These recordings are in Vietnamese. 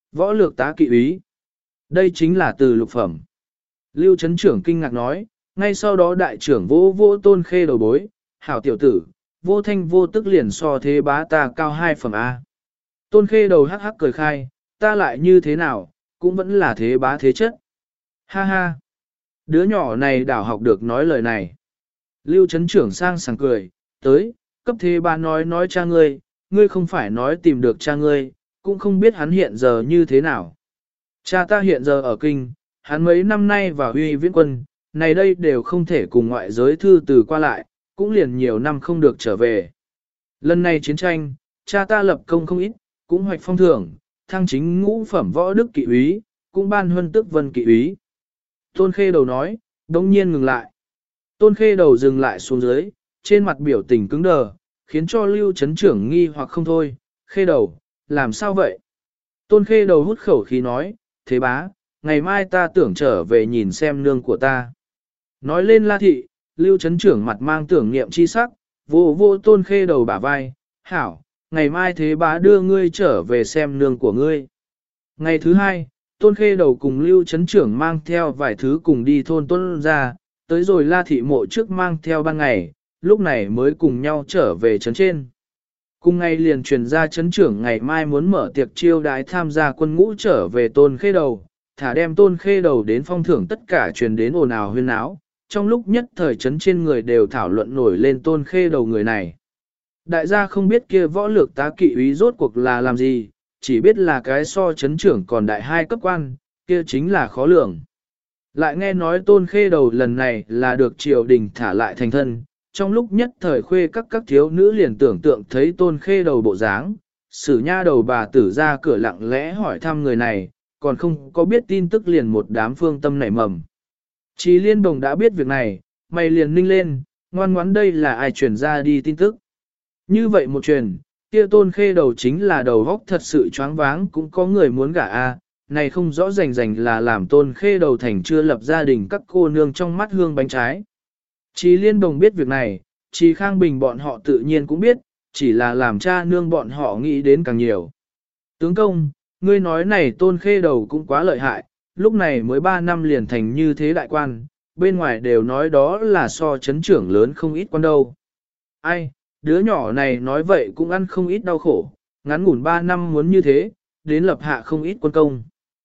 Võ lược tá kỵ úy. Đây chính là từ lục phẩm. Lưu Trấn trưởng kinh ngạc nói, ngay sau đó đại trưởng vô vô Tôn Khê đầu bối, hảo tiểu tử, vô thanh vô tức liền so thế bá ta cao 2 phẩm A. Tôn Khê đầu hắc hắc cười khai, ta lại như thế nào, cũng vẫn là thế bá thế chất. Ha ha, đứa nhỏ này đảo học được nói lời này. Lưu Trấn trưởng sang sảng cười, tới, cấp thế bá nói cha ngươi không phải nói tìm được cha ngươi, cũng không biết hắn hiện giờ như thế nào. Cha ta hiện giờ ở kinh, hắn mấy năm nay vào huy viễn quân, này đây đều không thể cùng ngoại giới thư từ qua lại, cũng liền nhiều năm không được trở về. Lần này chiến tranh, cha ta lập công không ít, cũng hoạch phong thưởng, thăng chính ngũ phẩm võ đức kỵ úy, cũng ban huân tước vân kỵ úy. Tôn Khê đầu nói, đống nhiên ngừng lại. Tôn Khê đầu dừng lại xuống dưới, trên mặt biểu tình cứng đờ, khiến cho Lưu Trấn trưởng nghi hoặc không thôi, Khê đầu, làm sao vậy? Tôn Khê đầu hút khẩu khí nói, thế bá, ngày mai ta tưởng trở về nhìn xem nương của ta. Nói lên La Thị, Lưu Trấn trưởng mặt mang tưởng niệm chi sắc, vô vô Tôn Khê đầu bả vai, hảo, ngày mai thế bá đưa ngươi trở về xem nương của ngươi. Ngày thứ hai, Tôn Khê đầu cùng Lưu Trấn trưởng mang theo vài thứ cùng đi thôn Tôn ra, tới rồi La Thị mộ trước mang theo ban ngày, lúc này mới cùng nhau trở về trấn trên. Cùng ngày liền truyền ra trấn trưởng ngày mai muốn mở tiệc chiêu đái tham gia quân ngũ trở về Tôn Khê đầu, thả đem Tôn Khê đầu đến phong thưởng tất cả truyền đến ồn ào huyên náo. Trong lúc nhất thời trấn trên người đều thảo luận nổi lên Tôn Khê đầu người này. Đại gia không biết kia võ lược tá kỵ úy rốt cuộc là làm gì, chỉ biết là cái so trấn trưởng còn đại 2 cấp quan, kia chính là khó lường. Lại nghe nói Tôn Khê đầu lần này là được triều đình thả lại thành thân, trong lúc nhất thời khuê các thiếu nữ liền tưởng tượng thấy Tôn Khê đầu bộ dáng, sử nha đầu bà tử ra cửa lặng lẽ hỏi thăm người này, còn không có biết tin tức liền một đám phương tâm nảy mầm. Chí Liên Đồng đã biết việc này, mày liền ninh lên, ngoan ngoãn đây là ai truyền ra đi tin tức. Như vậy một truyền, kia Tôn Khê đầu chính là đầu góc thật sự choáng váng cũng có người muốn gả a, này không rõ rành rành là làm Tôn Khê đầu thành chưa lập gia đình các cô nương trong mắt hương bánh trái. Chí Liên Đồng biết việc này, Chí Khang Bình bọn họ tự nhiên cũng biết, chỉ là làm cha nương bọn họ nghĩ đến càng nhiều. Tướng công, ngươi nói này Tôn Khê đầu cũng quá lợi hại, lúc này mới 3 năm liền thành như thế đại quan, bên ngoài đều nói đó là so chấn trưởng lớn không ít quan đâu. Ai, đứa nhỏ này nói vậy cũng ăn không ít đau khổ, ngắn ngủn 3 năm muốn như thế, đến lập hạ không ít quân công.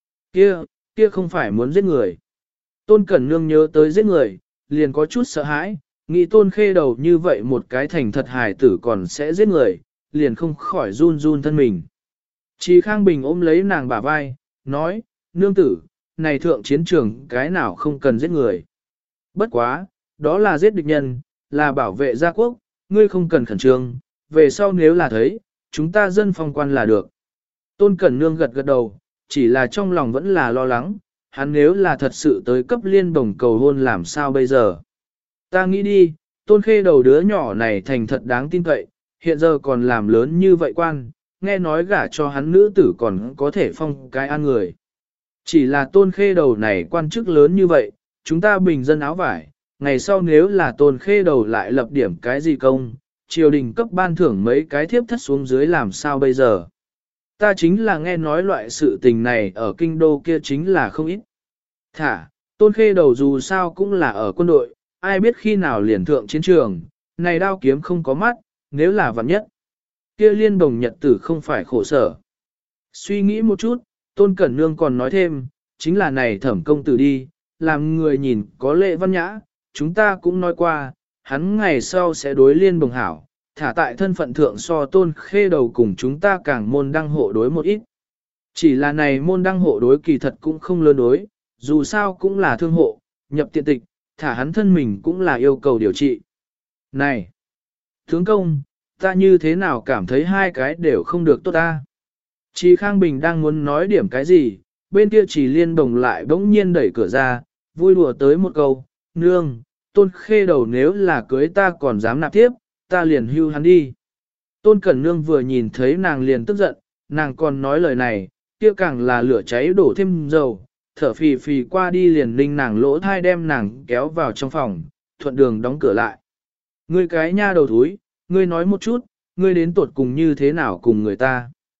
Kia không phải muốn giết người. Tôn Cẩn Nương nhớ tới giết người, liền có chút sợ hãi, nghĩ Tôn Khê đầu như vậy một cái thành thật hài tử còn sẽ giết người, liền không khỏi run run thân mình. Chí Khang Bình ôm lấy nàng bả vai, nói, nương tử, này thượng chiến trường cái nào không cần giết người. Bất quá, đó là giết địch nhân, là bảo vệ gia quốc, ngươi không cần khẩn trương, về sau nếu là thấy, chúng ta dân phong quan là được. Tôn Cẩn Nương gật gật đầu, chỉ là trong lòng vẫn là lo lắng, hắn nếu là thật sự tới cấp Liên Bồng cầu hôn làm sao bây giờ. Ta nghĩ đi, Tôn Khê đầu đứa nhỏ này thành thật đáng tin cậy, hiện giờ còn làm lớn như vậy quan, nghe nói gả cho hắn nữ tử còn có thể phong cái an người. Chỉ là Tôn Khê đầu này quan chức lớn như vậy, chúng ta bình dân áo vải, ngày sau nếu là Tôn Khê đầu lại lập điểm cái gì công, triều đình cấp ban thưởng mấy cái thiếp thất xuống dưới làm sao bây giờ. Ta chính là nghe nói loại sự tình này ở kinh đô kia chính là không ít. Thả, Tôn Khê đầu dù sao cũng là ở quân đội, ai biết khi nào liền thượng chiến trường, này đao kiếm không có mắt, nếu là vạn nhất. Kia Liên Bồng nhật tử không phải khổ sở. Suy nghĩ một chút, Tôn Cẩn Nương còn nói thêm, chính là này Thẩm công tử đi, làm người nhìn có lệ văn nhã, chúng ta cũng nói qua, hắn ngày sau sẽ đối Liên Bồng hảo, thả tại thân phận thượng so Tôn Khê đầu cùng chúng ta càng môn đăng hộ đối một ít. Chỉ là này môn đăng hộ đối kỳ thật cũng không lớn đối, dù sao cũng là thương hộ, nhập tiện tịch, thả hắn thân mình cũng là yêu cầu điều trị. Này, tướng công, ta như thế nào cảm thấy hai cái đều không được tốt ta. Chí Khang Bình đang muốn nói điểm cái gì, bên kia Chỉ Liên Bồng lại bỗng nhiên đẩy cửa ra, vui đùa tới một câu, nương, Tôn Khê đầu nếu là cưới ta còn dám nạp tiếp, ta liền hưu hắn đi. Tôn Cẩn Nương vừa nhìn thấy nàng liền tức giận, nàng còn nói lời này, kia càng là lửa cháy đổ thêm dầu, thở phì phì qua đi liền ninh nàng lỗ thai đem nàng kéo vào trong phòng, thuận đường đóng cửa lại. Ngươi cái nha đầu thúi, ngươi nói một chút, ngươi đến tuột cùng như thế nào cùng người ta.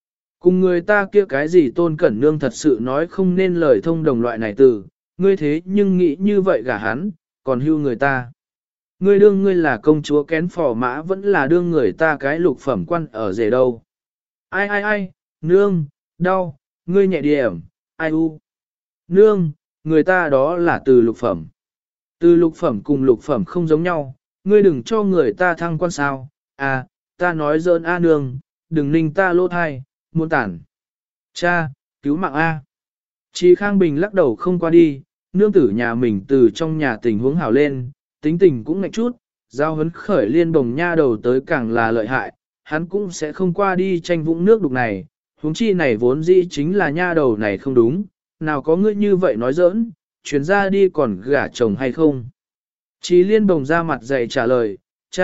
Cùng người ta kia cái gì Tôn Cẩn Nương thật sự nói không nên lời thông đồng loại này từ, ngươi thế nhưng nghĩ như vậy gả hắn, còn hưu người ta. Ngươi đương ngươi là công chúa kén phò mã vẫn là đương người ta cái lục phẩm quan ở rể đâu. Ai ai ai, nương, đau, ngươi nhẹ điểm, ai u. Nương, người ta đó là từ lục phẩm. Từ lục phẩm cùng lục phẩm không giống nhau, ngươi đừng cho người ta thăng quan sao. À, ta nói giỡn a nương, đừng ninh ta lỗ thai, muốn tản. Cha, cứu mạng A. Chi Khang Bình lắc đầu không qua đi, nương tử nhà mình từ trong nhà tình huống hảo lên, tính tình cũng ngạch chút, giao hấn khởi liên bồng nha đầu tới càng là lợi hại, hắn cũng sẽ không qua đi tranh vũng nước đục này, huống chi này vốn dĩ chính là nha đầu này không đúng, nào có ngươi như vậy nói giỡn, chuyến ra đi còn gả chồng hay không. Chí liên bồng ra mặt dày trả lời,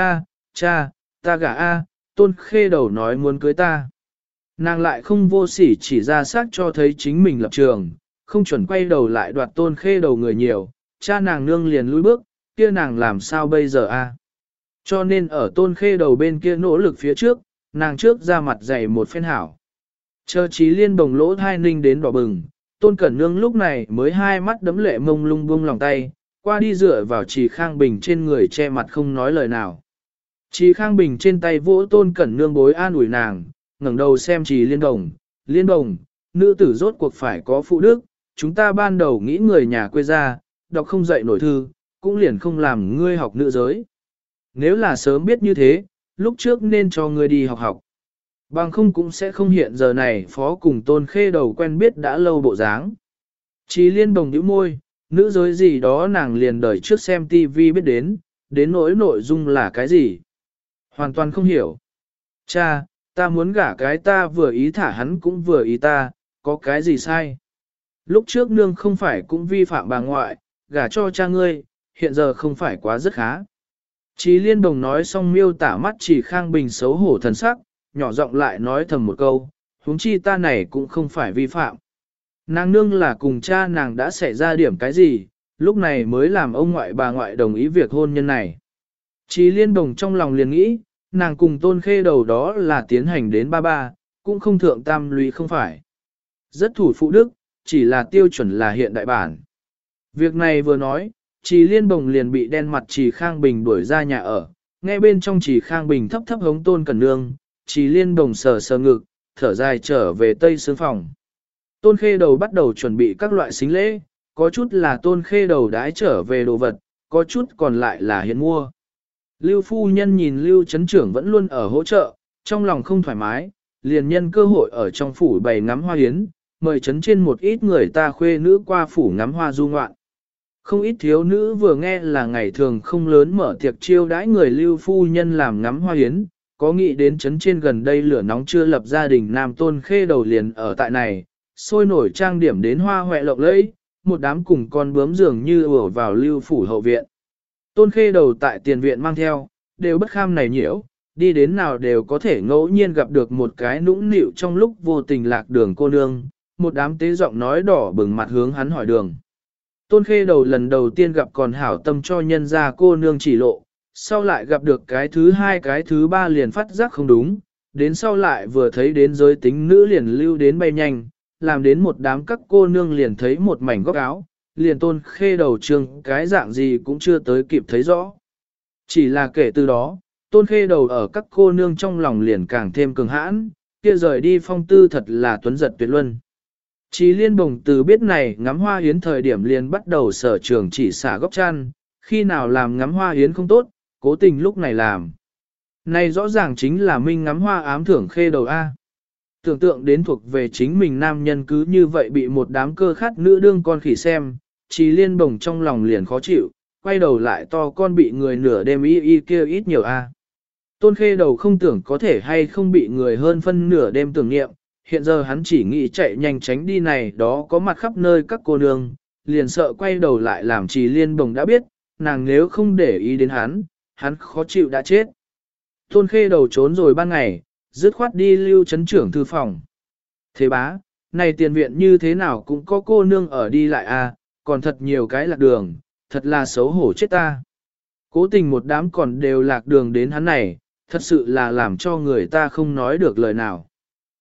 cha, ta gả A, Tôn Khê Đầu nói muốn cưới ta. Nàng lại không vô sỉ chỉ ra xác cho thấy chính mình lập trường, không chuẩn quay đầu lại đoạt Tôn Khê Đầu người nhiều, cha nàng nương liền lùi bước, kia nàng làm sao bây giờ a? Cho nên ở Tôn Khê Đầu bên kia nỗ lực phía trước, nàng trước ra mặt dày một phen hảo. Chờ Chí liên bồng lỗ thai ninh đến đỏ bừng, Tôn Cẩn Nương lúc này mới hai mắt đấm lệ mông lung buông lòng tay, qua đi dựa vào Trì Khang Bình trên người che mặt không nói lời nào. Trì Khang Bình trên tay vỗ Tôn Cẩn Nương bối an ủi nàng, ngẩng đầu xem Trì liên đồng, nữ tử rốt cuộc phải có phụ đức, chúng ta ban đầu nghĩ người nhà quê ra, đọc không dạy nổi thư, cũng liền không làm ngươi học nữ giới. Nếu là sớm biết như thế, lúc trước nên cho ngươi đi học. Bằng không cũng sẽ không hiện giờ này phó cùng Tôn Khê Đầu quen biết đã lâu bộ dáng. Trì liên đồng nhíu môi, nữ giới gì đó nàng liền đời trước xem TV biết đến nỗi nội dung là cái gì. Hoàn toàn không hiểu. Cha, ta muốn gả cái ta vừa ý thả hắn cũng vừa ý ta, có cái gì sai? Lúc trước nương không phải cũng vi phạm bà ngoại, gả cho cha ngươi, hiện giờ không phải quá rất khá. Chí liên đồng nói xong miêu tả mắt Chỉ Khang Bình xấu hổ thần sắc, nhỏ giọng lại nói thầm một câu, huống chi ta này cũng không phải vi phạm. Nàng nương là cùng cha nàng đã xảy ra điểm cái gì, lúc này mới làm ông ngoại bà ngoại đồng ý việc hôn nhân này. Chí liên đồng trong lòng liền nghĩ, nàng cùng Tôn Khê Đầu đó là tiến hành đến ba, cũng không thượng tam lũy không phải. Rất thủ phụ đức, chỉ là tiêu chuẩn là hiện đại bản. Việc này vừa nói, Trì liên bồng liền bị đen mặt Trì Khang Bình đuổi ra nhà ở, nghe bên trong Trì Khang Bình thấp thấp hống Tôn Cẩn Nương, Trì liên bồng sờ sờ ngực, thở dài trở về tây sướng phòng. Tôn Khê Đầu bắt đầu chuẩn bị các loại xính lễ, có chút là Tôn Khê Đầu đãi trở về đồ vật, có chút còn lại là hiện mua. Lưu phu nhân nhìn Lưu Trấn Trưởng vẫn luôn ở hỗ trợ, trong lòng không thoải mái, liền nhân cơ hội ở trong phủ bày ngắm hoa hiến, mời trấn trên một ít người ta khuê nữ qua phủ ngắm hoa du ngoạn. Không ít thiếu nữ vừa nghe là ngày thường không lớn mở tiệc chiêu đãi người Lưu phu nhân làm ngắm hoa hiến, có nghĩ đến trấn trên gần đây lửa nóng chưa lập gia đình Nam Tôn Khê Đầu liền ở tại này, sôi nổi trang điểm đến hoa hoẹ lộng lẫy, một đám cùng con bướm dường như ùa vào Lưu phủ hậu viện. Tôn Khê Đầu tại tiền viện mang theo, đều bất kham này nhiễu, đi đến nào đều có thể ngẫu nhiên gặp được một cái nũng nịu trong lúc vô tình lạc đường cô nương, một đám tế giọng nói đỏ bừng mặt hướng hắn hỏi đường. Tôn Khê Đầu lần đầu tiên gặp còn hảo tâm cho nhân ra cô nương chỉ lộ, sau lại gặp được cái thứ hai cái thứ ba liền phát giác không đúng, đến sau lại vừa thấy đến giới tính nữ liền lưu đến bay nhanh, làm đến một đám các cô nương liền thấy một mảnh góc áo, liền Tôn Khê Đầu trương cái dạng gì cũng chưa tới kịp thấy rõ. Chỉ là kể từ đó, Tôn Khê Đầu ở các cô nương trong lòng liền càng thêm cường hãn, kia rời đi phong tư thật là tuấn giật tuyệt luân. Chí liên bồng từ biết này ngắm hoa yến thời điểm liền bắt đầu sở trường chỉ xả góc chăn, khi nào làm ngắm hoa yến không tốt, cố tình lúc này làm. Này rõ ràng chính là minh ngắm hoa ám thưởng Khê Đầu A. Tưởng tượng đến thuộc về chính mình nam nhân cứ như vậy bị một đám cơ khát nữ đương con khỉ xem, Chí liên bồng trong lòng liền khó chịu, quay đầu lại to con bị người nửa đêm y kêu ít nhiều A. Tôn Khê Đầu không tưởng có thể hay không bị người hơn phân nửa đêm tưởng niệm, hiện giờ hắn chỉ nghĩ chạy nhanh tránh đi này đó có mặt khắp nơi các cô nương, liền sợ quay đầu lại làm Trì liên bồng đã biết, nàng nếu không để ý đến hắn khó chịu đã chết. Tôn Khê Đầu trốn rồi ban ngày, dứt khoát đi Lưu Trấn Trưởng thư phòng. Thế bá, này tiền viện như thế nào cũng có cô nương ở đi lại à, còn thật nhiều cái lạc đường, thật là xấu hổ chết ta. Cố tình một đám còn đều lạc đường đến hắn này, thật sự là làm cho người ta không nói được lời nào.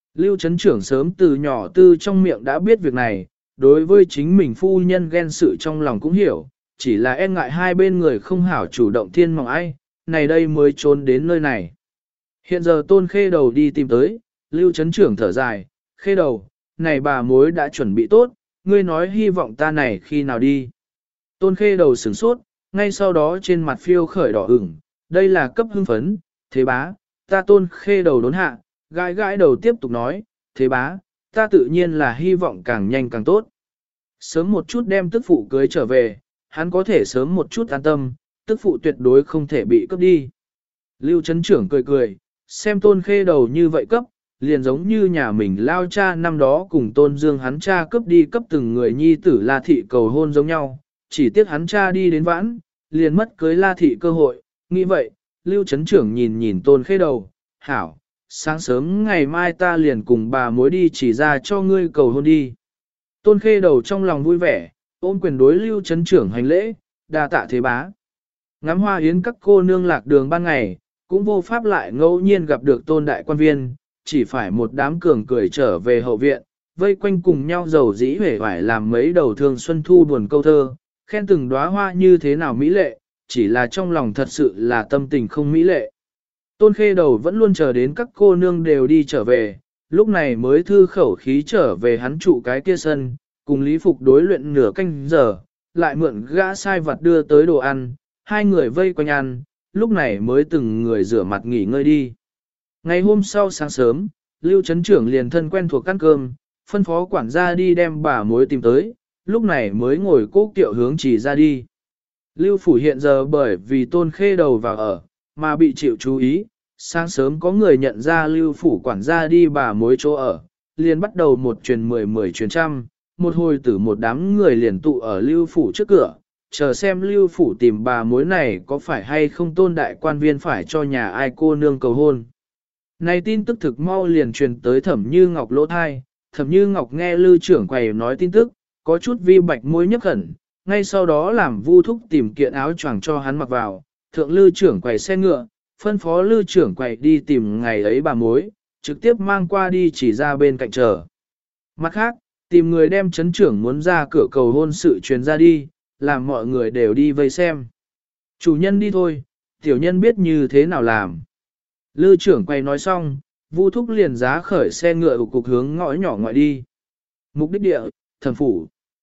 Lưu Trấn Trưởng sớm từ nhỏ tư trong miệng đã biết việc này, đối với chính mình phu nhân ghen sự trong lòng cũng hiểu, chỉ là e ngại hai bên người không hảo chủ động thiên mong ai, này đây mới trốn đến nơi này. Hiện giờ Tôn Khê Đầu đi tìm tới, Lưu Trấn Trưởng thở dài, Khê Đầu, này bà mối đã chuẩn bị tốt, ngươi nói hy vọng ta này khi nào đi. Tôn Khê Đầu sửng sốt, ngay sau đó trên mặt phiêu khởi đỏ ửng, đây là cấp hưng phấn, thế bá, ta Tôn Khê Đầu đốn hạ, gãi gãi đầu tiếp tục nói, thế bá, ta tự nhiên là hy vọng càng nhanh càng tốt. Sớm một chút đem tức phụ cưới trở về, hắn có thể sớm một chút an tâm, tức phụ tuyệt đối không thể bị cướp đi. Lưu Trấn Trưởng cười cười, xem Tôn Khê Đầu như vậy cấp, liền giống như nhà mình lao cha năm đó cùng Tôn Dương hắn cha cướp đi cấp từng người nhi tử La Thị cầu hôn giống nhau, chỉ tiếc hắn cha đi đến vãn, liền mất cưới La Thị cơ hội, nghĩ vậy, Lưu Trấn Trưởng nhìn nhìn Tôn Khê Đầu, hảo, sáng sớm ngày mai ta liền cùng bà mối đi chỉ ra cho ngươi cầu hôn đi. Tôn Khê Đầu trong lòng vui vẻ, ôm quyền đối Lưu Trấn Trưởng hành lễ, đa tạ thế bá. Ngắm hoa yến các cô nương lạc đường ban ngày, cũng vô pháp lại ngẫu nhiên gặp được Tôn đại quan viên, chỉ phải một đám cường cười trở về hậu viện, vây quanh cùng nhau dầu dĩ huệ vải làm mấy đầu thương xuân thu buồn câu thơ, khen từng đóa hoa như thế nào mỹ lệ, chỉ là trong lòng thật sự là tâm tình không mỹ lệ. Tôn Khê Đầu vẫn luôn chờ đến các cô nương đều đi trở về, lúc này mới thư khẩu khí trở về hắn trụ cái kia sân, cùng Lý Phục đối luyện nửa canh giờ, lại mượn gã sai vặt đưa tới đồ ăn, hai người vây quanh ăn, lúc này mới từng người rửa mặt nghỉ ngơi đi. Ngày hôm sau sáng sớm, Lưu Trấn Trưởng liền thân quen thuộc ăn cơm, phân phó quản gia đi đem bà mối tìm tới, lúc này mới ngồi cố kiệu hướng chỉ ra đi. Lưu Phủ hiện giờ bởi vì Tôn Khê Đầu vào ở, mà bị chịu chú ý, sáng sớm có người nhận ra Lưu Phủ quản gia đi bà mối chỗ ở, liền bắt đầu một truyền 10 truyền trăm, một hồi tử một đám người liền tụ ở Lưu Phủ trước cửa, chờ xem Lưu Phủ tìm bà mối này có phải hay không Tôn đại quan viên phải cho nhà ai cô nương cầu hôn. Này tin tức thực mau liền truyền tới Thẩm Như Ngọc lỗ thai, Thẩm Như Ngọc nghe Lưu trưởng quầy nói tin tức, có chút vi bạch môi nhấp khẩn, ngay sau đó làm Vu Thúc tìm kiện áo choàng cho hắn mặc vào, thượng Lưu trưởng quầy xe ngựa, phân phó Lưu trưởng quầy đi tìm ngày ấy bà mối, trực tiếp mang qua đi chỉ ra bên cạnh chờ. Mặt khác, tìm người đem chấn trưởng muốn ra cửa cầu hôn sự truyền ra đi, làm mọi người đều đi vây xem. Chủ nhân đi thôi, tiểu nhân biết như thế nào làm. Lư trưởng quay nói xong, Vu Thúc liền giá khởi xe ngựa của cục hướng ngõ nhỏ ngoại đi. Mục đích địa, Thẩm phủ.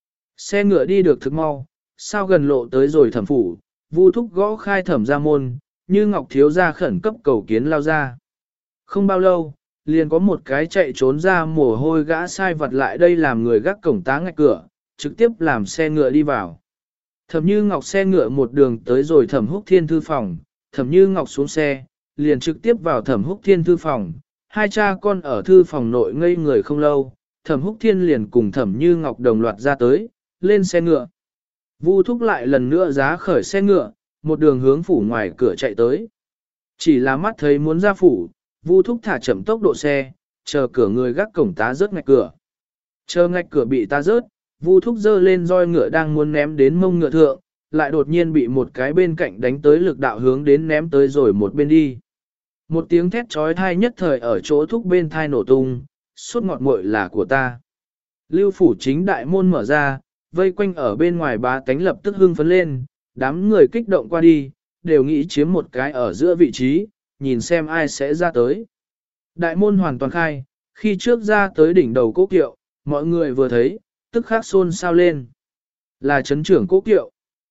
Xe ngựa đi được thực mau, sao gần lộ tới rồi Thẩm phủ, Vu Thúc gõ khai Thẩm ra môn, Như Ngọc thiếu gia khẩn cấp cầu kiến lao ra. Không bao lâu, liền có một cái chạy trốn ra mồ hôi gã sai vật lại đây làm người gác cổng tá ngạch cửa, trực tiếp làm xe ngựa đi vào. Thẩm Như Ngọc xe ngựa một đường tới rồi Thẩm Húc Thiên thư phòng, Thẩm Như Ngọc xuống xe, liền trực tiếp vào Thẩm Húc Thiên thư phòng. Hai cha con ở thư phòng nội ngây người không lâu, Thẩm Húc Thiên liền cùng Thẩm Như Ngọc đồng loạt ra tới, lên xe ngựa. Vu Thúc lại lần nữa giá khởi xe ngựa, một đường hướng phủ ngoài cửa chạy tới. Chỉ là mắt thấy muốn ra phủ, Vu Thúc thả chậm tốc độ xe, chờ cửa người gác cổng tá rớt ngạch cửa. Chờ ngạch cửa bị tá rớt, Vu Thúc giơ lên roi ngựa đang muốn ném đến mông ngựa thượng, lại đột nhiên bị một cái bên cạnh đánh tới lực đạo hướng đến ném tới rồi một bên đi. Một tiếng thét trói thai nhất thời ở chỗ Thúc bên thai nổ tung, suốt ngọt muội là của ta. Lưu phủ chính đại môn mở ra, vây quanh ở bên ngoài bá tánh lập tức hưng phấn lên, đám người kích động qua đi, đều nghĩ chiếm một cái ở giữa vị trí, nhìn xem ai sẽ ra tới. Đại môn hoàn toàn khai, khi trước ra tới đỉnh đầu Cố Kiệu, mọi người vừa thấy, tức khắc xôn xao lên. Là trấn trưởng Cố Kiệu.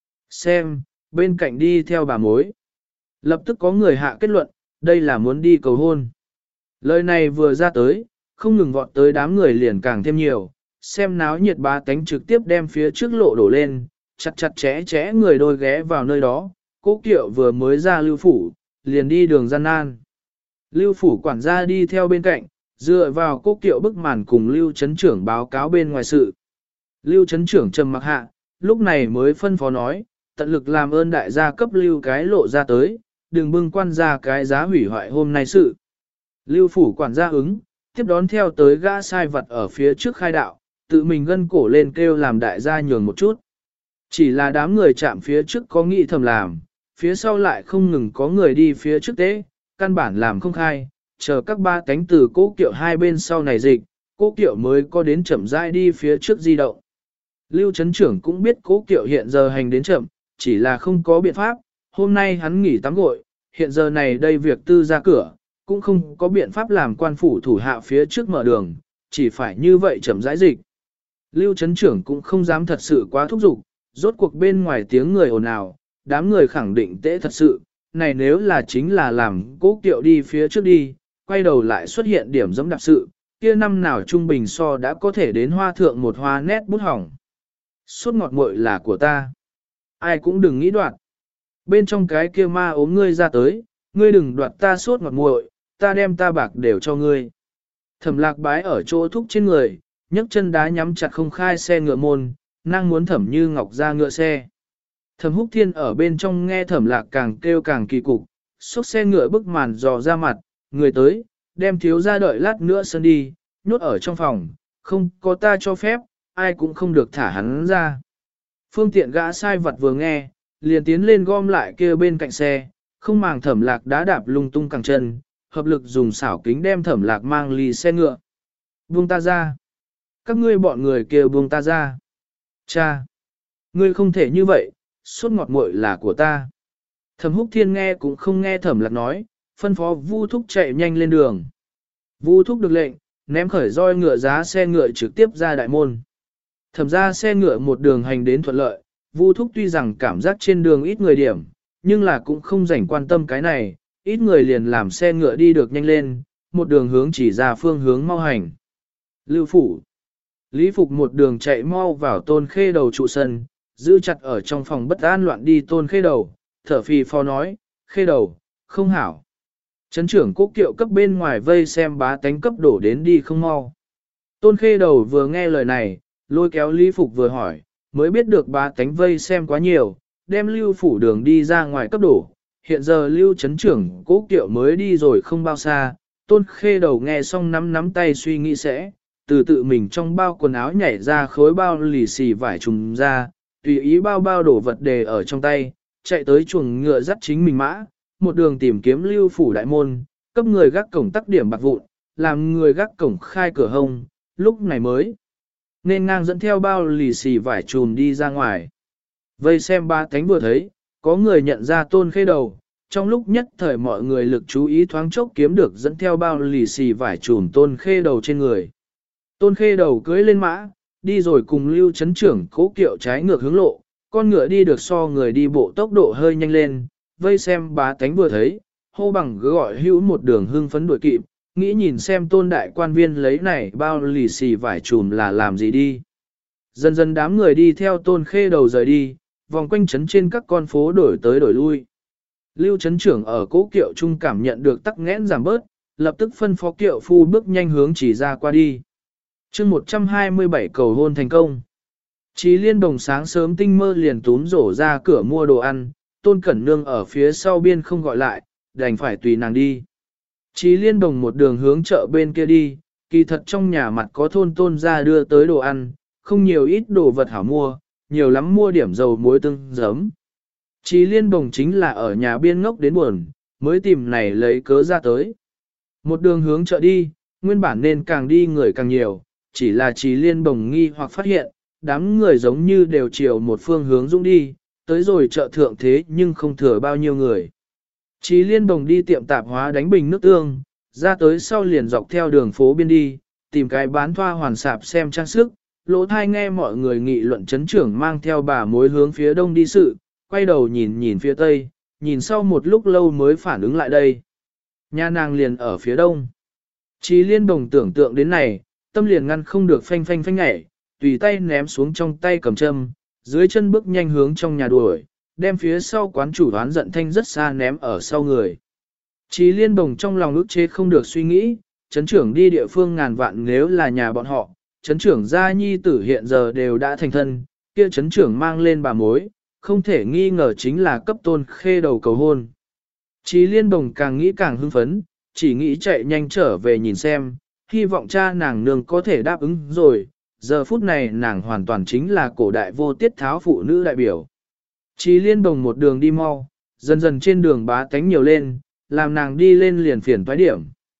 Xem, bên cạnh đi theo bà mối. Lập tức có người hạ kết luận, đây là muốn đi cầu hôn. Lời này vừa ra tới, không ngừng vọt tới đám người liền càng thêm nhiều, xem náo nhiệt bá tánh trực tiếp đem phía trước lộ đổ lên, chặt chặt chẽ chẽ người đôi ghé vào nơi đó. Cố Kiệu vừa mới ra Lưu phủ, liền đi đường gian nan. Lưu phủ quản gia đi theo bên cạnh, dựa vào Cố Kiệu bức màn cùng Lưu Trấn trưởng báo cáo bên ngoài sự. Lưu Trấn trưởng trầm mặc hạ, lúc này mới phân phó nói, tận lực làm ơn đại gia cấp Lưu cái lộ ra tới, đừng bưng quan ra cái giá hủy hoại hôm nay sự. Lưu phủ quản gia ứng, tiếp đón theo tới gã sai vật ở phía trước khai đạo, tự mình gân cổ lên kêu làm đại gia nhường một chút. Chỉ là đám người chạm phía trước có nghĩ thầm làm, phía sau lại không ngừng có người đi phía trước tế, căn bản làm không khai, chờ các ba cánh từ cố kiệu hai bên sau này dịch, cố kiệu mới có đến chậm rãi đi phía trước di động. Lưu Trấn Trưởng cũng biết cố kiệu hiện giờ hành đến chậm, chỉ là không có biện pháp, hôm nay hắn nghỉ tắm gội, hiện giờ này đây việc tư ra cửa, cũng không có biện pháp làm quan phủ thủ hạ phía trước mở đường, chỉ phải như vậy chậm rãi dịch. Lưu Trấn Trưởng cũng không dám thật sự quá thúc giục, rốt cuộc bên ngoài tiếng người ồn ào, đám người khẳng định tễ thật sự, này nếu là chính là làm cố kiệu đi phía trước đi, quay đầu lại xuất hiện điểm giống đặc sự, kia năm nào trung bình so đã có thể đến hoa thượng một hoa nét bút hỏng. Suốt ngọt muội là của ta. Ai cũng đừng nghĩ đoạt. Bên trong cái kia ma ốm ngươi ra tới, ngươi đừng đoạt ta suốt ngọt muội, ta đem ta bạc đều cho ngươi. Thẩm Lạc bái ở chỗ thúc trên người, nhấc chân đá nhắm chặt không khai xe ngựa môn, nàng muốn Thẩm Như Ngọc ra ngựa xe. Thẩm Húc Thiên ở bên trong nghe Thẩm Lạc càng kêu càng kỳ cục, xúc xe ngựa bức màn dò ra mặt, người tới, đem thiếu ra đợi lát nữa sân đi, nhốt ở trong phòng, không có ta cho phép, ai cũng không được thả hắn ra. Phương tiện gã sai vật vừa nghe, liền tiến lên gom lại kia bên cạnh xe, không màng Thẩm Lạc đá đạp lung tung cẳng chân, hợp lực dùng xảo kính đem Thẩm Lạc mang ly xe ngựa. Buông ta ra. Các ngươi bọn người kêu buông ta ra. Cha. Ngươi không thể như vậy, suốt ngọt muội là của ta. Thẩm Húc Thiên nghe cũng không nghe Thẩm Lạc nói, phân phó Vu Thúc chạy nhanh lên đường. Vu Thúc được lệnh, ném khởi roi ngựa giá xe ngựa trực tiếp ra đại môn. Thẩm ra xe ngựa một đường hành đến thuận lợi, Vu Thúc tuy rằng cảm giác trên đường ít người điểm, nhưng là cũng không rảnh quan tâm cái này, ít người liền làm xe ngựa đi được nhanh lên, một đường hướng chỉ ra phương hướng mau hành. Lưu phủ. Lý Phục một đường chạy mau vào Tôn Khê Đầu trụ sân, giữ chặt ở trong phòng bất an loạn đi Tôn Khê Đầu, thở phì phò nói, Khê Đầu, không hảo. Trấn trưởng Cố Kiệu cấp bên ngoài vây xem bá tánh cấp đổ đến đi không mau. Tôn Khê Đầu vừa nghe lời này, lôi kéo Lý Phục vừa hỏi, mới biết được bá tánh vây xem quá nhiều, đem Lưu phủ đường đi ra ngoài cấp đổ. Hiện giờ Lưu Trấn trưởng Cố Kiệu mới đi rồi không bao xa, Tôn Khê Đầu nghe xong nắm tay suy nghĩ sẽ, từ tự mình trong bao quần áo nhảy ra khối bao lì xì vải trùng ra, tùy ý bao đổ vật đề ở trong tay, chạy tới chuồng ngựa dắt chính mình mã, một đường tìm kiếm Lưu phủ đại môn, cấp người gác cổng tắc điểm bạc vụn, làm người gác cổng khai cửa hông, lúc này mới nên ngang dẫn theo bao lì xì vải trùm đi ra ngoài. Vây xem ba cánh vừa thấy, có người nhận ra Tôn Khê Đầu, trong lúc nhất thời mọi người lực chú ý thoáng chốc kiếm được dẫn theo bao lì xì vải trùm Tôn Khê Đầu trên người. Tôn Khê Đầu cưỡi lên mã, đi rồi cùng Lưu Trấn trưởng Cố Kiệu trái ngược hướng lộ, con ngựa đi được so người đi bộ tốc độ hơi nhanh lên, vây xem bá tánh vừa thấy, hô bằng gọi hữu một đường hưng phấn đuổi kịp, nghĩ nhìn xem Tôn đại quan viên lấy này bao lì xì vải trùm là làm gì đi. Dần dần đám người đi theo Tôn Khê Đầu rời đi, vòng quanh trấn trên các con phố đổi tới đổi lui. Lưu Trấn trưởng ở Cố Kiệu trung cảm nhận được tắc nghẽn giảm bớt, lập tức phân phó kiệu phu bước nhanh hướng chỉ ra qua đi. chương 127 cầu hôn thành công. Chí Liên Đồng sáng sớm tinh mơ liền túm rổ ra cửa mua đồ ăn, Tôn Cẩn Nương ở phía sau biên không gọi lại, đành phải tùy nàng đi. Chí Liên Đồng một đường hướng chợ bên kia đi, kỳ thật trong nhà mặt có thôn Tôn ra đưa tới đồ ăn, không nhiều ít đồ vật hảo mua, nhiều lắm mua điểm dầu muối tương giấm. Chí Liên Đồng chính là ở nhà biên ngốc đến buồn, mới tìm này lấy cớ ra tới. Một đường hướng chợ đi, nguyên bản nên càng đi người càng nhiều, chỉ là Chí Liên Đồng nghi hoặc phát hiện, đám người giống như đều chiều một phương hướng dũng đi, tới rồi chợ thượng thế nhưng không thừa bao nhiêu người. Chí Liên Đồng đi tiệm tạp hóa đánh bình nước tương, ra tới sau liền dọc theo đường phố biên đi, tìm cái bán thoa hoàn sạp xem trang sức, lỗ thai nghe mọi người nghị luận trấn trưởng mang theo bà mối hướng phía đông đi sự, quay đầu nhìn phía tây, nhìn sau một lúc lâu mới phản ứng lại đây. Nhà nàng liền ở phía đông. Chí Liên Đồng tưởng tượng đến này, tâm liền ngăn không được phanh nhảy, tùy tay ném xuống trong tay cầm châm, dưới chân bước nhanh hướng trong nhà đuổi, đem phía sau quán chủ đoán giận thanh rất xa ném ở sau người. Chí Liên Đồng trong lòng ức chế không được suy nghĩ, trấn trưởng đi địa phương ngàn vạn nếu là nhà bọn họ, trấn trưởng gia nhi tử hiện giờ đều đã thành thân, kia trấn trưởng mang lên bà mối, không thể nghi ngờ chính là cấp Tôn Khê Đầu cầu hôn. Chí Liên Đồng càng nghĩ càng hưng phấn, chỉ nghĩ chạy nhanh trở về nhìn xem, hy vọng cha nàng nương có thể đáp ứng rồi, giờ phút này nàng hoàn toàn chính là cổ đại vô tiết tháo phụ nữ đại biểu. Chí Liên Đồng một đường đi mau, dần dần trên đường bá tánh nhiều lên, làm nàng đi lên liền phiền toái điểm.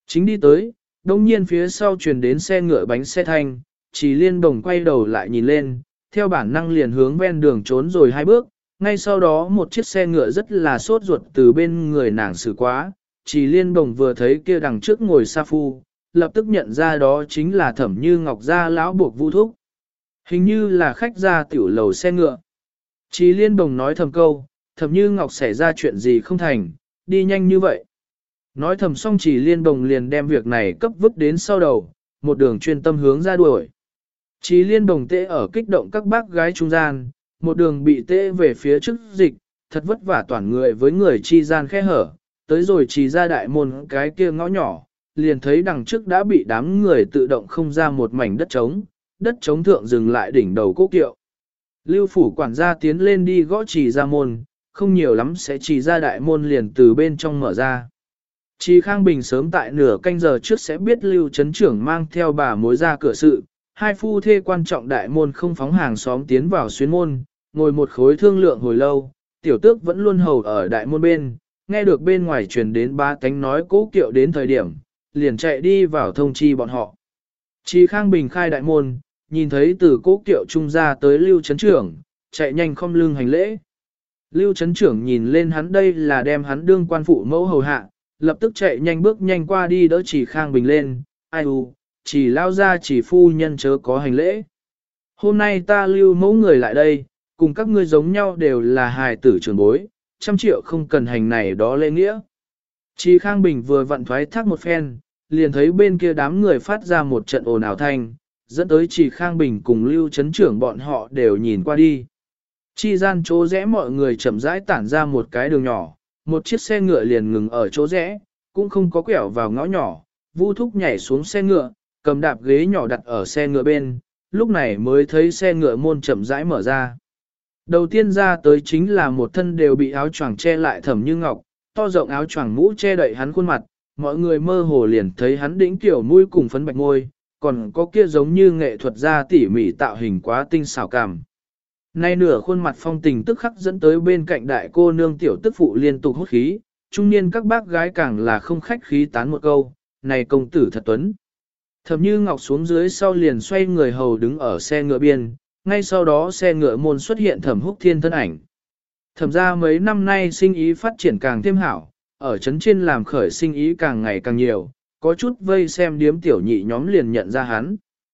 Chính đi tới, đông nhiên phía sau truyền đến xe ngựa bánh xe thanh, Chỉ Liên Đồng quay đầu lại nhìn lên, theo bản năng liền hướng ven đường trốn rồi hai bước, ngay sau đó một chiếc xe ngựa rất là sốt ruột từ bên người nàng xử quá, Chỉ Liên Đồng vừa thấy kia đằng trước ngồi sa phu, lập tức nhận ra đó chính là Thẩm Như Ngọc gia lão buộc Vu Thúc. Hình như là khách ra tiểu lầu xe ngựa. Chỉ Liên Đồng nói thầm câu, Thẩm Như Ngọc xảy ra chuyện gì không thành, đi nhanh như vậy. Nói thầm xong Chỉ Liên Đồng liền đem việc này cấp vứt đến sau đầu, một đường chuyên tâm hướng ra đuổi. Chỉ Liên Đồng tê ở kích động các bác gái trung gian, một đường bị tê về phía trước dịch, thật vất vả toàn người với người chi gian khe hở, tới rồi chỉ ra đại môn cái kia ngõ nhỏ, liền thấy đằng trước đã bị đám người tự động không ra một mảnh đất trống thượng dừng lại đỉnh đầu cố kiệu. Lưu phủ quản gia tiến lên đi gõ chỉ ra môn, không nhiều lắm sẽ chỉ ra đại môn liền từ bên trong mở ra. Chỉ Khang Bình sớm tại nửa canh giờ trước sẽ biết Lưu Trấn Trưởng mang theo bà mối ra cửa sự, hai phu thê quan trọng đại môn không phóng hàng xóm tiến vào xuyến môn, ngồi một khối thương lượng hồi lâu, tiểu tước vẫn luôn hầu ở đại môn bên, nghe được bên ngoài truyền đến ba cánh nói cố kiệu đến thời điểm, liền chạy đi vào thông chi bọn họ. Chỉ Khang Bình khai đại môn, nhìn thấy từ cố kiệu trung ra tới Lưu Trấn Trưởng, chạy nhanh khom lưng hành lễ. Lưu Trấn Trưởng nhìn lên hắn đây là đem hắn đương quan phụ mẫu hầu hạ, lập tức chạy nhanh bước nhanh qua đi đỡ Chỉ Khang Bình lên, ai u, chỉ lao ra chỉ phu nhân chớ có hành lễ. Hôm nay ta lưu mẫu người lại đây, cùng các ngươi giống nhau đều là hài tử trưởng bối, 100 triệu không cần hành này đó lễ nghĩa. Chỉ Khang Bình vừa vặn thoái thác một phen, liền thấy bên kia đám người phát ra một trận ồn ào thanh, dẫn tới Chỉ Khang Bình cùng Lưu Trấn Trưởng bọn họ đều nhìn qua đi. Chi gian chỗ rẽ mọi người chậm rãi tản ra một cái đường nhỏ, một chiếc xe ngựa liền ngừng ở chỗ rẽ, cũng không có quẹo vào ngõ nhỏ, Vu Thúc nhảy xuống xe ngựa, cầm đạp ghế nhỏ đặt ở xe ngựa bên, lúc này mới thấy xe ngựa môn chậm rãi mở ra. Đầu tiên ra tới chính là một thân đều bị áo choàng che lại Thẩm Như Ngọc, to rộng áo choàng mũ che đậy hắn khuôn mặt, mọi người mơ hồ liền thấy hắn đỉnh kiểu mũi cùng phấn bạch môi, còn có kia giống như nghệ thuật gia tỉ mỉ tạo hình quá tinh xảo cảm. Nay nửa khuôn mặt phong tình tức khắc dẫn tới bên cạnh đại cô nương tiểu tức phụ liên tục hút khí, trung niên các bác gái càng là không khách khí tán một câu, này công tử thật tuấn. Thẩm Như Ngọc xuống dưới sau liền xoay người hầu đứng ở xe ngựa biên, ngay sau đó xe ngựa môn xuất hiện Thẩm Húc Thiên thân ảnh. Thẩm ra mấy năm nay sinh ý phát triển càng thêm hảo, ở trấn trên làm khởi sinh ý càng ngày càng nhiều, có chút vây xem điếm tiểu nhị nhóm liền nhận ra hắn.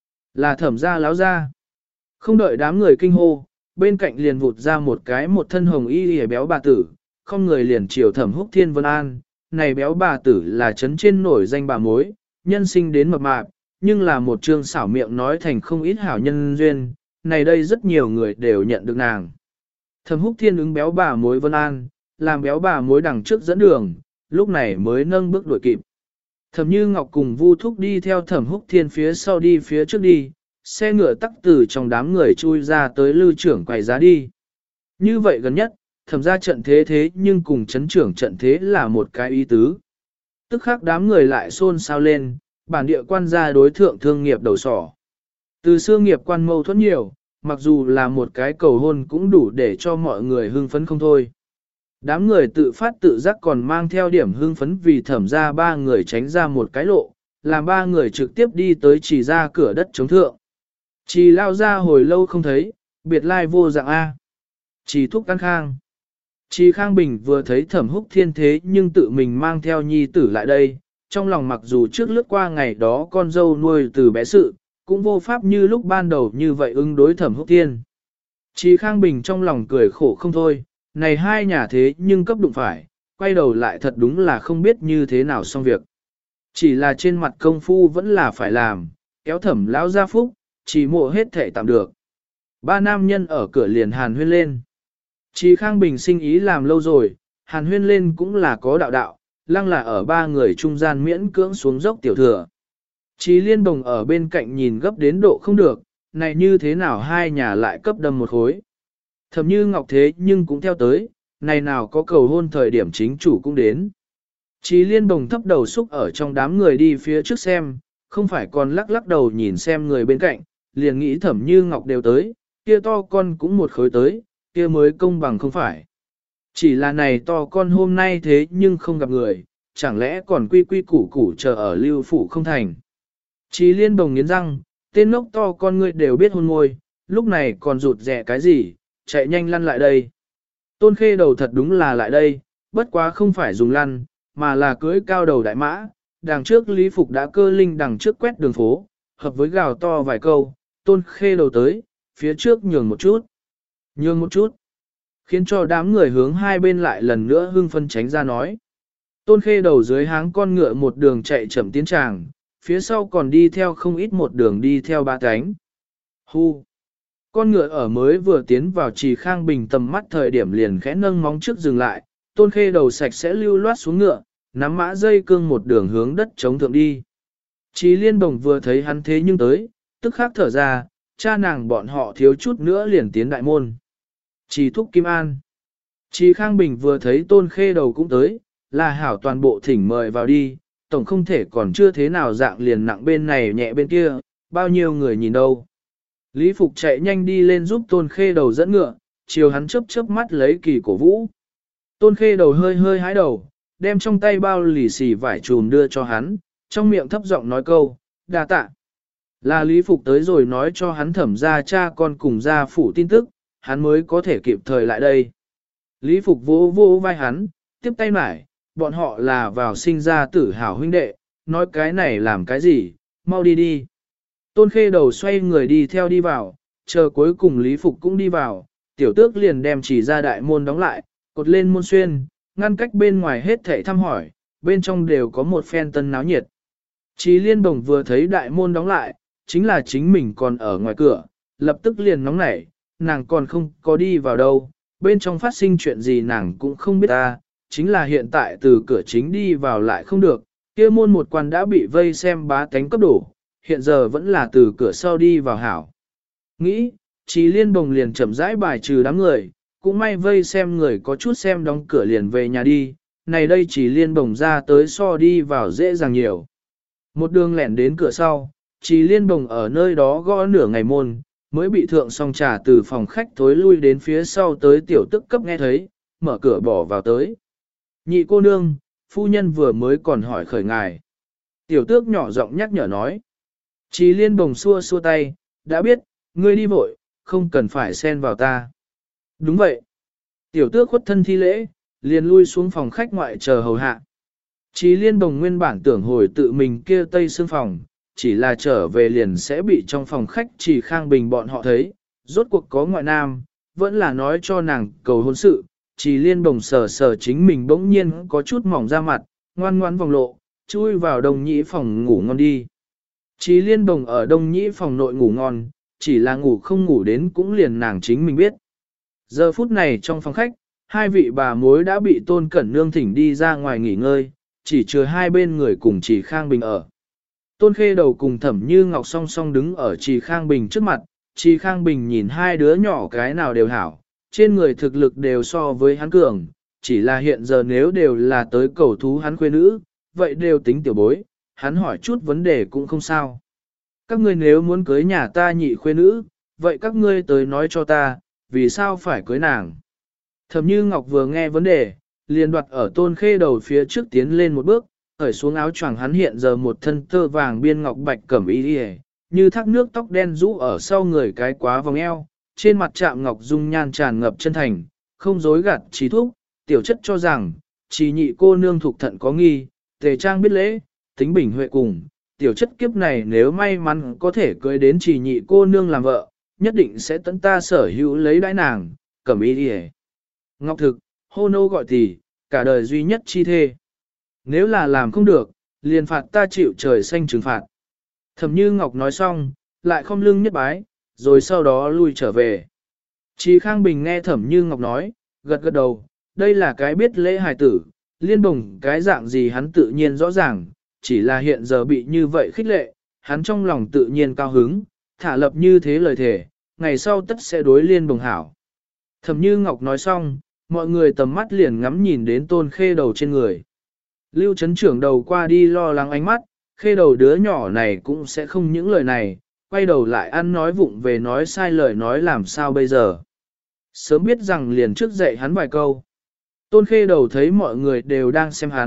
Là Thẩm gia láo gia. Không đợi đám người kinh hô, bên cạnh liền vụt ra một thân hồng y hề béo bà tử, không người liền chiều Thẩm Húc Thiên vân an. Này béo bà tử là trấn trên nổi danh bà mối, nhân sinh đến mập mạp, nhưng là một trương xảo miệng nói thành không ít hảo nhân duyên, này đây rất nhiều người đều nhận được nàng. Thẩm Húc Thiên ứng béo bà mối vân an, làm béo bà mối đằng trước dẫn đường, lúc này mới nâng bước đuổi kịp. Thẩm Như Ngọc cùng Vu Thúc đi theo Thẩm Húc Thiên phía sau đi phía trước đi, xe ngựa tắc từ trong đám người chui ra tới Lư trưởng quầy giá đi. Như vậy gần nhất, Thẩm ra trận thế nhưng cùng chấn trưởng trận thế là một cái ý tứ. Tức khắc đám người lại xôn xao lên, bản địa quan gia đối thượng thương nghiệp đầu sỏ. Từ xưa nghiệp quan mâu thuẫn nhiều, mặc dù là một cái cầu hôn cũng đủ để cho mọi người hưng phấn không thôi. Đám người tự phát tự giác còn mang theo điểm hưng phấn vì Thẩm ra ba người tránh ra một cái lộ, làm ba người trực tiếp đi tới chỉ ra cửa đất chống thượng. Chỉ lao ra hồi lâu không thấy, biệt lai vô dạng A. Chỉ thúc căn khang. Chỉ Khang Bình vừa thấy Thẩm Húc Thiên thế nhưng tự mình mang theo nhi tử lại đây, trong lòng mặc dù trước lướt qua ngày đó con dâu nuôi từ bé sự, cũng vô pháp như lúc ban đầu như vậy ứng đối Thẩm Húc Thiên. Chỉ Khang Bình trong lòng cười khổ không thôi, này hai nhà thế nhưng cấp đụng phải, quay đầu lại thật đúng là không biết như thế nào xong việc. Chỉ là trên mặt công phu vẫn là phải làm, kéo Thẩm lão gia phúc, chỉ mộ hết thể tạm được. Ba nam nhân ở cửa liền hàn huyên lên. Chỉ Khang Bình sinh ý làm lâu rồi, hàn huyên lên cũng là có đạo, lăng là ở ba người trung gian miễn cưỡng xuống dốc tiểu thừa. Chỉ Liên Đồng ở bên cạnh nhìn gấp đến độ không được, này như thế nào hai nhà lại cấp đâm một khối. Thẩm Như Ngọc thế nhưng cũng theo tới, này nào có cầu hôn thời điểm chính chủ cũng đến. Chỉ Liên Đồng thấp đầu xúc ở trong đám người đi phía trước xem, không phải còn lắc đầu nhìn xem người bên cạnh, liền nghĩ Thẩm Như Ngọc đều tới, kia to con cũng một khối tới, kia mới công bằng không phải. Chỉ là này to con hôm nay thế nhưng không gặp người, chẳng lẽ còn quy quy củ củ chờ ở Lưu Phủ không thành. Chí Liên Bồng nghiến răng, tên ngốc to con ngươi đều biết hôn môi, lúc này còn rụt rẻ cái gì, chạy nhanh lăn lại đây. Tôn Khê Đầu thật đúng là lại đây, bất quá không phải dùng lăn, mà là cưỡi cao đầu đại mã, đằng trước Lý Phục đã cơ linh đằng trước quét đường phố, hợp với gào to vài câu, Tôn Khê Đầu tới, phía trước nhường một chút, khiến cho đám người hướng hai bên lại lần nữa hưng phân tránh ra nói. Tôn Khê Đầu dưới háng con ngựa một đường chạy chậm tiến tràng, phía sau còn đi theo không ít một đường đi theo ba cánh. Hu! Con ngựa ở mới vừa tiến vào Trì Khang Bình tầm mắt thời điểm liền khẽ nâng móng trước dừng lại, Tôn Khê Đầu sạch sẽ lưu loát xuống ngựa, nắm mã dây cương một đường hướng đất chống thượng đi. Chí Liên Bồng vừa thấy hắn thế nhưng tới, tức khắc thở ra, cha nàng bọn họ thiếu chút nữa liền tiến đại môn. Chí Thúc Kim An. Chí Khang Bình vừa thấy Tôn Khê Đầu cũng tới, là hảo toàn bộ thỉnh mời vào đi, tổng không thể còn chưa thế nào dạng liền nặng bên này nhẹ bên kia, bao nhiêu người nhìn đâu. Lý Phục chạy nhanh đi lên giúp Tôn Khê Đầu dẫn ngựa, chiều hắn chớp chớp mắt lấy kỳ cổ vũ. Tôn Khê Đầu hơi hơi hái đầu, đem trong tay bao lì xì vải trùm đưa cho hắn, trong miệng thấp giọng nói câu, đa tạ. Là Lý Phục tới rồi nói cho hắn thẩm ra cha con cùng gia phủ tin tức, hắn mới có thể kịp thời lại đây. Lý Phục vỗ vỗ vai hắn, tiếp tay mải, bọn họ là vào sinh ra tử hảo huynh đệ, nói cái này làm cái gì, mau đi đi. Tôn Khê Đầu xoay người đi theo đi vào, chờ cuối cùng Lý Phục cũng đi vào, tiểu tước liền đem chỉ ra đại môn đóng lại, cột lên môn xuyên, ngăn cách bên ngoài hết thảy thăm hỏi, bên trong đều có một phen tân náo nhiệt. Chí Liên Bồng vừa thấy đại môn đóng lại, chính là chính mình còn ở ngoài cửa, lập tức liền nóng nảy, nàng còn không có đi vào đâu, bên trong phát sinh chuyện gì nàng cũng không biết ta, chính là hiện tại từ cửa chính đi vào lại không được, kia môn một quan đã bị vây xem bá tánh cấp đổ, hiện giờ vẫn là từ cửa sau đi vào hảo. Nghĩ, Chí Liên Bồng liền chậm rãi bài trừ đám người, cũng may vây xem người có chút xem đóng cửa liền về nhà đi, này đây Chí Liên Bồng ra tới so đi vào dễ dàng nhiều. Một đường lẻn đến cửa sau, Chí Liên Bồng ở nơi đó gõ nửa ngày môn, mới bị thượng song trà từ phòng khách thối lui đến phía sau tới tiểu tức cấp nghe thấy, mở cửa bỏ vào tới. Nhị cô nương, phu nhân vừa mới còn hỏi khởi ngài. Tiểu tước nhỏ giọng nhắc nhở nói. Chí Liên Bồng xua xua tay, đã biết, ngươi đi vội, không cần phải xen vào ta. Đúng vậy. Tiểu tước khuất thân thi lễ, liền lui xuống phòng khách ngoại chờ hầu hạ. Chí Liên Bồng nguyên bản tưởng hồi tự mình kia tây xương phòng, chỉ là trở về liền sẽ bị trong phòng khách Chỉ Khang Bình bọn họ thấy, rốt cuộc có ngoại nam, vẫn là nói cho nàng cầu hôn sự. Chí Liên Bồng sờ sờ chính mình bỗng nhiên có chút mỏng ra mặt, ngoan ngoãn vòng lộ, chui vào Đông Nhĩ phòng ngủ ngon đi. Chí Liên Bồng ở Đông Nhĩ phòng nội ngủ ngon, chỉ là ngủ không ngủ đến cũng liền nàng chính mình biết. Giờ phút này trong phòng khách, hai vị bà mối đã bị Tôn Cẩn Nương thỉnh đi ra ngoài nghỉ ngơi, chỉ chừa hai bên người cùng Chỉ Khang Bình ở. Tôn Khê Đầu cùng Thẩm Như Ngọc song song đứng ở Chỉ Khang Bình trước mặt, Chỉ Khang Bình nhìn hai đứa nhỏ cái nào đều hảo, trên người thực lực đều so với hắn cường, chỉ là hiện giờ nếu đều là tới cầu thú hắn khuê nữ, vậy đều tính tiểu bối, hắn hỏi chút vấn đề cũng không sao. Các ngươi nếu muốn cưới nhà ta nhị khuê nữ, vậy các ngươi tới nói cho ta, vì sao phải cưới nàng. Thẩm Như Ngọc vừa nghe vấn đề, liền đoạt ở Tôn Khê Đầu phía trước tiến lên một bước, khởi xuống áo choàng hắn hiện giờ một thân tơ vàng biên ngọc bạch cẩm y đi, như thác nước tóc đen rũ ở sau người cái quá vòng eo, trên mặt chạm ngọc dung nhan tràn ngập chân thành, không dối gạt trí thúc, tiểu chất cho rằng, chỉ nhị cô nương thuộc thận có nghi, tề trang biết lễ, tính bình huệ cùng, tiểu chất kiếp này nếu may mắn có thể cưới đến chỉ nhị cô nương làm vợ, nhất định sẽ tận ta sở hữu lấy đãi nàng, cẩm y đi. Ngọc thực, hô nô gọi tỷ, cả đời duy nhất chi thê. Nếu là làm không được, liền phạt ta chịu trời xanh trừng phạt. Thẩm Như Ngọc nói xong, lại không lưng nhất bái, rồi sau đó lui trở về. Chí Khang Bình nghe Thẩm Như Ngọc nói, gật gật đầu, đây là cái biết lễ hài tử, Liên Bồng cái dạng gì hắn tự nhiên rõ ràng, chỉ là hiện giờ bị như vậy khích lệ, hắn trong lòng tự nhiên cao hứng, thả lập như thế lời thề, ngày sau tất sẽ đối Liên Bồng hảo. Thẩm Như Ngọc nói xong, mọi người tầm mắt liền ngắm nhìn đến Tôn Khê Đầu trên người. Lưu Trấn Trưởng đầu qua đi lo lắng ánh mắt, Khê Đầu đứa nhỏ này cũng sẽ không những lời này, quay đầu lại ăn nói vụng về nói sai lời nói làm sao bây giờ. Sớm biết rằng liền trước dạy hắn vài câu. Tôn Khê Đầu thấy mọi người đều đang xem hắn,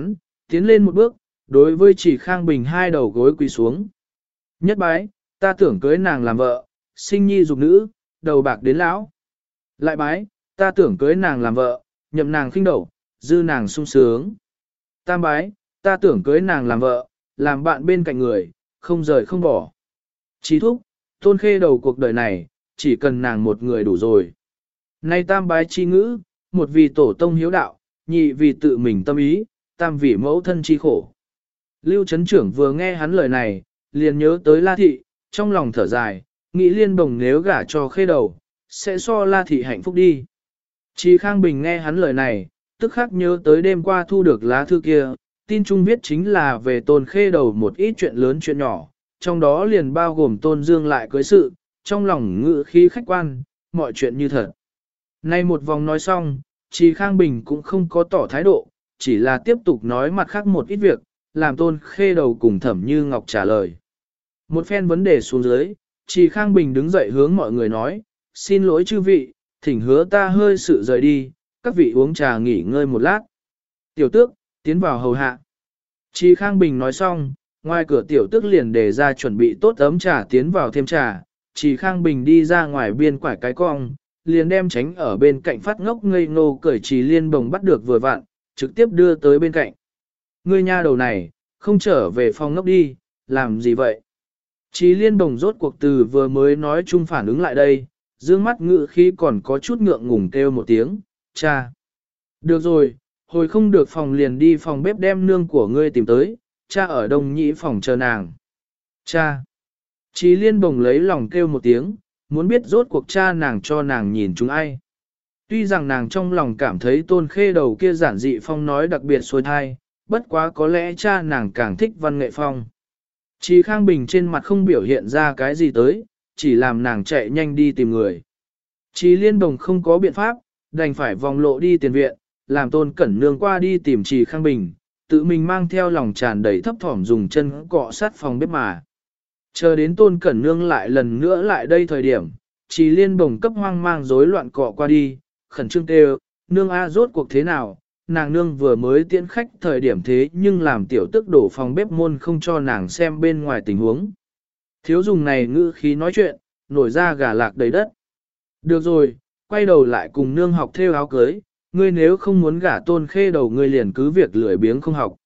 tiến lên một bước, đối với Chỉ Khang Bình hai đầu gối quỳ xuống. Nhất bái, ta tưởng cưới nàng làm vợ, sinh nhi dục nữ, đầu bạc đến lão. Lại bái, ta tưởng cưới nàng làm vợ, nhậm nàng khinh đậu, dư nàng sung sướng. Tam bái, ta tưởng cưới nàng làm vợ, làm bạn bên cạnh người, không rời không bỏ. Chí thúc, Tôn Khê Đầu cuộc đời này, chỉ cần nàng một người đủ rồi. Nay tam bái chi ngữ, một vì tổ tông hiếu đạo, nhị vì tự mình tâm ý, tam vì mẫu thân chi khổ. Lưu Trấn Trưởng vừa nghe hắn lời này, liền nhớ tới La Thị, trong lòng thở dài, nghĩ Liên Bồng nếu gả cho Khê Đầu, sẽ so La Thị hạnh phúc đi. Chí Khang Bình nghe hắn lời này, tức khắc nhớ tới đêm qua thu được lá thư kia, tin chung viết chính là về Tôn Khê Đầu một ít chuyện lớn chuyện nhỏ, trong đó liền bao gồm Tôn Dương lại cưới sự, trong lòng ngự khí khách quan, mọi chuyện như thật. Nay một vòng nói xong, Chí Khang Bình cũng không có tỏ thái độ, chỉ là tiếp tục nói mặt khác một ít việc, làm Tôn Khê Đầu cùng Thẩm Như Ngọc trả lời. Một phen vấn đề xuống dưới, Chí Khang Bình đứng dậy hướng mọi người nói, xin lỗi chư vị, thỉnh hứa ta hơi sự rời đi, các vị uống trà nghỉ ngơi một lát. Tiểu tước, tiến vào hầu hạ. Chí Khang Bình nói xong, ngoài cửa tiểu tước liền đề ra chuẩn bị tốt ấm trà tiến vào thêm trà, Chí Khang Bình đi ra ngoài biên quải cái cong, liền đem tránh ở bên cạnh phát ngốc ngây ngô cởi Chí Liên Bồng bắt được vừa vặn, trực tiếp đưa tới bên cạnh. Ngươi nha đầu này, không trở về phòng ngốc đi, làm gì vậy? Chí Liên Bồng rốt cuộc từ vừa mới nói chung phản ứng lại đây, dương mắt ngự khí còn có chút ngượng ngùng kêu một tiếng, cha. Được rồi, hồi không được phòng liền đi phòng bếp đem nương của ngươi tìm tới, cha ở Đông Nhĩ phòng chờ nàng. Cha. Chí Liên Bồng lấy lòng kêu một tiếng, muốn biết rốt cuộc cha nàng cho nàng nhìn chúng ai. Tuy rằng nàng trong lòng cảm thấy Tôn Khê Đầu kia giản dị phong nói đặc biệt xuôi thai, bất quá có lẽ cha nàng càng thích văn nghệ phong. Chí Khang Bình trên mặt không biểu hiện ra cái gì tới, chỉ làm nàng chạy nhanh đi tìm người. Chí Liên Bồng không có biện pháp, đành phải vòng lộ đi tiền viện, làm Tôn Cẩn Nương qua đi tìm Chí Khang Bình, tự mình mang theo lòng tràn đầy thấp thỏm dùng chân cọ sát phòng bếp mà. Chờ đến Tôn Cẩn Nương lại lần nữa lại đây thời điểm, Chí Liên Bồng cấp hoang mang rối loạn cọ qua đi, khẩn trương kêu, nương a rốt cuộc thế nào, nàng nương vừa mới tiễn khách thời điểm thế nhưng làm tiểu tức đổ phòng bếp môn không cho nàng xem bên ngoài tình huống. Thiếu dùng này ngữ khí nói chuyện, nổi ra gà lạc đầy đất. Được rồi, quay đầu lại cùng nương học thêu áo cưới, ngươi nếu không muốn gả Tôn Khê Đầu ngươi liền cứ việc lười biếng không học.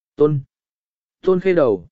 Tôn Khê Đầu.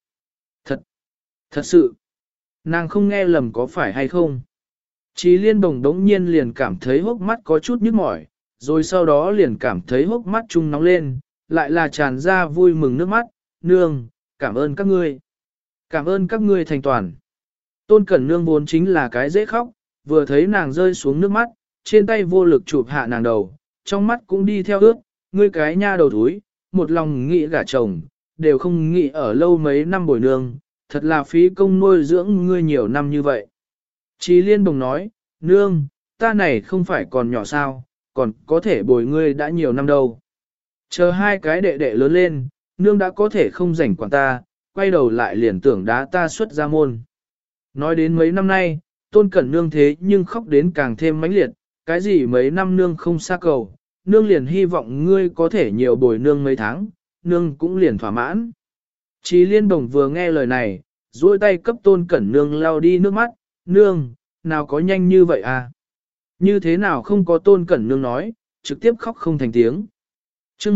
Thật sự, nàng không nghe lầm có phải hay không? Chí Liên Bồng đống nhiên liền cảm thấy hốc mắt có chút nhức mỏi, rồi sau đó liền cảm thấy hốc mắt trung nóng lên, lại là tràn ra vui mừng nước mắt, nương, cảm ơn các ngươi. Cảm ơn các ngươi thành toàn. Tôn Cẩn Nương vốn chính là cái dễ khóc, vừa thấy nàng rơi xuống nước mắt, trên tay vô lực chụp hạ nàng đầu, trong mắt cũng đi theo ướt, ngươi cái nha đầu thúi, một lòng nghĩ gả chồng, đều không nghĩ ở lâu mấy năm bồi nương, thật là phí công nuôi dưỡng ngươi nhiều năm như vậy. Chí Liên Bồng nói, nương, ta này không phải còn nhỏ sao, còn có thể bồi ngươi đã nhiều năm đâu. Chờ hai cái đệ đệ lớn lên, nương đã có thể không rảnh quản ta, quay đầu lại liền tưởng đá ta xuất ra môn. Nói đến mấy năm nay, Tôn Cẩn Nương thế nhưng khóc đến càng thêm mãnh liệt, cái gì mấy năm nương không xa cầu, nương liền hy vọng ngươi có thể nhiều bồi nương mấy tháng, nương cũng liền thỏa mãn. Chí Liên Bồng vừa nghe lời này, duỗi tay cấp Tôn Cẩn Nương lau đi nước mắt, nương, nào có nhanh như vậy à? Như thế nào không có Tôn Cẩn Nương nói, trực tiếp khóc không thành tiếng. chương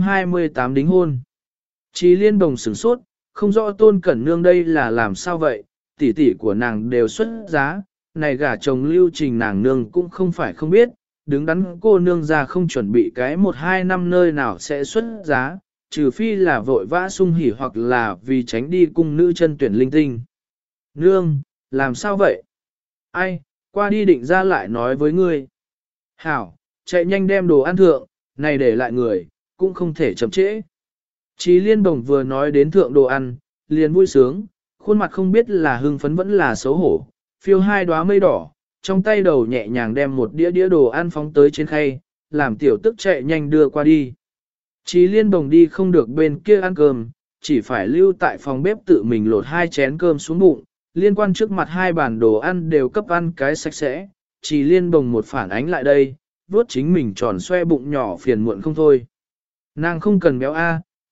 128 đính hôn. Chí Liên Bồng sửng sốt, không rõ Tôn Cẩn Nương đây là làm sao vậy, tỷ tỷ của nàng đều xuất giá, này gả chồng lưu trình nàng nương cũng không phải không biết, đứng đắn cô nương ra không chuẩn bị cái 1-2 năm nơi nào sẽ xuất giá, trừ phi là vội vã sung hỉ hoặc là vì tránh đi cung nữ chân tuyển linh tinh. Nương, làm sao vậy? Ai, qua đi định ra lại nói với ngươi. Hảo, chạy nhanh đem đồ ăn thượng, này để lại người, cũng không thể chậm trễ. Chí Liên Bồng vừa nói đến thượng đồ ăn, liền vui sướng, khuôn mặt không biết là hưng phấn vẫn là xấu hổ, phiêu hai đóa mây đỏ, trong tay đầu nhẹ nhàng đem một đĩa đồ ăn phóng tới trên khay, làm tiểu tức chạy nhanh đưa qua đi. Chí Liên Bồng đi không được bên kia ăn cơm, chỉ phải lưu tại phòng bếp tự mình lột 2 chén cơm xuống bụng, liên quan trước mặt 2 bàn đồ ăn đều cấp ăn cái sạch sẽ, Chí Liên Bồng một phản ánh lại đây, vuốt chính mình tròn xoe bụng nhỏ phiền muộn không thôi. Nàng không cần béo A,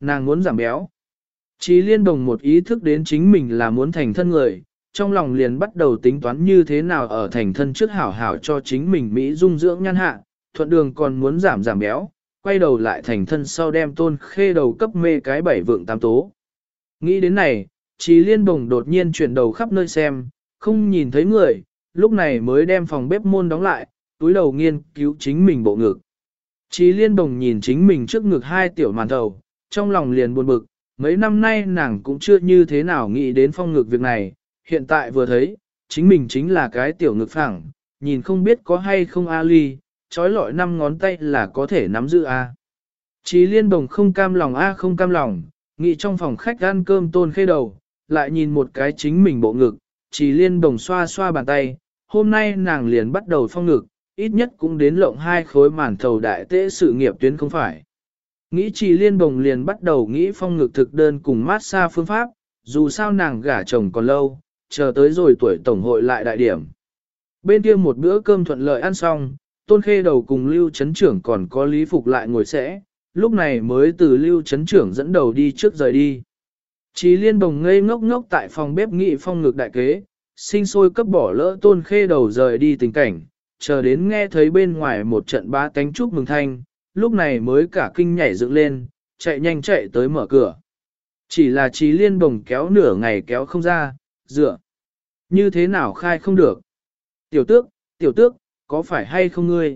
nàng muốn giảm béo. Chí Liên Đồng một ý thức đến chính mình là muốn thành thân người, trong lòng liền bắt đầu tính toán như thế nào ở thành thân trước hảo hảo cho chính mình Mỹ dung dưỡng nhan hạ, thuận đường còn muốn giảm béo, quay đầu lại thành thân sau đem Tôn Khê Đầu cấp mê cái 7 vượng 8 tố. Nghĩ đến này, Chí Liên Đồng đột nhiên chuyển đầu khắp nơi xem, không nhìn thấy người, lúc này mới đem phòng bếp môn đóng lại, túi đầu nghiên cứu chính mình bộ ngực. Chí Liên Đồng nhìn chính mình trước ngực hai tiểu màn thầu, trong lòng liền buồn bực, mấy năm nay nàng cũng chưa như thế nào nghĩ đến phong ngực việc này, hiện tại vừa thấy, chính mình chính là cái tiểu ngực phẳng, nhìn không biết có hay không Ali, trói lọi 5 ngón tay là có thể nắm giữ A. Chí Liên Đồng không cam lòng không cam lòng, nghĩ trong phòng khách ăn cơm Tôn Khê Đầu, lại nhìn một cái chính mình bộ ngực, Chí Liên Đồng xoa xoa bàn tay, hôm nay nàng liền bắt đầu phong ngực, ít nhất cũng đến lộng 2 khối màn thầu đại tế sự nghiệp tuyến không phải. Nghĩ Chí Liên Đồng liền bắt đầu nghĩ phong ngực thực đơn cùng massage phương pháp, dù sao nàng gả chồng còn lâu, chờ tới rồi tuổi tổng hội lại đại điểm. Bên kia một bữa cơm thuận lợi ăn xong, Tôn Khê Đầu cùng Lưu Trấn Trưởng còn có Lý Phục lại ngồi sẽ, lúc này mới từ Lưu Trấn Trưởng dẫn đầu đi trước rời đi. Chí Liên Đồng ngây ngốc ngốc tại phòng bếp nghị phong ngực đại kế, sinh sôi cấp bỏ lỡ Tôn Khê Đầu rời đi tình cảnh, chờ đến nghe thấy bên ngoài một trận bá tánh chúc mừng thanh, lúc này mới cả kinh nhảy dựng lên, chạy nhanh chạy tới mở cửa. Chỉ là Chí Liên Đồng kéo nửa ngày kéo không ra, dựa. Như thế nào khai không được? Tiểu tước, có phải hay không ngươi?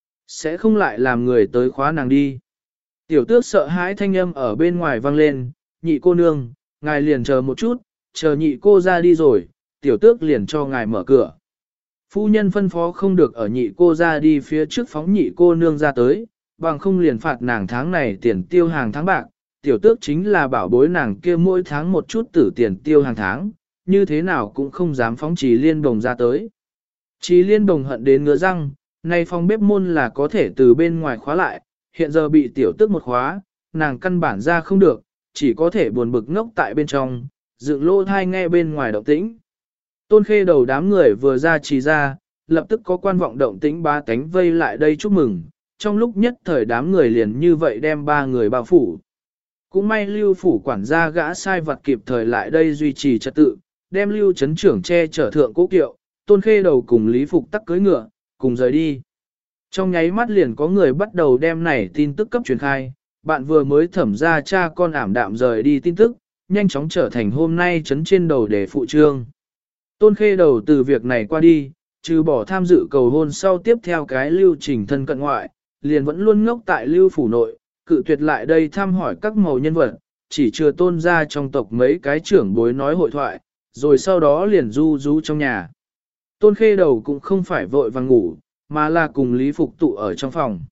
Sẽ không lại làm người tới khóa nàng đi. Tiểu tước sợ hãi thanh âm ở bên ngoài vang lên, nhị cô nương, ngài liền chờ một chút, chờ nhị cô ra đi rồi, tiểu tước liền cho ngài mở cửa. Phu nhân phân phó không được ở nhị cô ra đi phía trước phóng nhị cô nương ra tới, bằng không liền phạt nàng tháng này tiền tiêu hàng tháng bạc, tiểu tước chính là bảo bối nàng kia mỗi tháng một chút tử tiền tiêu hàng tháng, như thế nào cũng không dám phóng Chí Liên Đồng ra tới. Chí Liên Đồng hận đến ngứa răng, nay phòng bếp môn là có thể từ bên ngoài khóa lại, hiện giờ bị tiểu tước một khóa, nàng căn bản ra không được, chỉ có thể buồn bực ngốc tại bên trong, dựng lô thai nghe bên ngoài động tĩnh. Tôn Khê Đầu đám người vừa ra trì ra, lập tức có quan vọng động tĩnh ba cánh vây lại đây chúc mừng, trong lúc nhất thời đám người liền như vậy đem 3 người bao phủ. Cũng may Lưu phủ quản gia gã sai vặt kịp thời lại đây duy trì trật tự, đem Lưu Trấn Trưởng che chở thượng cố kiệu, Tôn Khê Đầu cùng Lý Phục tắc cưới ngựa, cùng rời đi. Trong nháy mắt liền có người bắt đầu đem này tin tức cấp truyền khai, bạn vừa mới thẩm ra cha con ảm đạm rời đi tin tức, nhanh chóng trở thành hôm nay trấn trên đầu để phụ trương. Tôn Khê Đầu từ việc này qua đi, trừ bỏ tham dự cầu hôn sau tiếp theo cái lưu trình thân cận ngoại, liền vẫn luôn ngốc tại Lưu phủ nội, cự tuyệt lại đây thăm hỏi các màu nhân vật, chỉ chưa tôn ra trong tộc mấy cái trưởng bối nói hội thoại, rồi sau đó liền du rú trong nhà. Tôn Khê Đầu cũng không phải vội vàng ngủ, mà là cùng Lý Phục tụ ở trong phòng.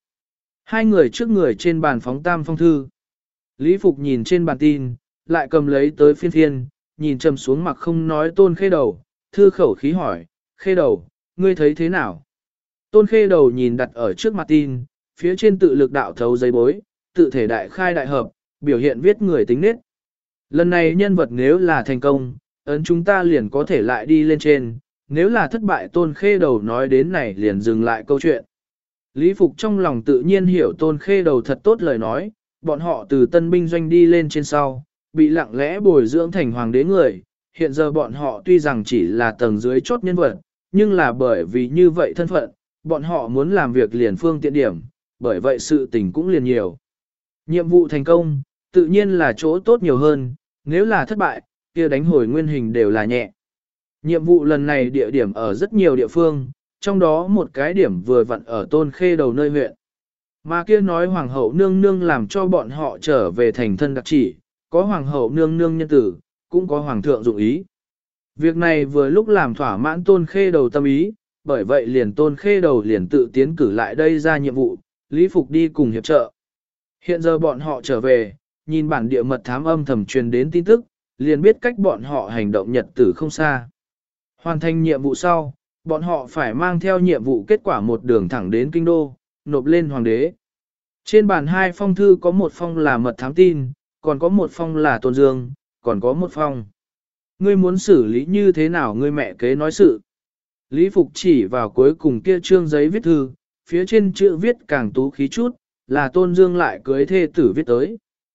2 người trước người trên bàn phóng tam phong thư. Lý Phục nhìn trên bàn tin, lại cầm lấy tới phiên phiên, nhìn trầm xuống mặt không nói Tôn Khê Đầu, thư khẩu khí hỏi, Khê Đầu, ngươi thấy thế nào? Tôn Khê Đầu nhìn đặt ở trước mặt tin, phía trên tự lực đạo thấu giấy bối, tự thể đại khai đại hợp, biểu hiện viết người tính nết. Lần này nhân vật nếu là thành công, ấn chúng ta liền có thể lại đi lên trên, nếu là thất bại Tôn Khê Đầu nói đến này liền dừng lại câu chuyện. Lý Phục trong lòng tự nhiên hiểu Tôn Khê Đầu thật tốt lời nói, bọn họ từ tân binh doanh đi lên trên sau, bị lặng lẽ bồi dưỡng thành hoàng đế người, hiện giờ bọn họ tuy rằng chỉ là tầng dưới chốt nhân vật, nhưng là bởi vì như vậy thân phận, bọn họ muốn làm việc liền phương tiện điểm, bởi vậy sự tình cũng liền nhiều. Nhiệm vụ thành công, tự nhiên là chỗ tốt nhiều hơn, nếu là thất bại, kia đánh hồi nguyên hình đều là nhẹ. Nhiệm vụ lần này địa điểm ở rất nhiều địa phương, trong đó một cái điểm vừa vặn ở Tôn Khê Đầu nơi huyện. Mà kia nói Hoàng hậu nương nương làm cho bọn họ trở về thành thân đặc chỉ, có Hoàng hậu nương nương nhân tử, cũng có Hoàng thượng dụng ý. Việc này vừa lúc làm thỏa mãn Tôn Khê Đầu tâm ý, bởi vậy liền Tôn Khê Đầu liền tự tiến cử lại đây ra nhiệm vụ, Lý Phục đi cùng hiệp trợ. Hiện giờ bọn họ trở về, nhìn bản địa mật thám âm thầm truyền đến tin tức, liền biết cách bọn họ hành động nhật tử không xa. Hoàn thành nhiệm vụ sau, bọn họ phải mang theo nhiệm vụ kết quả một đường thẳng đến kinh đô, nộp lên hoàng đế. Trên bàn 2 phong thư có một phong là mật thám tin, còn có một phong là Tôn Dương, còn có một phong. Ngươi muốn xử lý như thế nào ngươi mẹ kế nói sự. Lý Phục chỉ vào cuối cùng kia trương giấy viết thư, phía trên chữ viết càng tú khí chút, là Tôn Dương lại cưới thê tử viết tới.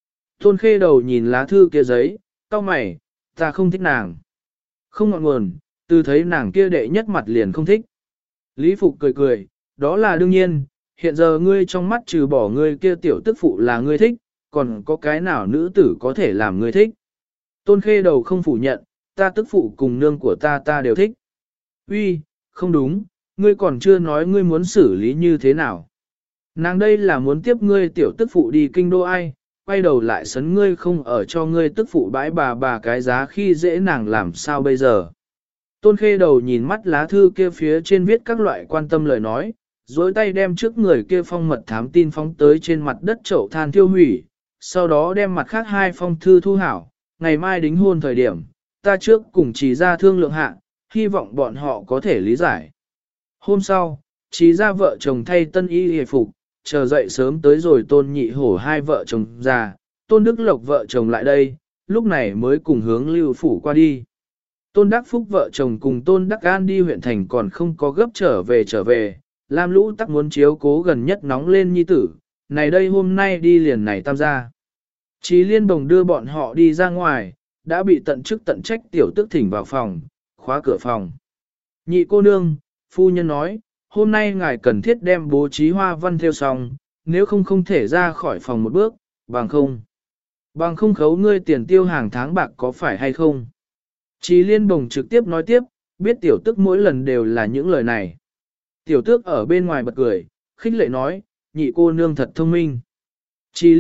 Tôn khê đầu nhìn lá thư kia giấy, cau mày, ta không thích nàng. Không ngọn nguồn, từ thấy nàng kia đệ nhất mặt liền không thích. Lý Phục cười cười, đó là đương nhiên, hiện giờ ngươi trong mắt trừ bỏ ngươi kia tiểu tức phụ là ngươi thích, còn có cái nào nữ tử có thể làm ngươi thích. Tôn khê đầu không phủ nhận, ta tức phụ cùng nương của ta đều thích. Uy, không đúng, ngươi còn chưa nói ngươi muốn xử lý như thế nào. Nàng đây là muốn tiếp ngươi tiểu tức phụ đi kinh đô ai, quay đầu lại sấn ngươi không ở cho ngươi tức phụ bãi bà cái giá khi dễ nàng làm sao bây giờ. Tôn khê đầu nhìn mắt lá thư kia phía trên viết các loại quan tâm lời nói, dối tay đem trước người kia phong mật thám tin phóng tới trên mặt đất chậu than thiêu hủy, sau đó đem mặt khác hai phong thư thu hảo, ngày mai đính hôn thời điểm, ta trước cùng chỉ ra thương lượng hạ, hy vọng bọn họ có thể lý giải. Hôm sau, chỉ ra vợ chồng thay tân y hề phục, chờ dậy sớm tới rồi tôn nhị hổ hai vợ chồng già, tôn đức lộc vợ chồng lại đây, lúc này mới cùng hướng lưu phủ qua đi. Tôn Đắc Phúc vợ chồng cùng Tôn Đắc An đi huyện thành còn không có gấp trở về, Lam Lũ tắc muốn chiếu cố gần nhất nóng lên nhi tử, này đây hôm nay đi liền này tam gia. Chí Liên Bồng đưa bọn họ đi ra ngoài, đã bị tận chức tận trách tiểu tức thỉnh vào phòng, khóa cửa phòng. Nhị cô nương, phu nhân nói, hôm nay ngài cần thiết đem bố trí hoa văn theo xong, nếu không thể ra khỏi phòng một bước, bằng không khấu ngươi tiền tiêu hàng tháng bạc có phải hay không. Chí Liên Bồng trực tiếp nói tiếp, biết tiểu tức mỗi lần đều là những lời này. Tiểu tước ở bên ngoài bật cười, khích lệ nói, nhị cô nương thật thông minh. Chí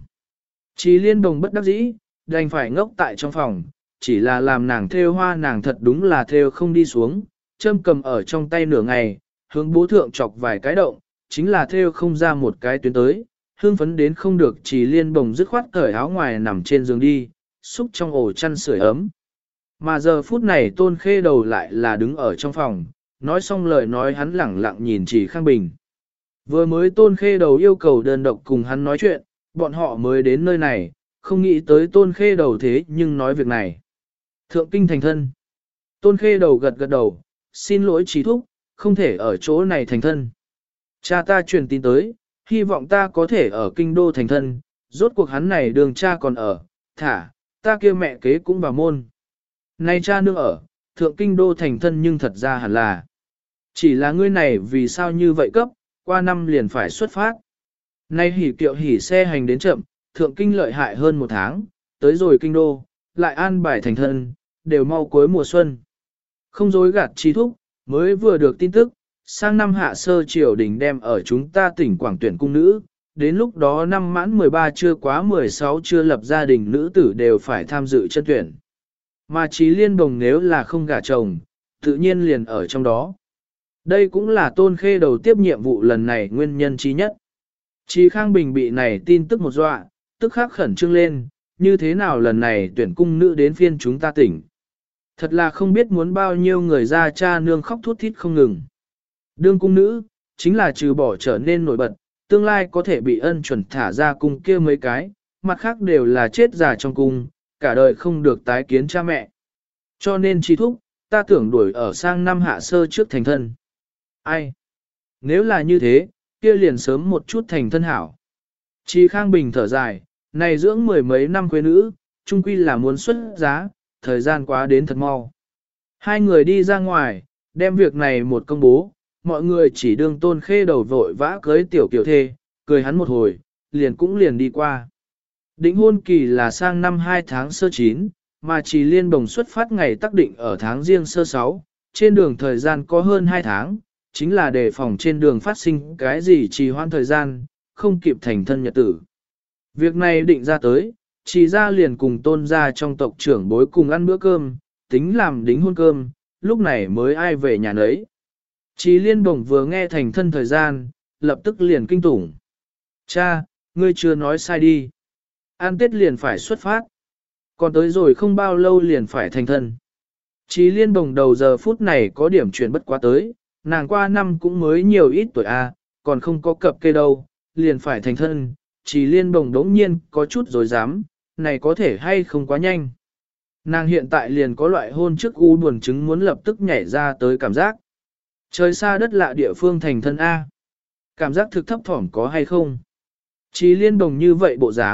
Liên Bồng bất đắc dĩ, đành phải ngốc tại trong phòng, chỉ là làm nàng thêu hoa nàng thật đúng là thêu không đi xuống, châm cầm ở trong tay nửa ngày, hướng bố thượng chọc vài cái động, chính là thêu không ra một cái tuyến tới, hương phấn đến không được. Chí Liên Bồng dứt khoát cởi áo ngoài nằm trên giường đi, xúc trong ổ chăn sưởi ấm. Mà giờ phút này Tôn Khê đầu lại là đứng ở trong phòng, nói xong lời nói hắn lẳng lặng nhìn Chỉ Khang Bình. Vừa mới Tôn Khê đầu yêu cầu đơn độc cùng hắn nói chuyện, bọn họ mới đến nơi này, không nghĩ tới Tôn Khê đầu thế nhưng nói việc này. Thượng kinh thành thân. Tôn Khê đầu gật gật đầu, xin lỗi Chỉ thúc, không thể ở chỗ này thành thân. Cha ta truyền tin tới, hy vọng ta có thể ở kinh đô thành thân, rốt cuộc hắn này đường cha còn ở, thả, ta kia mẹ kế cũng vào môn. Nay cha nương ở, thượng kinh đô thành thân nhưng thật ra hẳn là. Chỉ là ngươi này vì sao như vậy cấp, qua năm liền phải xuất phát. Nay hỉ kiệu hỉ xe hành đến chậm, thượng kinh lợi hại hơn một tháng, tới rồi kinh đô, lại an bài thành thân, đều mau cuối mùa xuân. Không dối gạt Trí thúc, mới vừa được tin tức, sang năm hạ sơ triều đình đem ở chúng ta tỉnh Quảng tuyển cung nữ, đến lúc đó năm mãn 13 chưa quá 16 chưa lập gia đình nữ tử đều phải tham dự chân tuyển. Mà Chí Liên Bồng nếu là không gả chồng, tự nhiên liền ở trong đó. Đây cũng là Tôn Khê đầu tiếp nhiệm vụ lần này nguyên nhân chí nhất. Chí Khang Bình bị này tin tức một dọa, tức khắc khẩn trương lên, như thế nào lần này tuyển cung nữ đến phiên chúng ta tỉnh. Thật là không biết muốn bao nhiêu người ra cha nương khóc thút thít không ngừng. Đương cung nữ, chính là trừ bỏ trở nên nổi bật, tương lai có thể bị ân chuẩn thả ra cung kia mấy cái, mặt khác đều là chết già trong cung, cả đời không được tái kiến cha mẹ. Cho nên Trí thúc, ta tưởng đuổi ở sang năm hạ sơ trước thành thân. Ai? Nếu là như thế, kia liền sớm một chút thành thân hảo. Chí Khang Bình thở dài, này dưỡng mười mấy năm quê nữ, chung quy là muốn xuất giá, thời gian quá đến thật mau. Hai người đi ra ngoài, đem việc này một công bố, mọi người chỉ đương Tôn Khê đầu vội vã cưới tiểu kiểu thê, cười hắn một hồi, liền đi qua. Định hôn kỳ là sang năm 2 tháng sơ 9, mà Chí Liên Bồng xuất phát ngày tác định ở tháng riêng sơ 6, trên đường thời gian có hơn 2 tháng, chính là đề phòng trên đường phát sinh cái gì trì hoãn thời gian, không kịp thành thân nhật tử. Việc này định ra tới, Chí ra liền cùng Tôn gia trong tộc trưởng bối cùng ăn bữa cơm, tính làm đính hôn cơm, lúc này mới ai về nhà nấy. Chí Liên Bồng vừa nghe thành thân thời gian, lập tức liền kinh tủng. Cha, ngươi chưa nói sai đi. An Tết liền phải xuất phát. Còn tới rồi không bao lâu liền phải thành thân. Chí Liên Bồng đầu giờ phút này có điểm chuyển bất quá tới, nàng qua năm cũng mới nhiều ít tuổi a, còn không có cập kê đâu, liền phải thành thân. Chí Liên Bồng đống nhiên có chút rồi dám, này có thể hay không quá nhanh. Nàng hiện tại liền có loại hôn trước u buồn chứng muốn lập tức nhảy ra tới cảm giác. Trời xa đất lạ địa phương thành thân A. Cảm giác thực thấp thỏm có hay không? Chí Liên Bồng như vậy bộ dáng,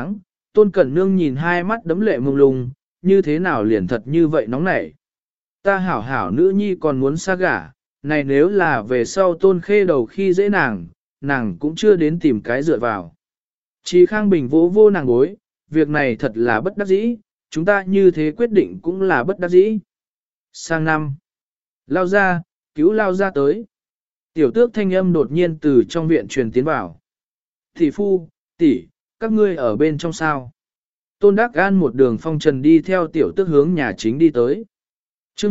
Tôn Cẩn Nương nhìn hai mắt đấm lệ mông lung, như thế nào liền thật như vậy nóng nảy. Ta hảo hảo nữ nhi còn muốn xa gả, này nếu là về sau Tôn Khê Đầu khi dễ nàng, nàng cũng chưa đến tìm cái dựa vào. Chí Khang Bình vỗ vô nàng gối, việc này thật là bất đắc dĩ, chúng ta như thế quyết định cũng là bất đắc dĩ. Sang năm, lao ra, cứu lao ra tới. Tiểu tước thanh âm đột nhiên từ trong viện truyền tiến vào. Thị phu, tỷ, các ngươi ở bên trong sao? Tôn Đắc An một đường phong trần đi theo tiểu tước hướng nhà chính đi tới. chương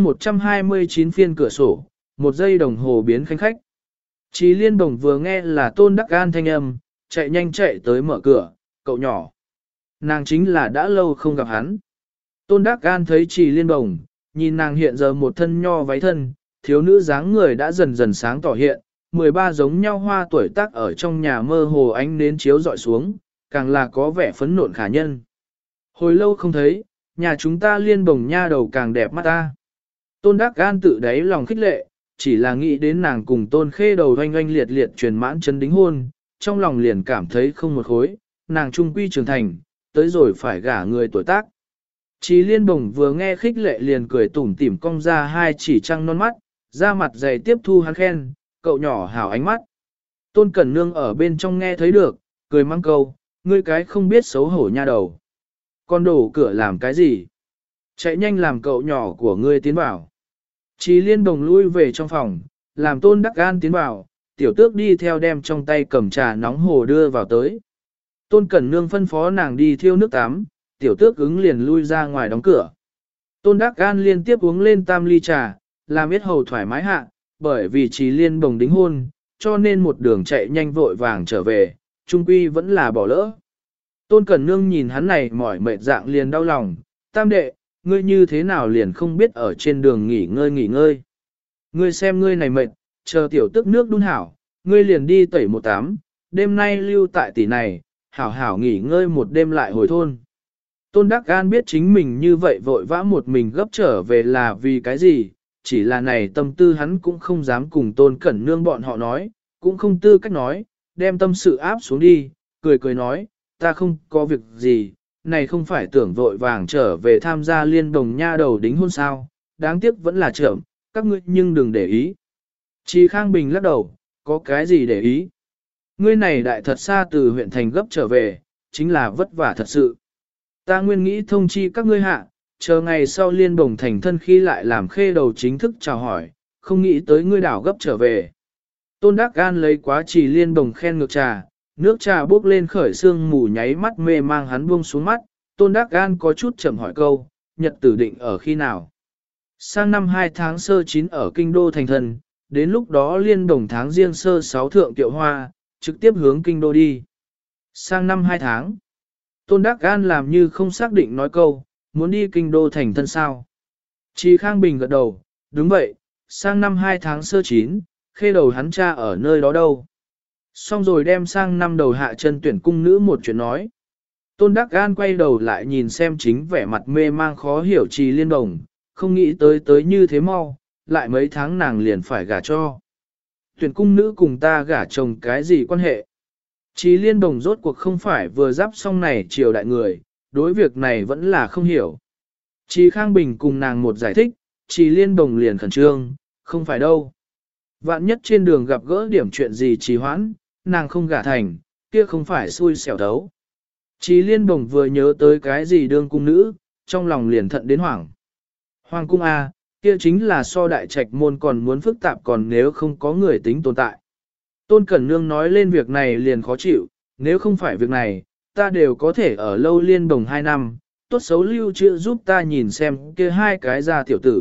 129 phiên cửa sổ, một giây đồng hồ biến khanh khách. Chí Liên Bồng vừa nghe là Tôn Đắc An thanh âm, chạy nhanh chạy tới mở cửa, cậu nhỏ. Nàng chính là đã lâu không gặp hắn. Tôn Đắc An thấy Chí Liên Bồng, nhìn nàng hiện giờ một thân nho váy thân, thiếu nữ dáng người đã dần dần sáng tỏ hiện, 13 giống nhau hoa tuổi tác ở trong nhà mơ hồ ánh nến chiếu dọi xuống, càng là có vẻ phấn nộn khả nhân. Hồi lâu không thấy, nhà chúng ta Liên Bồng nha đầu càng đẹp mắt ta. Tôn Đắc An tự đáy lòng khích lệ, chỉ là nghĩ đến nàng cùng Tôn Khê Đầu oanh oanh liệt liệt truyền mãn chân đính hôn, trong lòng liền cảm thấy không một khối, nàng trung quy trưởng thành, tới rồi phải gả người tuổi tác. Chí Liên Bồng vừa nghe khích lệ liền cười tủm tỉm cong ra hai chỉ trăng non mắt, ra mặt dày tiếp thu hắn khen, cậu nhỏ hảo ánh mắt. Tôn Cẩn Nương ở bên trong nghe thấy được, cười mang câu, ngươi cái không biết xấu hổ nha đầu. Con đổ cửa làm cái gì? Chạy nhanh làm cậu nhỏ của ngươi tiến vào. Chí Liên Bồng lui về trong phòng, làm Tôn Đắc An tiến vào, tiểu tước đi theo đem trong tay cầm trà nóng hồ đưa vào tới. Tôn Cẩn Nương phân phó nàng đi thiêu nước tắm, tiểu tước ứng liền lui ra ngoài đóng cửa. Tôn Đắc An liên tiếp uống lên tam ly trà, làm biết hầu thoải mái hạ, bởi vì Chí Liên Bồng đính hôn, cho nên một đường chạy nhanh vội vàng trở về, trung quy vẫn là bỏ lỡ. Tôn Cẩn Nương nhìn hắn này mỏi mệt dạng liền đau lòng, tam đệ, ngươi như thế nào liền không biết ở trên đường nghỉ ngơi. Ngươi xem ngươi này mệt, chờ tiểu tức nước đun hảo, ngươi liền đi tẩy một tắm, đêm nay lưu tại tỷ này, hảo hảo nghỉ ngơi một đêm lại hồi thôn. Tôn Đắc An biết chính mình như vậy vội vã một mình gấp trở về là vì cái gì, chỉ là này tâm tư hắn cũng không dám cùng Tôn Cẩn Nương bọn họ nói, cũng không tư cách nói, đem tâm sự áp xuống đi, cười cười nói, ta không có việc gì, này không phải tưởng vội vàng trở về tham gia Liên Bồng nha đầu đính hôn sao, đáng tiếc vẫn là chậm, các ngươi nhưng đừng để ý. Chí Khang Bình lắc đầu, có cái gì để ý? Ngươi này đại thật xa từ huyện thành gấp trở về, chính là vất vả thật sự. Ta nguyên nghĩ thông chi các ngươi hạ, chờ ngày sau Liên Bồng thành thân khi lại làm Khê Đầu chính thức chào hỏi, không nghĩ tới ngươi đảo gấp trở về. Tôn Đắc An lấy quá Chí Liên Bồng khen ngược trà, nước trà bốc lên khởi sương mù nháy mắt mê mang hắn buông xuống mắt, Tôn Đắc An có chút chậm hỏi câu, nhật tử định ở khi nào? Sang năm 2 tháng sơ 9 ở kinh đô thành thân, đến lúc đó Liên Bồng tháng riêng sơ 6 thượng tiệu hoa, trực tiếp hướng kinh đô đi. Sang năm 2 tháng, Tôn Đắc An làm như không xác định nói câu, muốn đi kinh đô thành thân sao? Chí Khang Bình gật đầu, đúng vậy, sang năm 2 tháng sơ 9, Khê Đầu hắn cha ở nơi đó đâu. Xong rồi đem sang năm đầu hạ chân tuyển cung nữ một chuyện nói. Tôn Đắc An quay đầu lại nhìn xem chính vẻ mặt mê mang khó hiểu Chí Liên Bồng, không nghĩ tới như thế mau, lại mấy tháng nàng liền phải gả cho. Tuyển cung nữ cùng ta gả chồng cái gì quan hệ? Chí Liên Bồng rốt cuộc không phải vừa giáp xong này triều đại người, đối việc này vẫn là không hiểu. Chí Khang Bình cùng nàng một giải thích, Chí Liên Bồng liền khẩn trương, không phải đâu. Vạn nhất trên đường gặp gỡ điểm chuyện gì trì hoãn, nàng không gả thành, kia không phải xui xẻo thấu. Chí Liên Bồng vừa nhớ tới cái gì đương cung nữ, trong lòng liền thận đến hoảng. Hoàng cung A, kia chính là so đại trạch môn còn muốn phức tạp còn nếu không có người tính tồn tại. Tôn Cẩn Nương nói lên việc này liền khó chịu, nếu không phải việc này, ta đều có thể ở lâu Liên Bồng 2 năm, tốt xấu lưu trữ giúp ta nhìn xem kia hai cái ra tiểu tử.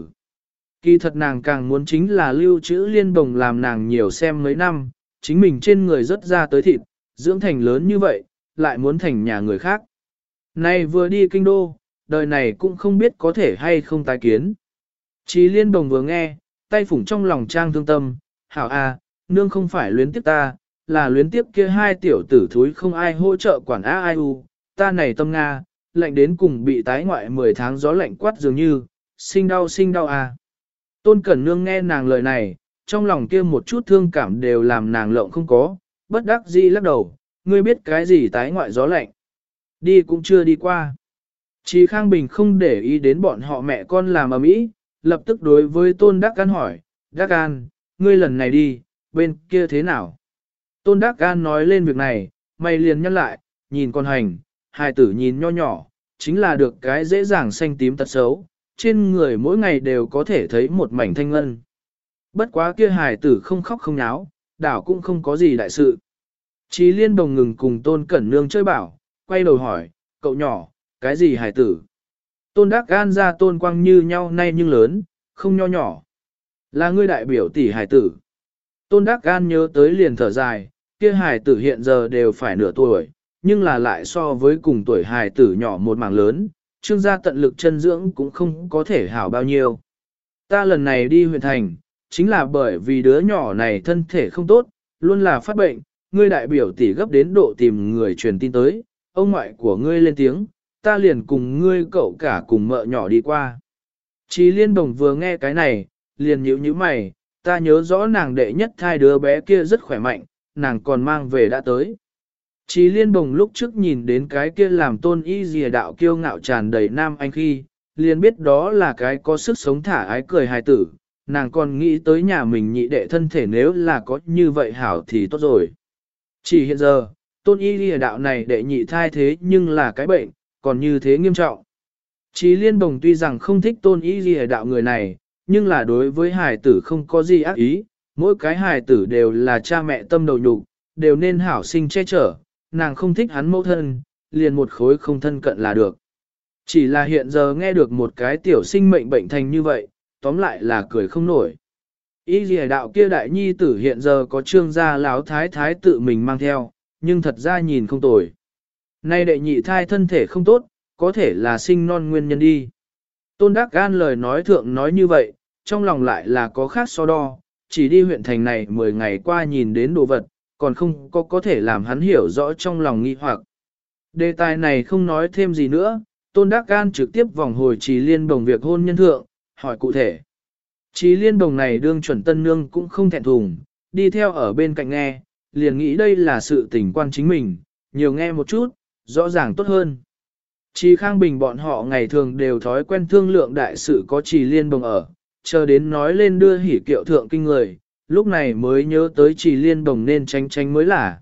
Kỳ thật nàng càng muốn chính là lưu trữ Liên Bồng làm nàng nhiều xem mấy năm, chính mình trên người rất ra tới thịt, dưỡng thành lớn như vậy, lại muốn thành nhà người khác. Này vừa đi kinh đô, đời này cũng không biết có thể hay không tái kiến. Chí Liên Bồng vừa nghe, tay phủng trong lòng trang thương tâm, hảo a, nương không phải luyến tiếp ta, là luyến tiếp kia hai tiểu tử thúi không ai hỗ trợ quản á ai u, ta này tâm Nga, lạnh đến cùng bị tái ngoại 10 tháng gió lạnh quát dường như, sinh đau a. Tôn Cẩn Nương nghe nàng lời này, trong lòng kia một chút thương cảm đều làm nàng lộng không có, bất đắc dĩ lắc đầu, ngươi biết cái gì tái ngoại gió lạnh. Đi cũng chưa đi qua. Chí Khang Bình không để ý đến bọn họ mẹ con làm ầm ĩ, lập tức đối với Tôn Đắc An hỏi, Đắc An, ngươi lần này đi, bên kia thế nào? Tôn Đắc An nói lên việc này, mày liền nhắc lại, nhìn con hành, hài tử nhìn nho nhỏ, chính là được cái dễ dàng xanh tím tật xấu, trên người mỗi ngày đều có thể thấy một mảnh thanh ngân. Bất quá kia hài tử không khóc không náo, đảo cũng không có gì đại sự. Chí Liên Đồng ngừng cùng Tôn Cẩn Nương chơi bảo, quay đầu hỏi, cậu nhỏ, cái gì hài tử? Tôn Đắc An ra Tôn Quang như nhau nay nhưng lớn, không nho nhỏ. Là ngươi đại biểu tỷ hài tử. Tôn Đắc An nhớ tới liền thở dài, kia hài tử hiện giờ đều phải nửa tuổi, nhưng là lại so với cùng tuổi hài tử nhỏ một mảng lớn, trương gia tận lực chân dưỡng cũng không có thể hảo bao nhiêu. Ta lần này đi huyện thành, chính là bởi vì đứa nhỏ này thân thể không tốt, luôn là phát bệnh, ngươi đại biểu tỷ gấp đến độ tìm người truyền tin tới, ông ngoại của ngươi lên tiếng, ta liền cùng ngươi cậu cả cùng mợ nhỏ đi qua. Chí Liên Đồng vừa nghe cái này, liền nhíu nhíu mày, ta nhớ rõ nàng đệ nhất thai đứa bé kia rất khỏe mạnh, nàng còn mang về đã tới. Chí Liên Đồng lúc trước nhìn đến cái kia làm Tôn Y Dìa đạo kiêu ngạo tràn đầy nam anh khi, liền biết đó là cái có sức sống thả ái cười hài tử, nàng còn nghĩ tới nhà mình nhị đệ thân thể nếu là có như vậy hảo thì tốt rồi. Chỉ hiện giờ, Tôn Y Dìa đạo này đệ nhị thai thế nhưng là cái bệnh, còn như thế nghiêm trọng. Chí Liên Đồng tuy rằng không thích Tôn Y Dìa đạo người này, nhưng là đối với hài tử không có gì ác ý, mỗi cái hài tử đều là cha mẹ tâm đầu nhục, đều nên hảo sinh che chở, nàng không thích hắn mẫu thân, liền một khối không thân cận là được. Chỉ là hiện giờ nghe được một cái tiểu sinh mệnh bệnh thành như vậy, tóm lại là cười không nổi. Y dìa đạo kia đại nhi tử hiện giờ có trương gia láo thái thái tự mình mang theo, nhưng thật ra nhìn không tồi. Nay đệ nhị thai thân thể không tốt, có thể là sinh non nguyên nhân đi. Tôn Đắc An lời nói thượng nói như vậy, trong lòng lại là có khác so đo, chỉ đi huyện thành này 10 ngày qua nhìn đến đồ vật, còn không có thể làm hắn hiểu rõ trong lòng nghi hoặc. Đề tài này không nói thêm gì nữa, Tôn Đắc An trực tiếp vòng hồi Chí Liên Đồng việc hôn nhân thượng, hỏi cụ thể. Chí Liên Đồng này đương chuẩn tân nương cũng không thẹn thùng, đi theo ở bên cạnh nghe, liền nghĩ đây là sự tình quan chính mình, nhiều nghe một chút, rõ ràng tốt hơn. Chí Khang Bình bọn họ ngày thường đều thói quen thương lượng đại sự có Chí Liên Đồng ở, chờ đến nói lên đưa hỉ kiệu thượng kinh người, lúc này mới nhớ tới Chí Liên Đồng nên tránh tránh mới là.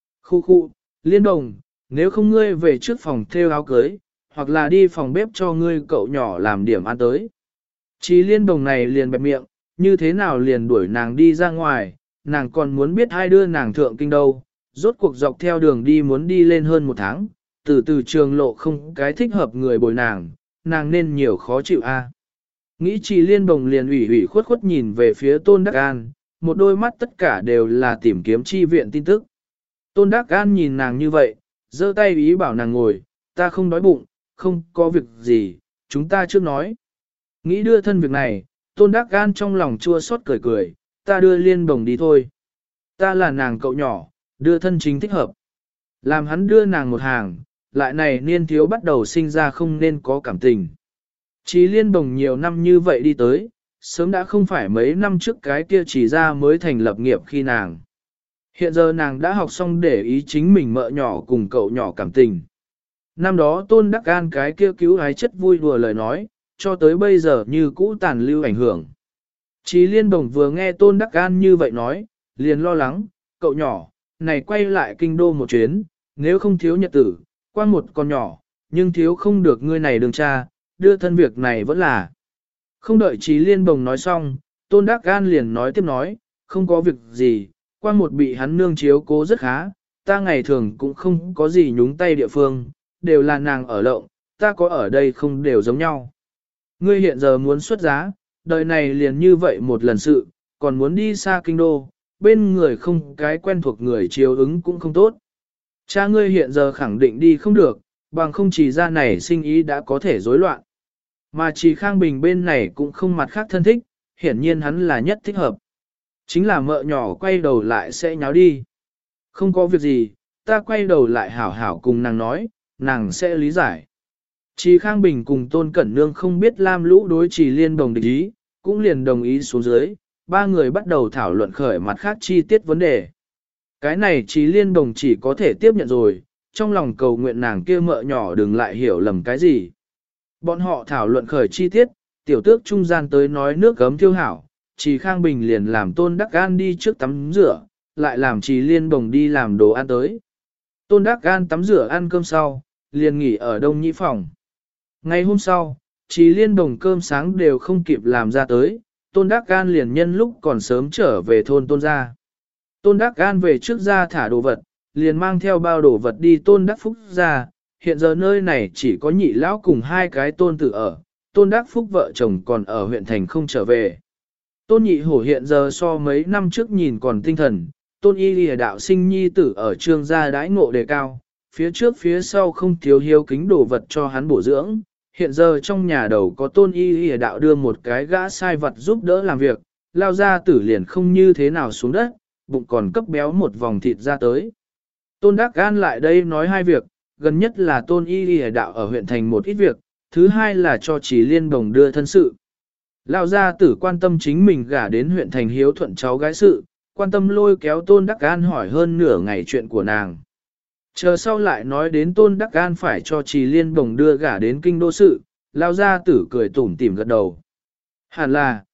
Khu, Liên Đồng, nếu không ngươi về trước phòng thêu áo cưới, hoặc là đi phòng bếp cho ngươi cậu nhỏ làm điểm ăn tới. Chí Liên Đồng này liền bẹp miệng, như thế nào liền đuổi nàng đi ra ngoài, nàng còn muốn biết ai đưa nàng thượng kinh đâu, rốt cuộc dọc theo đường đi muốn đi lên hơn 1 tháng, từ trường lộ không cái thích hợp người bồi nàng nên nhiều khó chịu a. Nghĩ Chí Liên Đồng liền ủy khuất khuất nhìn về phía Tôn Đắc An, một đôi mắt tất cả đều là tìm kiếm chi viện tin tức. Tôn Đắc An nhìn nàng như vậy, giơ tay ý bảo nàng ngồi, ta không đói bụng, không có việc gì, chúng ta trước nói. Nghĩ đưa thân việc này, Tôn Đắc An trong lòng chua xót cười cười, ta đưa Liên Đồng đi thôi. Ta là nàng cậu nhỏ, đưa thân chính thích hợp. Làm hắn đưa nàng một hàng, lại này niên thiếu bắt đầu sinh ra không nên có cảm tình. Chí Liên Đồng nhiều năm như vậy đi tới, sớm đã không phải mấy năm trước cái kia chỉ ra mới thành lập nghiệp khi nàng. Hiện giờ nàng đã học xong để ý chính mình mợ nhỏ cùng cậu nhỏ cảm tình. Năm đó Tôn Đắc An cái kia cứu ái chất vui đùa lời nói, cho tới bây giờ như cũ tàn lưu ảnh hưởng. Chí Liên Đồng vừa nghe Tôn Đắc An như vậy nói, liền lo lắng, cậu nhỏ, này quay lại kinh đô một chuyến, nếu không thiếu nhật tử, quan một con nhỏ, nhưng thiếu không được ngươi này đường cha, đưa thân việc này vẫn là. Không đợi Chí Liên Đồng nói xong, Tôn Đắc An liền nói tiếp nói, không có việc gì, quan một bị hắn nương chiếu cố rất khá, ta ngày thường cũng không có gì nhúng tay địa phương, đều là nàng ở lộng, ta có ở đây không đều giống nhau. Ngươi hiện giờ muốn xuất giá, đời này liền như vậy một lần sự, còn muốn đi xa kinh đô, bên người không cái quen thuộc người chiếu ứng cũng không tốt. Cha ngươi hiện giờ khẳng định đi không được, bằng không chỉ ra này sinh ý đã có thể rối loạn. Mà chỉ Khang Bình bên này cũng không mặt khác thân thích, hiển nhiên hắn là nhất thích hợp. Chính là mợ nhỏ quay đầu lại sẽ nháo đi. Không có việc gì, ta quay đầu lại hảo hảo cùng nàng nói, nàng sẽ lý giải. Chí Khang Bình cùng Tôn Cẩn Nương không biết Lam Lũ đối Chí Liên Đồng địch ý, cũng liền đồng ý xuống dưới, ba người bắt đầu thảo luận khởi mặt khác chi tiết vấn đề. Cái này Chí Liên Đồng chỉ có thể tiếp nhận rồi, trong lòng cầu nguyện nàng kia mợ nhỏ đừng lại hiểu lầm cái gì. Bọn họ thảo luận khởi chi tiết, tiểu tước trung gian tới nói nước gấm thiêu hảo, Trì Khang Bình liền làm Tôn Đắc Gan đi trước tắm rửa, lại làm Trì Liên Bồng đi làm đồ ăn tới. Tôn Đắc Gan tắm rửa ăn cơm sau, liền nghỉ ở Đông Nhĩ phòng. Ngày hôm sau, Trì Liên Bồng cơm sáng đều không kịp làm ra tới, Tôn Đắc Gan liền nhân lúc còn sớm trở về thôn Tôn gia. Tôn Đắc Gan về trước ra thả đồ vật, liền mang theo bao đồ vật đi Tôn Đắc Phúc ra, hiện giờ nơi này chỉ có nhị lão cùng hai cái tôn tử ở, Tôn Đắc Phúc vợ chồng còn ở huyện thành không trở về. Tôn nhị hổ hiện giờ so mấy năm trước nhìn còn tinh thần, Tôn y lìa đạo sinh nhi tử ở trương gia đãi ngộ đề cao, phía trước phía sau không thiếu hiếu kính đồ vật cho hắn bổ dưỡng. Hiện giờ trong nhà đầu có Tôn y lìa đạo đưa một cái gã sai vật giúp đỡ làm việc, lao ra tử liền không như thế nào xuống đất, bụng còn cấp béo một vòng thịt ra tới. Tôn Đắc Gan lại đây nói hai việc, gần nhất là Tôn y lìa đạo ở huyện thành một ít việc, thứ hai là cho Trì Liên Bồng đưa thân sự. Lão gia tử quan tâm chính mình gả đến huyện thành hiếu thuận cháu gái sự, quan tâm lôi kéo Tôn Đắc Gan hỏi hơn nửa ngày chuyện của nàng. Chờ sau lại nói đến Tôn Đắc Gan phải cho Trì Liên Bồng đưa gả đến kinh đô sự, lão gia tử cười tủm tỉm gật đầu. Hẳn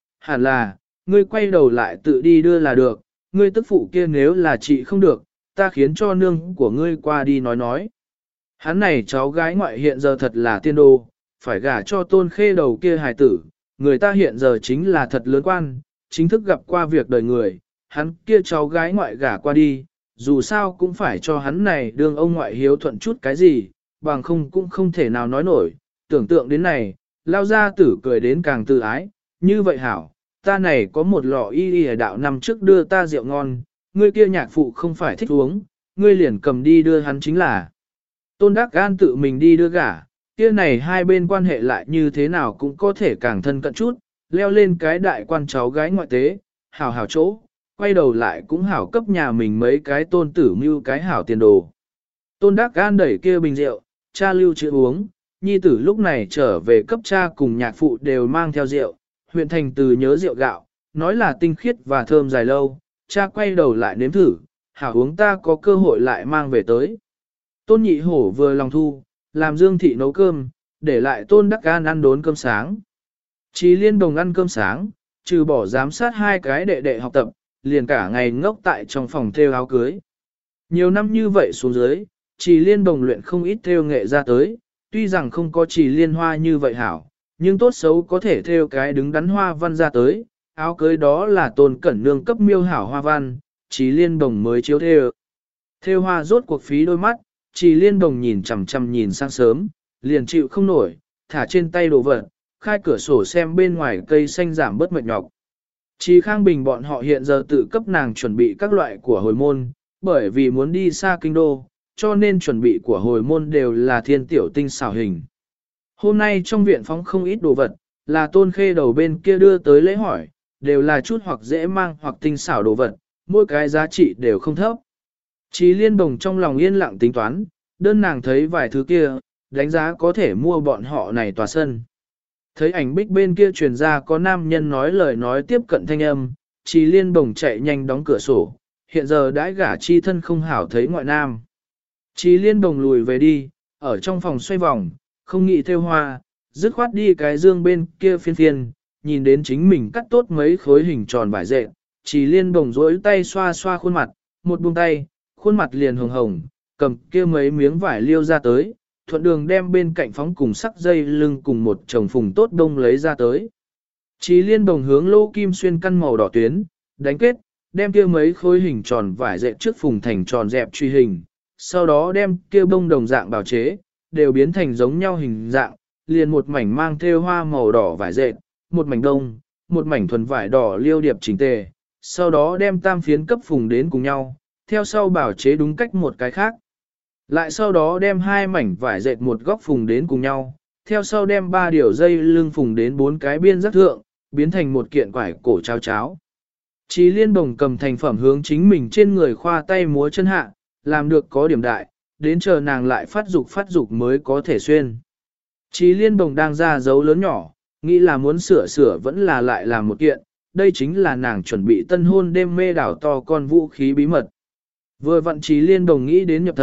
là, ngươi quay đầu lại tự đi đưa là được, ngươi tức phụ kia nếu là chị không được, ta khiến cho nương của ngươi qua đi nói. Hắn này cháu gái ngoại hiện giờ thật là tiên đồ, phải gả cho Tôn Khê Đầu kia hài tử. Người ta hiện giờ chính là thật lớn quan, chính thức gặp qua việc đời người, hắn kia cháu gái ngoại gả qua đi, dù sao cũng phải cho hắn này đương ông ngoại hiếu thuận chút cái gì, bằng không cũng không thể nào nói nổi, tưởng tượng đến này, lao gia tử cười đến càng tự ái, như vậy hảo, ta này có một lọ y đạo năm trước đưa ta rượu ngon, ngươi kia nhạc phụ không phải thích uống, ngươi liền cầm đi đưa hắn chính là. Tôn Đắc Gan tự mình đi đưa gả. Kia này hai bên quan hệ lại như thế nào cũng có thể càng thân cận chút, leo lên cái đại quan cháu gái ngoại tế, hảo hảo chỗ, quay đầu lại cũng hảo cấp nhà mình mấy cái tôn tử mưu cái hảo tiền đồ. Tôn Đắc Gan đẩy kia bình rượu, cha lưu chữ uống, nhi tử lúc này trở về cấp cha cùng nhạc phụ đều mang theo rượu, huyện thành từ nhớ rượu gạo, nói là tinh khiết và thơm dài lâu, cha quay đầu lại nếm thử, hảo uống ta có cơ hội lại mang về tới. Tôn nhị hổ vừa lòng thu, làm Dương thị nấu cơm, để lại Tôn Đắc Gan ăn đốn cơm sáng. Trì Liên Bồng ăn cơm sáng, trừ bỏ giám sát hai cái đệ đệ học tập, liền cả ngày ngốc tại trong phòng thêu áo cưới. Nhiều năm như vậy xuống dưới, Trì Liên Bồng luyện không ít thêu nghệ ra tới, tuy rằng không có Trì Liên hoa như vậy hảo, nhưng tốt xấu có thể thêu cái đứng đắn hoa văn ra tới, áo cưới đó là Tôn Cẩn Nương cấp miêu hảo hoa văn, Trì Liên Bồng mới chiếu thêu. Thêu hoa rốt cuộc phí đôi mắt, Trì Liên Bồng nhìn chằm chằm nhìn sang sớm, liền chịu không nổi, thả trên tay đồ vật, khai cửa sổ xem bên ngoài cây xanh giảm bớt mệt nhọc. Trì Khang Bình bọn họ hiện giờ tự cấp nàng chuẩn bị các loại của hồi môn, bởi vì muốn đi xa kinh đô, cho nên chuẩn bị của hồi môn đều là thiên tiểu tinh xảo hình. Hôm nay trong viện phóng không ít đồ vật, là Tôn Khê Đầu bên kia đưa tới lễ hỏi, đều là chút hoặc dễ mang hoặc tinh xảo đồ vật, mỗi cái giá trị đều không thấp. Trì Liên Bồng trong lòng yên lặng tính toán, đơn nàng thấy vài thứ kia, đánh giá có thể mua bọn họ này tòa sân. Thấy ảnh bích bên kia truyền ra có nam nhân nói lời nói tiếp cận thanh âm, Trì Liên Bồng chạy nhanh đóng cửa sổ, hiện giờ đãi gả chi thân không hảo thấy ngoại nam. Trì Liên Bồng lùi về đi, ở trong phòng xoay vòng, không nghĩ theo hoa, dứt khoát đi cái dương bên kia phiên phiên, nhìn đến chính mình cắt tốt mấy khối hình tròn vải dệt, Trì Liên Bồng rỗi tay xoa xoa khuôn mặt, một buông tay, khuôn mặt liền hồng hồng, cầm kia mấy miếng vải liêu ra tới, thuận đường đem bên cạnh phóng cùng sắc dây lưng cùng một chồng phùng tốt đông lấy ra tới. Trì Liên Bồng hướng lô kim xuyên căn màu đỏ tuyến, đánh kết, đem kia mấy khối hình tròn vải dệt trước phùng thành tròn dẹp truy hình, sau đó đem kia bông đồng dạng bào chế, đều biến thành giống nhau hình dạng, liền một mảnh mang thêu hoa màu đỏ vải dệt, một mảnh đông, một mảnh thuần vải đỏ liêu điệp chỉnh tề, sau đó đem tam phiến cấp phùng đến cùng nhau, theo sau bảo chế đúng cách một cái khác. Lại sau đó đem hai mảnh vải dệt một góc phùng đến cùng nhau, theo sau đem ba điều dây lưng phùng đến bốn cái biên giác thượng, biến thành một kiện quải cổ cháo cháo. Trì Liên Bồng cầm thành phẩm hướng chính mình trên người khoa tay múa chân hạ, làm được có điểm đại, đến chờ nàng lại phát dục mới có thể xuyên. Trì Liên Bồng đang ra dấu lớn nhỏ, nghĩ là muốn sửa vẫn là lại làm một kiện, đây chính là nàng chuẩn bị tân hôn đêm mê đảo to con vũ khí bí mật. Vừa vặn Trì Liên Bồng nghĩ đến nhập thần,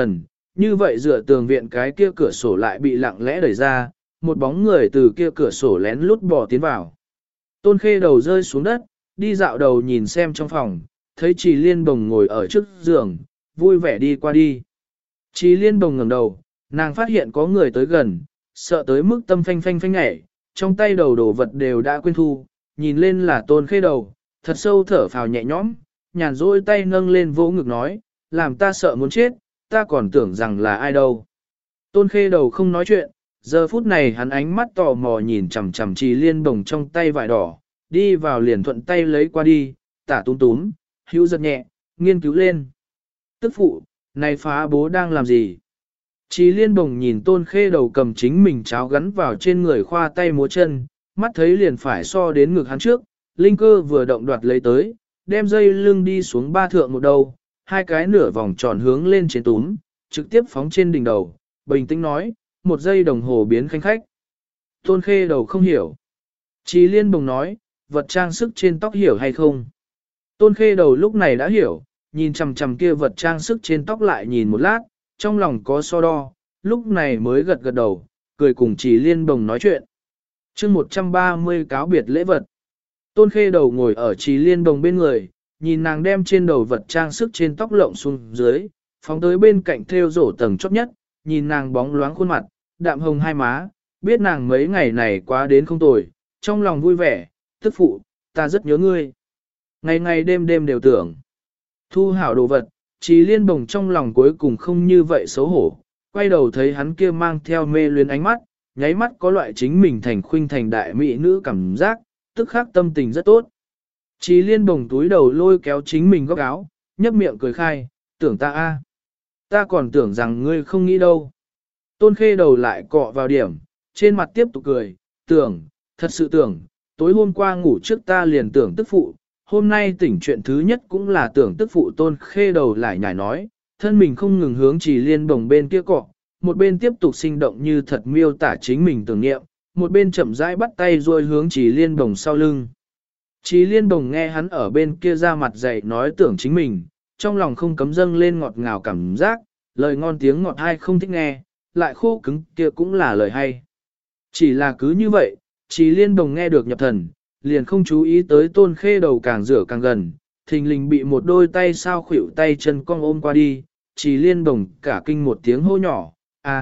như vậy dựa tường viện cái kia cửa sổ lại bị lặng lẽ đẩy ra, một bóng người từ kia cửa sổ lén lút bò tiến vào. Tôn Khê đầu rơi xuống đất, đi dạo đầu nhìn xem trong phòng, thấy Trì Liên Bồng ngồi ở trước giường, vui vẻ đi qua đi. Trì Liên Bồng ngẩng đầu, nàng phát hiện có người tới gần, sợ tới mức tâm phanh phanh phanh nhảy, trong tay đầu đồ vật đều đã quên thu, nhìn lên là Tôn Khê đầu, thật sâu thở phào nhẹ nhõm, nhàn rỗi tay nâng lên vỗ ngực nói, làm ta sợ muốn chết, ta còn tưởng rằng là ai đâu. Tôn Khê đầu không nói chuyện, giờ phút này hắn ánh mắt tò mò nhìn chằm chằm Trì Liên Bồng trong tay vải đỏ, đi vào liền thuận tay lấy qua đi, tả túm túm, hữu giật nhẹ, nghiên cứu lên. Tức phụ, này phá bố đang làm gì? Trì Liên Bồng nhìn Tôn Khê đầu cầm chính mình cháo gắn vào trên người khoa tay múa chân, mắt thấy liền phải so đến ngực hắn trước, linh cơ vừa động đoạt lấy tới, đem dây lưng đi xuống ba thượng một đầu, hai cái nửa vòng tròn hướng lên trên túm, trực tiếp phóng trên đỉnh đầu, bình tĩnh nói, một giây đồng hồ biến khanh khách. Tôn Khê đầu không hiểu. Trì Liên Bồng nói, vật trang sức trên tóc hiểu hay không? Tôn Khê đầu lúc này đã hiểu, nhìn chằm chằm kia vật trang sức trên tóc lại nhìn một lát, trong lòng có so đo, lúc này mới gật gật đầu, cười cùng Trì Liên Bồng nói chuyện. chương 130 cáo biệt lễ vật. Tôn Khê đầu ngồi ở Trì Liên Bồng bên người, nhìn nàng đem trên đầu vật trang sức trên tóc lộng xuống dưới, phóng tới bên cạnh theo rổ tầng chót nhất, nhìn nàng bóng loáng khuôn mặt, đạm hồng hai má, biết nàng mấy ngày này quá đến không tồi, trong lòng vui vẻ, tức phụ, ta rất nhớ ngươi. Ngày ngày đêm đêm đều tưởng. Thu hảo đồ vật, Trì Liên Bồng trong lòng cuối cùng không như vậy xấu hổ, quay đầu thấy hắn kia mang theo mê luyến ánh mắt, nháy mắt có loại chính mình thành khuynh thành đại mỹ nữ cảm giác, tức khắc tâm tình rất tốt. Trì Liên Bồng túi đầu lôi kéo chính mình góc áo, nhấp miệng cười khai, tưởng ta ta còn tưởng rằng ngươi không nghĩ đâu. Tôn Khê đầu lại cọ vào điểm, trên mặt tiếp tục cười, tưởng, thật sự tưởng, tối hôm qua ngủ trước ta liền tưởng tức phụ, hôm nay tỉnh chuyện thứ nhất cũng là tưởng tức phụ. Tôn Khê đầu lại nhảy nói, thân mình không ngừng hướng Trì Liên Bồng bên kia cọ, một bên tiếp tục sinh động như thật miêu tả chính mình tưởng niệm, một bên chậm rãi bắt tay rồi hướng Trì Liên Bồng sau lưng. Trì Liên Bồng nghe hắn ở bên kia ra mặt dậy nói tưởng chính mình, trong lòng không cấm dâng lên ngọt ngào cảm giác, lời ngon tiếng ngọt hay không thích nghe, lại khô cứng kia cũng là lời hay. Chỉ là cứ như vậy, Trì Liên Bồng nghe được nhập thần, liền không chú ý tới Tôn Khê đầu càng rửa càng gần, thình lình bị một đôi tay sao khuỷu tay chân cong ôm qua đi, Trì Liên Bồng cả kinh một tiếng hô nhỏ,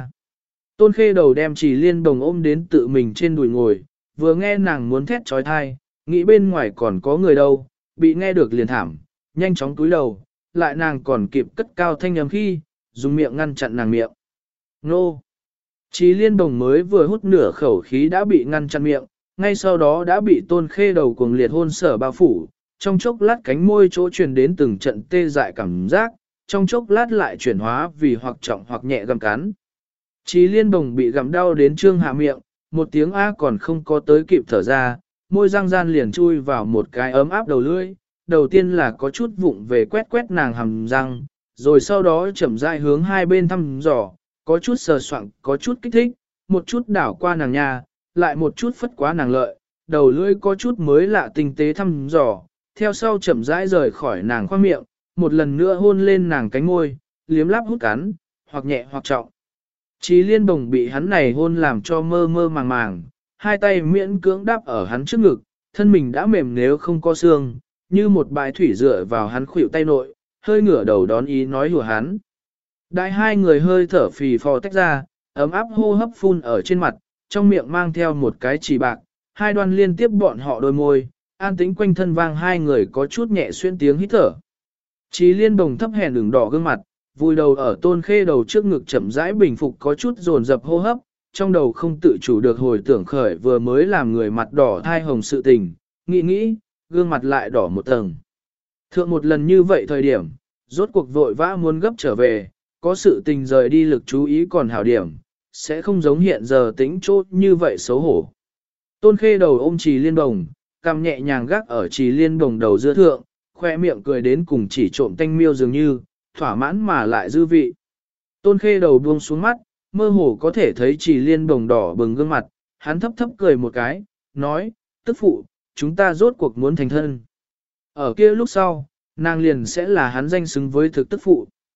Tôn Khê đầu đem Trì Liên Bồng ôm đến tự mình trên đùi ngồi, vừa nghe nàng muốn thét trói thai, nghĩ bên ngoài còn có người đâu, bị nghe được liền thảm, nhanh chóng túi đầu, lại nàng còn kịp cất cao thanh âm khi, dùng miệng ngăn chặn nàng miệng. Nô! Trì Liên Bồng mới vừa hút nửa khẩu khí đã bị ngăn chặn miệng, ngay sau đó đã bị Tôn Khê đầu cuồng liệt hôn sở bao phủ, trong chốc lát cánh môi chỗ truyền đến từng trận tê dại cảm giác, trong chốc lát lại chuyển hóa vì hoặc trọng hoặc nhẹ gặm cắn. Trì Liên Bồng bị gặm đau đến trương hạ miệng, một tiếng A còn không có tới kịp thở ra, môi răng gian liền chui vào một cái ấm áp đầu lưỡi, đầu tiên là có chút vụng về quét quét nàng hàm răng, rồi sau đó chậm rãi hướng hai bên thăm dò, có chút sờ soạng, có chút kích thích, một chút đảo qua nàng nha, lại một chút phất quá nàng lợi, đầu lưỡi có chút mới lạ tinh tế thăm dò, theo sau chậm rãi rời khỏi nàng khoang miệng, một lần nữa hôn lên nàng cánh môi, liếm láp hút cắn, hoặc nhẹ hoặc trọng. Trì Liên Bồng bị hắn này hôn làm cho mơ mơ màng màng, hai tay miễn cưỡng đáp ở hắn trước ngực, thân mình đã mềm nếu không có xương, như một bãi thủy dựa vào hắn khuỷu tay nội, hơi ngửa đầu đón ý nói hùa hắn. Đại hai người hơi thở phì phò tách ra, ấm áp hô hấp phun ở trên mặt, trong miệng mang theo một cái chỉ bạc, hai đoan liên tiếp bọn họ đôi môi, an tĩnh quanh thân vang hai người có chút nhẹ xuyên tiếng hít thở. Trì Liên Bồng thấp hèn đường đỏ gương mặt, vùi đầu ở Tôn Khê đầu trước ngực chậm rãi bình phục có chút dồn dập hô hấp, trong đầu không tự chủ được hồi tưởng khởi vừa mới làm người mặt đỏ thai hồng sự tình, nghĩ, gương mặt lại đỏ một tầng. Thượng một lần như vậy thời điểm, rốt cuộc vội vã muốn gấp trở về, có sự tình rời đi lực chú ý còn hảo điểm, sẽ không giống hiện giờ tính chốt như vậy xấu hổ. Tôn Khê đầu ôm Trì Liên Bồng, cằm nhẹ nhàng gác ở Trì Liên Bồng đầu giữa thượng, khoe miệng cười đến cùng chỉ trộm tanh miêu dường như, thỏa mãn mà lại dư vị. Tôn Khê đầu buông xuống mắt, mơ hồ có thể thấy Trì Liên Bồng đỏ bừng gương mặt, hắn thấp thấp cười một cái, nói, tức phụ, chúng ta rốt cuộc muốn thành thân. Ở kia lúc sau, nàng liền sẽ là hắn danh xứng với thực tức phụ.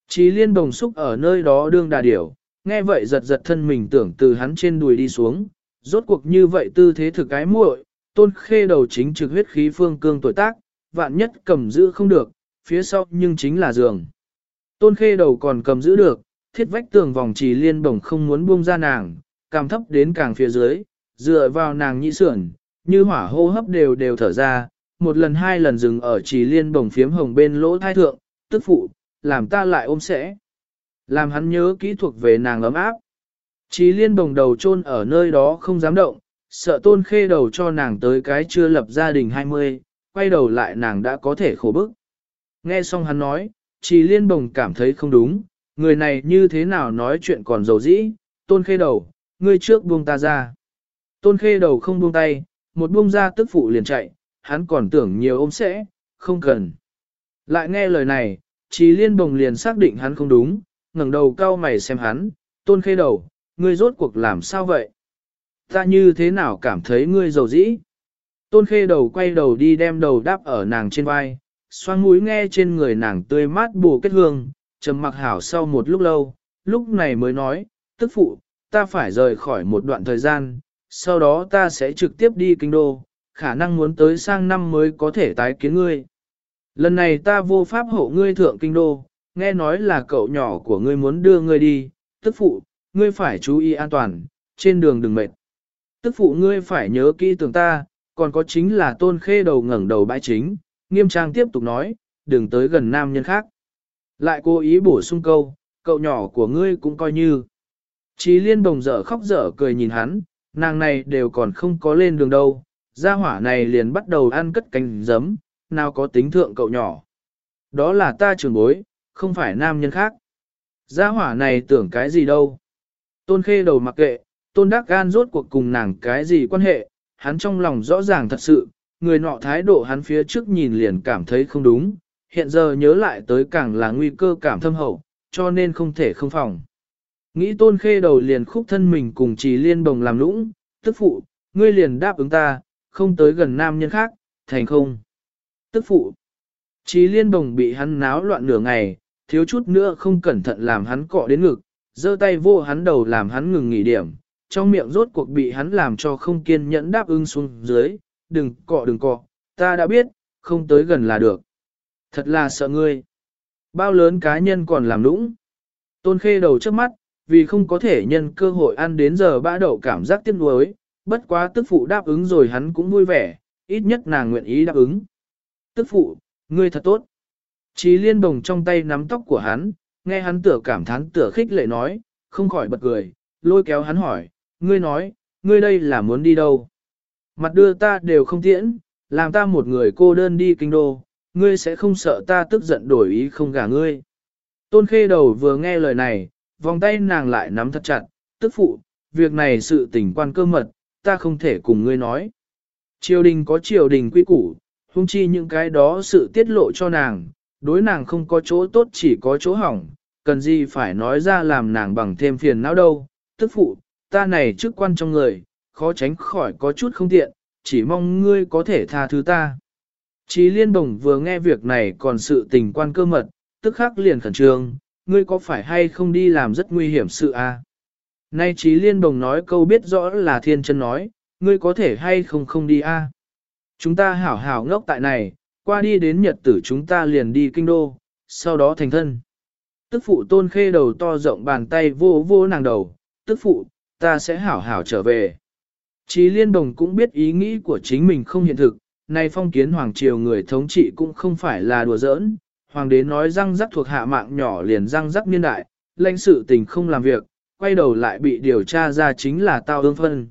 Chí liên bồng xúc ở nơi đó đương đà điểu, nghe vậy giật giật thân mình tưởng từ hắn trên đùi đi xuống, rốt cuộc như vậy tư thế thực cái muội, Tôn Khê Đầu chính trực huyết khí phương cương tuổi tác, vạn nhất cầm giữ không được, phía sau nhưng chính là giường. Tôn Khê Đầu còn cầm giữ được, thiết vách tường vòng Chí liên bồng không muốn buông ra nàng, càng thấp đến càng phía dưới, dựa vào nàng nhĩ sườn, như hỏa hô hấp đều thở ra, một lần hai lần dừng ở Chí liên bồng phiếm hồng bên lỗ thai thượng, tức phụ, làm ta lại ôm sẽ. Làm hắn nhớ kỹ thuộc về nàng ấm áp. Chí liên bồng đầu chôn ở nơi đó không dám động, sợ Tôn Khê Đầu cho nàng tới cái chưa lập gia đình 20, quay đầu lại nàng đã có thể khổ bức. Nghe xong hắn nói, Chí liên bồng cảm thấy không đúng, người này như thế nào nói chuyện còn dầu dĩ, Tôn Khê Đầu, ngươi trước buông ta ra. Tôn Khê Đầu không buông tay, một buông ra tức phụ liền chạy, hắn còn tưởng nhiều ôm sẽ, không cần. Lại nghe lời này, Chí liên bồng liền xác định hắn không đúng, ngẩng đầu cau mày xem hắn, Tôn Khê Đầu, ngươi rốt cuộc làm sao vậy? Ta như thế nào cảm thấy ngươi dầu dĩ? Tôn Khê Đầu quay đầu đi đem đầu đáp ở nàng trên vai, xoang mũi nghe trên người nàng tươi mát bù kết hương, trầm mặc hảo sau một lúc lâu, lúc này mới nói, tức phụ, ta phải rời khỏi một đoạn thời gian, sau đó ta sẽ trực tiếp đi kinh đô, khả năng muốn tới sang năm mới có thể tái kiến ngươi. Lần này ta vô pháp hộ ngươi thượng kinh đô, nghe nói là cậu nhỏ của ngươi muốn đưa ngươi đi, tức phụ, ngươi phải chú ý an toàn, trên đường đừng mệt. Tức phụ ngươi phải nhớ kỹ tưởng ta, còn có chính là Tôn Khê Đầu ngẩng đầu bãi chính, nghiêm trang tiếp tục nói, đừng tới gần nam nhân khác. Lại cố ý bổ sung câu, cậu nhỏ của ngươi cũng coi như. Chí liên bồng dở khóc dở cười nhìn hắn, nàng này đều còn không có lên đường đâu, gia hỏa này liền bắt đầu ăn cất cánh giấm, nào có tính thượng cậu nhỏ. Đó là ta trưởng bối, không phải nam nhân khác. Gia hỏa này tưởng cái gì đâu. Tôn Khê Đầu mặc kệ, Tôn Đắc Gan rốt cuộc cùng nàng cái gì quan hệ, hắn trong lòng rõ ràng thật sự, người nọ thái độ hắn phía trước nhìn liền cảm thấy không đúng, hiện giờ nhớ lại tới càng là nguy cơ cảm thâm hậu, cho nên không thể không phòng. Nghĩ Tôn Khê Đầu liền khúc thân mình cùng Chí liên bồng làm lũng, tức phụ, ngươi liền đáp ứng ta, không tới gần nam nhân khác, thành không. Tức phụ, Chí liên bồng bị hắn náo loạn nửa ngày, thiếu chút nữa không cẩn thận làm hắn cọ đến ngực, giơ tay vô hắn đầu làm hắn ngừng nghỉ điểm, trong miệng rốt cuộc bị hắn làm cho không kiên nhẫn đáp ứng xuống dưới, đừng cọ, ta đã biết, không tới gần là được. Thật là sợ ngươi. Bao lớn cá nhân còn làm lũng. Tôn Khê Đầu trước mắt, vì không có thể nhân cơ hội ăn đến giờ bã đậu cảm giác tiếc nuối, bất quá tức phụ đáp ứng rồi hắn cũng vui vẻ, ít nhất nàng nguyện ý đáp ứng. Tức phụ, ngươi thật tốt. Chí liên bồng trong tay nắm tóc của hắn, nghe hắn tựa cảm thán tựa khích lệ nói, không khỏi bật cười, lôi kéo hắn hỏi, ngươi nói, ngươi đây là muốn đi đâu? Mặt đưa ta đều không tiễn, làm ta một người cô đơn đi kinh đô, ngươi sẽ không sợ ta tức giận đổi ý không gả ngươi. Tôn Khê Đầu vừa nghe lời này, vòng tay nàng lại nắm thật chặt, tức phụ, việc này sự tình quan cơ mật, ta không thể cùng ngươi nói. Triều đình có triều đình quy củ, huống chi những cái đó sự tiết lộ cho nàng, đối nàng không có chỗ tốt chỉ có chỗ hỏng, cần gì phải nói ra làm nàng bằng thêm phiền não đâu. Tức phụ, ta này chức quan trong người, khó tránh khỏi có chút không tiện, chỉ mong ngươi có thể tha thứ ta. Chí liên bồng vừa nghe việc này còn sự tình quan cơ mật, tức khắc liền khẩn trương, ngươi có phải hay không đi làm rất nguy hiểm sự à? Nay Chí liên bồng nói câu biết rõ là thiên chân nói, ngươi có thể hay không đi à? Chúng ta hảo hảo ngốc tại này, qua đi đến nhật tử chúng ta liền đi kinh đô, sau đó thành thân. Tức phụ Tôn Khê Đầu to rộng bàn tay vô vô nàng đầu, tức phụ, ta sẽ hảo hảo trở về. Chí liên bồng cũng biết ý nghĩ của chính mình không hiện thực, nay phong kiến hoàng triều người thống trị cũng không phải là đùa giỡn, hoàng đế nói răng rắc thuộc hạ mạng nhỏ liền răng rắc niên đại, lãnh sự tình không làm việc, quay đầu lại bị điều tra ra chính là tao ương phân.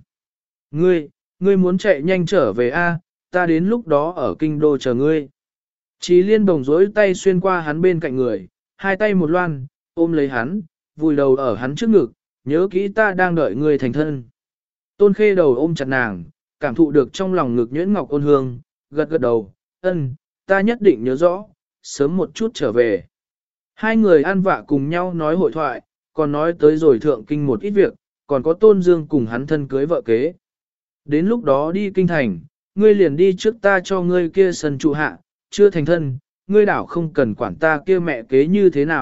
Ngươi muốn chạy nhanh trở về a, ta đến lúc đó ở kinh đô chờ ngươi. Chí liên bồng rối tay xuyên qua hắn bên cạnh người, hai tay một loan, ôm lấy hắn, vùi đầu ở hắn trước ngực, nhớ kỹ ta đang đợi ngươi thành thân. Tôn Khê Đầu ôm chặt nàng, cảm thụ được trong lòng ngực nhuyễn ngọc ôn hương, gật gật đầu, ta nhất định nhớ rõ, sớm một chút trở về. Hai người ăn vạ cùng nhau nói hội thoại, còn nói tới rồi thượng kinh một ít việc, còn có Tôn Dương cùng hắn thân cưới vợ kế. Đến lúc đó đi kinh thành, ngươi liền đi trước ta cho ngươi kia sân trụ hạ, chưa thành thân, ngươi đảo không cần quản ta kia mẹ kế như thế nào,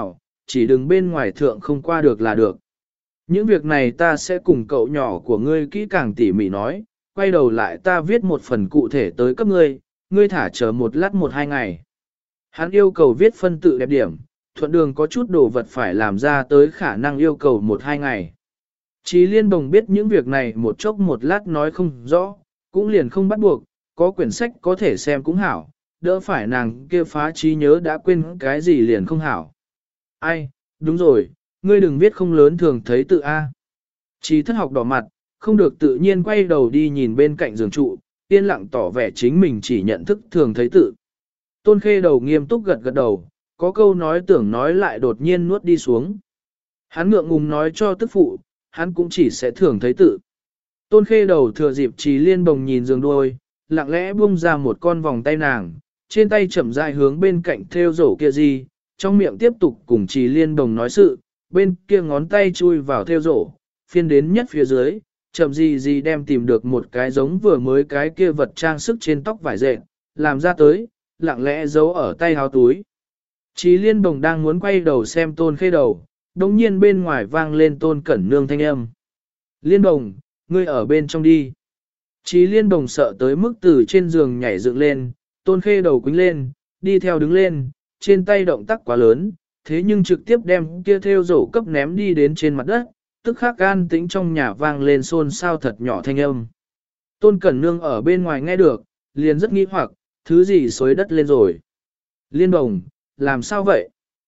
chỉ đừng bên ngoài thượng không qua được là được. Những việc này ta sẽ cùng cậu nhỏ của ngươi kỹ càng tỉ mỉ nói, quay đầu lại ta viết một phần cụ thể tới cấp ngươi, ngươi thả chờ một lát 1-2 ngày. Hắn yêu cầu viết phân tự đẹp điểm, thuận đường có chút đồ vật phải làm ra tới khả năng yêu cầu 1-2 ngày. Chí Liên Bồng biết những việc này một chốc một lát nói không rõ, cũng liền không bắt buộc, có quyển sách có thể xem cũng hảo, đỡ phải nàng kia phá trí nhớ đã quên cái gì liền không hảo. Ai, đúng rồi, ngươi đừng viết không lớn thường thấy tự A. Chí Thất học đỏ mặt, không được tự nhiên quay đầu đi nhìn bên cạnh giường trụ, yên lặng tỏ vẻ chính mình chỉ nhận thức thường thấy tự. Tôn Khê Đầu nghiêm túc gật gật đầu, có câu nói tưởng nói lại đột nhiên nuốt đi xuống. Hắn ngượng ngùng nói cho tức phụ, hắn cũng chỉ sẽ thường thấy tự. Tôn Khê Đầu thừa dịp Chí Liên Bồng nhìn giường đuôi, lặng lẽ buông ra một con vòng tay nàng, trên tay chậm rãi hướng bên cạnh theo rổ kia gì, trong miệng tiếp tục cùng Chí Liên Bồng nói sự, bên kia ngón tay chui vào theo rổ, phiên đến nhất phía dưới, chậm gì đem tìm được một cái giống vừa mới cái kia vật trang sức trên tóc vải dệt, làm ra tới, lặng lẽ giấu ở tay áo túi. Chí Liên Bồng đang muốn quay đầu xem Tôn Khê Đầu, đồng nhiên bên ngoài vang lên Tôn Cẩn Nương thanh âm. Liên Bồng, ngươi ở bên trong đi. Chí Liên Bồng sợ tới mức từ trên giường nhảy dựng lên, Tôn Khê Đầu quính lên, đi theo đứng lên, trên tay động tác quá lớn, thế nhưng trực tiếp đem kia theo rổ cấp ném đi đến trên mặt đất, tức khắc an tĩnh trong nhà vang lên xôn xao thật nhỏ thanh âm. Tôn Cẩn Nương ở bên ngoài nghe được, liền rất nghi hoặc, thứ gì xối đất lên rồi. Liên Bồng, làm sao vậy?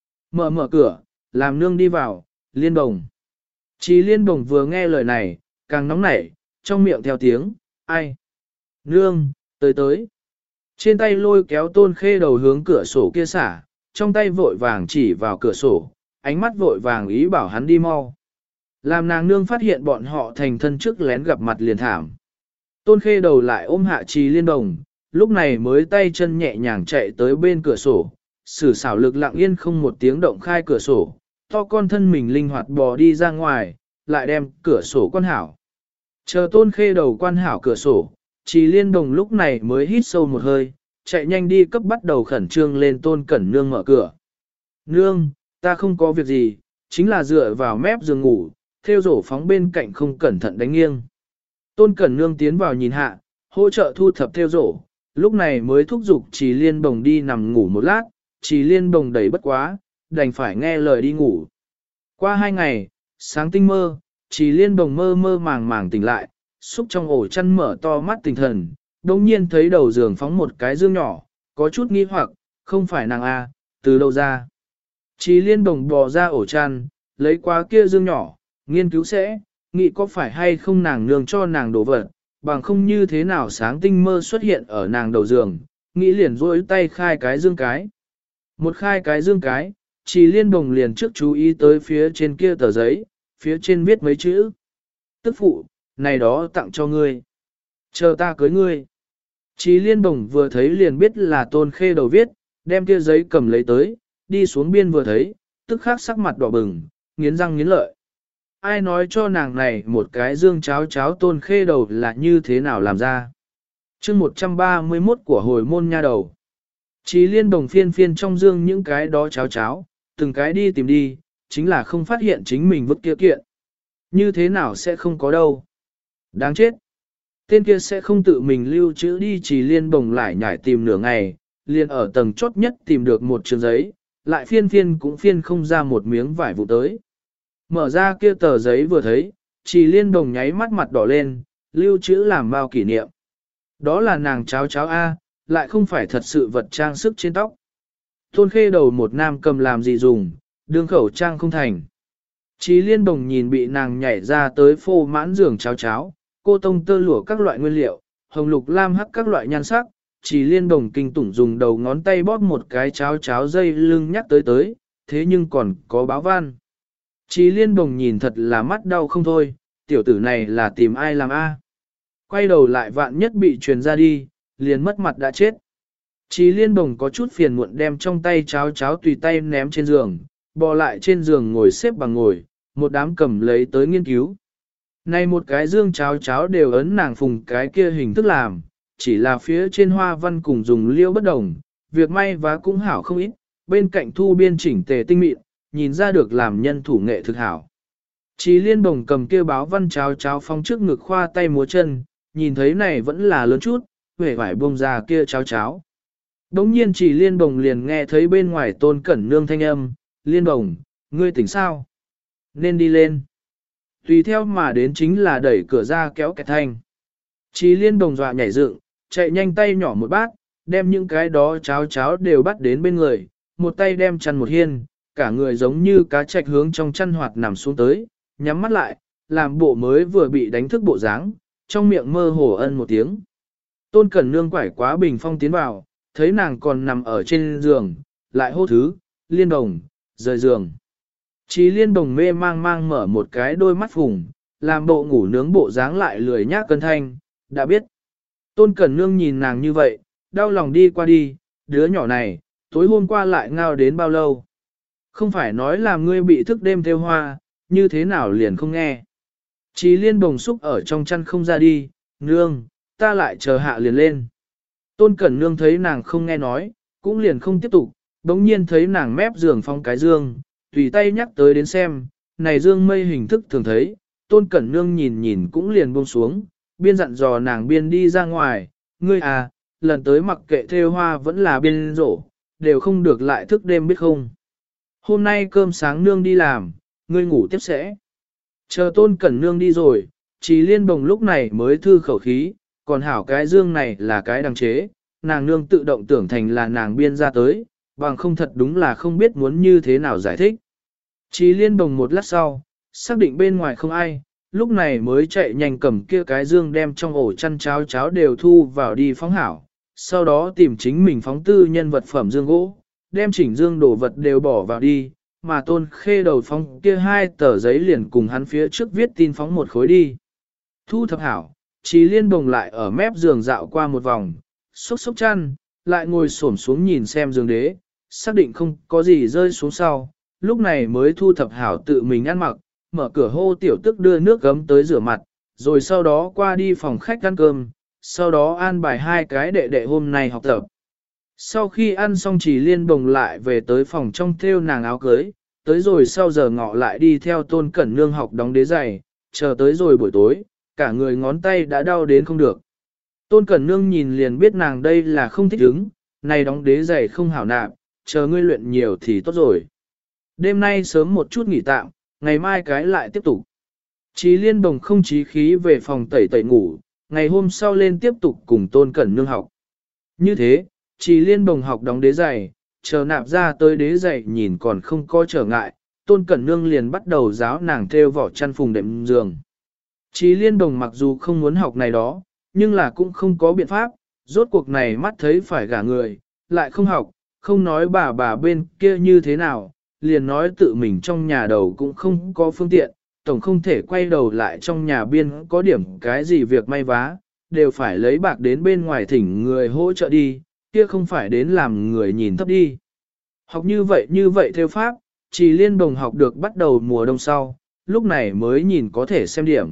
Mở cửa, làm nương đi vào, Liên Bồng. Chí Liên Bồng vừa nghe lời này, càng nóng nảy, trong miệng theo tiếng, ai? Nương, tới. Trên tay lôi kéo Tôn Khê Đầu hướng cửa sổ kia xả, trong tay vội vàng chỉ vào cửa sổ, ánh mắt vội vàng ý bảo hắn đi mau. Làm nàng nương phát hiện bọn họ thành thân trước lén gặp mặt liền thảm. Tôn Khê Đầu lại ôm hạ Chí Liên Bồng, lúc này mới tay chân nhẹ nhàng chạy tới bên cửa sổ, sử xảo lực lặng yên không một tiếng động khai cửa sổ, to con thân mình linh hoạt bò đi ra ngoài, lại đem cửa sổ quan hảo. Chờ Tôn Khê Đầu quan hảo cửa sổ, Chí Liên Bồng lúc này mới hít sâu một hơi, chạy nhanh đi cấp bắt đầu khẩn trương lên Tôn Cẩn Nương mở cửa. Nương, ta không có việc gì, chính là dựa vào mép giường ngủ, theo rổ phóng bên cạnh không cẩn thận đánh nghiêng. Tôn Cẩn Nương tiến vào nhìn hạ, hỗ trợ thu thập theo rổ, lúc này mới thúc giục Chí Liên Bồng đi nằm ngủ một lát, Chí Liên Bồng đầy bất quá, đành phải nghe lời đi ngủ. Qua 2 ngày, sáng tinh mơ, Chí Liên Bồng mơ mơ màng màng tỉnh lại, xúc trong ổ chăn mở to mắt tinh thần, đồng nhiên thấy đầu giường phóng một cái dương nhỏ, có chút nghi hoặc, không phải nàng A, từ đâu ra. Chí Liên Bồng bò ra ổ chăn, lấy qua kia dương nhỏ, nghiên cứu sẽ, nghĩ có phải hay không nàng nương cho nàng đổ vật, bằng không như thế nào sáng tinh mơ xuất hiện ở nàng đầu giường, nghĩ liền rôi tay khai cái dương cái. Một khai cái dương cái, Chí Liên Bồng liền trước chú ý tới phía trên kia tờ giấy, phía trên viết mấy chữ. Tức phụ, này đó tặng cho ngươi. Chờ ta cưới ngươi. Chí Liên Bồng vừa thấy liền biết là Tôn Khê Đầu viết, đem kia giấy cầm lấy tới, đi xuống biên vừa thấy, tức khắc sắc mặt đỏ bừng, nghiến răng nghiến lợi. Ai nói cho nàng này một cái dương cháo Tôn Khê Đầu là như thế nào làm ra. chương 131 của hồi môn nha đầu. Chí Liên Bồng phiên trong dương những cái đó cháo, từng cái đi tìm đi, chính là không phát hiện chính mình vứt kia kiện. Như thế nào sẽ không có đâu. Đáng chết. Tên kia sẽ không tự mình lưu trữ đi. Chí Liên Bồng lại nhảy tìm nửa ngày, liền ở tầng chốt nhất tìm được một trường giấy, lại phiên cũng phiên không ra một miếng vải vụ tới. Mở ra kia tờ giấy vừa thấy, Chí Liên Bồng nháy mắt mặt đỏ lên, lưu trữ làm bao kỷ niệm. Đó là nàng cháo A, lại không phải thật sự vật trang sức trên tóc. Tôn Khê Đầu một nam cầm làm gì dùng, đương khẩu trang không thành. Chí Liên Bồng nhìn bị nàng nhảy ra tới phô mãn giường cháo, cô tông tơ lụa các loại nguyên liệu, hồng lục lam hắc các loại nhan sắc, Chí Liên Bồng kinh tủng dùng đầu ngón tay bóp một cái cháo dây lưng nhắc tới, thế nhưng còn có báo văn. Chí Liên Bồng nhìn thật là mắt đau không thôi, tiểu tử này là tìm ai làm A. Quay đầu lại vạn nhất bị truyền ra đi, liền mất mặt đã chết. Chí Liên Bồng có chút phiền muộn đem trong tay cháo tùy tay ném trên giường, bò lại trên giường ngồi xếp bằng ngồi, một đám cầm lấy tới nghiên cứu. Này một cái dương cháo đều ấn nàng phùng cái kia hình thức làm, chỉ là phía trên hoa văn cùng dùng liêu bất đồng, việc may vá cũng hảo không ít, bên cạnh thu biên chỉnh tề tinh mịn, nhìn ra được làm nhân thủ nghệ thực hảo. Chí Liên Bồng cầm kia báo văn cháo cháo phong trước ngực khoa tay múa chân, nhìn thấy này vẫn là lớn chút, vẻ vải buông ra kia cháo cháo. Đống nhiên Chí Liên Bồng liền nghe thấy bên ngoài Tôn Cẩn Nương thanh âm, Liên Bồng, ngươi tỉnh sao? Nên đi lên. Tùy theo mà đến chính là đẩy cửa ra kéo kẹt thanh. Chí Liên Bồng dọa nhảy dựng, chạy nhanh tay nhỏ một bát, đem những cái đó cháo cháo đều bắt đến bên người, một tay đem chăn một hiên, cả người giống như cá trạch hướng trong chăn hoạt nằm xuống tới, nhắm mắt lại, làm bộ mới vừa bị đánh thức bộ dáng, trong miệng mơ hồ ân một tiếng. Tôn Cẩn Nương quải quá bình phong tiến vào, thấy nàng còn nằm ở trên giường, lại hô thứ, Liên Bồng, rời giường. Chí Liên Bồng mê mang mang mở một cái đôi mắt phùng, làm bộ ngủ nướng bộ dáng lại lười nhác cân thanh, đã biết. Tôn Cẩn Nương nhìn nàng như vậy, đau lòng đi qua đi, đứa nhỏ này, tối hôm qua lại ngao đến bao lâu. Không phải nói là ngươi bị thức đêm theo hoa, như thế nào liền không nghe. Chí Liên Bồng xúc ở trong chăn không ra đi, nương, ta lại chờ hạ liền lên. Tôn Cẩn Nương thấy nàng không nghe nói, cũng liền không tiếp tục, bỗng nhiên thấy nàng mép giường phong cái dương, tùy tay nhắc tới đến xem, này dương mây hình thức thường thấy, Tôn Cẩn Nương nhìn nhìn cũng liền buông xuống, biên dặn dò nàng biên đi ra ngoài, ngươi à, lần tới mặc kệ thêu hoa vẫn là biên rổ, đều không được lại thức đêm biết không. Hôm nay cơm sáng nương đi làm, ngươi ngủ tiếp sẽ. Chờ Tôn Cẩn Nương đi rồi, Chí Liên Bồng lúc này mới thư khẩu khí, còn hảo cái dương này là cái đăng chế, nàng nương tự động tưởng thành là nàng biên ra tới, bằng không thật đúng là không biết muốn như thế nào giải thích. Chí Liên Bồng một lát sau, xác định bên ngoài không ai, lúc này mới chạy nhanh cầm kia cái dương đem trong ổ chăn cháo cháo đều thu vào đi phóng hảo, sau đó tìm chính mình phóng tư nhân vật phẩm dương gỗ, đem chỉnh dương đồ vật đều bỏ vào đi, mà Tôn Khê đầu phóng kia 2 tờ giấy liền cùng hắn phía trước viết tin phóng một khối đi. Thu thập hảo, Chí Liên Bồng lại ở mép giường dạo qua một vòng, xúc xúc chăn, lại ngồi xổm xuống nhìn xem giường đế, xác định không có gì rơi xuống sau, lúc này mới thu thập hảo tự mình ăn mặc, mở cửa hô tiểu tức đưa nước gấm tới rửa mặt, rồi sau đó qua đi phòng khách ăn cơm, sau đó an bài 2 cái đệ đệ hôm nay học tập. Sau khi ăn xong Chí Liên Bồng lại về tới phòng trong thêu nàng áo cưới, tới rồi sau giờ ngọ lại đi theo Tôn Cẩn Nương học đóng đế giày, chờ tới rồi buổi tối, cả người ngón tay đã đau đến không được. Tôn Cẩn Nương nhìn liền biết nàng đây là không thích ứng, này đóng đế giày không hảo nạp, chờ ngươi luyện nhiều thì tốt rồi. Đêm nay sớm một chút nghỉ tạm, ngày mai cái lại tiếp tục. Chí Liên Bồng không chí khí về phòng tẩy tẩy ngủ, ngày hôm sau lên tiếp tục cùng Tôn Cẩn Nương học. Như thế, Chí Liên Bồng học đóng đế giày, chờ nạp ra tới đế giày nhìn còn không có trở ngại, Tôn Cẩn Nương liền bắt đầu giáo nàng thêu vỏ chăn phùng đệm giường. Chí Liên Bồng mặc dù không muốn học này đó, nhưng là cũng không có biện pháp, rốt cuộc này mắt thấy phải gả người, lại không học, không nói bà bên kia như thế nào, liền nói tự mình trong nhà đầu cũng không có phương tiện, tổng không thể quay đầu lại trong nhà biên có điểm cái gì việc may vá, đều phải lấy bạc đến bên ngoài thỉnh người hỗ trợ đi, kia không phải đến làm người nhìn thấp đi. Học như vậy theo pháp, Chí Liên Bồng học được bắt đầu mùa đông sau, lúc này mới nhìn có thể xem điểm.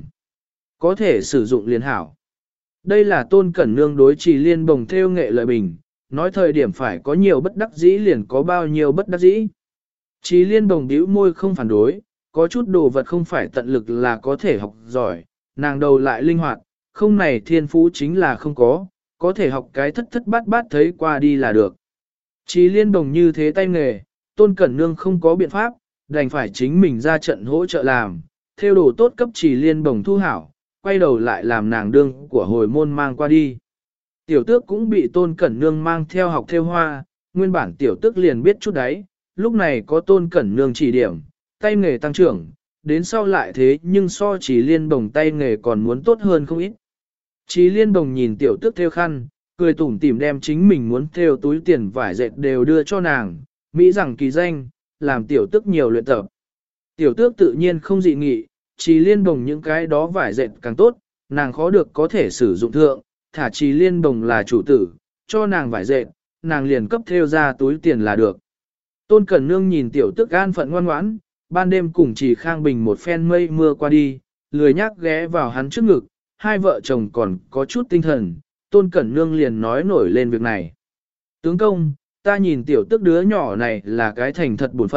Có thể sử dụng liền hảo. Đây là Tôn Cẩn Nương đối Chí Liên Bồng theo nghệ lợi bình, nói thời điểm phải có nhiều bất đắc dĩ liền có bao nhiêu bất đắc dĩ. Chí Liên Bồng bĩu môi không phản đối, có chút đồ vật không phải tận lực là có thể học giỏi, nàng đầu lại linh hoạt, không này thiên phú chính là không có thể học cái thất thất bát bát thấy qua đi là được. Chí Liên Bồng như thế tay nghề, Tôn Cẩn Nương không có biện pháp, đành phải chính mình ra trận hỗ trợ làm, theo đồ tốt cấp Chí Liên Bồng thu hảo, quay đầu lại làm nàng đương của hồi môn mang qua đi. Tiểu tước cũng bị Tôn Cẩn Nương mang theo học theo hoa, nguyên bản tiểu tước liền biết chút đấy, lúc này có Tôn Cẩn Nương chỉ điểm, tay nghề tăng trưởng, đến sau lại thế nhưng so Chí Liên Bồng tay nghề còn muốn tốt hơn không ít. Chí Liên Bồng nhìn tiểu tước theo khăn, cười tủm tỉm đem chính mình muốn theo túi tiền vải dệt đều đưa cho nàng, mỹ rằng kỳ danh, làm tiểu tước nhiều luyện tập. Tiểu tước tự nhiên không dị nghị, Chí Liên Bồng những cái đó vải dệt càng tốt, nàng khó được có thể sử dụng thượng, thả Chí Liên Bồng là chủ tử, cho nàng vải dệt, nàng liền cấp theo ra túi tiền là được. Tôn Cẩn Nương nhìn tiểu tước an phận ngoan ngoãn, ban đêm cùng Chỉ Khang Bình một phen mây mưa qua đi, lười nhác ghé vào hắn trước ngực, hai vợ chồng còn có chút tinh thần, Tôn Cẩn Nương liền nói nổi lên việc này. Tướng công, ta nhìn tiểu tước đứa nhỏ này là cái thành thật buồn phận,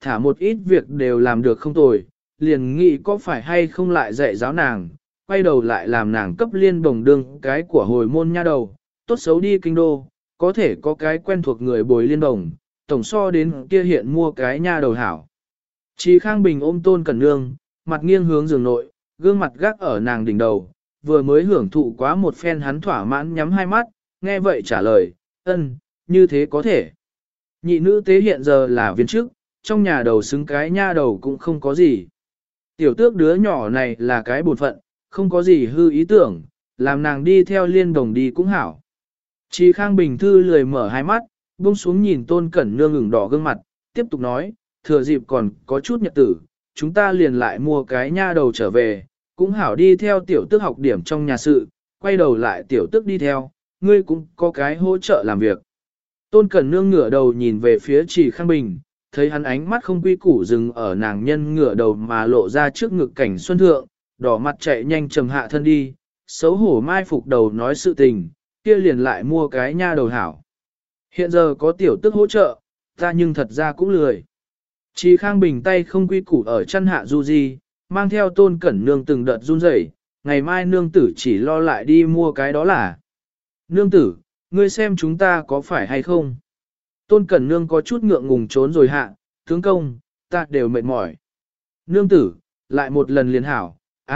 thả một ít việc đều làm được không tồi, liền nghĩ có phải hay không lại dạy giáo nàng, quay đầu lại làm nàng cấp liên bồng đương cái của hồi môn nha đầu, tốt xấu đi kinh đô, có thể có cái quen thuộc người bồi liên bồng, tổng so đến kia hiện mua cái nha đầu hảo. Chí Khang Bình ôm Tôn Cẩn Nương, mặt nghiêng hướng giường nội, gương mặt gác ở nàng đỉnh đầu, vừa mới hưởng thụ quá một phen hắn thỏa mãn nhắm hai mắt, nghe vậy trả lời, ân, như thế có thể. Nhị nữ tế hiện giờ là viên chức, trong nhà đầu xứng cái nha đầu cũng không có gì. Tiểu tước đứa nhỏ này là cái bổn phận, không có gì hư ý tưởng, làm nàng đi theo liên đồng đi cũng hảo. Chí Khang Bình thư lười mở hai mắt, buông xuống nhìn Tôn Cẩn Nương ửng đỏ gương mặt, tiếp tục nói, thừa dịp còn có chút nhật tử, chúng ta liền lại mua cái nha đầu trở về, cũng hảo đi theo tiểu tước học điểm trong nhà sự, quay đầu lại tiểu tước đi theo, ngươi cũng có cái hỗ trợ làm việc. Tôn Cẩn Nương ngửa đầu nhìn về phía Chí Khang Bình, thấy hắn ánh mắt không quy củ dừng ở nàng nhân ngửa đầu mà lộ ra trước ngực cảnh xuân thượng, đỏ mặt chạy nhanh trầm hạ thân đi, xấu hổ mai phục đầu nói sự tình, kia liền lại mua cái nha đầu hảo. Hiện giờ có tiểu tức hỗ trợ, ta nhưng thật ra cũng lười. Chí Khang Bình tay không quy củ ở chân hạ du di, mang theo Tôn Cẩn Nương từng đợt run rẩy, ngày mai nương tử chỉ lo lại đi mua cái đó là. Nương tử, ngươi xem chúng ta có phải hay không? Tôn Cẩn Nương có chút ngượng ngùng trốn rồi hạ, tướng công, ta đều mệt mỏi. Nương tử, lại một lần liền hảo,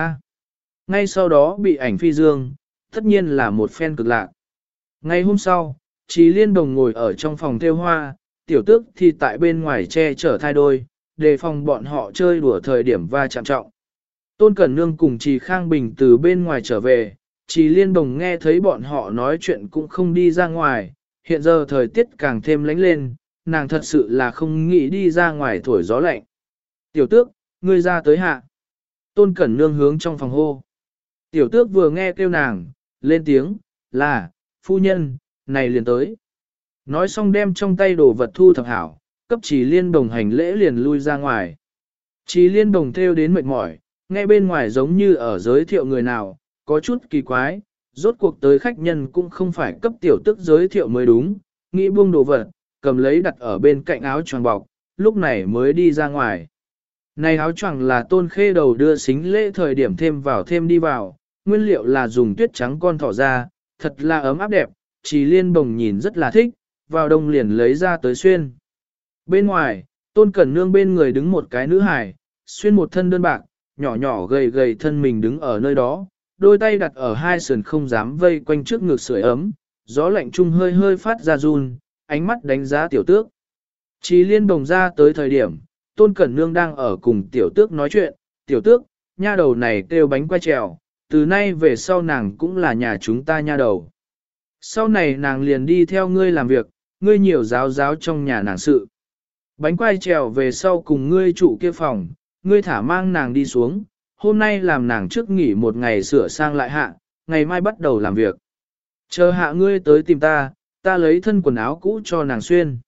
ngay sau đó bị ảnh phi dương, tất nhiên là một phen cực lạc. Ngày hôm sau, Chí Liên Đồng ngồi ở trong phòng thêu hoa, tiểu tước thì tại bên ngoài che chở thai đôi, đề phòng bọn họ chơi đùa thời điểm va chạm trọng. Tôn Cẩn Nương cùng Chí Khang Bình từ bên ngoài trở về, Chí Liên Đồng nghe thấy bọn họ nói chuyện cũng không đi ra ngoài, hiện giờ thời tiết càng thêm lạnh lên, nàng thật sự là không nghĩ đi ra ngoài thổi gió lạnh. Tiểu tước, ngươi ra tới hạ. Tôn Cẩn Nương hướng trong phòng hô. Tiểu tước vừa nghe kêu nàng, lên tiếng, là, phu nhân, này liền tới. Nói xong đem trong tay đồ vật thu thập hảo, cấp Chí Liên Đồng hành lễ liền lui ra ngoài. Chí Liên Đồng theo đến mệt mỏi, nghe bên ngoài giống như ở giới thiệu người nào, có chút kỳ quái, rốt cuộc tới khách nhân cũng không phải cấp tiểu tước giới thiệu mới đúng, nghĩ buông đồ vật, cầm lấy đặt ở bên cạnh áo choàng bọc, lúc này mới đi ra ngoài. Này áo choàng là Tôn Khê Đầu đưa xính lễ thời điểm thêm vào thêm đi vào, nguyên liệu là dùng tuyết trắng con thỏ ra, thật là ấm áp đẹp, Chí Liên Đồng nhìn rất là thích, vào đông liền lấy ra tới xuyên. Bên ngoài, Tôn Cẩn Nương bên người đứng một cái nữ hài, xuyên một thân đơn bạc, nhỏ nhỏ gầy gầy thân mình đứng ở nơi đó, đôi tay đặt ở hai sườn không dám vây quanh trước ngực sưởi ấm, gió lạnh trung hơi hơi phát ra run, ánh mắt đánh giá tiểu tước. Chí Liên Đồng ra tới thời điểm, Tôn Cẩn Nương đang ở cùng tiểu tước nói chuyện, tiểu tước, nha đầu này kêu bánh quay trèo, từ nay về sau nàng cũng là nhà chúng ta nha đầu. Sau này nàng liền đi theo ngươi làm việc, ngươi nhiều giáo giáo trong nhà nàng sự. Bánh quay trèo về sau cùng ngươi trụ kia phòng, ngươi thả mang nàng đi xuống, hôm nay làm nàng trước nghỉ một ngày sửa sang lại hạ, ngày mai bắt đầu làm việc. Chờ hạ ngươi tới tìm ta, ta lấy thân quần áo cũ cho nàng xuyên.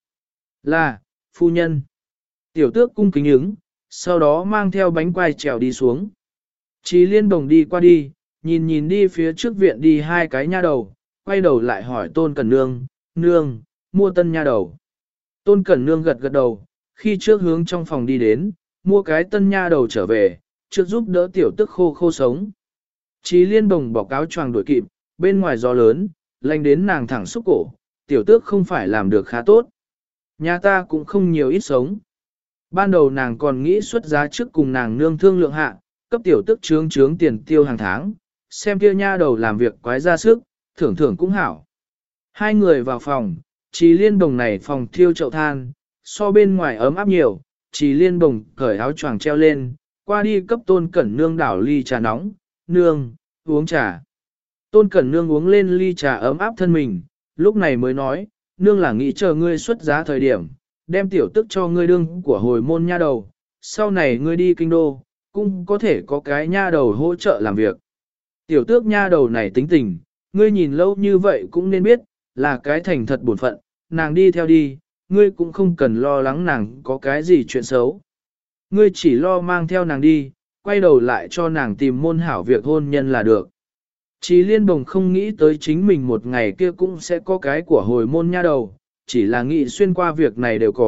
Là, phu nhân. Tiểu tước cung kính ứng, sau đó mang theo bánh quai trèo đi xuống. Chí Liên Đồng đi qua đi, nhìn đi phía trước viện đi hai cái nha đầu, quay đầu lại hỏi Tôn Cẩn Nương, nương, mua tân nha đầu. Tôn Cẩn Nương gật gật đầu, khi trước hướng trong phòng đi đến, mua cái tân nha đầu trở về, trước giúp đỡ tiểu tức khô khô sống. Chí Liên Đồng bỏ áo choàng đuổi kịp, bên ngoài gió lớn, lạnh đến nàng thẳng xúc cổ, tiểu tước không phải làm được khá tốt. Nhà ta cũng không nhiều ít sống. Ban đầu nàng còn nghĩ xuất giá trước cùng nàng nương thương lượng hạ, cấp tiểu tước trướng tiền tiêu hàng tháng, xem kia nha đầu làm việc quái ra sức, thưởng thưởng cũng hảo. Hai người vào phòng, Chí Liên Đồng này phòng thiêu chậu than, so bên ngoài ấm áp nhiều, Chí Liên Đồng cởi áo choàng treo lên, qua đi cấp Tôn Cẩn Nương đảo ly trà nóng, nương, uống trà. Tôn Cẩn Nương uống lên ly trà ấm áp thân mình, lúc này mới nói, nương là nghĩ chờ ngươi xuất giá thời điểm, đem tiểu tức cho ngươi đương của hồi môn nha đầu, sau này ngươi đi kinh đô, cũng có thể có cái nha đầu hỗ trợ làm việc. Tiểu tước nha đầu này tính tình, ngươi nhìn lâu như vậy cũng nên biết, là cái thành thật bổn phận, nàng đi theo đi, ngươi cũng không cần lo lắng nàng có cái gì chuyện xấu. Ngươi chỉ lo mang theo nàng đi, quay đầu lại cho nàng tìm môn hảo việc hôn nhân là được. Chí Liên Đồng không nghĩ tới chính mình một ngày kia cũng sẽ có cái của hồi môn nha đầu, chỉ là nghĩ xuyên qua việc này đều có,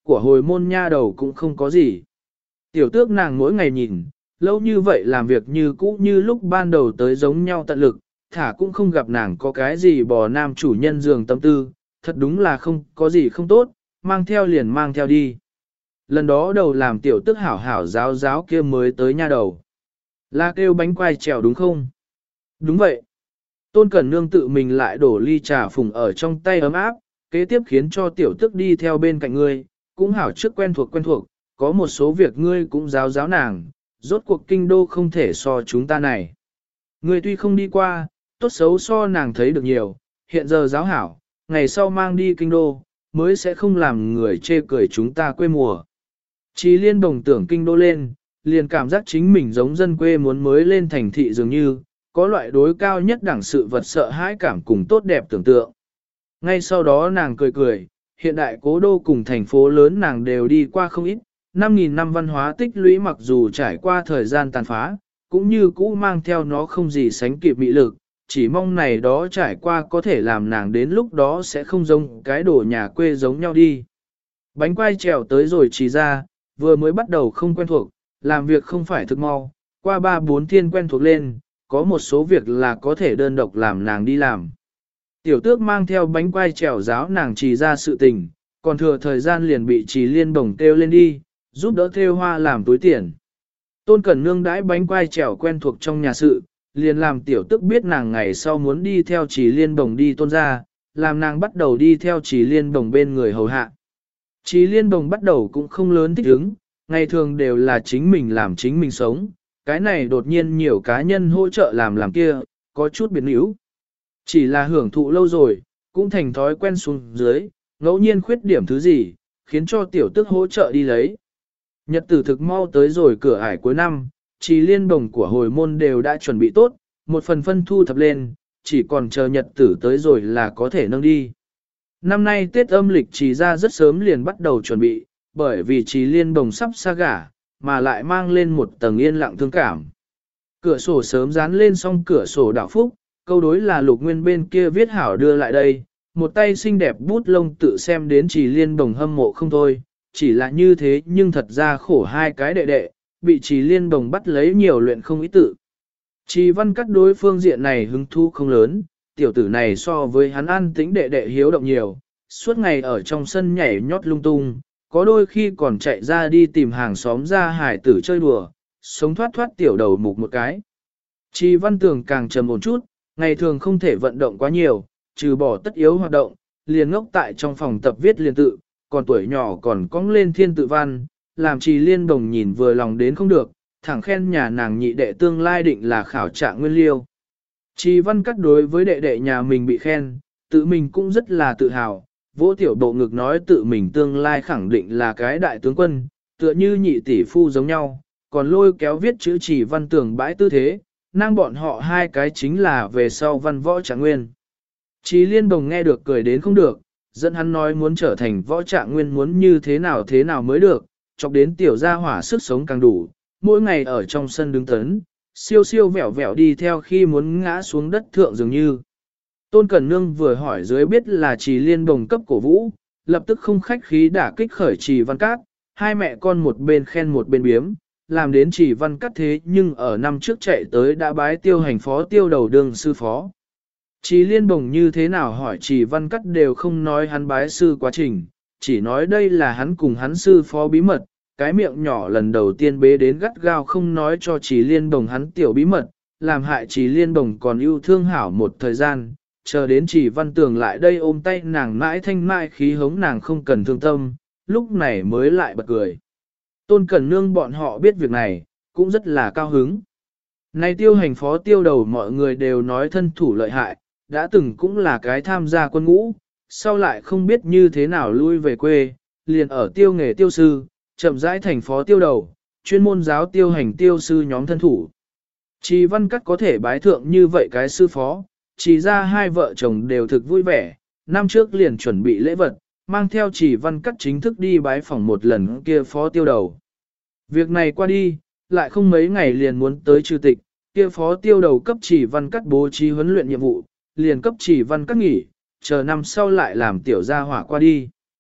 của hồi môn nha đầu cũng không có gì. Tiểu tước nàng mỗi ngày nhìn, lâu như vậy làm việc như cũ như lúc ban đầu tới giống nhau tận lực, thả cũng không gặp nàng có cái gì bò nam chủ nhân giường tâm tư, thật đúng là không có gì không tốt, mang theo liền mang theo đi. Lần đó đầu làm tiểu tước hảo hảo giáo giáo kia mới tới nha đầu. Là kêu bánh quai trèo đúng không? Đúng vậy. Tôn Cẩn Nương tự mình lại đổ ly trà phùng ở trong tay ấm áp, kế tiếp khiến cho tiểu tước đi theo bên cạnh ngươi, cũng hảo trước quen thuộc, có một số việc ngươi cũng giáo giáo nàng, rốt cuộc kinh đô không thể so chúng ta này. Ngươi tuy không đi qua, tốt xấu so nàng thấy được nhiều, hiện giờ giáo hảo, ngày sau mang đi kinh đô, mới sẽ không làm người chê cười chúng ta quê mùa. Chí Liên đồng tưởng kinh đô lên, liền cảm giác chính mình giống dân quê muốn mới lên thành thị dường như, có loại đối cao nhất đẳng sự vật sợ hãi cảm cùng tốt đẹp tưởng tượng. Ngay sau đó nàng cười, hiện đại cố đô cùng thành phố lớn nàng đều đi qua không ít, 5.000 năm văn hóa tích lũy mặc dù trải qua thời gian tàn phá, cũng như cũ mang theo nó không gì sánh kịp mị lực, chỉ mong này đó trải qua có thể làm nàng đến lúc đó sẽ không giống cái đồ nhà quê giống nhau đi. Bánh quai trèo tới rồi chỉ ra, vừa mới bắt đầu không quen thuộc, làm việc không phải thực mau, qua 3-4 thiên quen thuộc lên, có một số việc là có thể đơn độc làm nàng đi làm. Tiểu tước mang theo bánh quai trèo giáo nàng chỉ ra sự tình, còn thừa thời gian liền bị Trì Liên bổng kêu lên đi, giúp đỡ thêu hoa làm túi tiền. Tôn Cẩn Nương đãi bánh quai trèo quen thuộc trong nhà sự, liền làm tiểu tước biết nàng ngày sau muốn đi theo Trì Liên bổng đi tôn ra, làm nàng bắt đầu đi theo Trì Liên bổng bên người hầu hạ. Trì Liên bổng bắt đầu cũng không lớn thích ứng, ngày thường đều là chính mình làm chính mình sống, cái này đột nhiên nhiều cá nhân hỗ trợ làm kia, có chút biến yếu. Chỉ là hưởng thụ lâu rồi, cũng thành thói quen xuống dưới, ngẫu nhiên khuyết điểm thứ gì, khiến cho tiểu tước hỗ trợ đi lấy. Nhật tử thực mau tới rồi cửa ải cuối năm, Trì Liên bổng của hồi môn đều đã chuẩn bị tốt, một phần phân thu thập lên, chỉ còn chờ nhật tử tới rồi là có thể nâng đi. Năm nay Tết âm lịch Trì ra rất sớm liền bắt đầu chuẩn bị, bởi vì Trì Liên bổng sắp xa gả, mà lại mang lên một tầng yên lặng thương cảm. Cửa sổ sớm dán lên xong cửa sổ đảo phúc, câu đối là Lục Nguyên bên kia viết hảo đưa lại đây, một tay xinh đẹp bút lông tự xem đến Trì Liên bổng hâm mộ không thôi, chỉ là như thế nhưng thật ra khổ hai cái đệ đệ, bị Trì Liên bổng bắt lấy nhiều luyện không ý tự. Trì Văn Cắt đối phương diện này hứng thú không lớn, tiểu tử này so với hắn an tĩnh đệ đệ hiếu động nhiều, suốt ngày ở trong sân nhảy nhót lung tung, có đôi khi còn chạy ra đi tìm hàng xóm ra hải tử chơi đùa, sống thoát thoát tiểu đầu mục một cái. Trì Văn Tường càng trầm một chút, ngày thường không thể vận động quá nhiều, trừ bỏ tất yếu hoạt động, liền ngốc tại trong phòng tập viết liền tự, còn tuổi nhỏ còn cong lên thiên tự văn, làm Trì Liên bổng nhìn vừa lòng đến không được, thẳng khen nhà nàng nhị đệ tương lai định là khảo trạng nguyên liêu. Trì Văn Cắt đối với đệ đệ nhà mình bị khen, tự mình cũng rất là tự hào, vỗ tiểu bộ ngực nói tự mình tương lai khẳng định là cái đại tướng quân, tựa như nhị tỷ phu giống nhau, còn lôi kéo viết chữ Trì Văn Tường bãi tư thế, năng bọn họ hai cái chính là về sau văn võ trạng nguyên. Trì Liên bổng nghe được cười đến không được, dẫn hắn nói muốn trở thành võ trạng nguyên muốn như thế nào mới được, chọc đến tiểu gia hỏa sức sống càng đủ, mỗi ngày ở trong sân đứng tấn, siêu siêu vẹo vẹo đi theo khi muốn ngã xuống đất thượng dường như. Tôn Cẩn Nương vừa hỏi dưới biết là Trì Liên bổng cấp cổ vũ, lập tức không khách khí đả kích khởi Trì Văn Cát, hai mẹ con một bên khen một bên biếm, làm đến Trì Văn Cát thế nhưng ở năm trước chạy tới đã bái tiêu hành phó tiêu đầu đương sư phó. Trì Liên bổng như thế nào hỏi Trì Văn Cát đều không nói hắn bái sư quá trình, chỉ nói đây là hắn cùng hắn sư phó bí mật, cái miệng nhỏ lần đầu tiên bế đến gắt gao không nói cho Trì Liên bổng hắn tiểu bí mật, làm hại Trì Liên bổng còn yêu thương hảo một thời gian, chờ đến Trì Văn Tường lại đây ôm tay nàng mãi thanh mãi khí hống nàng không cần thương tâm, lúc này mới lại bật cười. Tôn Cẩn Nương bọn họ biết việc này, cũng rất là cao hứng. Này tiêu hành phó tiêu đầu mọi người đều nói thân thủ lợi hại, đã từng cũng là cái tham gia quân ngũ, sau lại không biết như thế nào lui về quê, liền ở tiêu nghề tiêu sư, chậm rãi thành phó tiêu đầu, chuyên môn giáo tiêu hành tiêu sư nhóm thân thủ. Trì Văn Cát có thể bái thượng như vậy cái sư phó, chỉ ra hai vợ chồng đều thực vui vẻ, năm trước liền chuẩn bị lễ vật, mang theo Trì Văn Cát chính thức đi bái phỏng một lần kia phó tiêu đầu. Việc này qua đi, lại không mấy ngày liền muốn tới trừ tịch, kia phó tiêu đầu cấp Trì Văn Cát bố trí huấn luyện nhiệm vụ, liền cấp Trì Văn Cát nghỉ, chờ năm sau lại làm tiểu gia hỏa qua đi.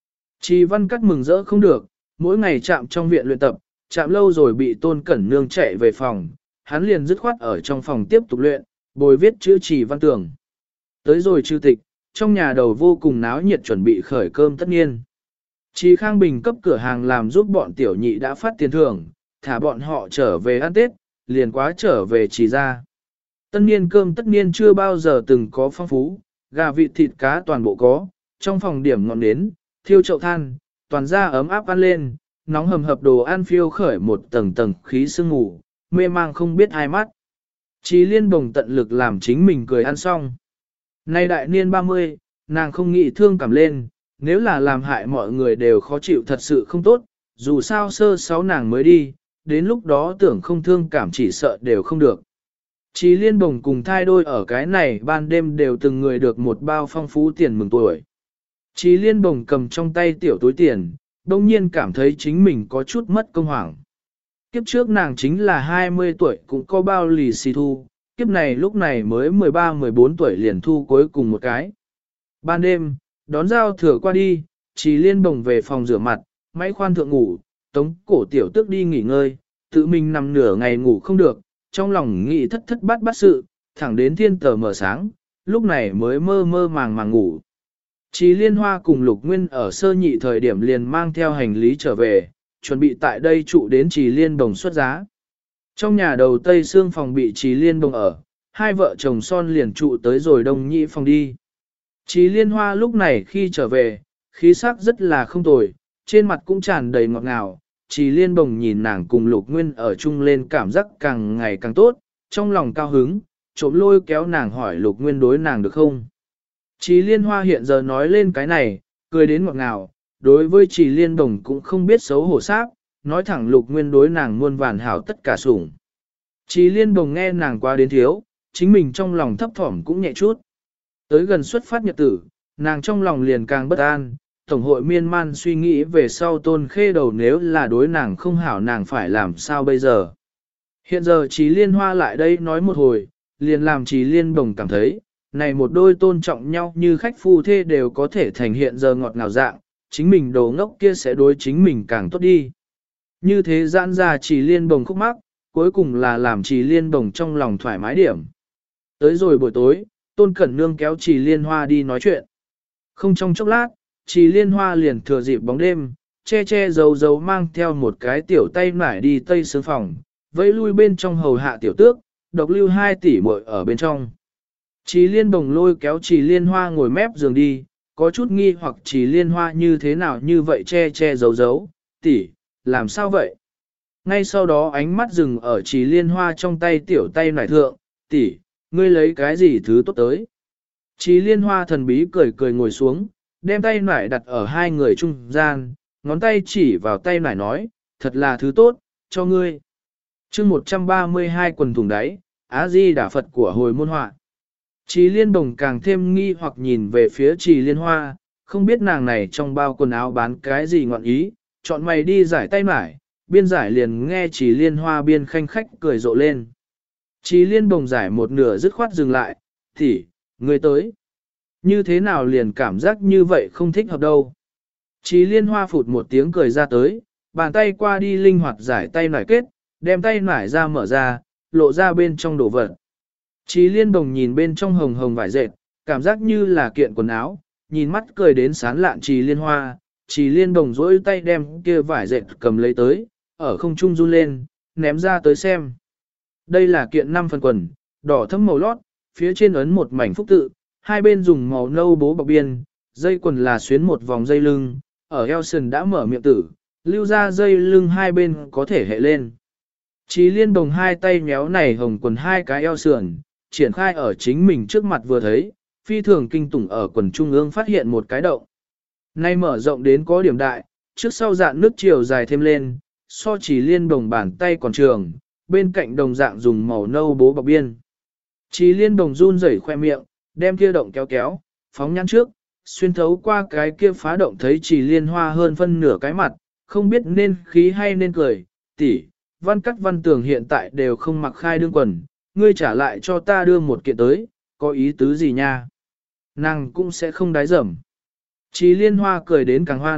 Trì Văn Cắt mừng rỡ không được, mỗi ngày chạm trong viện luyện tập, chạm lâu rồi bị Tôn Cẩn Nương chạy về phòng, hắn liền dứt khoát ở trong phòng tiếp tục luyện, bồi viết chữ Trì Văn Tường. Tới rồi trừ tịch, trong nhà đầu vô cùng náo nhiệt chuẩn bị khởi cơm tất niên. Trì Khang Bình cấp cửa hàng làm giúp bọn tiểu nhị đã phát tiền thưởng, thả bọn họ trở về ăn Tết, liền quá trở về Trì ra. Tân niên cơm tất niên chưa bao giờ từng có phong phú, gà vịt thịt cá toàn bộ có, trong phòng điểm ngọn nến, thiêu chậu than, toàn ra ấm áp ăn lên, nóng hầm hập đồ ăn phiêu khởi một tầng tầng khí sương ngủ, mê mang không biết ai mắt. Trì Liên Bồng tận lực làm chính mình cười ăn xong. Nay đại niên 30, nàng không nghĩ thương cảm lên, nếu là làm hại mọi người đều khó chịu thật sự không tốt, dù sao sơ sáu nàng mới đi, đến lúc đó tưởng không thương cảm chỉ sợ đều không được. Trì Liên Bồng cùng thai đôi ở cái này ban đêm đều từng người được một bao phong phú tiền mừng tuổi. Trì Liên Bồng cầm trong tay tiểu túi tiền, đông nhiên cảm thấy chính mình có chút mất công hoảng. Kiếp trước nàng chính là 20 tuổi cũng có bao lì xì thu, kiếp này lúc này mới 13-14 tuổi liền thu cuối cùng một cái. Ban đêm, đón giao thừa qua đi, Trì Liên Bồng về phòng rửa mặt, máy khoan thượng ngủ, tống cổ tiểu tước đi nghỉ ngơi, tự mình nằm nửa ngày ngủ không được, trong lòng nghĩ thất thất bát bát sự, thẳng đến thiên tờ mở sáng, lúc này mới mơ mơ màng màng ngủ. Trì Liên Hoa cùng Lục Nguyên ở sơ nhị thời điểm liền mang theo hành lý trở về, chuẩn bị tại đây trụ đến Trì Liên Bồng xuất giá. Trong nhà đầu Tây Sương phòng bị Trì Liên Bồng ở, hai vợ chồng son liền trụ tới rồi Đông Nhị phòng đi. Trì Liên Hoa lúc này khi trở về, khí sắc rất là không tồi, trên mặt cũng tràn đầy ngọt ngào. Trì Liên Bồng nhìn nàng cùng Lục Nguyên ở chung lên cảm giác càng ngày càng tốt, trong lòng cao hứng, trộm lôi kéo nàng hỏi Lục Nguyên đối nàng được không. Trì Liên Hoa hiện giờ nói lên cái này, cười đến ngọt ngào, đối với Trì Liên Bồng cũng không biết xấu hổ sáp, nói thẳng Lục Nguyên đối nàng muôn vàn hảo tất cả sủng. Trì Liên Bồng nghe nàng qua đến thiếu, chính mình trong lòng thấp thỏm cũng nhẹ chút. Tới gần xuất phát nhật tử, nàng trong lòng liền càng bất an, Tổng hội miên man suy nghĩ về sau Tôn Khê Đầu nếu là đối nàng không hảo nàng phải làm sao bây giờ. Hiện giờ Trì Liên Hoa lại đây nói một hồi, liền làm Trì Liên Bồng cảm thấy, này một đôi tôn trọng nhau như khách phu thê đều có thể thành hiện giờ ngọt ngào dạng, chính mình đồ ngốc kia sẽ đối chính mình càng tốt đi. Như thế giãn ra Trì Liên Bồng khúc mắc, cuối cùng là làm Trì Liên Bồng trong lòng thoải mái điểm. Tới rồi buổi tối, Tôn Cẩn Nương kéo Trì Liên Hoa đi nói chuyện. Không trong chốc lát, Trì Liên Hoa liền thừa dịp bóng đêm, che giấu giấu mang theo một cái tiểu tay nải đi tây sương phòng, vẫy lui bên trong hầu hạ tiểu tước, độc lưu 2 tỷ muội ở bên trong. Trì Liên Bồng lôi kéo Trì Liên Hoa ngồi mép giường đi, có chút nghi hoặc Trì Liên Hoa như thế nào như vậy che giấu giấu, tỷ, làm sao vậy? Ngay sau đó ánh mắt dừng ở Trì Liên Hoa trong tay tiểu tay nải thượng, tỷ, ngươi lấy cái gì thứ tốt tới? Trì Liên Hoa thần bí cười cười ngồi xuống, đem tay nải đặt ở hai người trung gian, ngón tay chỉ vào tay nải nói, thật là thứ tốt, cho ngươi. chương 132 quần thùng đáy, Á-di Đà Phật của hồi môn họa. Trì Liên Bồng càng thêm nghi hoặc nhìn về phía Trì Liên Hoa, không biết nàng này trong bao quần áo bán cái gì ngọn ý, chọn mày đi giải tay nải, biên giải liền nghe Trì Liên Hoa biên khanh khách cười rộ lên. Trì Liên Bồng giải một nửa dứt khoát dừng lại, thì, ngươi tới. Như thế nào liền cảm giác như vậy không thích hợp đâu. Trì Liên Hoa phụt một tiếng cười ra tới, bàn tay qua đi linh hoạt giải tay nải kết, đem tay nải ra mở ra, lộ ra bên trong đồ vật. Trì Liên Bồng nhìn bên trong hồng hồng vải dệt, cảm giác như là kiện quần áo, nhìn mắt cười đến sán lạn Trì Liên Hoa, Trì Liên Bồng dỗi tay đem kia vải dệt cầm lấy tới, ở không trung run lên, ném ra tới xem. Đây là kiện 5 phần quần, đỏ thẫm màu lót, phía trên ấn một mảnh phúc tự, hai bên dùng màu nâu bố bọc biên, dây quần là xuyến một vòng dây lưng, ở eo sườn đã mở miệng tử, lưu ra dây lưng hai bên có thể hệ lên. Trì Liên Bồng hai tay méo này hồng quần hai cái eo sườn, triển khai ở chính mình trước mặt vừa thấy, phi thường kinh tủng ở quần trung ương phát hiện một cái động. Nay mở rộng đến có điểm đại, trước sau dạn nước chiều dài thêm lên, so Trì Liên Bồng bàn tay còn trường, bên cạnh đồng dạng dùng màu nâu bố bọc biên. Trì Liên Bồng run rẩy khoe miệng, đem kia động kéo kéo, phóng nhãn trước, xuyên thấu qua cái kia phá động thấy Trì Liên Hoa hơn phân nửa cái mặt, không biết nên khí hay nên cười, tỷ, Văn Cắt Văn Tường hiện tại đều không mặc khai đương quần, ngươi trả lại cho ta đưa một kiện tới, có ý tứ gì nha? Nàng cũng sẽ không đái dẩm. Trì Liên Hoa cười đến càng hoan,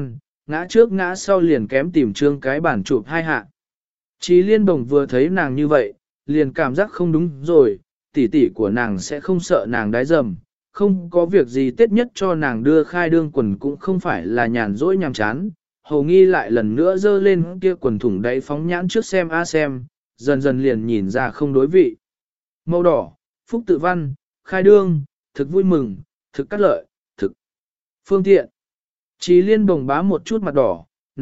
ngã trước ngã sau liền kém tìm trương cái bản chụp hai hạ. Chí Liên Bồng vừa thấy nàng như vậy, liền cảm giác không đúng rồi, tỷ tỷ của nàng sẽ không sợ nàng đái dầm, không có việc gì tết nhất cho nàng đưa khai đương quần cũng không phải là nhàn rỗi nhàm chán. Hầu nghi lại lần nữa dơ lên kia quần thủng đáy phóng nhãn trước xem xem, dần dần liền nhìn ra không đối vị. Màu đỏ, phúc tự văn, khai đương, thực vui mừng, thực cắt lợi, thực phương tiện. Chí Liên Bồng bá một chút mặt đỏ,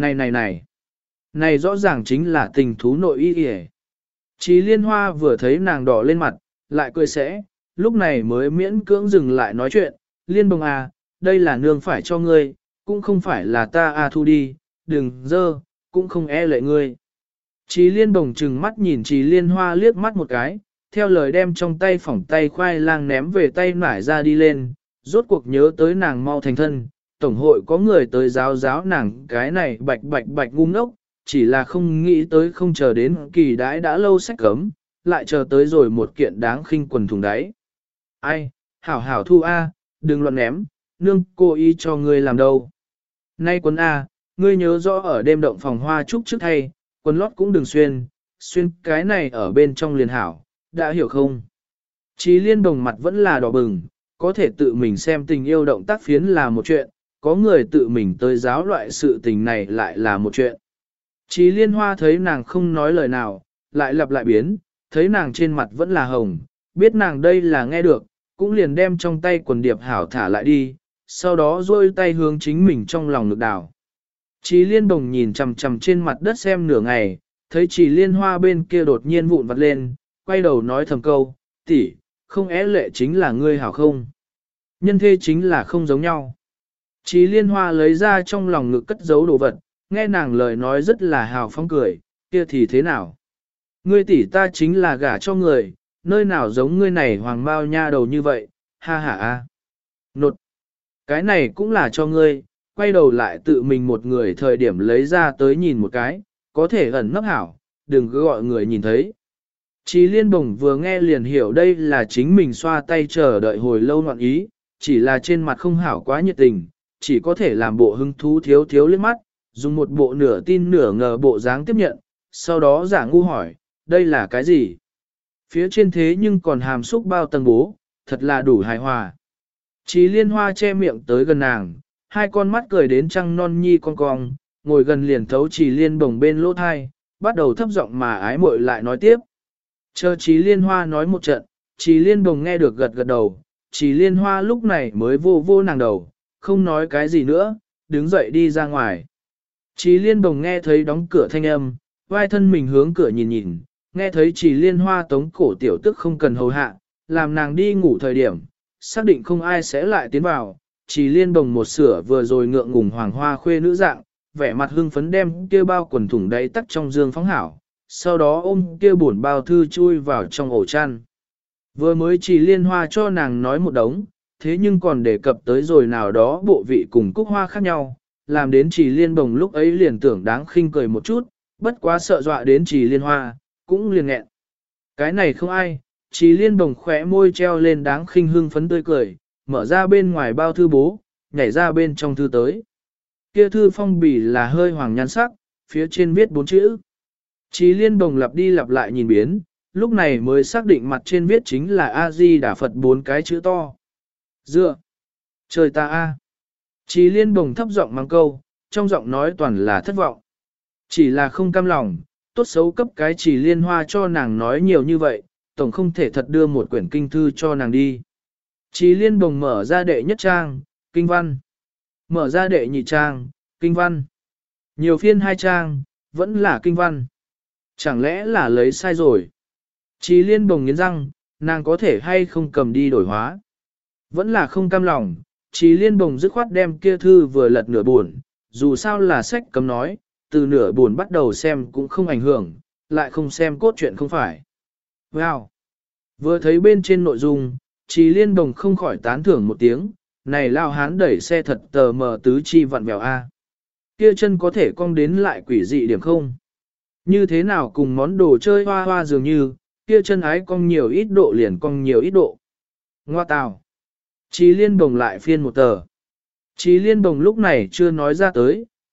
này rõ ràng chính là tình thú nội y yể. Chí Liên Hoa vừa thấy nàng đỏ lên mặt, lại cười sẽ, lúc này mới miễn cưỡng dừng lại nói chuyện, Liên Bồng à, đây là nương phải cho ngươi, cũng không phải là ta thu đi, đừng dơ, cũng không e lệ ngươi. Chí Liên Bồng trừng mắt nhìn Chí Liên Hoa liếc mắt một cái, theo lời đem trong tay phỏng tay khoai lang ném về tay nải ra đi lên, rốt cuộc nhớ tới nàng mau thành thân, tổng hội có người tới giáo nàng cái này bạch ngu ngốc, chỉ là không nghĩ tới không chờ đến kỳ đãi đã lâu sách cấm, lại chờ tới rồi một kiện đáng khinh quần thùng đáy. Ai, hảo thu A, đừng loạn ném, nương cô ý cho ngươi làm đâu. Nay quần A, ngươi nhớ rõ ở đêm động phòng hoa trúc trước thay, quần lót cũng đừng xuyên cái này ở bên trong liền hảo, đã hiểu không? Chí Liên Bồng mặt vẫn là đỏ bừng, có thể tự mình xem tình yêu động tác phiến là một chuyện, có người tự mình tới giáo loại sự tình này lại là một chuyện. Chí Liên Hoa thấy nàng không nói lời nào, lại lặp lại biến, thấy nàng trên mặt vẫn là hồng, biết nàng đây là nghe được, cũng liền đem trong tay quần điệp hảo thả lại đi, sau đó duỗi tay hướng chính mình trong lòng ngực đảo. Chí Liên Bồng nhìn chằm chằm trên mặt đất xem nửa ngày, thấy Chí Liên Hoa bên kia đột nhiên vụn vặt lên, quay đầu nói thầm câu, tỷ, không é lệ chính là ngươi hảo không? Nhân thê chính là không giống nhau. Chí Liên Hoa lấy ra trong lòng ngực cất giấu đồ vật, nghe nàng lời nói rất là hào phóng cười, kia thì thế nào? Ngươi tỷ ta chính là gả cho người, nơi nào giống ngươi này hoàng bao nha đầu như vậy, ha ha a. Nột, cái này cũng là cho ngươi, quay đầu lại tự mình một người thời điểm lấy ra tới nhìn một cái, có thể ẩn nấp hảo, đừng cứ gọi người nhìn thấy. Chí Liên Bồng vừa nghe liền hiểu đây là chính mình xoa tay chờ đợi hồi lâu ngoạn ý, chỉ là trên mặt không hảo quá nhiệt tình, chỉ có thể làm bộ hứng thú thiếu liếc mắt, dùng một bộ nửa tin nửa ngờ bộ dáng tiếp nhận, sau đó giả ngu hỏi, đây là cái gì? Phía trên thế nhưng còn hàm xúc bao tầng bố, thật là đủ hài hòa. Chí Liên Hoa che miệng tới gần nàng, hai con mắt cười đến trăng non nhi con cong, ngồi gần liền thấu Chí Liên Bồng bên lỗ thai, bắt đầu thấp giọng mà ái muội lại nói tiếp. Chờ Chí Liên Hoa nói một trận, Chí Liên Bồng nghe được gật đầu, Chí Liên Hoa lúc này mới vô nàng đầu, không nói cái gì nữa, đứng dậy đi ra ngoài. Chí Liên Bồng nghe thấy đóng cửa thanh âm, vai thân mình hướng cửa nhìn, nghe thấy Chí Liên Hoa tống cổ tiểu tức không cần hầu hạ, làm nàng đi ngủ thời điểm, xác định không ai sẽ lại tiến vào. Chí Liên Bồng một sửa vừa rồi ngượng ngùng hoàng hoa khuê nữ dạng, vẻ mặt hưng phấn đem kia bao quần thủng đáy tắc trong dương phóng hảo, sau đó ôm kia bổn bao thư chui vào trong ổ chăn. Vừa mới Chí Liên Hoa cho nàng nói một đống, thế nhưng còn đề cập tới rồi nào đó bộ vị cùng cúc hoa khác nhau, làm đến Chí Liên Bồng lúc ấy liền tưởng đáng khinh cười một chút, bất quá sợ dọa đến Chí Liên Hoa, cũng liền nghẹn. Cái này không ai, Chí Liên Bồng khỏe môi treo lên đáng khinh hưng phấn tươi cười, mở ra bên ngoài bao thư bố, nhảy ra bên trong thư tới. Kia thư phong bì là hơi hoàng nhan sắc, phía trên viết 4 chữ. Chí Liên Bồng lặp đi lặp lại nhìn biến, lúc này mới xác định mặt trên viết chính là A-di Đà Phật 4 cái chữ to. Dựa! Trời ta a! Chí Liên Bồng thấp giọng mang câu, trong giọng nói toàn là thất vọng. Chỉ là không cam lòng, tốt xấu cấp cái Chí Liên Hoa cho nàng nói nhiều như vậy, tổng không thể thật đưa một quyển kinh thư cho nàng đi. Chí Liên Bồng mở ra đệ nhất trang, kinh văn. Mở ra đệ nhị trang, kinh văn. Nhiều phiên hai trang, vẫn là kinh văn. Chẳng lẽ là lấy sai rồi? Chí Liên Bồng nghiến răng, nàng có thể hay không cầm đi đổi hóa. Vẫn là không cam lòng, Chí Liên Bồng dứt khoát đem kia thư vừa lật nửa buồn, dù sao là sách cấm nói, từ nửa buồn bắt đầu xem cũng không ảnh hưởng, lại không xem cốt truyện không phải. Wow! Vừa thấy bên trên nội dung, Chí Liên Bồng không khỏi tán thưởng một tiếng, này lao hán đẩy xe thật tờ mờ tứ chi vặn vẹo a. Kia chân có thể cong đến lại quỷ dị điểm không? Như thế nào cùng món đồ chơi hoa hoa dường như, kia chân ái cong nhiều ít độ liền cong nhiều ít độ. Ngoa tào. Chí Liên Bồng lại phiên một tờ. Chí Liên Bồng lúc này chưa nói ra tới,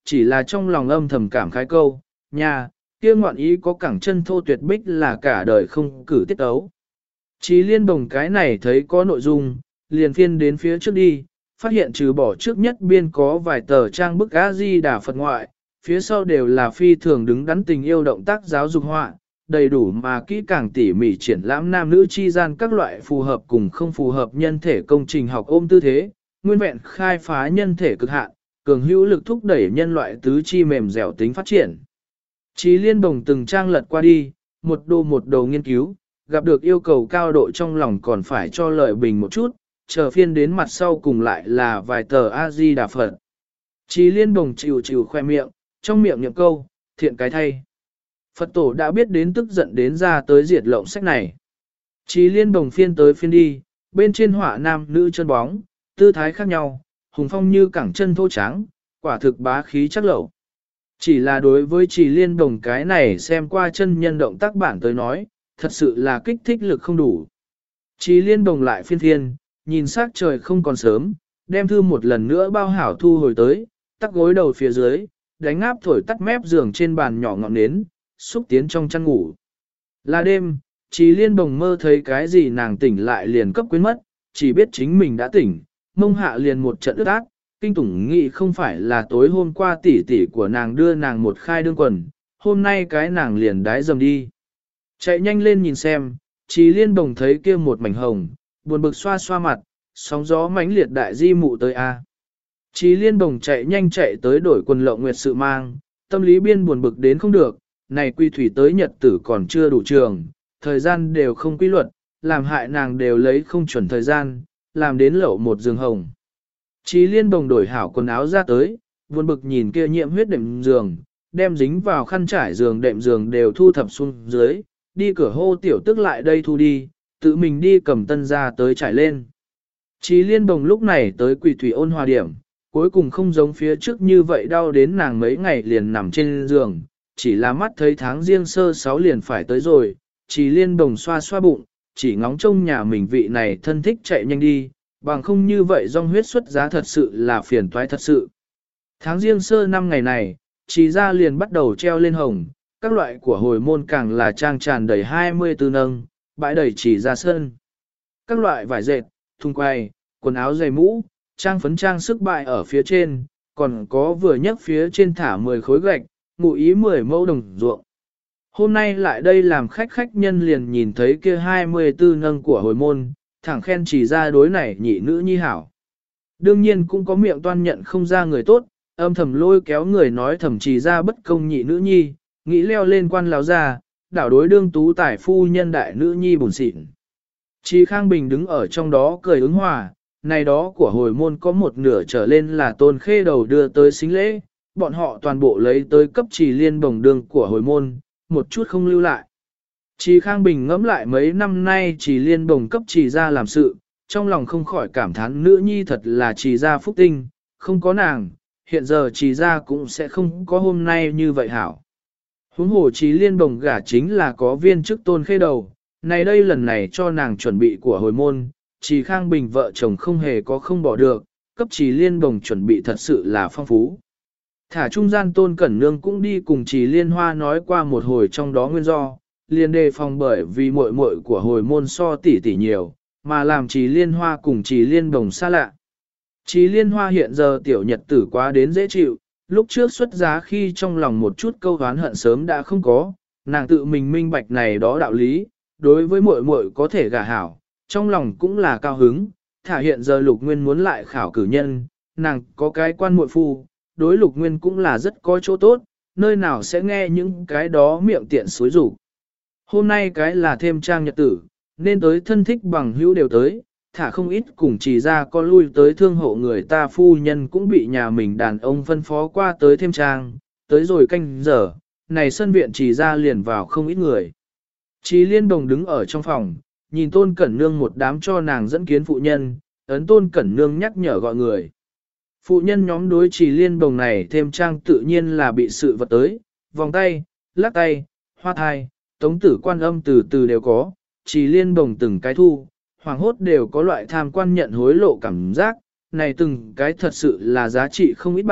chỉ là trong lòng âm thầm cảm khái câu, nhà, kia ngoạn ý có cẳng chân thô tuyệt bích là cả đời không cử tiết ấu. Chí liên bồng cái này thấy có nội dung, liền phiên đến phía trước đi, phát hiện trừ bỏ trước nhất biên có vài tờ trang bức A-di-đà Phật ngoại, phía sau đều là phi thường đứng đắn tình yêu động tác giáo dục họa, đầy đủ mà kỹ càng tỉ mỉ triển lãm nam nữ chi gian các loại phù hợp cùng không phù hợp nhân thể công trình học ôm tư thế, nguyên vẹn khai phá nhân thể cực hạn, cường hữu lực thúc đẩy nhân loại tứ chi mềm dẻo tính phát triển. Chí liên bồng từng trang lật qua đi, một đầu nghiên cứu, gặp được yêu cầu cao độ trong lòng còn phải cho lợi bình một chút, chờ phiên đến mặt sau cùng lại là vài tờ A-di-đà Phật. Chí liên bồng chịu khoe miệng, trong miệng niệm câu, thiện cái thay. Phật tổ đã biết đến tức giận đến ra tới diệt lộng sách này. Chí liên bồng phiên tới phiên đi, bên trên họa nam nữ chân bóng, tư thái khác nhau, hùng phong như cẳng chân thô trắng, quả thực bá khí chắc lẩu. Chỉ là đối với Chí liên bồng cái này xem qua chân nhân động tác bản tới nói, thật sự là kích thích lực không đủ. Chí liên bồng lại phiên, nhìn sắc trời không còn sớm, đem thư một lần nữa bao hảo thu hồi tới, tắc gối đầu phía dưới, đánh áp thổi tắt mép giường trên bàn nhỏ ngọn nến, xúc tiến trong chăn ngủ. Là đêm, Chí liên bồng mơ thấy cái gì nàng tỉnh lại liền cấp quên mất, chỉ biết chính mình đã tỉnh, mông hạ liền một trận ướt át, kinh tủng nghĩ không phải là tối hôm qua tỷ tỷ của nàng đưa nàng một khai đương quần, hôm nay cái nàng liền đái dầm đi. Chạy nhanh lên nhìn xem, Chí liên bồng thấy kia một mảnh hồng, buồn bực xoa xoa mặt, sóng gió mãnh liệt đại di mụ tới a. Chí liên bồng chạy nhanh chạy tới đổi quần lộng nguyệt sự mang, tâm lý biên buồn bực đến không được, này quy thủy tới nhật tử còn chưa đủ trường, thời gian đều không quy luật, làm hại nàng đều lấy không chuẩn thời gian, làm đến lậu một giường hồng. Chí liên bồng đổi hảo quần áo ra tới, buồn bực nhìn kia nhiễm huyết đệm giường, đem dính vào khăn trải giường đệm giường đều thu thập xuống dưới, đi cửa hô tiểu tức lại đây thu đi, tự mình đi cầm tân ra tới trải lên. Chí liên bồng lúc này tới quỷ thủy ôn hòa điểm, cuối cùng không giống phía trước như vậy đau đến nàng mấy ngày liền nằm trên giường, chỉ là mắt thấy tháng riêng sơ 6 liền phải tới rồi, Chí liên bồng xoa xoa bụng, chỉ ngóng trông nhà mình vị này thân thích chạy nhanh đi, bằng không như vậy dòng huyết xuất giá thật sự là phiền toái thật sự. Tháng riêng sơ 5 ngày này, Chí ra liền bắt đầu treo lên hồng, các loại của hồi môn càng là trang tràn đầy 24 nâng, bãi đầy chỉ ra sân. Các loại vải dệt, thùng quay, quần áo dày mũ, trang phấn trang sức bại ở phía trên, còn có vừa nhấc phía trên thả 10 khối gạch, ngụ ý 10 mẫu đồng ruộng. Hôm nay lại đây làm khách nhân liền nhìn thấy kia 24 nâng của hồi môn, thẳng khen chỉ ra đối này nhị nữ nhi hảo. Đương nhiên cũng có miệng toan nhận không ra người tốt, âm thầm lôi kéo người nói thầm chỉ ra bất công nhị nữ nhi, nghĩ leo lên quan láo ra, đảo đối đương tú tài phu nhân đại nữ nhi buồn xịn. Chí Khang Bình đứng ở trong đó cười ứng hòa, này đó của hồi môn có một nửa trở lên là Tôn Khê đầu đưa tới xính lễ, bọn họ toàn bộ lấy tới cấp Chí liên bồng đường của hồi môn, một chút không lưu lại. Chí Khang Bình ngẫm lại mấy năm nay Chí liên bồng cấp Chí ra làm sự, trong lòng không khỏi cảm thán nữ nhi thật là Chí ra phúc tinh, không có nàng, hiện giờ Chí ra cũng sẽ không có hôm nay như vậy hảo. Huống hồ Chí liên bồng gả chính là có viên chức Tôn Khê đầu, này đây lần này cho nàng chuẩn bị của hồi môn, Chí Khang Bình vợ chồng không hề có không bỏ được, cấp Chí liên bồng chuẩn bị thật sự là phong phú. Thả trung gian Tôn Cẩn Nương cũng đi cùng Chí liên hoa nói qua một hồi trong đó nguyên do, liền đề phòng bởi vì muội muội của hồi môn so tỷ tỷ nhiều, mà làm Chí liên hoa cùng Chí liên bồng xa lạ. Chí liên hoa hiện giờ tiểu nhật tử quá đến dễ chịu, lúc trước xuất giá khi trong lòng một chút câu oán hận sớm đã không có, nàng tự mình minh bạch này đó đạo lý, đối với muội muội có thể gả hảo, trong lòng cũng là cao hứng, thả hiện giờ Lục Nguyên muốn lại khảo cử nhân, nàng có cái quan muội phu, đối Lục Nguyên cũng là rất có chỗ tốt, nơi nào sẽ nghe những cái đó miệng tiện xối rủ. Hôm nay cái là thêm trang nhật tử, nên tới thân thích bằng hữu đều tới, thả không ít cùng chỉ ra có lui tới thương hộ người ta phu nhân cũng bị nhà mình đàn ông phân phó qua tới thêm trang, tới rồi canh giờ, này sân viện chỉ ra liền vào không ít người. Chí liên đồng đứng ở trong phòng, nhìn Tôn Cẩn Nương một đám cho nàng dẫn kiến phụ nhân, ấn Tôn Cẩn Nương nhắc nhở gọi người. Phụ nhân nhóm đối Chí liên đồng này thêm trang tự nhiên là bị sự vật tới, vòng tay, lắc tay, hoa thai, tống tử quan âm từ từ đều có, Chí liên đồng từng cái thu, hoàng hốt đều có loại tham quan nhận hối lộ cảm giác, này từng cái thật sự là giá trị không ít bạc,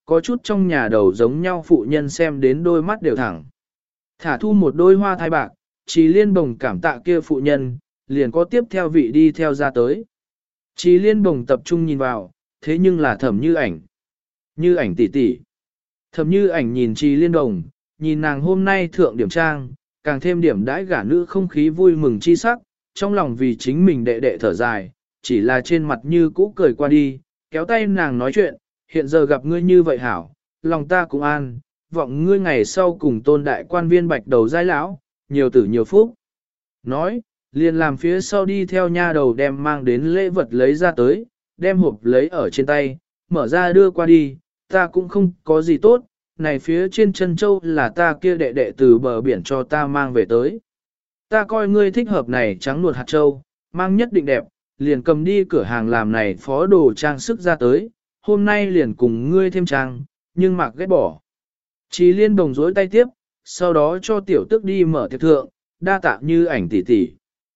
Có chút trong nhà đầu giống nhau phụ nhân xem đến đôi mắt đều thẳng. Thả thu một đôi hoa thai bạc, Trì Liên Bồng cảm tạ kia phụ nhân, liền có tiếp theo vị đi theo ra tới. Trì Liên Bồng tập trung nhìn vào, thế nhưng là Thẩm Như Ảnh. Như Ảnh tỷ tỷ. Thẩm Như Ảnh nhìn Trì Liên Bồng, nhìn nàng hôm nay thượng điểm trang, càng thêm điểm đãi gả nữ không khí vui mừng chi sắc, trong lòng vì chính mình đệ đệ thở dài, chỉ là trên mặt như cũ cười qua đi, kéo tay nàng nói chuyện, hiện giờ gặp ngươi như vậy hảo, lòng ta cũng an, vọng ngươi ngày sau cùng tôn đại quan viên bạch đầu giai lão, nhiều tử nhiều phúc. Nói, liền làm phía sau đi theo nha đầu đem mang đến lễ vật lấy ra tới, đem hộp lấy ở trên tay, mở ra đưa qua đi, ta cũng không có gì tốt, này phía trên chân châu là ta kia đệ đệ từ bờ biển cho ta mang về tới. Ta coi ngươi thích hợp này trắng nuột hạt châu, mang nhất định đẹp, liền cầm đi cửa hàng làm này phó đồ trang sức ra tới, hôm nay liền cùng ngươi thêm trang, nhưng mặc ghét bỏ. Chí Liên Bồng dối tay tiếp, sau đó cho tiểu tức đi mở tiệc thượng, đa tạ Như Ảnh tỷ tỷ.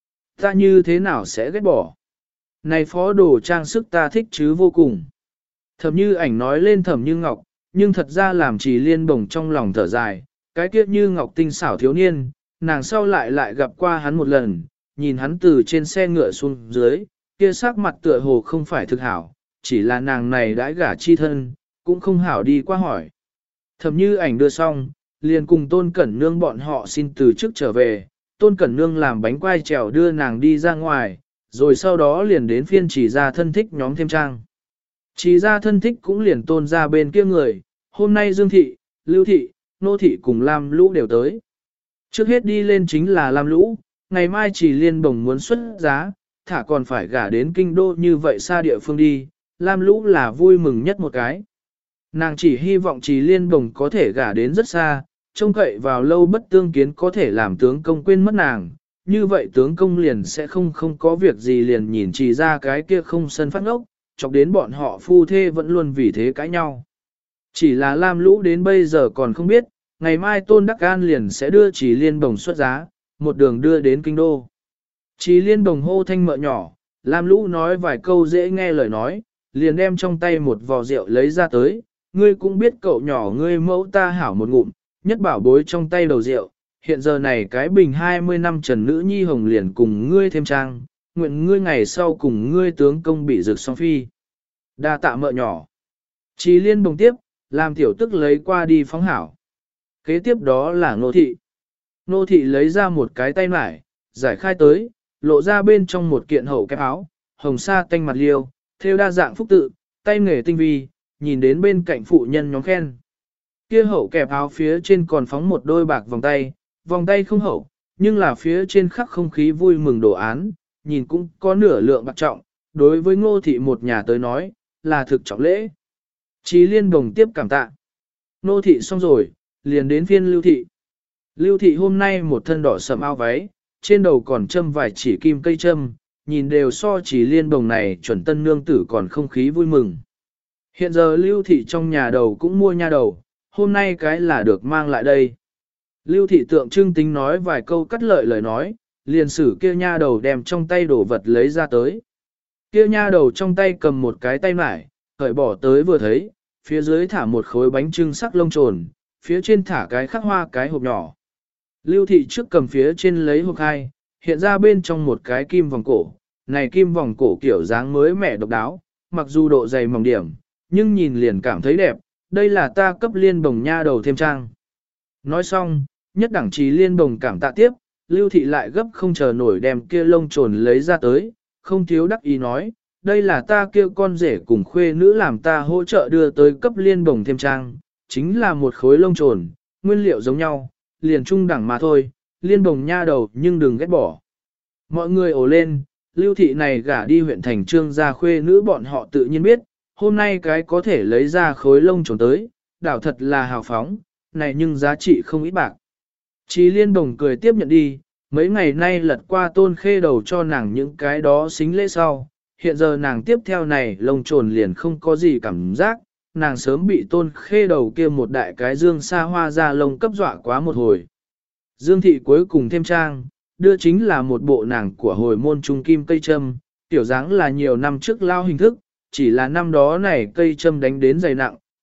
Ta như thế nào sẽ ghét bỏ? Này phó đồ trang sức ta thích chứ vô cùng. Thẩm Như Ảnh nói lên Thẩm Như Ngọc, nhưng thật ra làm Chí Liên Bồng trong lòng thở dài, cái kiếp Như Ngọc tinh xảo thiếu niên, nàng sau lại gặp qua hắn một lần, nhìn hắn từ trên xe ngựa xuống dưới, kia sắc mặt tựa hồ không phải thực hảo, chỉ là nàng này đãi gả chi thân, cũng không hảo đi qua hỏi. Thẩm Như Ảnh đưa xong, liền cùng Tôn Cẩn Nương bọn họ xin từ trước trở về, Tôn Cẩn Nương làm bánh quai trèo đưa nàng đi ra ngoài, rồi sau đó liền đến phiên Chỉ ra thân thích nhóm thêm trang. Chỉ ra thân thích cũng liền Tôn ra bên kia người, hôm nay Dương Thị, Lưu Thị, Nô Thị cùng Lam Lũ đều tới. Trước hết đi lên chính là Lam Lũ, ngày mai Chỉ Liên Bồng muốn xuất giá, thả còn phải gả đến kinh đô như vậy xa địa phương đi, Lam Lũ là vui mừng nhất một cái. Nàng chỉ hy vọng Trì Liên Bồng có thể gả đến rất xa, trông cậy vào lâu bất tương kiến có thể làm tướng công quên mất nàng, như vậy tướng công liền sẽ không có việc gì liền nhìn Trì ra cái kia không sân phát ngốc, chọc đến bọn họ phu thê vẫn luôn vì thế cãi nhau. Chỉ là Lam Lũ đến bây giờ còn không biết, ngày mai Tôn Đắc An liền sẽ đưa Trì Liên Bồng xuất giá, một đường đưa đến kinh đô. Trì Liên Bồng hô thanh mợ nhỏ, Lam Lũ nói vài câu dễ nghe lời nói, liền đem trong tay một vò rượu lấy ra tới, ngươi cũng biết cậu nhỏ ngươi mẫu ta hảo một ngụm, nhất bảo bối trong tay đầu rượu, hiện giờ này cái bình 20 năm trần nữ nhi hồng liền cùng ngươi thêm trang, nguyện ngươi ngày sau cùng ngươi tướng công bị rực song phi. Đa tạ mợ nhỏ. Trì Liên Bồng tiếp, làm tiểu tức lấy qua đi phóng hảo. Kế tiếp đó là Nô Thị. Nô Thị lấy ra một cái tay mải, giải khai tới, lộ ra bên trong một kiện hậu kép áo, hồng sa tanh mặt liêu, thêu đa dạng phúc tự, tay nghề tinh vi, nhìn đến bên cạnh phụ nhân nhóm khen. Kia hậu kẹp áo phía trên còn phóng một đôi bạc vòng tay không hậu, nhưng là phía trên khắc không khí vui mừng đồ án, nhìn cũng có nửa lượng bạc trọng, đối với Ngô Thị một nhà tới nói, là thực trọng lễ. Chí Liên Bồng tiếp cảm tạ. Nô Thị xong rồi, liền đến phiên Lưu Thị. Lưu Thị hôm nay một thân đỏ sẫm áo váy, trên đầu còn châm vài chỉ kim cây châm, nhìn đều so Chí Liên Bồng này chuẩn tân nương tử còn không khí vui mừng. Hiện giờ Lưu Thị trong nhà đầu cũng mua nha đầu, hôm nay cái là được mang lại đây. Lưu Thị tượng trưng tính nói vài câu cắt lợi lời nói, liền sử kia nha đầu đem trong tay đổ vật lấy ra tới. Kia nha đầu trong tay cầm một cái tay mải, cởi bỏ tới vừa thấy, phía dưới thả một khối bánh trưng sắc lông trồn, phía trên thả cái khắc hoa cái hộp nhỏ. Lưu Thị trước cầm phía trên lấy hộp hai, hiện ra bên trong một cái kim vòng cổ, này kim vòng cổ kiểu dáng mới mẻ độc đáo, mặc dù độ dày mỏng điểm, nhưng nhìn liền cảm thấy đẹp, đây là ta cấp Liên Bồng nha đầu thêm trang. Nói xong, nhất đẳng Chí Liên Bồng cảm tạ tiếp, Lưu Thị lại gấp không chờ nổi đem kia lông trồn lấy ra tới, không thiếu đắc ý nói, đây là ta kêu con rể cùng khuê nữ làm ta hỗ trợ đưa tới cấp Liên Bồng thêm trang, chính là một khối lông trồn, nguyên liệu giống nhau, liền trung đẳng mà thôi, Liên Bồng nha đầu nhưng đừng ghét bỏ. Mọi người ồ lên, Lưu Thị này gả đi huyện thành Trương gia khuê nữ bọn họ tự nhiên biết, hôm nay cái có thể lấy ra khối lông trồn tới, đảo thật là hào phóng, này nhưng giá trị không ít bạc. Chí Liên Bồng cười tiếp nhận đi, mấy ngày nay lật qua Tôn Khê đầu cho nàng những cái đó xính lễ sau, hiện giờ nàng tiếp theo này lông trồn liền không có gì cảm giác, nàng sớm bị Tôn Khê đầu kia một đại cái dương xa hoa ra lông cấp dọa quá một hồi. Dương Thị cuối cùng thêm trang, đưa chính là một bộ nàng của hồi môn trung kim cây châm, tiểu dáng là nhiều năm trước lao hình thức, chỉ là năm đó này cây châm đánh đến dày nặng,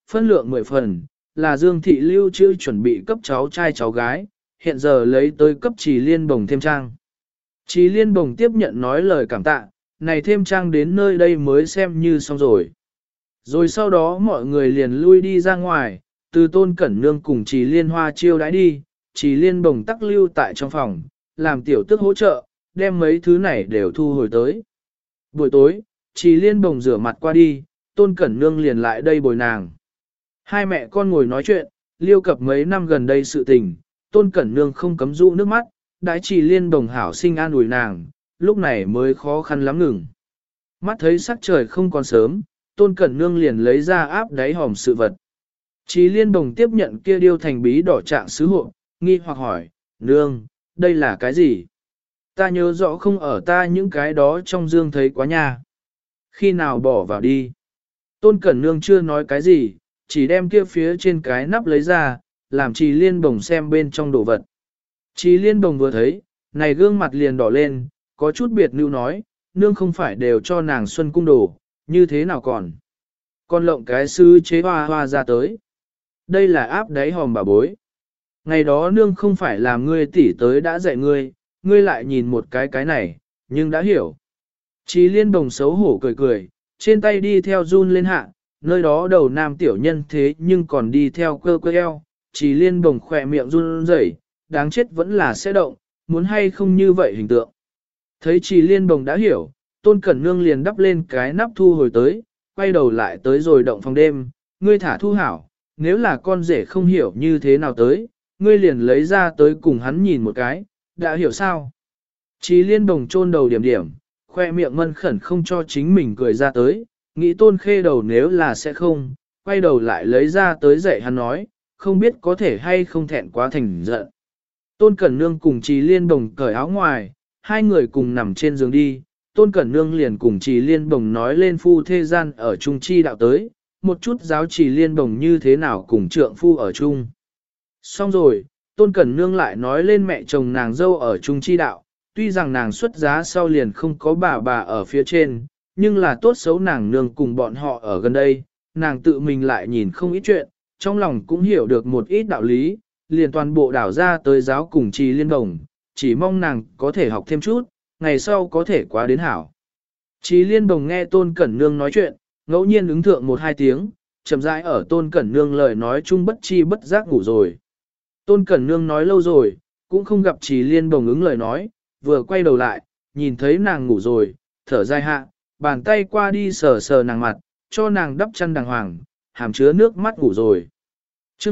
phân lượng 10 phần, là Dương Thị lưu trữ chuẩn bị cấp cháu trai cháu gái, hiện giờ lấy tới cấp Trì Liên Bồng thêm trang. Trì Liên Bồng tiếp nhận nói lời cảm tạ, này thêm trang đến nơi đây mới xem như xong rồi. Rồi sau đó mọi người liền lui đi ra ngoài, từ Tôn Cẩn Nương cùng Trì Liên Hoa chiêu đãi đi, Trì Liên Bồng tắc lưu tại trong phòng, làm tiểu tức hỗ trợ, đem mấy thứ này đều thu hồi tới. Buổi tối, Trì Liên Bồng rửa mặt qua đi, Tôn Cẩn Nương liền lại đây bồi nàng. Hai mẹ con ngồi nói chuyện, liêu cập mấy năm gần đây sự tình, Tôn Cẩn Nương không cấm dụ nước mắt, đãi Trì Liên Bồng hảo sinh an ủi nàng, lúc này mới khó khăn lắm ngừng. Mắt thấy sắc trời không còn sớm, Tôn Cẩn Nương liền lấy ra áp đáy hòm sự vật. Trì Liên Bồng tiếp nhận kia điêu thành bí đỏ trạng sứ hộ, nghi hoặc hỏi, Nương, đây là cái gì? Ta nhớ rõ không ở ta những cái đó trong dương thấy quá nha. Khi nào bỏ vào đi? Tôn Cẩn Nương chưa nói cái gì, chỉ đem kia phía trên cái nắp lấy ra, làm Trì Liên Bồng xem bên trong đồ vật. Trì Liên Bồng vừa thấy, này gương mặt liền đỏ lên, có chút biệt lưu nói, nương không phải đều cho nàng xuân cung đồ, như thế nào còn? Con lộng cái sứ chế hoa hoa ra tới. Đây là áp đáy hòm bà bối. Ngày đó nương không phải làm ngươi tỉ tới đã dạy ngươi, ngươi lại nhìn một cái này, nhưng đã hiểu. Trì Liên Bồng xấu hổ cười cười, trên tay đi theo run lên hạ, nơi đó đầu nam tiểu nhân thế nhưng còn đi theo cơ eo. Trì Liên Bồng khỏe miệng run rẩy, đáng chết vẫn là sẽ động, muốn hay không như vậy hình tượng. Thấy Trì Liên Bồng đã hiểu, Tôn Cẩn Nương liền đắp lên cái nắp thu hồi tới, quay đầu lại tới rồi động phòng đêm, ngươi thả thu hảo, nếu là con rể không hiểu như thế nào tới, ngươi liền lấy ra tới cùng hắn nhìn một cái, đã hiểu sao? Trì Liên Bồng chôn đầu điểm điểm, khoe miệng mân khẩn không cho chính mình cười ra tới, nghĩ Tôn Khê đầu nếu là sẽ không, quay đầu lại lấy ra tới dạy hắn nói, không biết có thể hay không thẹn quá thành giận. Tôn Cẩn Nương cùng Trì Liên Bồng cởi áo ngoài, hai người cùng nằm trên giường đi, Tôn Cẩn Nương liền cùng Trì Liên Bồng nói lên phu thế gian ở chung chi đạo tới, một chút giáo Trì Liên Bồng như thế nào cùng trượng phu ở chung. Xong rồi, Tôn Cẩn Nương lại nói lên mẹ chồng nàng dâu ở chung chi đạo, tuy rằng nàng xuất giá sau liền không có bà ở phía trên, nhưng là tốt xấu nàng nương cùng bọn họ ở gần đây, nàng tự mình lại nhìn không ít chuyện, trong lòng cũng hiểu được một ít đạo lý, liền toàn bộ đảo ra tới giáo cùng Trì Liên Bồng, chỉ mong nàng có thể học thêm chút, ngày sau có thể quá đến hảo. Trì Liên Bồng nghe Tôn Cẩn Nương nói chuyện, ngẫu nhiên ứng thượng một hai tiếng, chậm rãi ở Tôn Cẩn Nương lời nói chung bất chi bất giác ngủ rồi. Tôn Cẩn Nương nói lâu rồi, cũng không gặp Trì Liên Bồng ứng lời nói, vừa quay đầu lại, nhìn thấy nàng ngủ rồi, thở dài hạ, bàn tay qua đi sờ sờ nàng mặt, cho nàng đắp chăn đàng hoàng, hàm chứa nước mắt ngủ rồi. Chương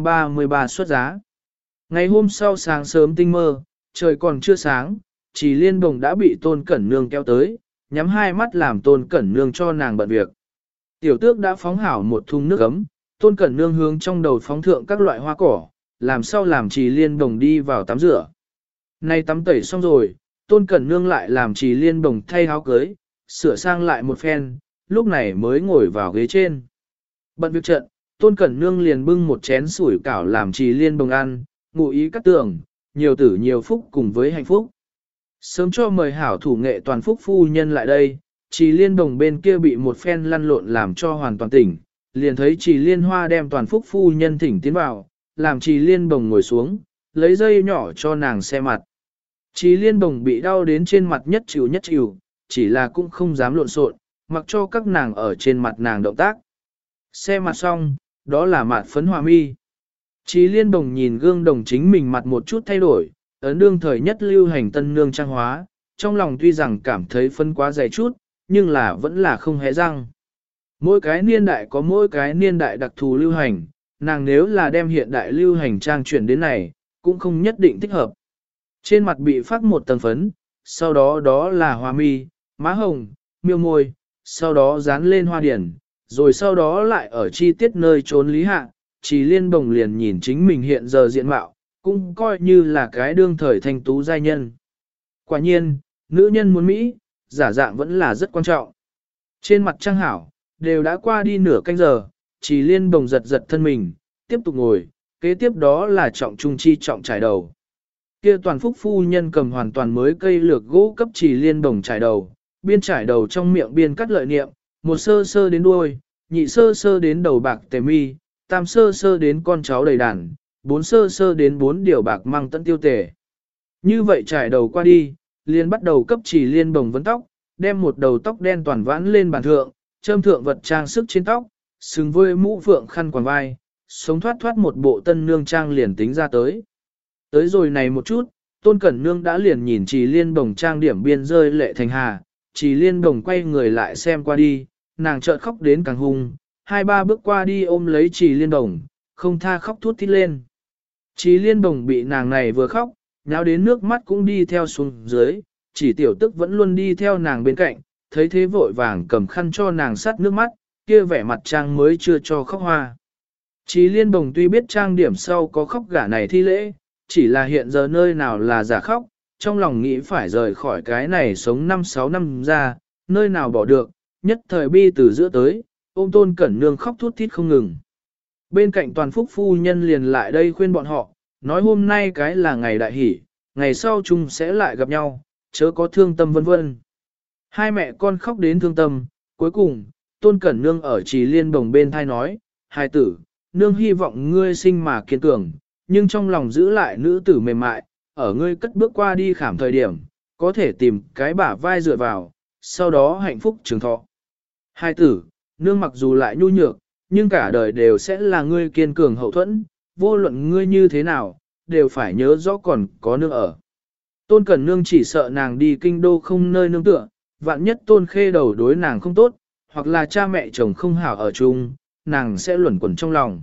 133 xuất giá. Ngày hôm sau sáng sớm tinh mơ, trời còn chưa sáng, Trì Liên Bồng đã bị Tôn Cẩn Nương kéo tới, nhắm hai mắt làm Tôn Cẩn Nương cho nàng bận việc. Tiểu tước đã phóng hảo một thùng nước ấm, Tôn Cẩn Nương hướng trong đầu phóng thượng các loại hoa cỏ, làm sao làm Trì Liên Bồng đi vào tắm rửa. Nay tắm tẩy xong rồi, Tôn Cẩn Nương lại làm Trì Liên Bồng thay áo cưới, sửa sang lại một phen, lúc này mới ngồi vào ghế trên. Bận việc trận, Tôn Cẩn Nương liền bưng một chén sủi cảo làm Trì Liên Bồng ăn, ngụ ý cắt tường, nhiều tử nhiều phúc cùng với hạnh phúc. Sớm cho mời hảo thủ nghệ toàn phúc phu nhân lại đây, Trì Liên Bồng bên kia bị một phen lăn lộn làm cho hoàn toàn tỉnh, liền thấy Trì Liên Hoa đem toàn phúc phu nhân thỉnh tiến vào, làm Trì Liên Bồng ngồi xuống, lấy dây nhỏ cho nàng xe mặt. Trì Liên Bồng bị đau đến trên mặt nhất chịu, chỉ là cũng không dám lộn xộn, mặc cho các nàng ở trên mặt nàng động tác. Xe mặt xong, đó là mặt phấn hòa mi. Trì Liên Bồng nhìn gương đồng chính mình mặt một chút thay đổi, ấn đương thời nhất lưu hành tân nương trang hóa, trong lòng tuy rằng cảm thấy phấn quá dày chút, nhưng là vẫn là không hé răng. Mỗi cái niên đại có mỗi cái niên đại đặc thù lưu hành, nàng nếu là đem hiện đại lưu hành trang chuyển đến này, cũng không nhất định thích hợp. Trên mặt bị phát một tầng phấn, sau đó đó là hoa mi, má hồng, miêu môi, sau đó dán lên hoa điển, rồi sau đó lại ở chi tiết nơi trốn lý hạ, Trì Liên Bồng liền nhìn chính mình hiện giờ diện mạo, cũng coi như là cái đương thời thanh tú giai nhân. Quả nhiên, nữ nhân muốn Mỹ, giả dạng vẫn là rất quan trọng. Trên mặt trang hảo, đều đã qua đi nửa canh giờ, Trì Liên Bồng giật giật thân mình, tiếp tục ngồi, kế tiếp đó là trọng trung chi trọng trải đầu. Kia toàn phúc phu nhân cầm hoàn toàn mới cây lược gỗ cấp Trì Liên Bồng trải đầu, biên trải đầu trong miệng biên cắt lợi niệm, một sơ sơ đến đuôi, nhị sơ sơ đến đầu bạc tề mi, tam sơ sơ đến con cháu đầy đàn, bốn sơ sơ đến bốn điều bạc mang tận tiêu tề. Như vậy trải đầu qua đi, liền bắt đầu cấp Chỉ Liên Bồng vấn tóc, đem một đầu tóc đen toàn vãn lên bàn thượng, châm thượng vật trang sức trên tóc, xứng với mũ phượng khăn quàng vai, sống thoát thoát một bộ tân nương trang liền tính ra tới. Tới rồi này một chút, Tôn Cẩn Nương đã liền nhìn Chỉ Liên Bồng trang điểm biên rơi lệ thành hà, Chỉ Liên Bồng quay người lại xem qua đi, nàng chợt khóc đến càng hung, hai ba bước qua đi ôm lấy Chỉ Liên Bồng, không tha khóc thút thít lên. Chỉ Liên Bồng bị nàng này vừa khóc, nháo đến nước mắt cũng đi theo xuống dưới, chỉ tiểu tức vẫn luôn đi theo nàng bên cạnh, thấy thế vội vàng cầm khăn cho nàng sát nước mắt, kia vẻ mặt trang mới chưa cho khóc hoa. Chỉ Liên Bồng tuy biết trang điểm sau có khóc gả này thi lễ, chỉ là hiện giờ nơi nào là giả khóc, trong lòng nghĩ phải rời khỏi cái này sống 5-6 năm ra, nơi nào bỏ được, nhất thời bi từ giữa tới, ôm Tôn Cẩn Nương khóc thút thít không ngừng. Bên cạnh Toàn Phúc phu nhân liền lại đây khuyên bọn họ, nói hôm nay cái là ngày đại hỷ, ngày sau chung sẽ lại gặp nhau, chớ có thương tâm vân vân. Hai mẹ con khóc đến thương tâm, cuối cùng, Tôn Cẩn Nương ở Chỉ Liên Bồng bên thai nói, hài tử, nương hy vọng ngươi sinh mà kiên cường, nhưng trong lòng giữ lại nữ tử mềm mại, ở ngươi cất bước qua đi khảm thời điểm, có thể tìm cái bả vai dựa vào, sau đó hạnh phúc trường thọ. Hài tử, nương mặc dù lại nhu nhược, nhưng cả đời đều sẽ là ngươi kiên cường hậu thuẫn, vô luận ngươi như thế nào, đều phải nhớ rõ còn có nương ở. Tôn Cẩn Nương chỉ sợ nàng đi kinh đô không nơi nương tựa, vạn nhất Tôn Khê Đầu đối nàng không tốt, hoặc là cha mẹ chồng không hảo ở chung, nàng sẽ luẩn quẩn trong lòng.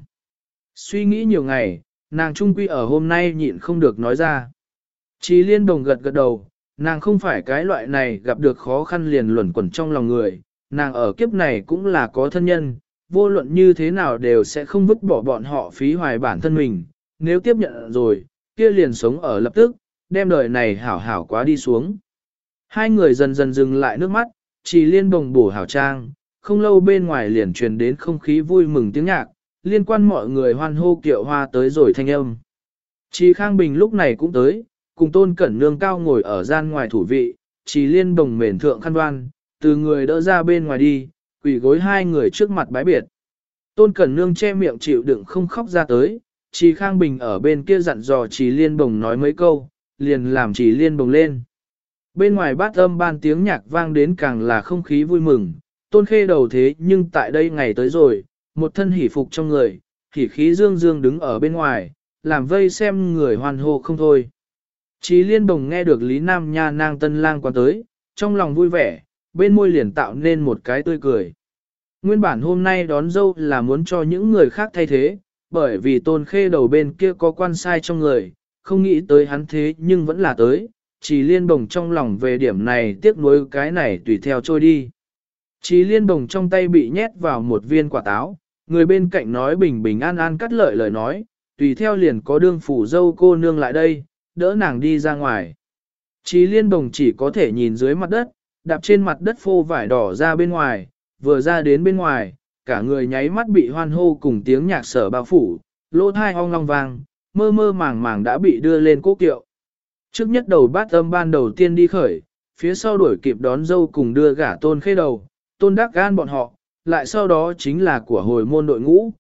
Suy nghĩ nhiều ngày, nàng trung quy ở hôm nay nhịn không được nói ra. Chỉ Liên Bồng gật gật đầu, nàng không phải cái loại này gặp được khó khăn liền luẩn quẩn trong lòng người, nàng ở kiếp này cũng là có thân nhân, vô luận như thế nào đều sẽ không vứt bỏ bọn họ phí hoài bản thân mình, nếu tiếp nhận rồi, kia liền sống ở lập tức, đem đời này hảo hảo quá đi xuống. Hai người dần dần dừng lại nước mắt, Chỉ Liên Bồng bổ hảo trang, không lâu bên ngoài liền truyền đến không khí vui mừng tiếng nhạc, liên quan mọi người hoan hô kiệu hoa tới rồi thanh âm. Chỉ Khang Bình lúc này cũng tới, cùng Tôn Cẩn Nương cao ngồi ở gian ngoài thủ vị, Chỉ Liên Bồng mền thượng khăn đoan, từ người đỡ ra bên ngoài đi, quỳ gối hai người trước mặt bái biệt. Tôn Cẩn Nương che miệng chịu đựng không khóc ra tới, Chỉ Khang Bình ở bên kia dặn dò Chỉ Liên Bồng nói mấy câu, liền làm Chỉ Liên Bồng lên. Bên ngoài bát âm ban tiếng nhạc vang đến càng là không khí vui mừng, Tôn Khê Đầu thế nhưng tại đây ngày tới rồi, một thân hỉ phục trong người, hỉ khí dương dương đứng ở bên ngoài, làm vây xem người hoan hô không thôi. Chỉ Liên Bồng nghe được Lý Nam Nha nang tân lang qua tới, trong lòng vui vẻ, bên môi liền tạo nên một cái tươi cười. Nguyên bản hôm nay đón dâu là muốn cho những người khác thay thế, bởi vì Tôn Khê Đầu bên kia có quan sai trong người, không nghĩ tới hắn thế nhưng vẫn là tới, Chỉ Liên Bồng trong lòng về điểm này tiếc nuối cái này tùy theo trôi đi. Chỉ Liên Bồng trong tay bị nhét vào một viên quả táo, người bên cạnh nói bình bình an an cắt lợi lời nói, tùy theo liền có đương phủ dâu cô nương lại đây, đỡ nàng đi ra ngoài. Chỉ Liên Bồng chỉ có thể nhìn dưới mặt đất, đạp trên mặt đất phô vải đỏ ra bên ngoài, vừa ra đến bên ngoài, cả người nháy mắt bị hoan hô cùng tiếng nhạc sở bao phủ, lỗ thai ong long vang, mơ mơ màng màng đã bị đưa lên cố kiệu. Trước nhất đầu bát âm ban đầu tiên đi khởi, phía sau đuổi kịp đón dâu cùng đưa gả Tôn Khê Đầu, Tôn Đắc Gan bọn họ, lại sau đó chính là của hồi môn đội ngũ,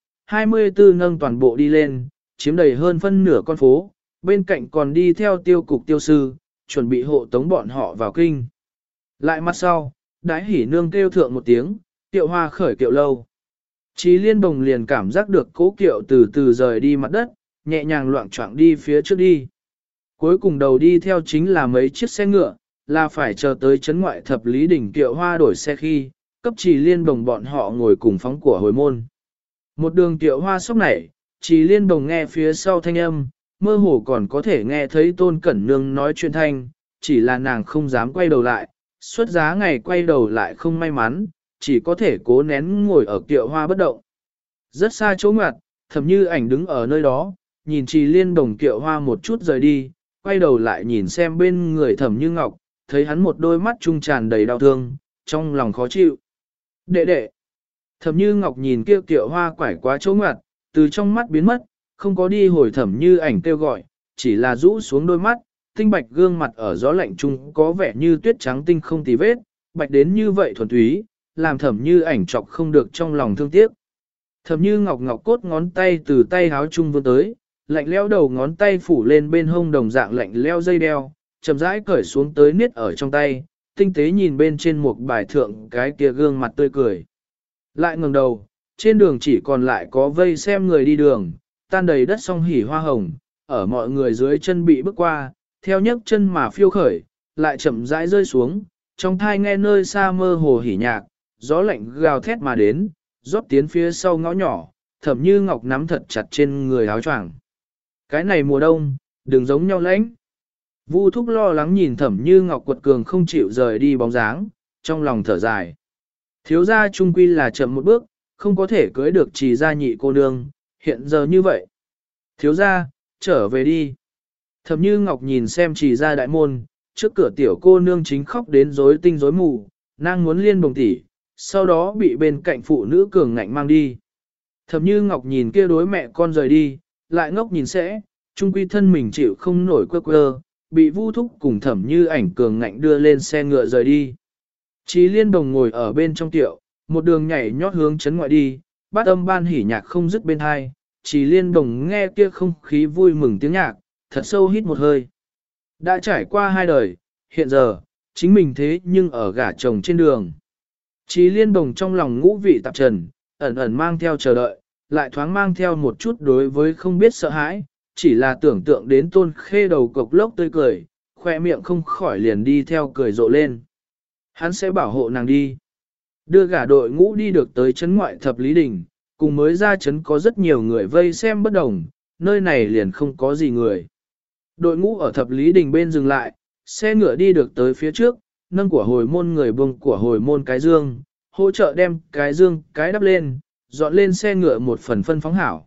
24 nâng toàn bộ đi lên, chiếm đầy hơn phân nửa con phố, bên cạnh còn đi theo tiêu cục tiêu sư, chuẩn bị hộ tống bọn họ vào kinh. Lại mặt sau, đái hỉ nương kêu thượng một tiếng, kiệu hoa khởi kiệu lâu. Chỉ Liên Bồng liền cảm giác được cố kiệu từ từ rời đi mặt đất, nhẹ nhàng loạng choạng đi phía trước đi. Cuối cùng đầu đi theo chính là mấy chiếc xe ngựa, là phải chờ tới trấn ngoại thập lý đỉnh kiệu hoa đổi xe khi, cấp Chỉ Liên Bồng bọn họ ngồi cùng phóng của hồi môn. Một đường kiệu hoa sốc nảy, Chỉ Liên Bồng nghe phía sau thanh âm, mơ hồ còn có thể nghe thấy Tôn Cẩn Nương nói chuyện thanh, chỉ là nàng không dám quay đầu lại, xuất giá ngày quay đầu lại không may mắn, chỉ có thể cố nén ngồi ở kiệu hoa bất động. Rất xa chỗ ngoặt, Thẩm Như Ảnh đứng ở nơi đó, nhìn Chỉ Liên Bồng kiệu hoa một chút rời đi, quay đầu lại nhìn xem bên người Thẩm Như Ngọc, thấy hắn một đôi mắt trung tràn đầy đau thương, trong lòng khó chịu. Đệ đệ. Thẩm Như Ngọc nhìn kia kiệu hoa quải quá chỗ ngoặt, từ trong mắt biến mất, không có đi hồi Thẩm Như Ảnh kêu gọi, chỉ là rũ xuống đôi mắt, tinh bạch gương mặt ở gió lạnh trung có vẻ như tuyết trắng tinh không tì vết, bạch đến như vậy thuần túy, làm Thẩm Như Ảnh chọc không được trong lòng thương tiếc. Thẩm Như Ngọc ngọc cốt ngón tay từ tay háo chung vươn tới, lạnh leo đầu ngón tay phủ lên bên hông đồng dạng lạnh leo dây đeo, chậm rãi cởi xuống tới niết ở trong tay, tinh tế nhìn bên trên một bài thượng cái kia gương mặt tươi cười. Lại ngẩng đầu, trên đường chỉ còn lại có vây xem người đi đường, tan đầy đất song hỉ hoa hồng, ở mọi người dưới chân bị bước qua, theo nhấc chân mà phiêu khởi, lại chậm rãi rơi xuống, trong thai nghe nơi xa mơ hồ hỉ nhạc, gió lạnh gào thét mà đến, rót tiến phía sau ngõ nhỏ, Thẩm Như Ngọc nắm thật chặt trên người áo choàng. Cái này mùa đông, đừng giống nhau lãnh. Vu Thúc lo lắng nhìn Thẩm Như Ngọc quật cường không chịu rời đi bóng dáng, trong lòng thở dài. Thiếu gia trung quy là chậm một bước, không có thể cưới được Trì gia nhị cô nương, hiện giờ như vậy. Thiếu gia, trở về đi. Thẩm Như Ngọc nhìn xem Trì gia đại môn, trước cửa tiểu cô nương chính khóc đến rối tinh rối mù, nàng muốn liên bồng tỉ, sau đó bị bên cạnh phụ nữ cường ngạnh mang đi. Thẩm Như Ngọc nhìn kia đối mẹ con rời đi, lại ngốc nhìn sẽ, trung quy thân mình chịu không nổi quơ quơ, bị Vu Thúc cùng Thẩm Như Ảnh cường ngạnh đưa lên xe ngựa rời đi. Chí Liên Đồng ngồi ở bên trong tiệu, một đường nhảy nhót hướng chấn ngoại đi, bát âm ban hỉ nhạc không dứt bên hai, Chí Liên Đồng nghe kia không khí vui mừng tiếng nhạc, thật sâu hít một hơi. Đã trải qua 2 đời, hiện giờ, chính mình thế nhưng ở gả chồng trên đường. Chí Liên Đồng trong lòng ngũ vị tạp trần, ẩn ẩn mang theo chờ đợi, lại thoáng mang theo một chút đối với không biết sợ hãi, chỉ là tưởng tượng đến Tôn Khê Đầu cộc lốc tươi cười, khoe miệng không khỏi liền đi theo cười rộ lên. Hắn sẽ bảo hộ nàng đi. Đưa gả đội ngũ đi được tới trấn ngoại Thập Lý Đình, cùng mới ra trấn có rất nhiều người vây xem bất đồng, nơi này liền không có gì người. Đội ngũ ở Thập Lý Đình bên dừng lại, xe ngựa đi được tới phía trước, nâng của hồi môn người bông của hồi môn cái dương, hỗ trợ đem cái dương cái đắp lên, dọn lên xe ngựa một phần phân phóng hảo.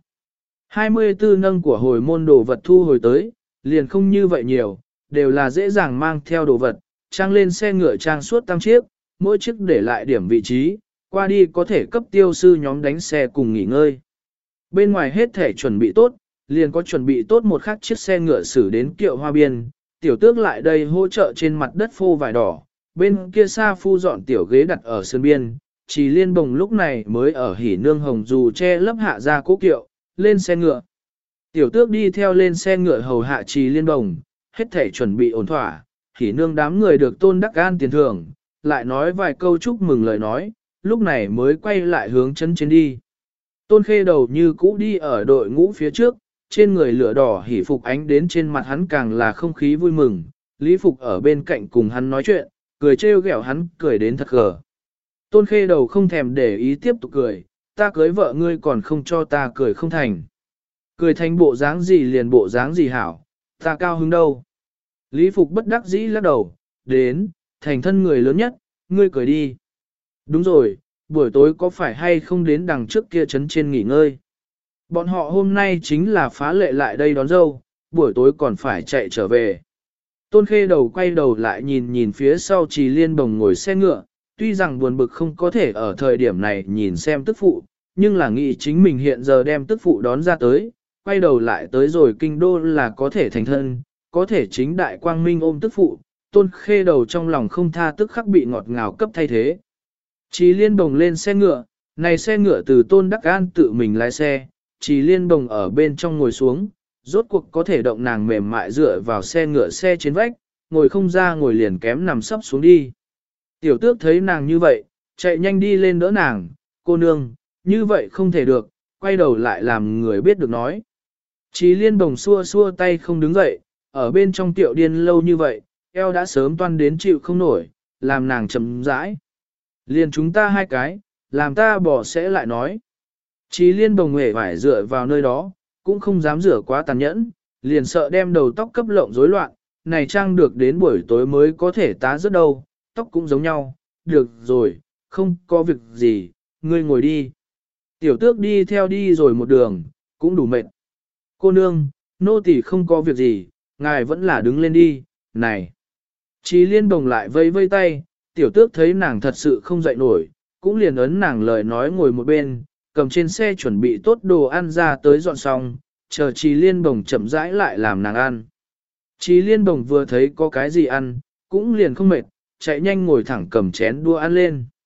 24 nâng của hồi môn đồ vật thu hồi tới, liền không như vậy nhiều, đều là dễ dàng mang theo đồ vật, trang lên xe ngựa trang suốt tam chiếc, mỗi chiếc để lại điểm vị trí, qua đi có thể cấp tiêu sư nhóm đánh xe cùng nghỉ ngơi. Bên ngoài hết thể chuẩn bị tốt, liền có chuẩn bị tốt một khắc chiếc xe ngựa xử đến Kiệu Hoa Biên, tiểu tước lại đây hỗ trợ trên mặt đất phô vải đỏ, bên kia xa phu dọn tiểu ghế đặt ở sân biên, Chỉ Liên Bồng lúc này mới ở hỉ nương hồng dù che lấp hạ ra cố kiệu, lên xe ngựa. Tiểu tước đi theo lên xe ngựa hầu hạ Trì Liên Bồng, hết thể chuẩn bị ổn thỏa, hỉ nương đám người được Tôn Đắc Gan tiền thưởng, lại nói vài câu chúc mừng lời nói, lúc này mới quay lại hướng chân trên đi. Tôn Khê Đầu như cũ đi ở đội ngũ phía trước, trên người lửa đỏ hỉ phục ánh đến trên mặt hắn càng là không khí vui mừng, Lý Phục ở bên cạnh cùng hắn nói chuyện, cười trêu ghẹo hắn, cười đến thật gở. Tôn Khê Đầu không thèm để ý tiếp tục cười, ta cưới vợ ngươi còn không cho ta cười không thành. Cười thành bộ dáng gì liền bộ dáng gì hảo, ta cao hứng đâu. Lý Phục bất đắc dĩ lắc đầu, đến, thành thân người lớn nhất, ngươi cười đi. Đúng rồi, buổi tối có phải hay không đến đằng trước kia trấn trên nghỉ ngơi. Bọn họ hôm nay chính là phá lệ lại đây đón dâu, buổi tối còn phải chạy trở về. Tôn Khê Đầu quay đầu lại nhìn nhìn phía sau Trì Liên Bồng ngồi xe ngựa, tuy rằng buồn bực không có thể ở thời điểm này nhìn xem tức phụ, nhưng là nghĩ chính mình hiện giờ đem tức phụ đón ra tới, quay đầu lại tới rồi kinh đô là có thể thành thân, có thể chính đại quang minh ôm tức phụ, Tôn Khê Đầu trong lòng không tha tức khắc bị ngọt ngào cấp thay thế. Trì Liên Bồng lên xe ngựa, này xe ngựa từ Tôn Đắc An tự mình lái xe, Trì Liên Bồng ở bên trong ngồi xuống, rốt cuộc có thể động nàng mềm mại dựa vào xe ngựa xe trên vách, ngồi không ra ngồi liền kém nằm sấp xuống đi. Tiểu tước thấy nàng như vậy, chạy nhanh đi lên đỡ nàng, cô nương, như vậy không thể được, quay đầu lại làm người biết được nói. Trì Liên Bồng xua xua tay không đứng dậy, ở bên trong tiệu điên lâu như vậy, eo đã sớm toan đến chịu không nổi, làm nàng chậm rãi. Liền chúng ta 2 cái, làm ta bỏ sẽ lại nói. Trì Liên Bồng hề phải dựa vào nơi đó, cũng không dám rửa quá tàn nhẫn, liền sợ đem đầu tóc cấp lộng rối loạn, này trang được đến buổi tối mới có thể tá rớt đâu, tóc cũng giống nhau, được rồi, không có việc gì, ngươi ngồi đi. Tiểu tước đi theo đi rồi một đường, cũng đủ mệt. Cô nương, nô tỳ không có việc gì, ngài vẫn là đứng lên đi, này. Trì Liên Bồng lại vây vây tay, tiểu tước thấy nàng thật sự không dậy nổi, cũng liền ấn nàng lời nói ngồi một bên, cầm trên xe chuẩn bị tốt đồ ăn ra tới dọn xong, chờ Trì Liên Bồng chậm rãi lại làm nàng ăn. Trì Liên Bồng vừa thấy có cái gì ăn, cũng liền không mệt, chạy nhanh ngồi thẳng cầm chén đua ăn lên.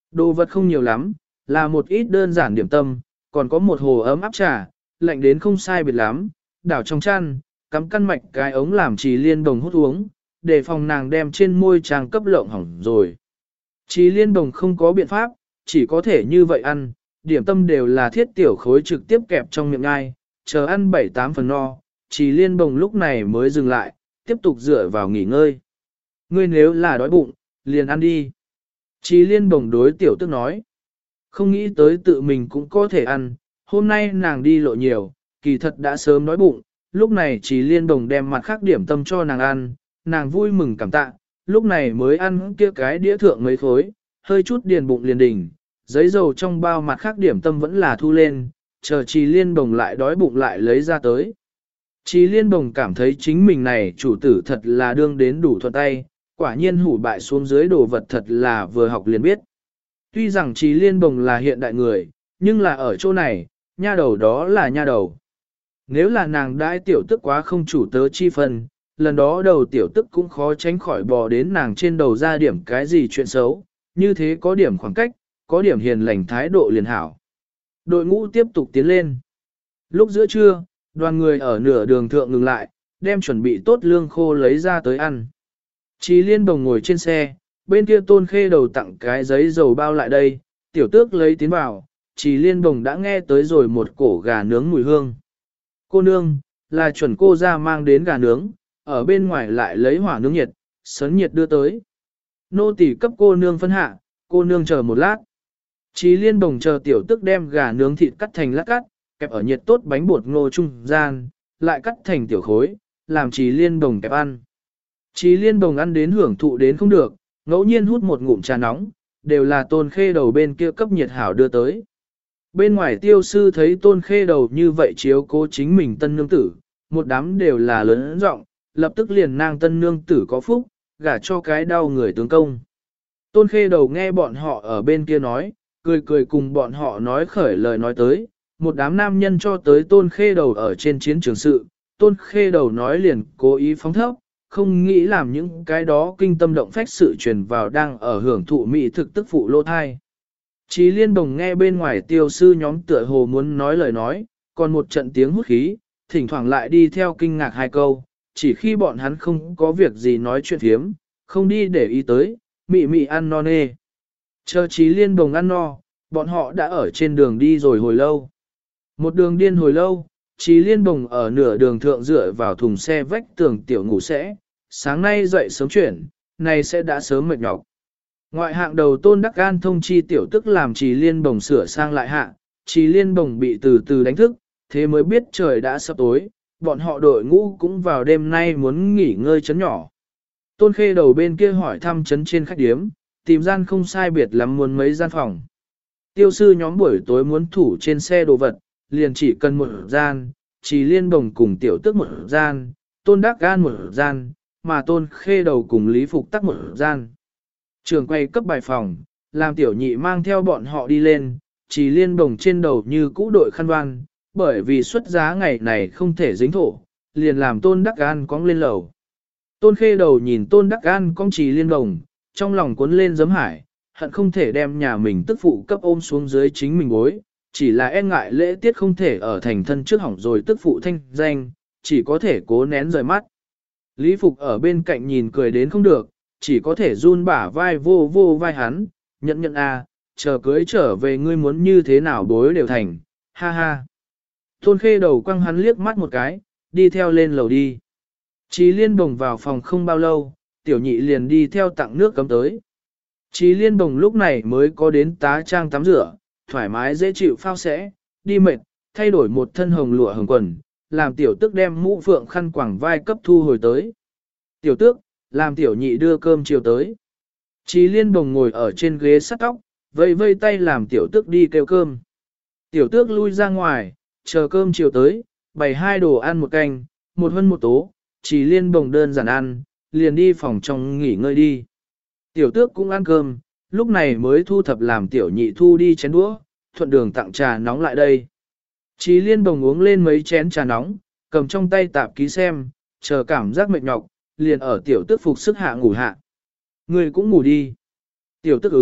Đồ vật không nhiều lắm, là một ít đơn giản điểm tâm, còn có một hồ ấm áp trà, lạnh đến không sai biệt lắm, đảo trong chăn, cắm căn mạch cái ống làm Trì Liên Đồng hút uống, để phòng nàng đem trên môi trang cấp lộng hỏng rồi. Trì Liên Đồng không có biện pháp, chỉ có thể như vậy ăn, điểm tâm đều là thiết tiểu khối trực tiếp kẹp trong miệng ngai, chờ ăn 7-8 phần no, Trì Liên Đồng lúc này mới dừng lại, tiếp tục dựa vào nghỉ ngơi. Ngươi nếu là đói bụng, liền ăn đi. Trì Liên Đồng đối tiểu tức nói, không nghĩ tới tự mình cũng có thể ăn, hôm nay nàng đi lộ nhiều, kỳ thật đã sớm đói bụng, lúc này Trì Liên Đồng đem mặt khác điểm tâm cho nàng ăn, nàng vui mừng cảm tạ, lúc này mới ăn kia cái đĩa thượng mấy khối, hơi chút điền bụng liền đỉnh, giấy dầu trong bao mặt khác điểm tâm vẫn là thu lên, chờ Trì Liên Đồng lại đói bụng lại lấy ra tới. Trì Liên Đồng cảm thấy chính mình này chủ tử thật là đương đến đủ thuận tay, quả nhiên hủ bại xuống dưới đồ vật thật là vừa học liền biết. Tuy rằng Trì Liên Đồng là hiện đại người, nhưng là ở chỗ này, nha đầu đó là nha đầu. Nếu là nàng đãi tiểu tức quá không chủ tớ chi phần, lần đó đầu tiểu tức cũng khó tránh khỏi bò đến nàng trên đầu ra điểm cái gì chuyện xấu, như thế có điểm khoảng cách, có điểm hiền lành thái độ liền hảo. Đội ngũ tiếp tục tiến lên. Lúc giữa trưa, đoàn người ở nửa đường thượng ngừng lại, đem chuẩn bị tốt lương khô lấy ra tới ăn. Trì Liên Đồng ngồi trên xe, bên kia Tôn Khê Đầu tặng cái giấy dầu bao lại đây, tiểu tước lấy tiến vào, Trì Liên Đồng đã nghe tới rồi một cổ gà nướng mùi hương. Cô nương, là chuẩn cô ra mang đến gà nướng, ở bên ngoài lại lấy hỏa nướng nhiệt, sấn nhiệt đưa tới. Nô tỳ cấp cô nương phân hạ, cô nương chờ một lát. Trì Liên Đồng chờ tiểu tức đem gà nướng thịt cắt thành lát cắt, kẹp ở nhiệt tốt bánh bột ngô trung gian, lại cắt thành tiểu khối, làm Trì Liên Đồng kẹp ăn. Trì Liên Đồng ăn đến hưởng thụ đến không được, ngẫu nhiên hút một ngụm trà nóng, đều là Tôn Khê Đầu bên kia cấp nhiệt hảo đưa tới. Bên ngoài tiêu sư thấy Tôn Khê Đầu như vậy chiếu cố chính mình tân nương tử, một đám đều là lớn giọng, lập tức liền nang tân nương tử có phúc, gả cho cái đau người tướng công. Tôn Khê Đầu nghe bọn họ ở bên kia nói, cười cười cùng bọn họ nói khởi lời nói tới, một đám nam nhân cho tới Tôn Khê Đầu ở trên chiến trường sự, Tôn Khê Đầu nói liền cố ý phóng thấp, không nghĩ làm những cái đó kinh tâm động phách sự truyền vào đang ở hưởng thụ mỹ thực tức phụ lô thai. Trì Liên Đồng nghe bên ngoài tiêu sư nhóm tựa hồ muốn nói lời nói, còn một trận tiếng hút khí, thỉnh thoảng lại đi theo kinh ngạc hai câu, chỉ khi bọn hắn không có việc gì nói chuyện thiếm, không đi để ý tới, mị mị ăn no nê. Chờ Trì Liên Đồng ăn no, bọn họ đã ở trên đường đi rồi hồi lâu. Một đường điên hồi lâu, Trì Liên Đồng ở nửa đường thượng dựa vào thùng xe vách tường tiểu ngủ sẽ, sáng nay dậy sớm chuyển, này sẽ đã sớm mệt nhọc. Ngoại hạng đầu Tôn Đắc An thông chi tiểu tức làm Trì Liên Đồng sửa sang lại hạ, Trì Liên Đồng bị từ từ đánh thức, thế mới biết trời đã sắp tối, bọn họ đội ngũ cũng vào đêm nay muốn nghỉ ngơi chấn nhỏ. Tôn Khê Đầu bên kia hỏi thăm chấn trên khách điếm, tìm gian không sai biệt lắm muốn mấy gian phòng. Tiêu sư nhóm buổi tối muốn thủ trên xe đồ vật, liền chỉ cần một gian, Trì Liên Đồng cùng tiểu tức một gian, Tôn Đắc An một gian, mà Tôn Khê Đầu cùng Lý Phục tắc một gian. Trường quay cấp bài phòng, làm tiểu nhị mang theo bọn họ đi lên, Trì Liên Đồng trên đầu như cũ đội khăn đoan, bởi vì xuất giá ngày này không thể dính thổ, liền làm Tôn Đắc An cong lên lầu. Tôn Khê Đầu nhìn Tôn Đắc An cong Trì Liên Đồng, trong lòng cuốn lên giấm hải, hận không thể đem nhà mình tức phụ cấp ôm xuống dưới chính mình bối, chỉ là e ngại lễ tiết không thể ở thành thân trước hỏng rồi tức phụ thanh danh, chỉ có thể cố nén rời mắt. Lý Phục ở bên cạnh nhìn cười đến không được, chỉ có thể run bả vai vô vô vai hắn, nhận a, chờ cưới trở về ngươi muốn như thế nào bối đều thành, ha ha. Tôn Khê Đầu quăng hắn liếc mắt một cái, đi theo lên lầu đi. Trì Liên Đồng vào phòng không bao lâu, tiểu nhị liền đi theo tặng nước cấm tới. Trì Liên Đồng lúc này mới có đến tá trang tắm rửa, thoải mái dễ chịu phao sẽ, đi mệt, thay đổi một thân hồng lụa hồng quần, làm tiểu tức đem mũ phượng khăn quàng vai cấp thu hồi tới. Tiểu tước, làm tiểu nhị đưa cơm chiều tới. Trì Liên Đồng ngồi ở trên ghế sắt tóc, vây vây tay làm tiểu tước đi kêu cơm. Tiểu tước lui ra ngoài, chờ cơm chiều tới, bày hai đồ ăn một canh, một hân một tố, Trì Liên Đồng đơn giản ăn, liền đi phòng trong nghỉ ngơi đi. Tiểu tước cũng ăn cơm, lúc này mới thu thập làm tiểu nhị thu đi chén đũa, thuận đường tặng trà nóng lại đây. Trì Liên Đồng uống lên mấy chén trà nóng, cầm trong tay tạp ký xem, chờ cảm giác mệt nhọc, liền ở tiểu tước phục sức hạ ngủ hạ. Người cũng ngủ đi. Tiểu tước ứng,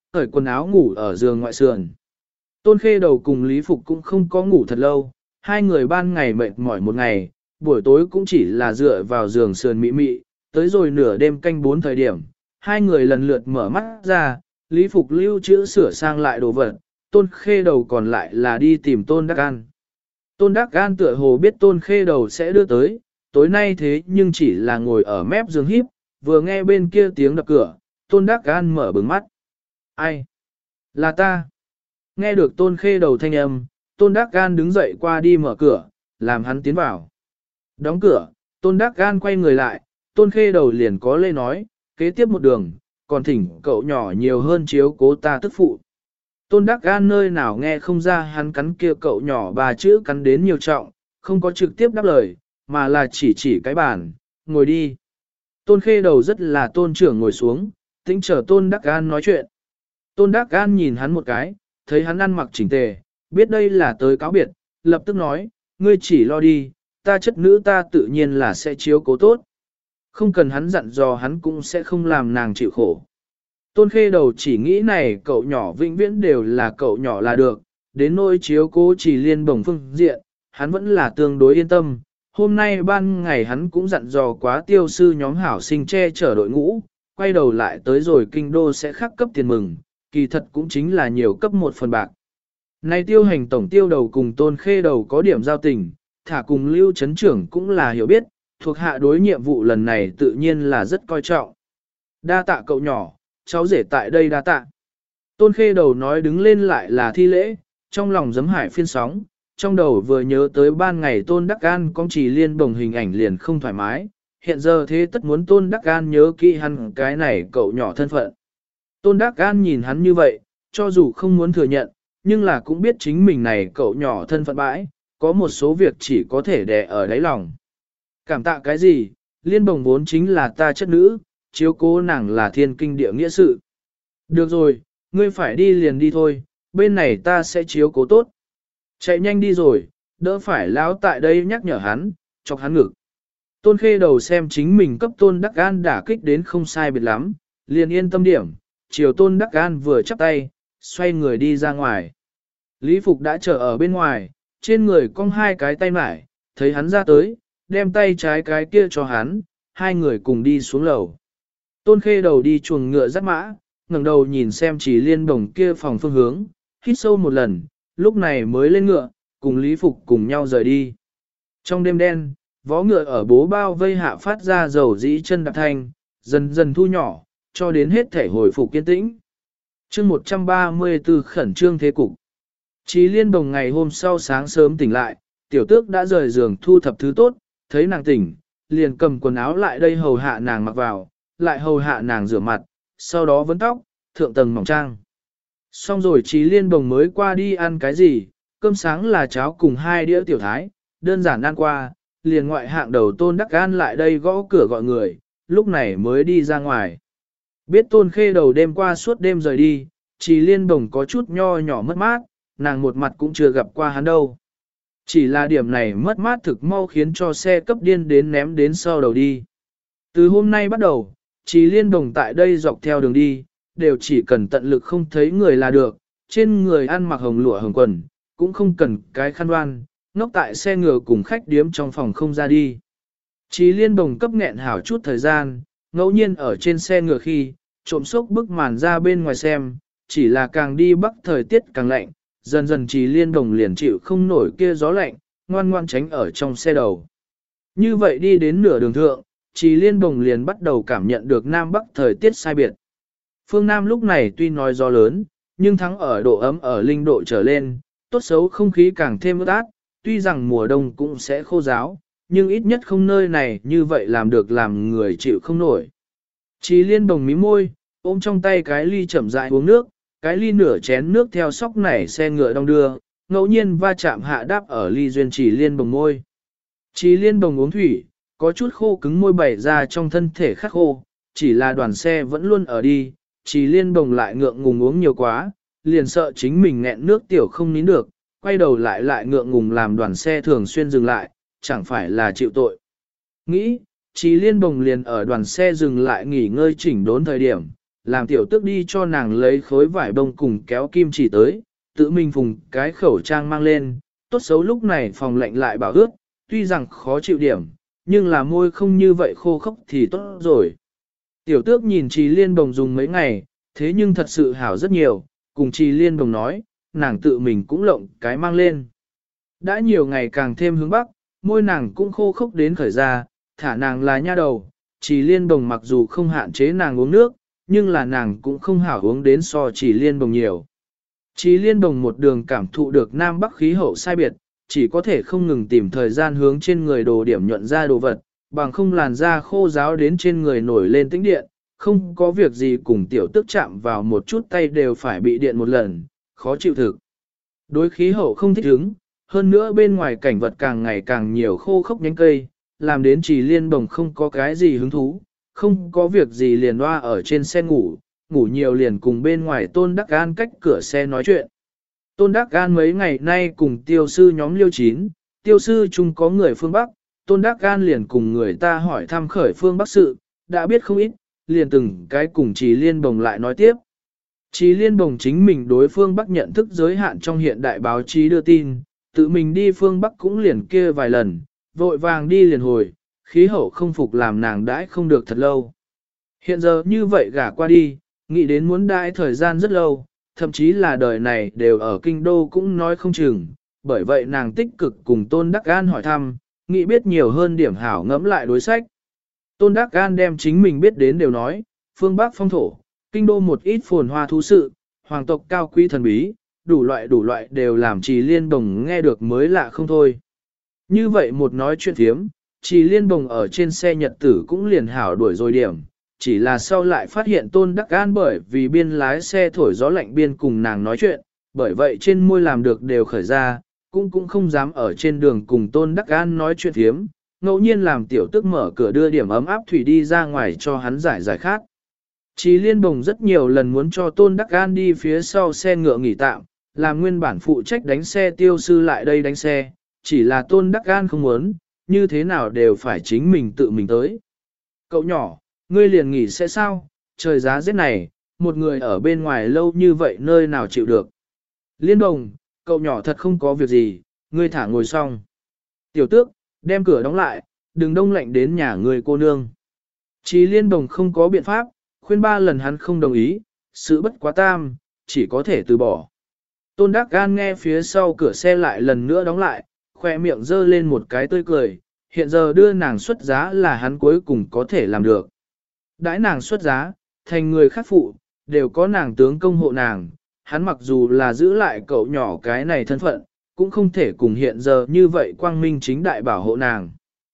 cởi quần áo ngủ ở giường ngoại sườn. Tôn Khê Đầu cùng Lý Phục cũng không có ngủ thật lâu, hai người ban ngày mệt mỏi một ngày, buổi tối cũng chỉ là dựa vào giường sườn mị mị, tới rồi nửa đêm canh 4 thời điểm, hai người lần lượt mở mắt ra, Lý Phục lưu trữ sửa sang lại đồ vật, Tôn Khê Đầu còn lại là đi tìm Tôn Đắc An. Tôn Đắc An tựa hồ biết Tôn Khê Đầu sẽ đưa tới, tối nay thế nhưng chỉ là ngồi ở mép giường híp, vừa nghe bên kia tiếng đập cửa, Tôn Đắc An mở bừng mắt. Ai? Là ta. Nghe được Tôn Khê Đầu thanh âm, Tôn Đắc An đứng dậy qua đi mở cửa, làm hắn tiến vào. Đóng cửa, Tôn Đắc An quay người lại, Tôn Khê Đầu liền có lê nói, kế tiếp một đường, còn thỉnh cậu nhỏ nhiều hơn chiếu cố ta tức phụ. Tôn Đắc An nơi nào nghe không ra hắn cắn kia cậu nhỏ bà chữ cắn đến nhiều trọng, không có trực tiếp đáp lời, mà là chỉ cái bàn, ngồi đi. Tôn Khê Đầu rất là tôn trưởng ngồi xuống, tĩnh chờ Tôn Đắc An nói chuyện. Tôn Đắc An nhìn hắn một cái, thấy hắn ăn mặc chỉnh tề, biết đây là tới cáo biệt, lập tức nói, ngươi chỉ lo đi, ta chất nữ ta tự nhiên là sẽ chiếu cố tốt. Không cần hắn dặn dò hắn cũng sẽ không làm nàng chịu khổ. Tôn Khê Đầu chỉ nghĩ này cậu nhỏ vĩnh viễn đều là cậu nhỏ là được, đến nỗi chiếu cố chỉ liên bổng phương diện, hắn vẫn là tương đối yên tâm. Hôm nay ban ngày hắn cũng dặn dò quá tiêu sư nhóm hảo sinh che chở đội ngũ, quay đầu lại tới rồi kinh đô sẽ khắc cấp tiền mừng, kỳ thật cũng chính là nhiều cấp một phần bạc. Này tiêu hành tổng tiêu đầu cùng Tôn Khê Đầu có điểm giao tình, thả cùng Lưu Trấn Trưởng cũng là hiểu biết, thuộc hạ đối nhiệm vụ lần này tự nhiên là rất coi trọng. Đa tạ cậu nhỏ, cháu rể tại đây đa tạ. Tôn Khê Đầu nói đứng lên lại là thi lễ, trong lòng giấm hải phiên sóng, trong đầu vừa nhớ tới ban ngày Tôn Đắc An con chỉ liên bồng hình ảnh liền không thoải mái, hiện giờ thế tất muốn Tôn Đắc An nhớ kỹ hắn cái này cậu nhỏ thân phận. Tôn Đắc An nhìn hắn như vậy, cho dù không muốn thừa nhận, nhưng là cũng biết chính mình này cậu nhỏ thân phận bãi, có một số việc chỉ có thể đè ở đáy lòng. Cảm tạ cái gì, liên bồng vốn chính là ta chất nữ, chiếu cố nàng là thiên kinh địa nghĩa sự. Được rồi, ngươi phải đi liền đi thôi, bên này ta sẽ chiếu cố tốt. Chạy nhanh đi rồi, đỡ phải lão tại đây nhắc nhở hắn, chọc hắn ngực. Tôn Khê Đầu xem chính mình cấp Tôn Đắc An đả kích đến không sai biệt lắm, liền yên tâm điểm, chiều Tôn Đắc An vừa chắp tay, xoay người đi ra ngoài. Lý Phục đã chờ ở bên ngoài, trên người cong hai cái tay mải, thấy hắn ra tới, đem tay trái cái kia cho hắn, hai người cùng đi xuống lầu. Tôn Khê Đầu đi chuồng ngựa dắt mã, ngẩng đầu nhìn xem chỉ liên đồng kia phòng phương hướng, hít sâu một lần, lúc này mới lên ngựa, cùng Lý Phục cùng nhau rời đi. Trong đêm đen, vó ngựa ở bố bao vây hạ phát ra dầu dĩ chân đạp thanh, dần dần thu nhỏ, cho đến hết thể hồi phục kiên tĩnh. Chương 134 khẩn trương thế cục. Chí liên đồng ngày hôm sau sáng sớm tỉnh lại, tiểu tước đã rời giường thu thập thứ tốt, thấy nàng tỉnh, liền cầm quần áo lại đây hầu hạ nàng mặc vào, lại hầu hạ nàng rửa mặt, sau đó vấn tóc, thượng tầng mỏng trang. Xong rồi Chí liên đồng mới qua đi ăn cái gì, cơm sáng là cháo cùng 2 đĩa tiểu thái, đơn giản ăn qua, liền ngoại hạng đầu Tôn Đắc An lại đây gõ cửa gọi người, lúc này mới đi ra ngoài. Biết Tôn Khê Đầu đêm qua suốt đêm rời đi, Chí liên đồng có chút nho nhỏ mất mát, nàng một mặt cũng chưa gặp qua hắn đâu. Chỉ là điểm này mất mát thực mau khiến cho xe cấp điên đến ném đến sau đầu đi. Từ hôm nay bắt đầu, Chí liên đồng tại đây dọc theo đường đi, đều chỉ cần tận lực không thấy người là được, trên người ăn mặc hồng lụa hồng quần, cũng không cần cái khăn đoan, ngốc tại xe ngựa cùng khách điếm trong phòng không ra đi. Chí liên đồng cấp nghẹn hảo chút thời gian, ngẫu nhiên ở trên xe ngựa khi, trộm sốc bức màn ra bên ngoài xem, chỉ là càng đi bắc thời tiết càng lạnh, dần dần Chí liên đồng liền chịu không nổi kia gió lạnh, ngoan ngoan tránh ở trong xe đầu. Như vậy đi đến nửa đường thượng, Chí liên đồng liền bắt đầu cảm nhận được Nam Bắc thời tiết sai biệt. Phương Nam lúc này tuy nói gió lớn, nhưng thắng ở độ ấm ở linh độ trở lên, tốt xấu không khí càng thêm ướt át, tuy rằng mùa đông cũng sẽ khô ráo, nhưng ít nhất không nơi này như vậy làm được làm người chịu không nổi. Chí liên đồng mí môi, ôm trong tay cái ly chậm rãi uống nước, cái ly nửa chén nước theo sóc nảy xe ngựa đong đưa, ngẫu nhiên va chạm hạ đáp ở ly duyên Chí liên đồng môi. Chí liên đồng uống thủy, có chút khô cứng môi bày ra trong thân thể khắc khô, chỉ là đoàn xe vẫn luôn ở đi, Chí liên đồng lại ngượng ngùng uống nhiều quá, liền sợ chính mình nghẹn nước tiểu không nín được, quay đầu lại ngượng ngùng làm đoàn xe thường xuyên dừng lại, chẳng phải là chịu tội. Nghĩ, Chí liên đồng liền ở đoàn xe dừng lại nghỉ ngơi chỉnh đốn thời điểm, làm tiểu tước đi cho nàng lấy khối vải bông cùng kéo kim chỉ tới, tự mình phùng cái khẩu trang mang lên, tốt xấu lúc này phòng lạnh lại bảo ướt, tuy rằng khó chịu điểm, nhưng là môi không như vậy khô khốc thì tốt rồi. Tiểu tước nhìn Trì Liên Bồng dùng mấy ngày, thế nhưng thật sự hảo rất nhiều, cùng Trì Liên Bồng nói, nàng tự mình cũng lộng cái mang lên. Đã nhiều ngày càng thêm hướng bắc, môi nàng cũng khô khốc đến khởi ra, thả nàng là nha đầu, Trì Liên Bồng mặc dù không hạn chế nàng uống nước, nhưng là nàng cũng không hảo uống đến so Trì Liên Bồng nhiều. Trì Liên Bồng một đường cảm thụ được Nam Bắc khí hậu sai biệt, chỉ có thể không ngừng tìm thời gian hướng trên người đồ điểm nhuận ra đồ vật, bằng không làn da khô ráo đến trên người nổi lên tĩnh điện, không có việc gì cùng tiểu tức chạm vào một chút tay đều phải bị điện một lần, khó chịu thực. Đối khí hậu không thích ứng, hơn nữa bên ngoài cảnh vật càng ngày càng nhiều khô khốc nhánh cây, làm đến Trì Liên Bồng không có cái gì hứng thú, không có việc gì liền loa ở trên xe ngủ, ngủ nhiều liền cùng bên ngoài Tôn Đắc An cách cửa xe nói chuyện. Tôn Đắc An mấy ngày nay cùng tiêu sư nhóm liêu chín, tiêu sư chung có người phương Bắc, Tôn Đắc An liền cùng người ta hỏi thăm khởi phương Bắc sự, đã biết không ít, liền từng cái cùng Trì Liên Bồng lại nói tiếp. Trì Liên Bồng chính mình đối phương Bắc nhận thức giới hạn trong hiện đại báo chí đưa tin, tự mình đi phương Bắc cũng liền kia vài lần, vội vàng đi liền hồi, khí hậu không phục làm nàng đãi không được thật lâu. Hiện giờ như vậy gả qua đi, nghĩ đến muốn đãi thời gian rất lâu, thậm chí là đời này đều ở kinh đô cũng nói không chừng, bởi vậy nàng tích cực cùng Tôn Đắc An hỏi thăm, nghĩ biết nhiều hơn điểm hảo ngẫm lại đối sách. Tôn Đắc An đem chính mình biết đến đều nói, phương Bắc phong thổ, kinh đô một ít phồn hoa thú sự, hoàng tộc cao quý thần bí, đủ loại đều làm Trì Liên Bồng nghe được mới lạ không thôi. Như vậy một nói chuyện thiếm, Trì Liên Bồng ở trên xe nhật tử cũng liền hảo đuổi rồi điểm, chỉ là sau lại phát hiện Tôn Đắc An bởi vì biên lái xe thổi gió lạnh biên cùng nàng nói chuyện, bởi vậy trên môi làm được đều khởi ra, cũng không dám ở trên đường cùng Tôn Đắc An nói chuyện thiếm, ngẫu nhiên làm tiểu tức mở cửa đưa điểm ấm áp thủy đi ra ngoài cho hắn giải khát. Trì Liên Bồng rất nhiều lần muốn cho Tôn Đắc An đi phía sau xe ngựa nghỉ tạm, làm nguyên bản phụ trách đánh xe tiêu sư lại đây đánh xe, chỉ là Tôn Đắc An không muốn, như thế nào đều phải chính mình tự mình tới. Cậu nhỏ, ngươi liền nghỉ sẽ sao, trời giá rét này, một người ở bên ngoài lâu như vậy nơi nào chịu được. Liên Bồng, cậu nhỏ thật không có việc gì, ngươi thả ngồi xong. Tiểu tước, đem cửa đóng lại, đừng đông lạnh đến nhà người cô nương. Trì Liên Bồng không có biện pháp, khuyên 3 lần hắn không đồng ý, sự bất quá tam, chỉ có thể từ bỏ. Tôn Đắc An nghe phía sau cửa xe lại lần nữa đóng lại, khoe miệng dơ lên một cái tươi cười, hiện giờ đưa nàng xuất giá là hắn cuối cùng có thể làm được. Đãi nàng xuất giá, thành người khác phụ, đều có nàng tướng công hộ nàng, hắn mặc dù là giữ lại cậu nhỏ cái này thân phận, cũng không thể cùng hiện giờ như vậy quang minh chính đại bảo hộ nàng.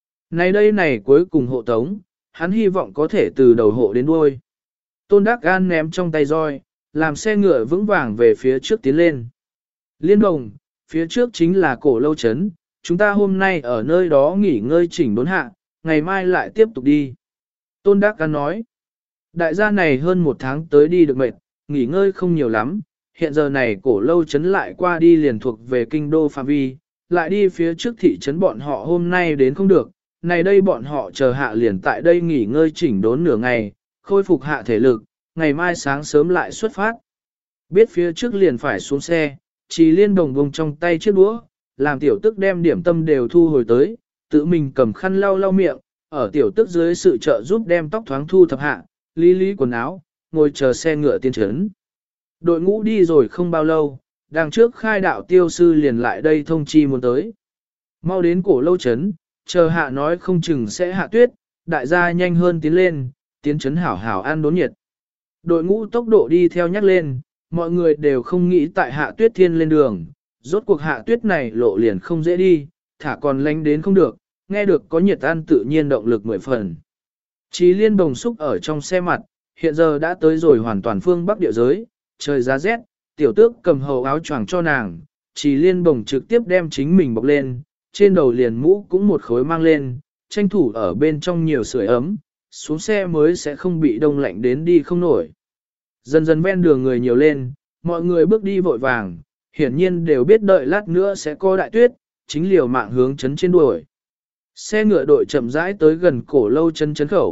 Này cuối cùng hộ tống, hắn hy vọng có thể từ đầu hộ đến đuôi. Tôn Đắc An ném trong tay roi, làm xe ngựa vững vàng về phía trước tiến lên. Liên Bồng, phía trước chính là cổ lâu trấn, chúng ta hôm nay ở nơi đó nghỉ ngơi chỉnh đốn hạ, ngày mai lại tiếp tục đi. Tôn Đắc An nói, đại gia này hơn 1 tháng tới đi được mệt, nghỉ ngơi không nhiều lắm, hiện giờ này cổ lâu trấn lại qua đi liền thuộc về kinh đô phạm vi, lại đi phía trước thị trấn bọn họ hôm nay đến không được, này đây bọn họ chờ hạ liền tại đây nghỉ ngơi chỉnh đốn nửa ngày, khôi phục hạ thể lực, ngày mai sáng sớm lại xuất phát. Biết phía trước liền phải xuống xe, Trì Liên Bồng bông trong tay chiếc đũa, làm tiểu tức đem điểm tâm đều thu hồi tới, tự mình cầm khăn lau miệng, ở tiểu tức dưới sự trợ giúp đem tóc thoáng thu thập hạ, lý quần áo, ngồi chờ xe ngựa tiến trấn. Đội ngũ đi rồi không bao lâu, đằng trước khai đạo tiêu sư liền lại đây thông chi muốn tới. Mau đến cổ lâu trấn, chờ hạ nói không chừng sẽ hạ tuyết, đại gia nhanh hơn tiến lên, tiến trấn hảo hảo ăn đốn nhiệt. Đội ngũ tốc độ đi theo nhắc lên, mọi người đều không nghĩ tại hạ tuyết thiên lên đường, rốt cuộc hạ tuyết này lộ liền không dễ đi, thả còn lánh đến không được, nghe được có nhiệt ăn tự nhiên động lực 10 phần. Trì Liên Bồng xúc ở trong xe mặt, hiện giờ đã tới rồi hoàn toàn phương Bắc địa giới, trời giá rét, tiểu tước cầm hầu áo choàng cho nàng, Trì Liên Bồng trực tiếp đem chính mình bọc lên, trên đầu liền mũ cũng một khối mang lên, tranh thủ ở bên trong nhiều sưởi ấm, xuống xe mới sẽ không bị đông lạnh đến đi không nổi. Dần dần ven đường người nhiều lên, mọi người bước đi vội vàng, hiển nhiên đều biết đợi lát nữa sẽ có đại tuyết, chính liều mạng hướng chấn trên đuổi. Xe ngựa đội chậm rãi tới gần cổ lâu chân chấn khẩu,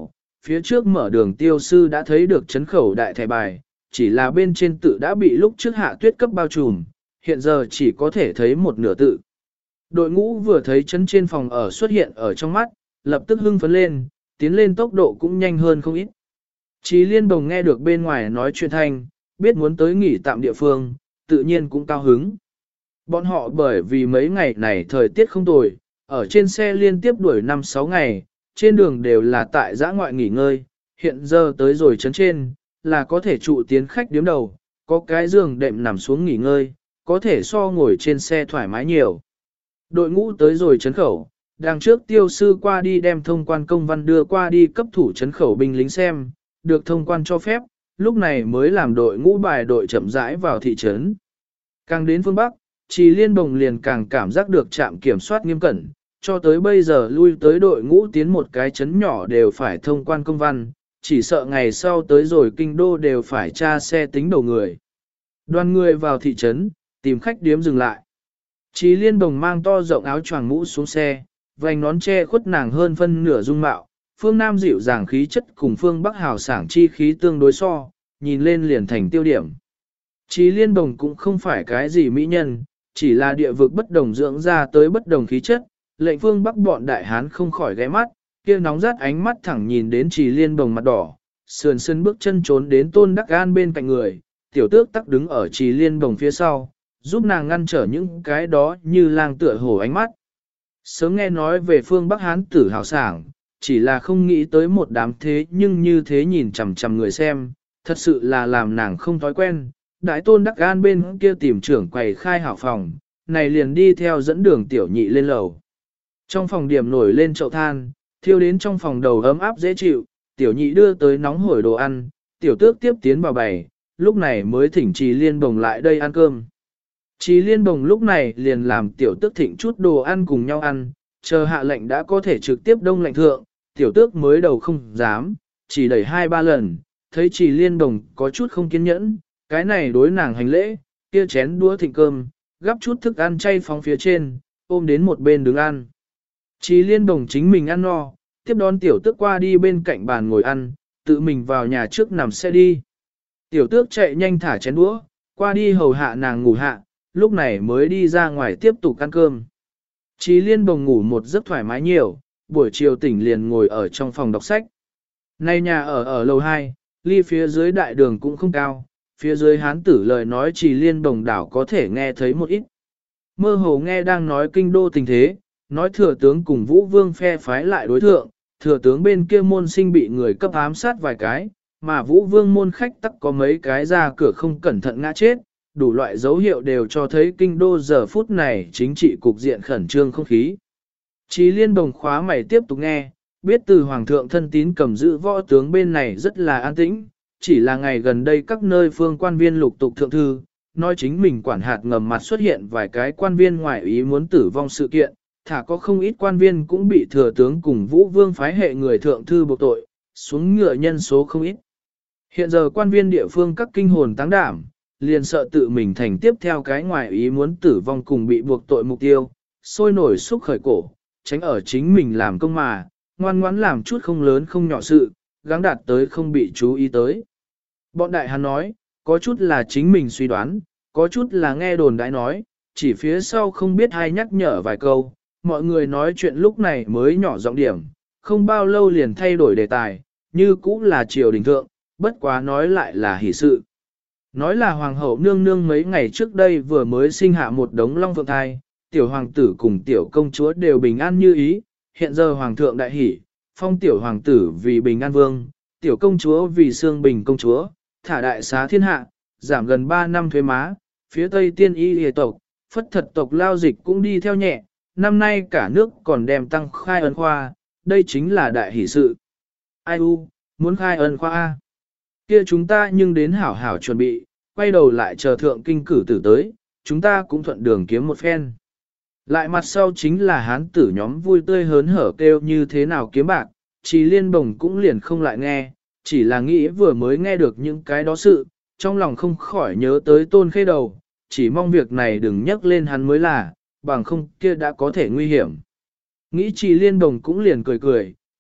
phía trước mở đường tiêu sư đã thấy được chấn khẩu đại thẻ bài, chỉ là bên trên tự đã bị lúc trước hạ tuyết cấp bao trùm, hiện giờ chỉ có thể thấy một nửa tự. Đội ngũ vừa thấy chấn trên phòng ở xuất hiện ở trong mắt, lập tức hưng phấn lên, tiến lên tốc độ cũng nhanh hơn không ít. Chí Liên Đồng nghe được bên ngoài nói chuyện thanh, biết muốn tới nghỉ tạm địa phương, tự nhiên cũng cao hứng. Bọn họ bởi vì mấy ngày này thời tiết không tồi, ở trên xe liên tiếp đuổi 5-6 ngày, trên đường đều là tại giã ngoại nghỉ ngơi, hiện giờ tới rồi chấn trên, là có thể trụ tiến khách điếm đầu, có cái giường đệm nằm xuống nghỉ ngơi, có thể so ngồi trên xe thoải mái nhiều. Đội ngũ tới rồi chấn khẩu, đằng trước tiêu sư qua đi đem thông quan công văn đưa qua đi cấp thủ chấn khẩu binh lính xem, được thông quan cho phép, lúc này mới làm đội ngũ bài đội chậm rãi vào thị trấn. Càng đến phương Bắc, Trì Liên Bồng liền càng cảm giác được trạm kiểm soát nghiêm cẩn, cho tới bây giờ lui tới đội ngũ tiến một cái trấn nhỏ đều phải thông quan công văn, chỉ sợ ngày sau tới rồi kinh đô đều phải tra xe tính đầu người. Đoàn người vào thị trấn, tìm khách điếm dừng lại. Trì Liên Bồng mang to rộng áo choàng mũ xuống xe, vành nón che khuất nàng hơn phân nửa dung mạo, phương Nam dịu dàng khí chất cùng phương Bắc hào sảng chi khí tương đối so, nhìn lên liền thành tiêu điểm. Trì Liên Bồng cũng không phải cái gì mỹ nhân, chỉ là địa vực bất đồng dưỡng ra tới bất đồng khí chất, lệnh phương Bắc bọn đại hán không khỏi ghé mắt, kia nóng rát ánh mắt thẳng nhìn đến Trì Liên Bồng mặt đỏ, sườn sân bước chân trốn đến Tôn Đắc Gan bên cạnh người, tiểu tước tắc đứng ở Trì Liên Bồng phía sau, giúp nàng ngăn trở những cái đó như lang tựa hổ ánh mắt. Sớm nghe nói về phương Bắc hán tử hào sảng, chỉ là không nghĩ tới một đám thế nhưng như thế nhìn chằm chằm người xem, thật sự là làm nàng không thói quen. Đại Tôn Đắc Gan bên kia tìm trưởng quầy khai hảo phòng, này liền đi theo dẫn đường tiểu nhị lên lầu. Trong phòng điểm nổi lên chậu than, thiêu đến trong phòng đầu ấm áp dễ chịu, tiểu nhị đưa tới nóng hổi đồ ăn, tiểu tước tiếp tiến vào bày, lúc này mới thỉnh Trì Liên Bồng lại đây ăn cơm. Trì Liên Bồng lúc này liền làm tiểu tước thịnh chút đồ ăn cùng nhau ăn, chờ hạ lệnh đã có thể trực tiếp đông lệnh thượng, tiểu tước mới đầu không dám, chỉ đẩy 2-3 lần, thấy Trì Liên Bồng có chút không kiên nhẫn, cái này đối nàng hành lễ, kia chén đũa thịnh cơm, gắp chút thức ăn chay phóng phía trên, ôm đến một bên đứng ăn. Trì Liên Bồng chính mình ăn no, tiếp đón tiểu tước qua đi bên cạnh bàn ngồi ăn, tự mình vào nhà trước nằm xe đi. Tiểu tước chạy nhanh thả chén đũa, qua đi hầu hạ nàng ngủ hạ, lúc này mới đi ra ngoài tiếp tục ăn cơm. Trì Liên Bồng ngủ một giấc thoải mái nhiều, buổi chiều tỉnh liền ngồi ở trong phòng đọc sách. Nay nhà ở lầu 2, ly phía dưới đại đường cũng không cao, phía dưới hán tử lời nói Trì Liên Bồng đảo có thể nghe thấy một ít. Mơ hồ nghe đang nói kinh đô tình thế, nói thừa tướng cùng Vũ Vương phe phái lại đối thượng, thừa tướng bên kia môn sinh bị người cấp ám sát vài cái, mà Vũ Vương môn khách tắc có mấy cái ra cửa không cẩn thận ngã chết, đủ loại dấu hiệu đều cho thấy kinh đô giờ phút này chính trị cục diện khẩn trương không khí. Trì Liên Bồng khóa mày tiếp tục nghe, biết từ Hoàng thượng thân tín cầm giữ võ tướng bên này rất là an tĩnh, chỉ là ngày gần đây các nơi phương quan viên lục tục thượng thư, nói chính mình quản hạt ngầm mặt xuất hiện vài cái quan viên ngoại ý muốn tử vong sự kiện, thả có không ít quan viên cũng bị thừa tướng cùng Vũ Vương phái hệ người thượng thư buộc tội, xuống ngựa nhân số không ít. Hiện giờ quan viên địa phương các kinh hồn táng đảm, liền sợ tự mình thành tiếp theo cái ngoại ý muốn tử vong cùng bị buộc tội mục tiêu, sôi nổi xúc khởi cổ, tránh ở chính mình làm công mà, ngoan ngoãn làm chút không lớn không nhỏ sự, gắng đạt tới không bị chú ý tới. Bọn đại hán nói, có chút là chính mình suy đoán, có chút là nghe đồn đại nói, chỉ phía sau không biết ai nhắc nhở vài câu, mọi người nói chuyện lúc này mới nhỏ giọng điểm, không bao lâu liền thay đổi đề tài, như cũng là triều đình thượng, bất quá nói lại là hỷ sự. Nói là hoàng hậu nương nương mấy ngày trước đây vừa mới sinh hạ một đống long phượng thai, tiểu hoàng tử cùng tiểu công chúa đều bình an như ý, hiện giờ hoàng thượng đại hỷ, phong tiểu hoàng tử vì bình an vương, tiểu công chúa vì xương bình công chúa, thả đại xá thiên hạ, giảm gần 3 năm thuế má, phía tây tiên y hề tộc, phất thật tộc lao dịch cũng đi theo nhẹ, năm nay cả nước còn đem tăng khai ân khoa, đây chính là đại hỷ sự. Ai u, muốn khai ân khoa A. Kia chúng ta nhưng đến hảo hảo chuẩn bị, quay đầu lại chờ thượng kinh cử tử tới, chúng ta cũng thuận đường kiếm một phen. Lại mặt sau chính là hán tử nhóm vui tươi hớn hở kêu như thế nào kiếm bạc, Trì Liên Bồng cũng liền không lại nghe, chỉ là nghĩ vừa mới nghe được những cái đó sự, trong lòng không khỏi nhớ tới Tôn Khê Đầu, chỉ mong việc này đừng nhắc lên hắn mới là, bằng không kia đã có thể nguy hiểm. Nghĩ Trì Liên Bồng cũng liền cười cười,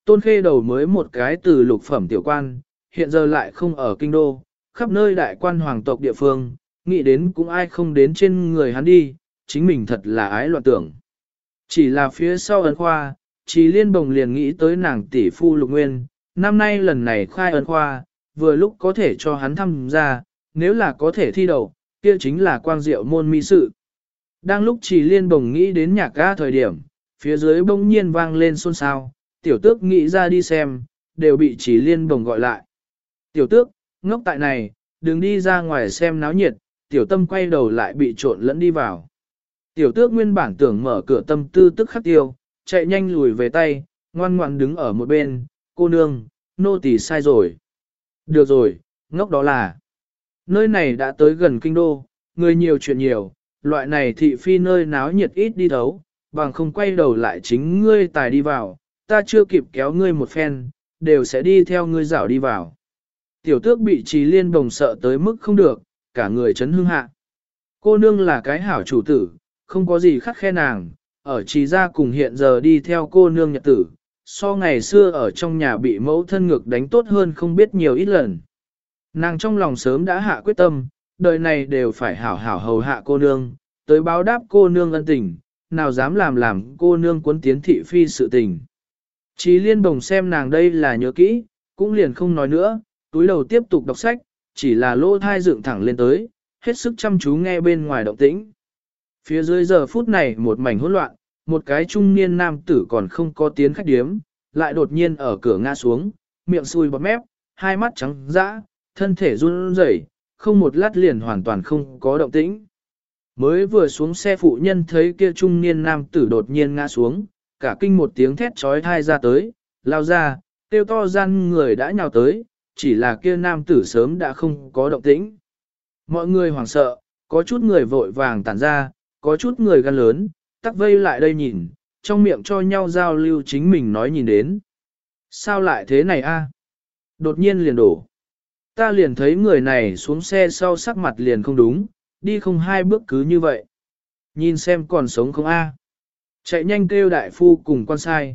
Tôn Khê Đầu mới một cái từ lục phẩm tiểu quan, hiện giờ lại không ở kinh đô, khắp nơi đại quan hoàng tộc địa phương, nghĩ đến cũng ai không đến trên người hắn đi, chính mình thật là ái loạn tưởng. Chỉ là phía sau ấn khoa, Trí Liên Bồng liền nghĩ tới nàng tỷ phu Lục Nguyên, năm nay lần này khai ấn khoa, vừa lúc có thể cho hắn tham gia, nếu là có thể thi đậu, kia chính là quang diệu môn mỹ sự. Đang lúc Trí Liên Bồng nghĩ đến nhạc ga thời điểm, phía dưới bỗng nhiên vang lên xôn xao, tiểu tước nghĩ ra đi xem, đều bị Trí Liên Bồng gọi lại. Tiểu tước, ngốc tại này, đừng đi ra ngoài xem náo nhiệt, tiểu tâm quay đầu lại bị trộn lẫn đi vào. Tiểu tước nguyên bản tưởng mở cửa tâm tư tức khắc tiêu, chạy nhanh lùi về tay, ngoan ngoãn đứng ở một bên, cô nương, nô tỳ sai rồi. Được rồi, ngốc đó là. Nơi này đã tới gần kinh đô, người nhiều chuyện nhiều, loại này thị phi nơi náo nhiệt ít đi thấu, bằng không quay đầu lại chính ngươi tài đi vào, ta chưa kịp kéo ngươi một phen, đều sẽ đi theo ngươi dạo đi vào. Tiểu tước bị Trí Liên Bồng sợ tới mức không được, cả người chấn hưng hạ. Cô nương là cái hảo chủ tử, không có gì khắc khe nàng, ở Trí gia cùng hiện giờ đi theo cô nương nhật tử, so ngày xưa ở trong nhà bị mẫu thân ngực đánh tốt hơn không biết nhiều ít lần. Nàng trong lòng sớm đã hạ quyết tâm, đời này đều phải hảo hảo hầu hạ cô nương, tới báo đáp cô nương ân tình, nào dám làm cô nương cuốn tiến thị phi sự tình. Trí Liên Bồng xem nàng đây là nhớ kỹ, cũng liền không nói nữa, túi đầu tiếp tục đọc sách, chỉ là lỗ thai dựng thẳng lên tới, hết sức chăm chú nghe bên ngoài động tĩnh. Phía dưới giờ phút này một mảnh hỗn loạn, một cái trung niên nam tử còn không có tiến khách điếm, lại đột nhiên ở cửa ngã xuống, miệng sùi bọt mép, hai mắt trắng dã, thân thể run rẩy, không một lát liền hoàn toàn không có động tĩnh. Mới vừa xuống xe phụ nhân thấy kia trung niên nam tử đột nhiên ngã xuống, cả kinh một tiếng thét trói thai ra tới, lao ra, tiêu to gian người đã nhào tới, chỉ là kia nam tử sớm đã không có động tĩnh. Mọi người hoảng sợ, có chút người vội vàng tản ra, có chút người gan lớn, tắc vây lại đây nhìn, trong miệng cho nhau giao lưu chính mình nói nhìn đến. Sao lại thế này a? Đột nhiên liền đổ. Ta liền thấy người này xuống xe sau sắc mặt liền không đúng, đi không hai bước cứ như vậy. Nhìn xem còn sống không a? Chạy nhanh kêu đại phu cùng quan sai.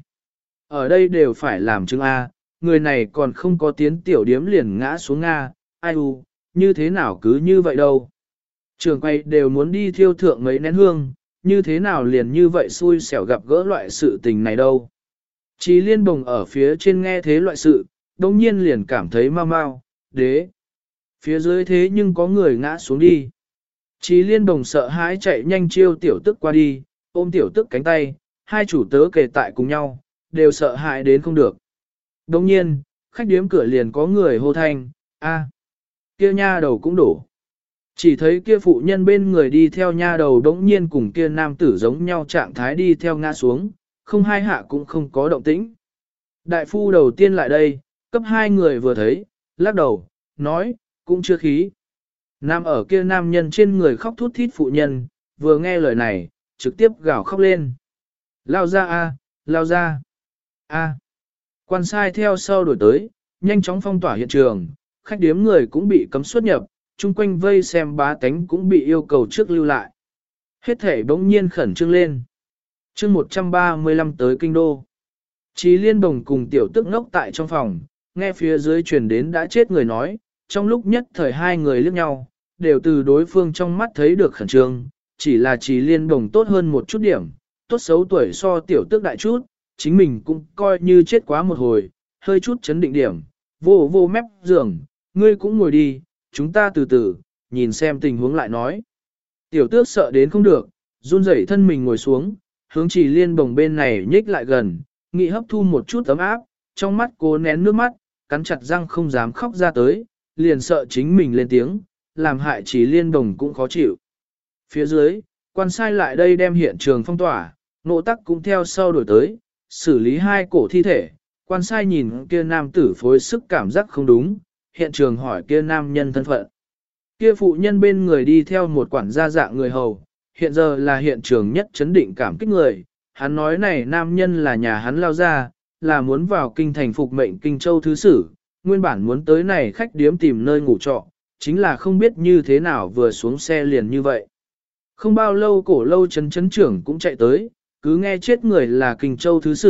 Ở đây đều phải làm chứng a, người này còn không có tiến tiểu điếm liền ngã xuống a, ai u, như thế nào cứ như vậy đâu. Trường quay đều muốn đi thiêu thượng mấy nén hương, như thế nào liền như vậy xui xẻo gặp gỡ loại sự tình này đâu. Trí Liên Bồng ở phía trên nghe thế loại sự, đồng nhiên liền cảm thấy mau mau, đế. Phía dưới thế nhưng có người ngã xuống đi. Trí Liên Bồng sợ hãi chạy nhanh chiêu tiểu tức qua đi, ôm tiểu tức cánh tay, hai chủ tớ kề tại cùng nhau, đều sợ hãi đến không được. Đồng nhiên, khách điếm cửa liền có người hô thanh, a, kia nha đầu cũng đổ. Chỉ thấy kia phụ nhân bên người đi theo nha đầu đống nhiên cùng kia nam tử giống nhau trạng thái đi theo ngã xuống, không hai hạ cũng không có động tĩnh. Đại phu đầu tiên lại đây, cấp hai người vừa thấy, lắc đầu, nói, cũng chưa khí. Nam ở kia nam nhân trên người khóc thút thít phụ nhân, vừa nghe lời này, trực tiếp gào khóc lên. Lao ra a, lao ra. A. Quan sai theo sau đổi tới, nhanh chóng phong tỏa hiện trường, khách điếm người cũng bị cấm xuất nhập, chung quanh vây xem bá tánh cũng bị yêu cầu trước lưu lại. Hết thể bỗng nhiên khẩn trương lên. Chương 135 tới kinh đô. Trí Liên Bồng cùng tiểu tức ngốc tại trong phòng, nghe phía dưới truyền đến đã chết người nói, trong lúc nhất thời hai người liếc nhau, đều từ đối phương trong mắt thấy được khẩn trương, chỉ là Trí Liên Bồng tốt hơn một chút điểm, tốt xấu tuổi so tiểu tức đại chút, chính mình cũng coi như chết quá một hồi, hơi chút chấn định điểm, vô vô mép giường, ngươi cũng ngồi đi, chúng ta từ từ, nhìn xem tình huống lại nói. Tiểu tước sợ đến không được, run rẩy thân mình ngồi xuống, hướng Trí Liên Bồng bên này nhích lại gần, nghị hấp thu một chút ấm áp, trong mắt cố nén nước mắt, cắn chặt răng không dám khóc ra tới, liền sợ chính mình lên tiếng, làm hại Trí Liên Bồng cũng khó chịu. Phía dưới, quan sai lại đây đem hiện trường phong tỏa, nộ tắc cũng theo sau đổi tới, xử lý hai cổ thi thể, quan sai nhìn kia nam tử phối sức cảm giác không đúng, hiện trường hỏi kia nam nhân thân phận. Kia phụ nhân bên người đi theo một quản gia dạng người hầu, hiện giờ là hiện trường nhất chấn định cảm kích người, hắn nói này nam nhân là nhà hắn lao ra, là muốn vào kinh thành phục mệnh kinh châu thứ sử, nguyên bản muốn tới này khách điếm tìm nơi ngủ trọ, chính là không biết như thế nào vừa xuống xe liền như vậy. Không bao lâu cổ lâu chấn trưởng cũng chạy tới, cứ nghe chết người là kinh châu thứ sử,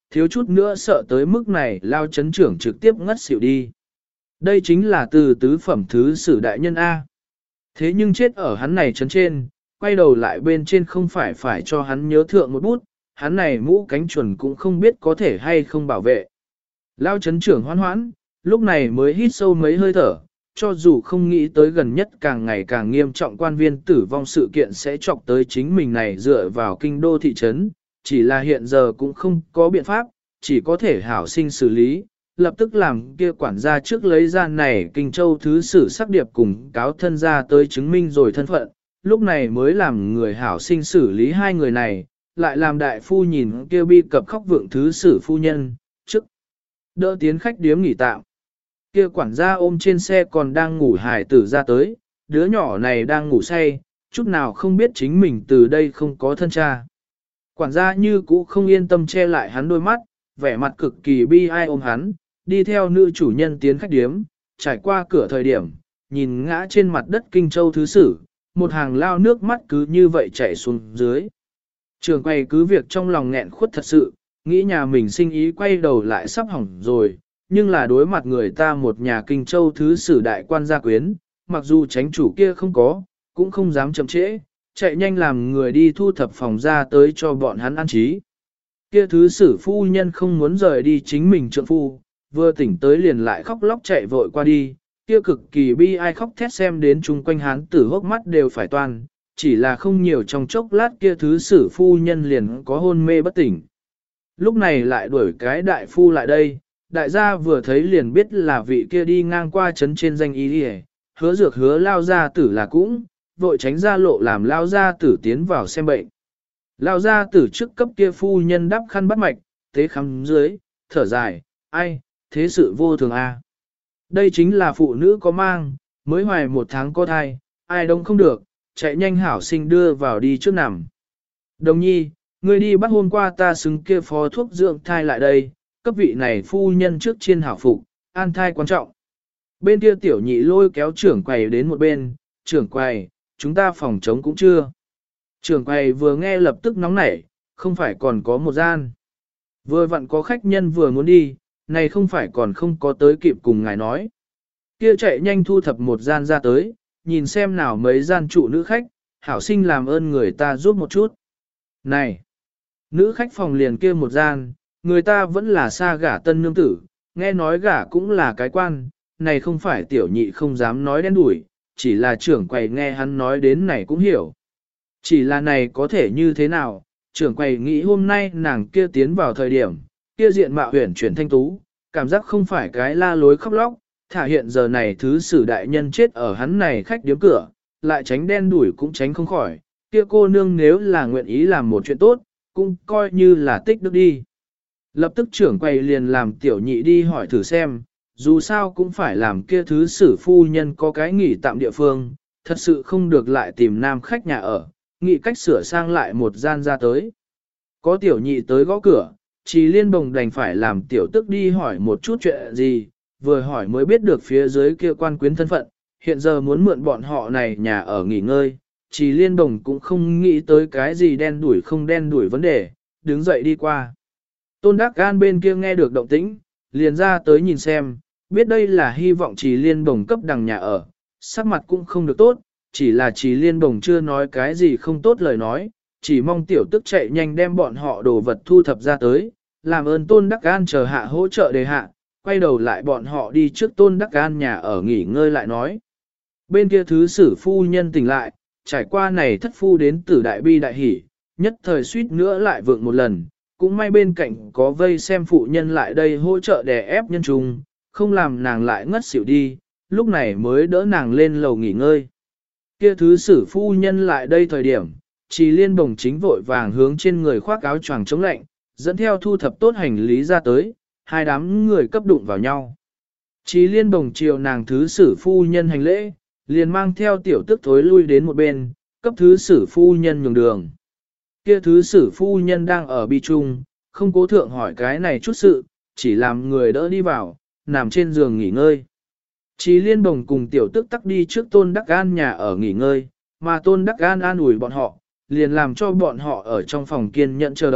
thiếu chút nữa sợ tới mức này lao chấn trưởng trực tiếp ngất xỉu đi. Đây chính là từ tứ phẩm thứ sử đại nhân A. Thế nhưng chết ở hắn này chấn trên, quay đầu lại bên trên không phải cho hắn nhớ thượng một bút, hắn này mũ cánh chuẩn cũng không biết có thể hay không bảo vệ. Lao chấn trưởng hoan hoãn, lúc này mới hít sâu mấy hơi thở, cho dù không nghĩ tới gần nhất càng ngày càng nghiêm trọng quan viên tử vong sự kiện sẽ chọc tới chính mình này dựa vào kinh đô thị trấn, chỉ là hiện giờ cũng không có biện pháp, chỉ có thể hảo sinh xử lý, lập tức làm kia quản gia trước lấy ra này kinh châu thứ sử sắc điệp cùng cáo thân ra tới chứng minh rồi thân phận, lúc này mới làm người hảo sinh xử lý hai người này, lại làm đại phu nhìn kia bi cập khóc vượng thứ sử phu nhân, trước đỡ tiến khách điếm nghỉ tạm. Kia quản gia ôm trên xe còn đang ngủ hài tử ra tới, đứa nhỏ này đang ngủ say, chút nào không biết chính mình từ đây không có thân cha. Quản gia như cũ không yên tâm che lại hắn đôi mắt, vẻ mặt cực kỳ bi ai ôm hắn, đi theo nữ chủ nhân tiến khách điếm, trải qua cửa thời điểm, nhìn ngã trên mặt đất kinh châu thứ sử, một hàng lao nước mắt cứ như vậy chảy xuống dưới. Trường quay cứ việc trong lòng nghẹn khuất thật sự, nghĩ nhà mình sinh ý quay đầu lại sắp hỏng rồi, nhưng là đối mặt người ta một nhà kinh châu thứ sử đại quan gia quyến, mặc dù tránh chủ kia không có, cũng không dám chậm trễ, chạy nhanh làm người đi thu thập phòng ra tới cho bọn hắn an trí. Kia thứ sử phu nhân không muốn rời đi chính mình trượng phu, vừa tỉnh tới liền lại khóc lóc chạy vội qua đi, kia cực kỳ bi ai khóc thét xem đến chung quanh hắn tử hốc mắt đều phải toan, chỉ là không nhiều trong chốc lát kia thứ sử phu nhân liền có hôn mê bất tỉnh. Lúc này lại đuổi cái đại phu lại đây, đại gia vừa thấy liền biết là vị kia đi ngang qua trấn trên danh y đi, hứa dược hứa lao gia tử là cũng, vội tránh ra lộ làm lao gia tử tiến vào xem bệnh. Lao gia tử trước cấp kia phu nhân đắp khăn bắt mạch, tế khám dưới, thở dài, ai, thế sự vô thường a. Đây chính là phụ nữ có mang, mới hoài 1 tháng có thai, ai đông không được, chạy nhanh hảo sinh đưa vào đi trước nằm. Đồng nhi, ngươi đi bắt hôm qua ta xứng kia phó thuốc dưỡng thai lại đây, cấp vị này phu nhân trước chiên hảo phục, an thai quan trọng. Bên kia tiểu nhị lôi kéo trưởng quầy đến một bên, trưởng quầy, chúng ta phòng chống cũng chưa. Trưởng quầy vừa nghe lập tức nóng nảy, không phải còn có một gian. Vừa vặn có khách nhân vừa muốn đi, này không phải còn không có tới kịp cùng ngài nói. Kia chạy nhanh thu thập một gian ra tới, nhìn xem nào mấy gian trụ nữ khách, hảo sinh làm ơn người ta giúp một chút. Này, nữ khách phòng liền kia một gian, người ta vẫn là xa gả tân nương tử, nghe nói gả cũng là cái quan, này không phải tiểu nhị không dám nói đen đủi, chỉ là trưởng quầy nghe hắn nói đến này cũng hiểu. Chỉ là này có thể như thế nào, trưởng quầy nghĩ hôm nay nàng kia tiến vào thời điểm, kia diện mạo huyển chuyển thanh tú, cảm giác không phải cái la lối khóc lóc, thả hiện giờ này thứ sử đại nhân chết ở hắn này khách điếm cửa, lại tránh đen đủi cũng tránh không khỏi, kia cô nương nếu là nguyện ý làm một chuyện tốt, cũng coi như là tích đức đi. Lập tức trưởng quầy liền làm tiểu nhị đi hỏi thử xem, dù sao cũng phải làm kia thứ sử phu nhân có cái nghỉ tạm địa phương, thật sự không được lại tìm nam khách nhà ở, nghĩ cách sửa sang lại một gian ra tới. Có tiểu nhị tới gõ cửa, Trì Liên Bồng đành phải làm tiểu tức đi hỏi một chút chuyện gì, vừa hỏi mới biết được phía dưới kia quan quyến thân phận, hiện giờ muốn mượn bọn họ này nhà ở nghỉ ngơi, Trì Liên Bồng cũng không nghĩ tới cái gì đen đuổi không đen đuổi vấn đề, đứng dậy đi qua. Tôn Đắc Gan bên kia nghe được động tĩnh, liền ra tới nhìn xem, biết đây là hy vọng Trì Liên Bồng cấp đằng nhà ở, sắc mặt cũng không được tốt, chỉ là Trì Liên Bồng chưa nói cái gì không tốt lời nói, chỉ mong tiểu tức chạy nhanh đem bọn họ đồ vật thu thập ra tới, làm ơn Tôn Đắc Gan chờ hạ hỗ trợ đề hạ, quay đầu lại bọn họ đi trước Tôn Đắc Gan nhà ở nghỉ ngơi lại nói. Bên kia thứ sử phu nhân tỉnh lại, trải qua này thất phu đến tử đại bi đại hỷ, nhất thời suýt nữa lại vượng một lần, cũng may bên cạnh có vây xem phụ nhân lại đây hỗ trợ đè ép nhân trùng, không làm nàng lại ngất xỉu đi, lúc này mới đỡ nàng lên lầu nghỉ ngơi. Kia thứ sử phu nhân lại đây thời điểm, Trì Liên Bồng chính vội vàng hướng trên người khoác áo choàng chống lạnh, dẫn theo thu thập tốt hành lý ra tới, hai đám người cấp đụng vào nhau. Trì Liên Bồng chiều nàng thứ sử phu nhân hành lễ, liền mang theo tiểu tức thối lui đến một bên, cấp thứ sử phu nhân nhường đường. Kia thứ sử phu nhân đang ở bi trung, không cố thượng hỏi cái này chút sự, chỉ làm người đỡ đi vào, nằm trên giường nghỉ ngơi. Trì Liên Bồng cùng tiểu tức tắc đi trước Tôn Đắc Gan nhà ở nghỉ ngơi, mà Tôn Đắc Gan an ủi bọn họ, liền làm cho bọn họ ở trong phòng kiên nhẫn chờ đợi,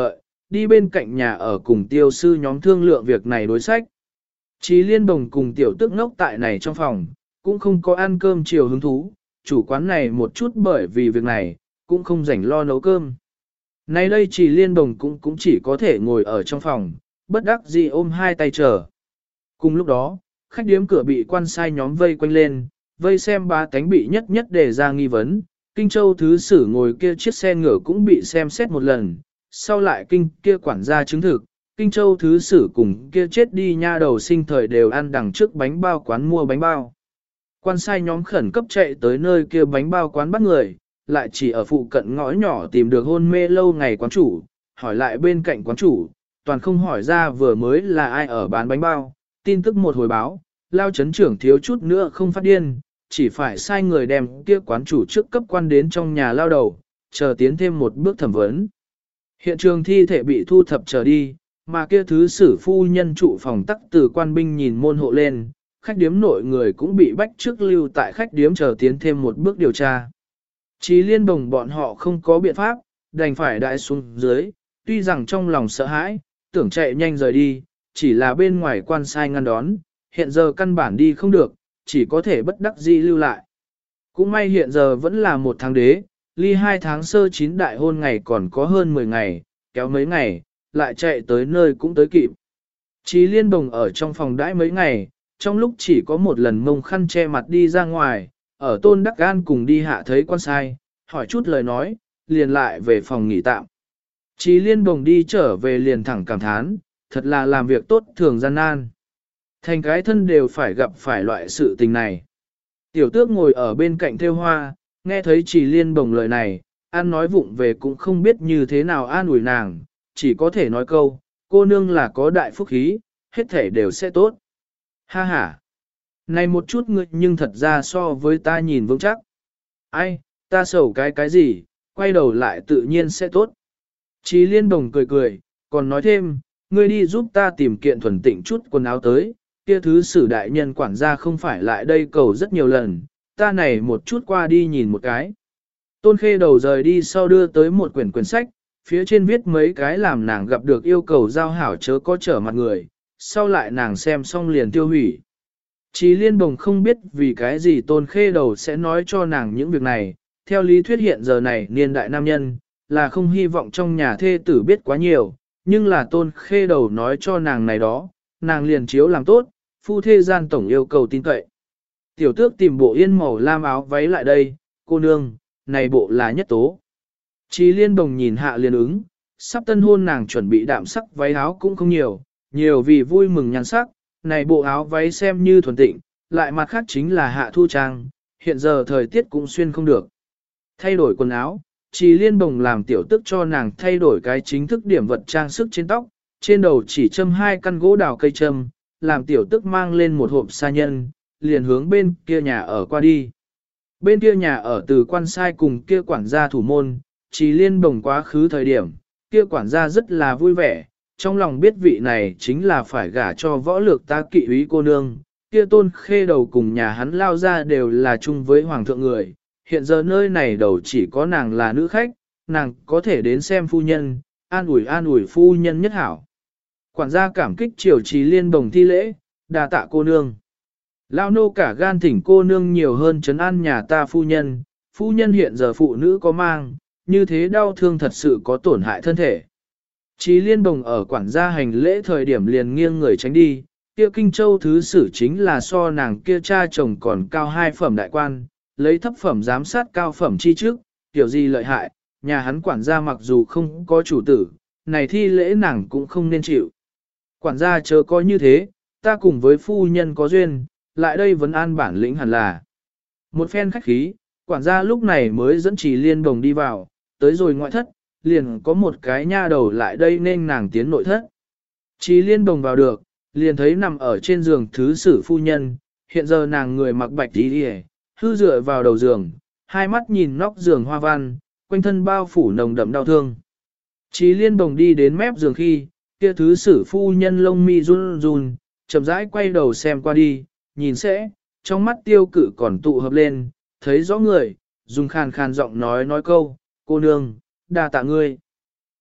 đi bên cạnh nhà ở cùng tiêu sư nhóm thương lượng việc này đối sách. Chí Liên Đồng cùng tiểu tức ngốc tại này trong phòng, cũng không có ăn cơm chiều hứng thú, chủ quán này một chút bởi vì việc này, cũng không rảnh lo nấu cơm. Nay đây Chí Liên Đồng cũng chỉ có thể ngồi ở trong phòng, bất đắc dĩ ôm hai tay chờ. Cùng lúc đó, khách điếm cửa bị quan sai nhóm vây quanh lên, vây xem ba tánh bị nhất nhất đề ra nghi vấn. Kinh Châu thứ sử ngồi kia chiếc xe ngựa cũng bị xem xét một lần, sau lại kinh kia quản gia chứng thực, Kinh Châu thứ sử cùng kia chết đi nha đầu sinh thời đều ăn đằng trước bánh bao quán mua bánh bao. Quan sai nhóm khẩn cấp chạy tới nơi kia bánh bao quán bắt người, lại chỉ ở phụ cận ngõ nhỏ tìm được hôn mê lâu ngày quán chủ, hỏi lại bên cạnh quán chủ, toàn không hỏi ra vừa mới là ai ở bán bánh bao. Tin tức một hồi báo, Lao Chấn trưởng thiếu chút nữa không phát điên, chỉ phải sai người đem kia quán chủ trước cấp quan đến trong nhà lao đầu, chờ tiến thêm một bước thẩm vấn. Hiện trường thi thể bị thu thập trở đi, mà kia thứ sử phu nhân trụ phòng tắc từ quan binh nhìn môn hộ lên, khách điếm nội người cũng bị bách trước lưu tại khách điếm chờ tiến thêm một bước điều tra. Chí Liên Đồng bọn họ không có biện pháp, đành phải đại xuống dưới, tuy rằng trong lòng sợ hãi, tưởng chạy nhanh rời đi, chỉ là bên ngoài quan sai ngăn đón, hiện giờ căn bản đi không được, chỉ có thể bất đắc dĩ lưu lại. Cũng may hiện giờ vẫn là một tháng đế, ly 2 tháng sơ chín đại hôn ngày còn có hơn 10 ngày, kéo mấy ngày, lại chạy tới nơi cũng tới kịp. Chí Liên Đồng ở trong phòng đãi mấy ngày, trong lúc chỉ có một lần mông khăn che mặt đi ra ngoài, ở Tôn Đắc Gan cùng đi hạ thấy quan sai, hỏi chút lời nói, liền lại về phòng nghỉ tạm. Chí Liên Đồng đi trở về liền thẳng cảm thán, thật là làm việc tốt thường gian nan. Thành cái thân đều phải gặp phải loại sự tình này. Tiểu tước ngồi ở bên cạnh thêu hoa, nghe thấy Chí Liên Đồng lời này, ăn nói vụng về cũng không biết như thế nào an ủi nàng, chỉ có thể nói câu, cô nương là có đại phúc khí, hết thể đều sẽ tốt. Ha ha! Này một chút ngươi nhưng thật ra so với ta nhìn vững chắc. Ai, ta sầu cái gì, quay đầu lại tự nhiên sẽ tốt. Chí Liên Đồng cười cười, còn nói thêm, ngươi đi giúp ta tìm kiện thuần tịnh chút quần áo tới, kia thứ sử đại nhân quản gia không phải lại đây cầu rất nhiều lần, ta này một chút qua đi nhìn một cái. Tôn Khê Đầu rời đi sau đưa tới một quyển sách, phía trên viết mấy cái làm nàng gặp được yêu cầu giao hảo chớ có trở mặt người, sau lại nàng xem xong liền tiêu hủy. Chí Liên Đồng không biết vì cái gì Tôn Khê Đầu sẽ nói cho nàng những việc này, theo lý thuyết hiện giờ này niên đại nam nhân, là không hy vọng trong nhà thê tử biết quá nhiều, nhưng là Tôn Khê Đầu nói cho nàng này đó, nàng liền chiếu làm tốt, phu thê gian tổng yêu cầu tin cậy. Tiểu tước tìm bộ yên màu lam áo váy lại đây, cô nương, này bộ là nhất tố. Chí Liên Đồng nhìn hạ liền ứng, sắp tân hôn nàng chuẩn bị đạm sắc váy áo cũng không nhiều, nhiều vì vui mừng nhan sắc, này bộ áo váy xem như thuần tịnh, lại mặt khác chính là hạ thu trang, hiện giờ thời tiết cũng xuyên không được. Thay đổi quần áo, Chí Liên Đồng làm tiểu tức cho nàng thay đổi cái chính thức điểm vật trang sức trên tóc, trên đầu chỉ châm 2 căn gỗ đào cây châm, làm tiểu tức mang lên một hộp sa nhân, liền hướng bên kia nhà ở qua đi. Bên kia nhà ở từ quan sai cùng kia quản gia thủ môn, Chí Liên Đồng quá khứ thời điểm, kia quản gia rất là vui vẻ, trong lòng biết vị này chính là phải gả cho võ lược ta kỵ úy cô nương, kia Tôn Khê Đầu cùng nhà hắn lao ra đều là chung với hoàng thượng người, hiện giờ nơi này đầu chỉ có nàng là nữ khách, nàng có thể đến xem phu nhân, an ủi phu nhân nhất hảo. Quản gia cảm kích triều Chí Liên Đồng thi lễ, đa tạ cô nương. Lao nô cả gan thỉnh cô nương nhiều hơn trấn an nhà ta phu nhân hiện giờ phụ nữ có mang, như thế đau thương thật sự có tổn hại thân thể. Chí Liên Đồng ở quản gia hành lễ thời điểm liền nghiêng người tránh đi, kia Kinh Châu thứ sử chính là so nàng kia cha chồng còn cao 2 phẩm đại quan, lấy thấp phẩm giám sát cao phẩm chi trước, kiểu gì lợi hại, nhà hắn quản gia mặc dù không có chủ tử, này thi lễ nàng cũng không nên chịu. Quản gia chớ có như thế, ta cùng với phu nhân có duyên, lại đây vấn an bản lĩnh hẳn là. Một phen khách khí, quản gia lúc này mới dẫn Chí Liên Đồng đi vào, tới rồi ngoại thất, liền có một cái nha đầu lại đây nên nàng tiến nội thất. Chí Liên Đồng vào được, liền thấy nằm ở trên giường thứ sử phu nhân, hiện giờ nàng người mặc bạch đi hư dựa vào đầu giường, hai mắt nhìn nóc giường hoa văn, quanh thân bao phủ nồng đậm đau thương. Chí Liên Đồng đi đến mép giường khi, kia thứ sử phu nhân lông mi run run, chậm rãi quay đầu xem qua đi, nhìn sẽ, trong mắt tiêu cự còn tụ hợp lên, thấy rõ người, dùng khàn khàn giọng nói câu, cô nương, đa tạ ngươi.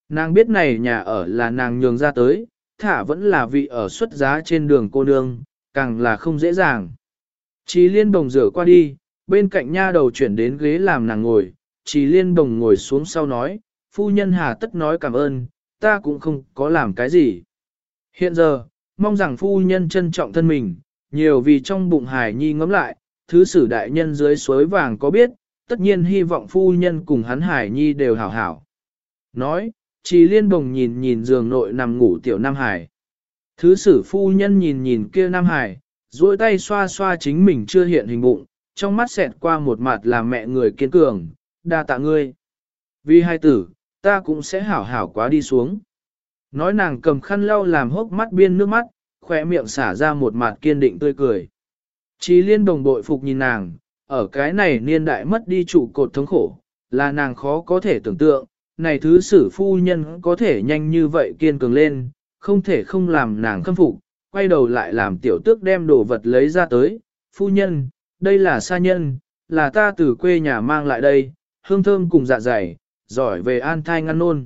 Nàng biết này nhà ở là nàng nhường ra tới, thả vẫn là vị ở xuất giá trên đường cô nương, càng là không dễ dàng. Chí Liên Bồng rửa qua đi, bên cạnh nha đầu chuyển đến ghế làm nàng ngồi, Chí Liên Bồng ngồi xuống sau nói, phu nhân hà tất nói cảm ơn, ta cũng không có làm cái gì. Hiện giờ, mong rằng phu nhân trân trọng thân mình, nhiều vì trong bụng hài nhi ngẫm lại, thứ sử đại nhân dưới suối vàng có biết, tất nhiên hy vọng phu nhân cùng hắn hài nhi đều hảo hảo. Nói, Chí Liên Bồng nhìn nhìn giường nội nằm ngủ tiểu Nam Hải. Thứ sử phu nhân nhìn nhìn kia Nam Hải, duỗi tay xoa xoa chính mình chưa hiện hình bụng, trong mắt xẹt qua một mặt là mẹ người kiên cường, đa tạ ngươi. Vì hai tử, ta cũng sẽ hảo hảo quá đi xuống. Nói nàng cầm khăn lau làm hốc mắt biên nước mắt, khỏe miệng xả ra một mặt kiên định tươi cười. Chí Liên Bồng bội phục nhìn nàng, ở cái này niên đại mất đi trụ cột thống khổ, là nàng khó có thể tưởng tượng, này thứ sử phu nhân có thể nhanh như vậy kiên cường lên, không thể không làm nàng khâm phục, quay đầu lại làm tiểu tước đem đồ vật lấy ra tới, phu nhân, đây là sa nhân, là ta từ quê nhà mang lại đây, hương thơm cùng dạ dày, giỏi về an thai ngăn nôn.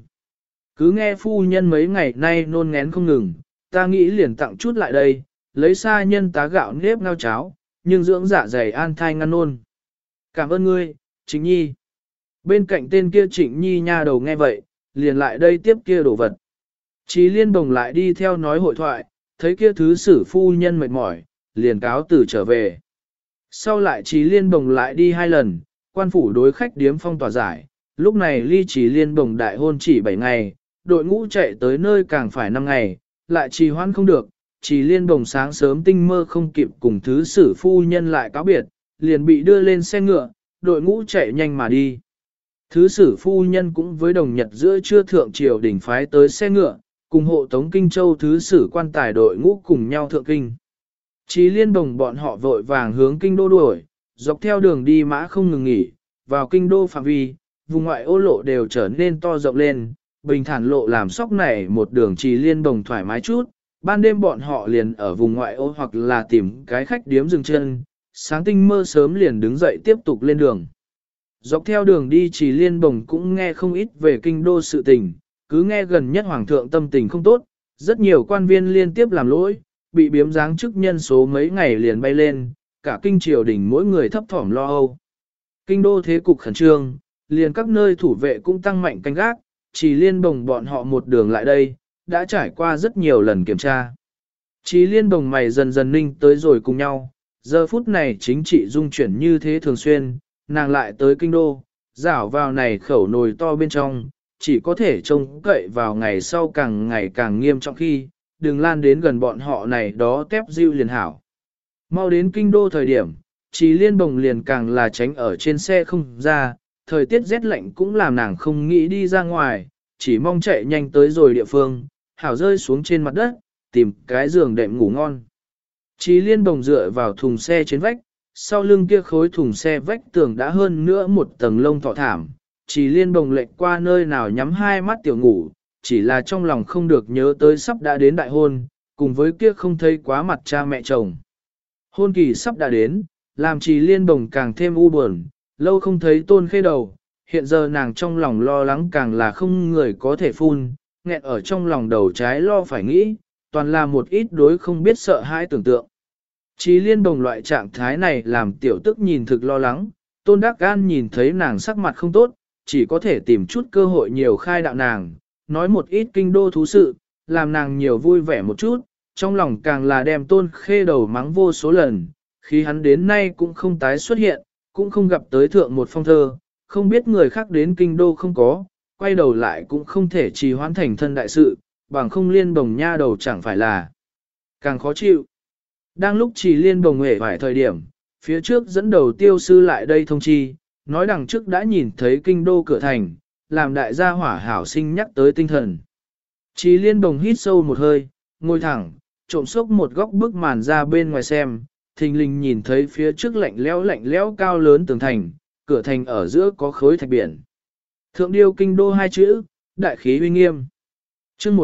Cứ nghe phu nhân mấy ngày nay nôn ngén không ngừng, ta nghĩ liền tặng chút lại đây, lấy sa nhân tá gạo nếp ngao cháo, nhưng dưỡng dạ dày an thai ngăn nôn. Cảm ơn ngươi, Trịnh Nhi. Bên cạnh tên kia Trịnh Nhi nha đầu nghe vậy, liền lại đây tiếp kia đồ vật. Chí Liên Bồng lại đi theo nói hội thoại, thấy kia thứ sử phu nhân mệt mỏi, liền cáo từ trở về. Sau lại Chí Liên Bồng lại đi 2 lần, quan phủ đối khách điếm phong tỏa giải, lúc này ly Chí Liên Bồng đại hôn chỉ 7 ngày, đội ngũ chạy tới nơi càng phải 5 ngày, lại trì hoãn không được, Chí Liên Bồng sáng sớm tinh mơ không kịp cùng thứ sử phu nhân lại cáo biệt, liền bị đưa lên xe ngựa, đội ngũ chạy nhanh mà đi. Thứ sử phu nhân cũng với đồng nhật giữa trưa thượng triều đỉnh phái tới xe ngựa, cùng hộ tống Kinh Châu thứ sử quan tài đội ngũ cùng nhau thượng kinh. Chí Liên Bồng bọn họ vội vàng hướng kinh đô đuổi, dọc theo đường đi mã không ngừng nghỉ, vào kinh đô phạm vi, vùng ngoại ô lộ đều trở nên to rộng lên, bình thản lộ làm sóc này một đường Chí Liên Bồng thoải mái chút, ban đêm bọn họ liền ở vùng ngoại ô hoặc là tìm cái khách điếm dừng chân, sáng tinh mơ sớm liền đứng dậy tiếp tục lên đường. Dọc theo đường đi Chí Liên Bồng cũng nghe không ít về kinh đô sự tình, cứ nghe gần nhất hoàng thượng tâm tình không tốt, rất nhiều quan viên liên tiếp làm lỗi, bị biếm giáng chức nhân số mấy ngày liền bay lên, cả kinh triều đình mỗi người thấp thỏm lo âu. Kinh đô thế cục khẩn trương, liền các nơi thủ vệ cũng tăng mạnh canh gác, Chí Liên Bồng bọn họ một đường lại đây, đã trải qua rất nhiều lần kiểm tra. Chí Liên Bồng mày dần dần ninh tới rồi cùng nhau, giờ phút này chính trị dung chuyển như thế thường xuyên, nàng lại tới kinh đô, rảo vào này khẩu nồi to bên trong, chỉ có thể trông cậy vào ngày sau càng ngày càng nghiêm trọng khi, đừng lan đến gần bọn họ này đó tép diêu liền hảo. Mau đến kinh đô thời điểm, Chí Liên Bồng liền càng là tránh ở trên xe không ra, thời tiết rét lạnh cũng làm nàng không nghĩ đi ra ngoài, chỉ mong chạy nhanh tới rồi địa phương, hảo rơi xuống trên mặt đất, tìm cái giường đệm ngủ ngon. Chí Liên Bồng dựa vào thùng xe trên vách, sau lưng kia khối thùng xe vách tường đã hơn nữa một tầng lông thọ thảm, Chí Liên Bồng lệch qua nơi nào nhắm hai mắt tiểu ngủ, chỉ là trong lòng không được nhớ tới sắp đã đến đại hôn, cùng với kia không thấy quá mặt cha mẹ chồng. Hôn kỳ sắp đã đến, làm Chí Liên Bồng càng thêm u buồn, lâu không thấy Tôn Khê đầu, hiện giờ nàng trong lòng lo lắng càng là không người có thể phun, nghẹn ở trong lòng đầu trái lo phải nghĩ, toàn là một ít đối không biết sợ hãi tưởng tượng. Chí Liên Bồng loại trạng thái này làm tiểu tức nhìn thực lo lắng, Tôn Đắc Gan nhìn thấy nàng sắc mặt không tốt, chỉ có thể tìm chút cơ hội nhiều khai đạo nàng, nói một ít kinh đô thú sự, làm nàng nhiều vui vẻ một chút, trong lòng càng là đem Tôn Khê đầu mắng vô số lần, khi hắn đến nay cũng không tái xuất hiện, cũng không gặp tới thượng một phong thơ, không biết người khác đến kinh đô không có, quay đầu lại cũng không thể trì hoãn thành thân đại sự, bằng không Liên Bồng nha đầu chẳng phải là càng khó chịu. Đang lúc Chí Liên Bồng hề vài thời điểm, phía trước dẫn đầu tiêu sư lại đây thông chi, nói đằng trước đã nhìn thấy kinh đô cửa thành, làm đại gia hỏa hảo sinh nhắc tới tinh thần. Chí Liên Bồng hít sâu một hơi, ngồi thẳng, trộm sốc một góc bức màn ra bên ngoài xem, thình lình nhìn thấy phía trước lạnh lẽo cao lớn tường thành, cửa thành ở giữa có khối thạch biển. Thượng điêu kinh đô 2 chữ, đại khí uy nghiêm. Chương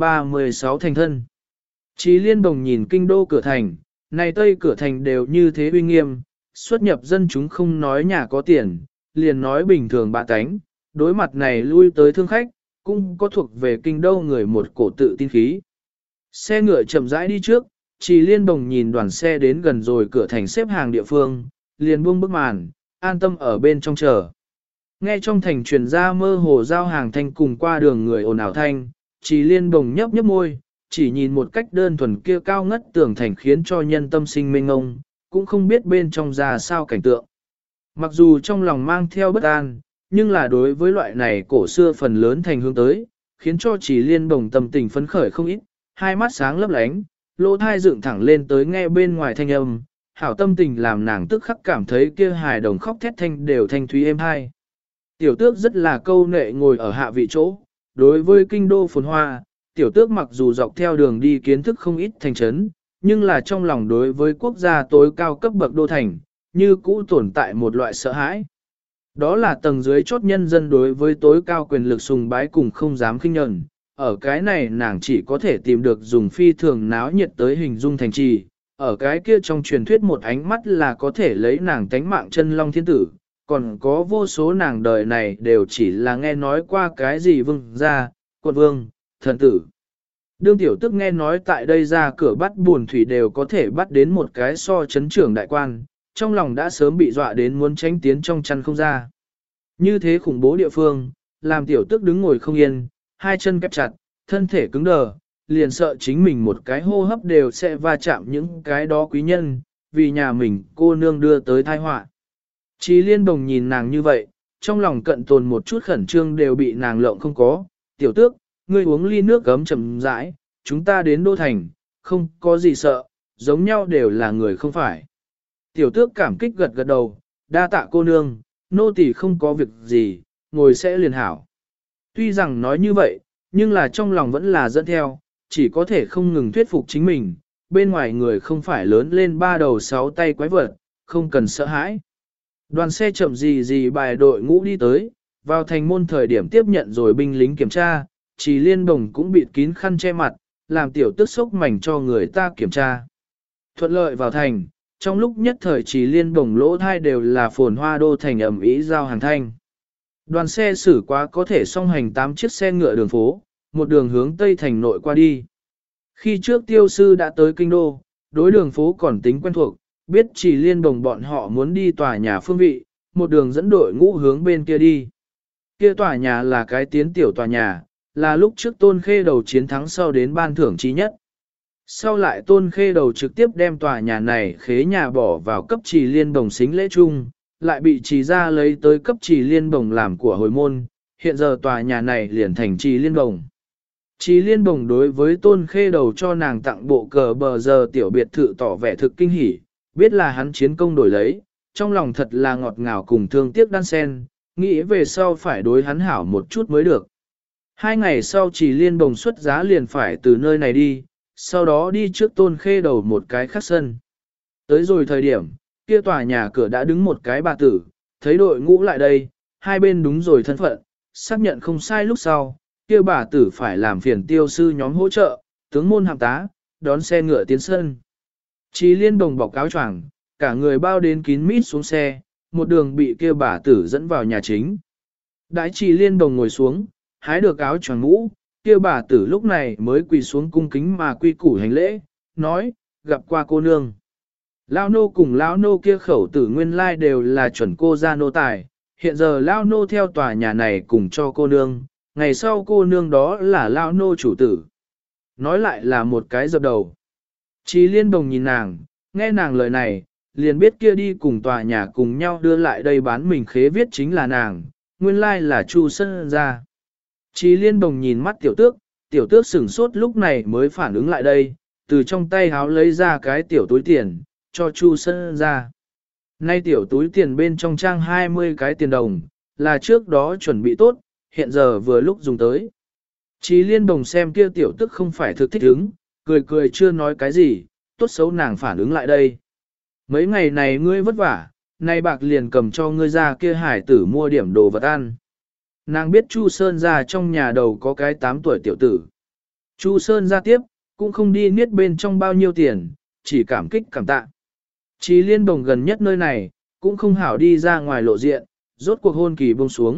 136 thành thân. Chí Liên Bồng nhìn kinh đô cửa thành, này tây cửa thành đều như thế uy nghiêm, xuất nhập dân chúng không nói nhà có tiền, liền nói bình thường bạ tánh, đối mặt này lui tới thương khách, cũng có thuộc về kinh đô người một cổ tự tin khí. Xe ngựa chậm rãi đi trước, Trì Liên Bồng nhìn đoàn xe đến gần rồi cửa thành xếp hàng địa phương, liền buông bức màn, an tâm ở bên trong chờ. Nghe trong thành truyền ra mơ hồ giao hàng thanh cùng qua đường người ồn ào thanh, Trì Liên Bồng nhấp nhấp môi, chỉ nhìn một cách đơn thuần kia cao ngất tường thành khiến cho nhân tâm sinh mênh ngông, cũng không biết bên trong ra sao cảnh tượng. Mặc dù trong lòng mang theo bất an, nhưng là đối với loại này cổ xưa phần lớn thành hướng tới, khiến cho Trì Liên Bồng tâm tình phấn khởi không ít, hai mắt sáng lấp lánh, lỗ thai dựng thẳng lên tới nghe bên ngoài thanh âm, hảo tâm tình làm nàng tức khắc cảm thấy kia hài đồng khóc thét thanh đều thanh thúy êm hai. Tiểu tước rất là câu nệ ngồi ở hạ vị chỗ, đối với kinh đô phồn hoa, tiểu tước mặc dù dọc theo đường đi kiến thức không ít thành trấn, nhưng là trong lòng đối với quốc gia tối cao cấp bậc đô thành, như cũ tồn tại một loại sợ hãi. Đó là tầng dưới chốt nhân dân đối với tối cao quyền lực sùng bái cùng không dám khinh nhẫn. Ở cái này nàng chỉ có thể tìm được dùng phi thường náo nhiệt tới hình dung thành trì, ở cái kia trong truyền thuyết một ánh mắt là có thể lấy nàng tánh mạng chân long thiên tử, còn có vô số nàng đời này đều chỉ là nghe nói qua cái gì vương gia, quận vương, thần tử. Đương tiểu tức nghe nói tại đây ra cửa bắt buồn thủy đều có thể bắt đến một cái so chấn trưởng đại quan, trong lòng đã sớm bị dọa đến muốn tránh tiến trong chăn không ra. Như thế khủng bố địa phương, làm tiểu tức đứng ngồi không yên, hai chân kép chặt, thân thể cứng đờ, liền sợ chính mình một cái hô hấp đều sẽ va chạm những cái đó quý nhân, vì nhà mình cô nương đưa tới tai họa. Chí Liên Bồng nhìn nàng như vậy, trong lòng cận tồn một chút khẩn trương đều bị nàng lộng không có. Tiểu tước, ngươi uống ly nước gấm chậm rãi, chúng ta đến đô thành, không có gì sợ, giống nhau đều là người không phải. Tiểu tước cảm kích gật gật đầu, đa tạ cô nương, nô tỳ không có việc gì, ngồi sẽ liền hảo. Tuy rằng nói như vậy, nhưng là trong lòng vẫn là dẫn theo, chỉ có thể không ngừng thuyết phục chính mình, bên ngoài người không phải lớn lên ba đầu sáu tay quái vật, không cần sợ hãi. Đoàn xe chậm gì bài đội ngũ đi tới, vào thành môn thời điểm tiếp nhận rồi binh lính kiểm tra, Trì Liên Bồng cũng bịt kín khăn che mặt, làm tiểu tức sốc mảnh cho người ta kiểm tra. Thuận lợi vào thành, trong lúc nhất thời Trì Liên Bồng lỗ thai đều là phồn hoa đô thành ẩm ý giao hàng thanh. Đoàn xe xử quá có thể song hành 8 chiếc xe ngựa đường phố, một đường hướng Tây Thành nội qua đi. Khi trước tiêu sư đã tới kinh đô, đối đường phố còn tính quen thuộc, biết Trì Liên Bồng bọn họ muốn đi tòa nhà phương vị, một đường dẫn đội ngũ hướng bên kia đi. Kia tòa nhà là cái tiến tiểu tòa nhà, là lúc trước Tôn Khê Đầu chiến thắng sau đến ban thưởng chí nhất. Sau lại Tôn Khê Đầu trực tiếp đem tòa nhà này khế nhà bỏ vào cấp Trì Liên Bồng xính lễ chung, lại bị Trì gia lấy tới cấp Trì Liên Bồng làm của hồi môn, hiện giờ tòa nhà này liền thành Trì Liên Bồng. Trì Liên Bồng đối với Tôn Khê Đầu cho nàng tặng bộ cờ bờ giờ tiểu biệt thự tỏ vẻ thực kinh hỉ, biết là hắn chiến công đổi lấy, trong lòng thật là ngọt ngào cùng thương tiếc đan sen, nghĩ về sau phải đối hắn hảo một chút mới được. 2 ngày sau Trì Liên Bồng xuất giá liền phải từ nơi này đi, sau đó đi trước Tôn Khê Đầu một cái khác sân. Tới rồi thời điểm, kia tòa nhà cửa đã đứng một cái bà tử, thấy đội ngũ lại đây, hai bên đúng rồi thân phận, xác nhận không sai lúc sau, kia bà tử phải làm phiền tiêu sư nhóm hỗ trợ, tướng môn hàm tá, đón xe ngựa tiến sân. Trì Liên Bồng bọc áo choàng, cả người bao đến kín mít xuống xe, một đường bị kia bà tử dẫn vào nhà chính. Đãi Trì Liên Bồng ngồi xuống, hái được áo choàng mũ, kia bà tử lúc này mới quỳ xuống cung kính mà quy củ hành lễ, nói, gặp qua cô nương. Lao nô cùng lão nô kia khẩu tử nguyên lai đều là chuẩn cô gia nô tài, hiện giờ Lao nô theo tòa nhà này cùng cho cô nương, ngày sau cô nương đó là Lao nô chủ tử. Nói lại là một cái dập đầu. Trì Liên Bồng nhìn nàng, nghe nàng lời này, liền biết kia đi cùng tòa nhà cùng nhau đưa lại đây bán mình khế viết chính là nàng, nguyên lai là Chu Sơn gia. Trì Liên Bồng nhìn mắt tiểu tước sửng sốt lúc này mới phản ứng lại đây, từ trong tay háo lấy ra cái tiểu túi tiền, cho Chu Sơn gia. Nay tiểu túi tiền bên trong trang 20 cái tiền đồng, là trước đó chuẩn bị tốt, hiện giờ vừa lúc dùng tới. Trì Liên Bồng xem kia tiểu tức không phải thực thích ứng, cười chưa nói cái gì, tốt xấu nàng phản ứng lại đây. Mấy ngày này ngươi vất vả, nay bạc liền cầm cho ngươi ra kia hải tử mua điểm đồ vật ăn. Nàng biết Chu Sơn ra trong nhà đầu có cái 8 tuổi tiểu tử. Chu Sơn ra tiếp, cũng không đi niết bên trong bao nhiêu tiền, chỉ cảm kích cảm tạ. Trì Liên Bồng gần nhất nơi này, cũng không hảo đi ra ngoài lộ diện, rốt cuộc hôn kỳ buông xuống,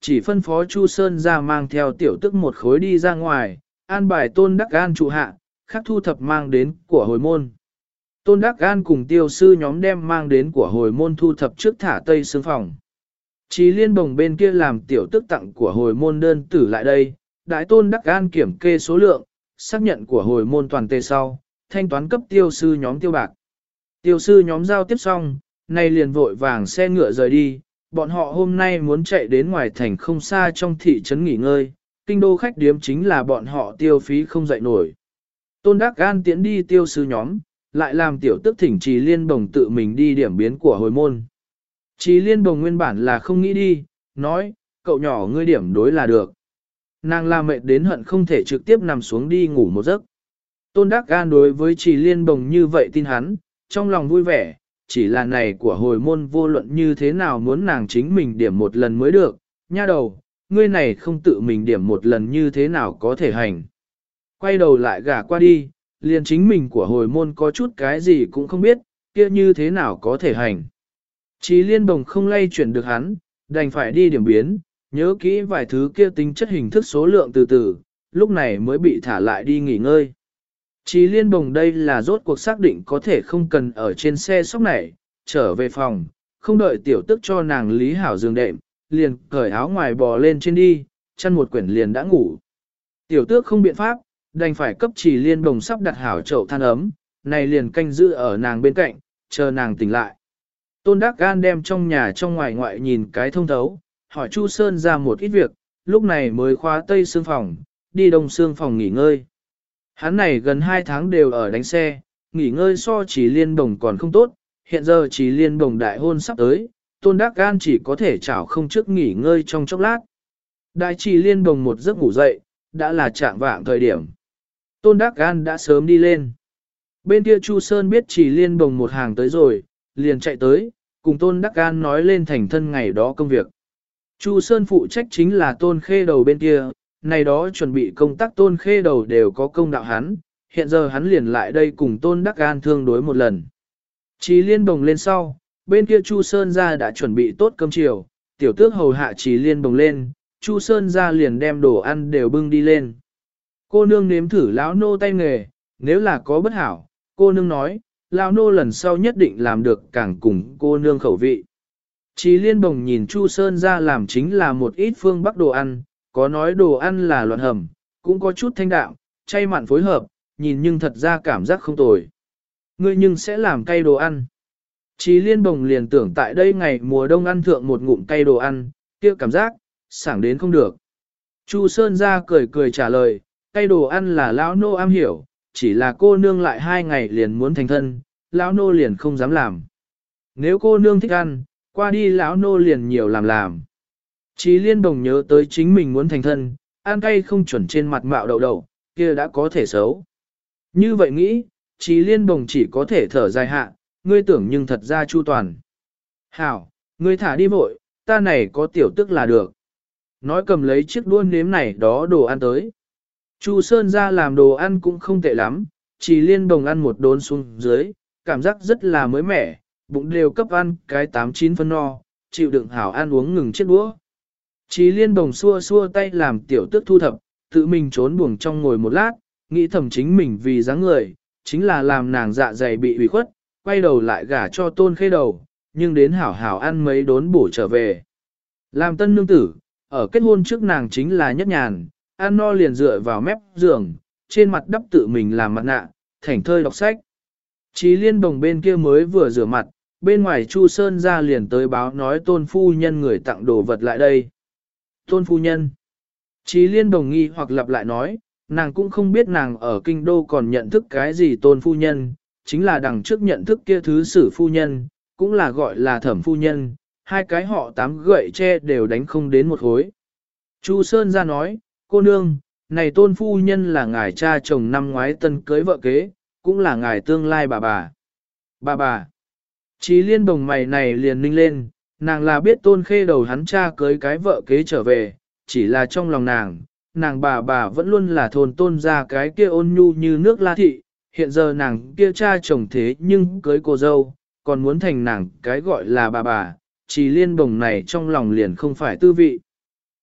chỉ phân phó Chu Sơn ra mang theo tiểu tức một khối đi ra ngoài, an bài Tôn Đắc An trụ hạ, khắc thu thập mang đến của hồi môn. Tôn Đắc An cùng tiêu sư nhóm đem mang đến của hồi môn thu thập trước thả tây xương phòng. Chí Liên Bồng bên kia làm tiểu tức tặng của hồi môn đơn tử lại đây, đại Tôn Đắc An kiểm kê số lượng, xác nhận của hồi môn toàn tề sau, thanh toán cấp tiêu sư nhóm tiêu bạc. Tiêu sư nhóm giao tiếp xong, nay liền vội vàng xe ngựa rời đi, bọn họ hôm nay muốn chạy đến ngoài thành không xa trong thị trấn nghỉ ngơi, kinh đô khách điếm chính là bọn họ tiêu phí không dậy nổi. Tôn Đắc An tiễn đi tiêu sư nhóm, lại làm tiểu tức thỉnh Trì Liên Bồng tự mình đi điểm biến của hồi môn. Trì Liên Bồng nguyên bản là không nghĩ đi, nói, cậu nhỏ ngươi điểm đối là được. Nàng la mệt đến hận không thể trực tiếp nằm xuống đi ngủ một giấc. Tôn Đắc An đối với Trì Liên Bồng như vậy tin hắn, trong lòng vui vẻ, chỉ là này của hồi môn vô luận như thế nào muốn nàng chính mình điểm một lần mới được, nha đầu, ngươi này không tự mình điểm một lần như thế nào có thể hành. Quay đầu lại gả qua đi, liền chính mình của hồi môn có chút cái gì cũng không biết, kia như thế nào có thể hành. Chí Liên Bồng không lay chuyển được hắn, đành phải đi điểm biến, nhớ kỹ vài thứ kia tính chất hình thức số lượng từ từ, lúc này mới bị thả lại đi nghỉ ngơi. Chí Liên Bồng đây là rốt cuộc xác định có thể không cần ở trên xe sóc này, trở về phòng, không đợi tiểu tức cho nàng lý hảo giường đệm, liền cởi áo ngoài bò lên trên đi, chăn một quyển liền đã ngủ. Tiểu tước không biện pháp, đành phải cấp Trì Liên Bồng sắp đặt hảo chậu than ấm, này liền canh giữ ở nàng bên cạnh, chờ nàng tỉnh lại. Tôn Đắc Gan đem trong nhà trong ngoài ngoại nhìn cái thông thấu, hỏi Chu Sơn ra một ít việc, lúc này mới khóa tây xương phòng, đi đông xương phòng nghỉ ngơi. Hắn này gần 2 tháng đều ở đánh xe, nghỉ ngơi so Trì Liên Bồng còn không tốt, hiện giờ Trì Liên Bồng đại hôn sắp tới, Tôn Đắc Gan chỉ có thể chảo không trước nghỉ ngơi trong chốc lát. Đại Trì Liên Bồng một giấc ngủ dậy, đã là trạng vạng thời điểm. Tôn Đắc Gan đã sớm đi lên. Bên kia Chu Sơn biết Trì Liên Bồng một hàng tới rồi, liền chạy tới, cùng Tôn Đắc Gan nói lên thành thân ngày đó công việc. Chu Sơn phụ trách chính là Tôn Khê Đầu bên kia, này đó chuẩn bị công tác Tôn Khê Đầu đều có công đạo hắn, hiện giờ hắn liền lại đây cùng Tôn Đắc Gan thương đối một lần. Trì Liên Bồng lên sau, bên kia Chu Sơn ra đã chuẩn bị tốt cơm chiều, tiểu tước hầu hạ Trì Liên Bồng lên, Chu Sơn ra liền đem đồ ăn đều bưng đi lên. Cô nương nếm thử lão nô tay nghề, nếu là có bất hảo, cô nương nói, lão nô lần sau nhất định làm được càng cùng cô nương khẩu vị. Trì Liên Bồng nhìn Chu Sơn ra làm chính là một ít phương bắc đồ ăn, có nói đồ ăn là loạn hầm, cũng có chút thanh đạm, chay mặn phối hợp, nhìn nhưng thật ra cảm giác không tồi. Ngươi nhưng sẽ làm cay đồ ăn. Trì Liên Bồng liền tưởng tại đây ngày mùa đông ăn thượng một ngụm cay đồ ăn, kia cảm giác, sảng đến không được. Chu Sơn ra cười cười trả lời, cay đồ ăn là lão nô am hiểu, chỉ là cô nương lại 2 ngày liền muốn thành thân, lão nô liền không dám làm. Nếu cô nương thích ăn, qua đi lão nô liền nhiều làm. Trì Liên Bồng nhớ tới chính mình muốn thành thân, ăn cay không chuẩn trên mặt mạo đậu đậu, kia đã có thể xấu. Như vậy nghĩ, Trì Liên Bồng chỉ có thể thở dài hạ, ngươi tưởng nhưng thật ra chu toàn. Hảo, ngươi thả đi vội, ta này có tiểu tức là được. Nói cầm lấy chiếc đũa nếm này đó đồ ăn tới. Chu Sơn ra làm đồ ăn cũng không tệ lắm, Trì Liên Bồng ăn một đốn xuống dưới, cảm giác rất là mới mẻ, bụng đều cấp ăn cái 8-9 phân no, chịu đựng hảo ăn uống ngừng chiếc đũa. Trì Liên Bồng xua xua tay làm tiểu tước thu thập, tự mình trốn buồng trong ngồi một lát, nghĩ thầm chính mình vì dáng người, chính là làm nàng dạ dày bị ủy khuất, quay đầu lại gả cho Tôn Khê Đầu, nhưng đến hảo hảo ăn mấy đốn bổ trở về. Làm tân nương tử, ở kết hôn trước nàng chính là nhất nhàn, ăn no liền dựa vào mép giường, trên mặt đắp tự mình làm mặt nạ, thảnh thơi đọc sách. Trì Liên Bồng bên kia mới vừa rửa mặt, bên ngoài Chu Sơn ra liền tới báo nói Tôn phu nhân người tặng đồ vật lại đây. Tôn phu nhân. Trì Liên Bồng nghi hoặc lặp lại nói, nàng cũng không biết nàng ở kinh đô còn nhận thức cái gì Tôn phu nhân, chính là đằng trước nhận thức kia thứ sử phu nhân, cũng là gọi là thẩm phu nhân, hai cái họ 8 gậy tre đều đánh không đến một hối. Chu Sơn ra nói, cô nương, này Tôn phu nhân là ngài cha chồng năm ngoái tân cưới vợ kế, cũng là ngài tương lai bà bà. Bà. Trì Liên Bồng mày này liền ninh lên, nàng là biết Tôn Khê Đầu hắn cha cưới cái vợ kế trở về, chỉ là trong lòng nàng bà vẫn luôn là thôn Tôn ra cái kia ôn nhu như nước La thị, hiện giờ nàng kia cha chồng thế nhưng cưới cô dâu, còn muốn thành nàng cái gọi là bà, Trì Liên Bồng này trong lòng liền không phải tư vị.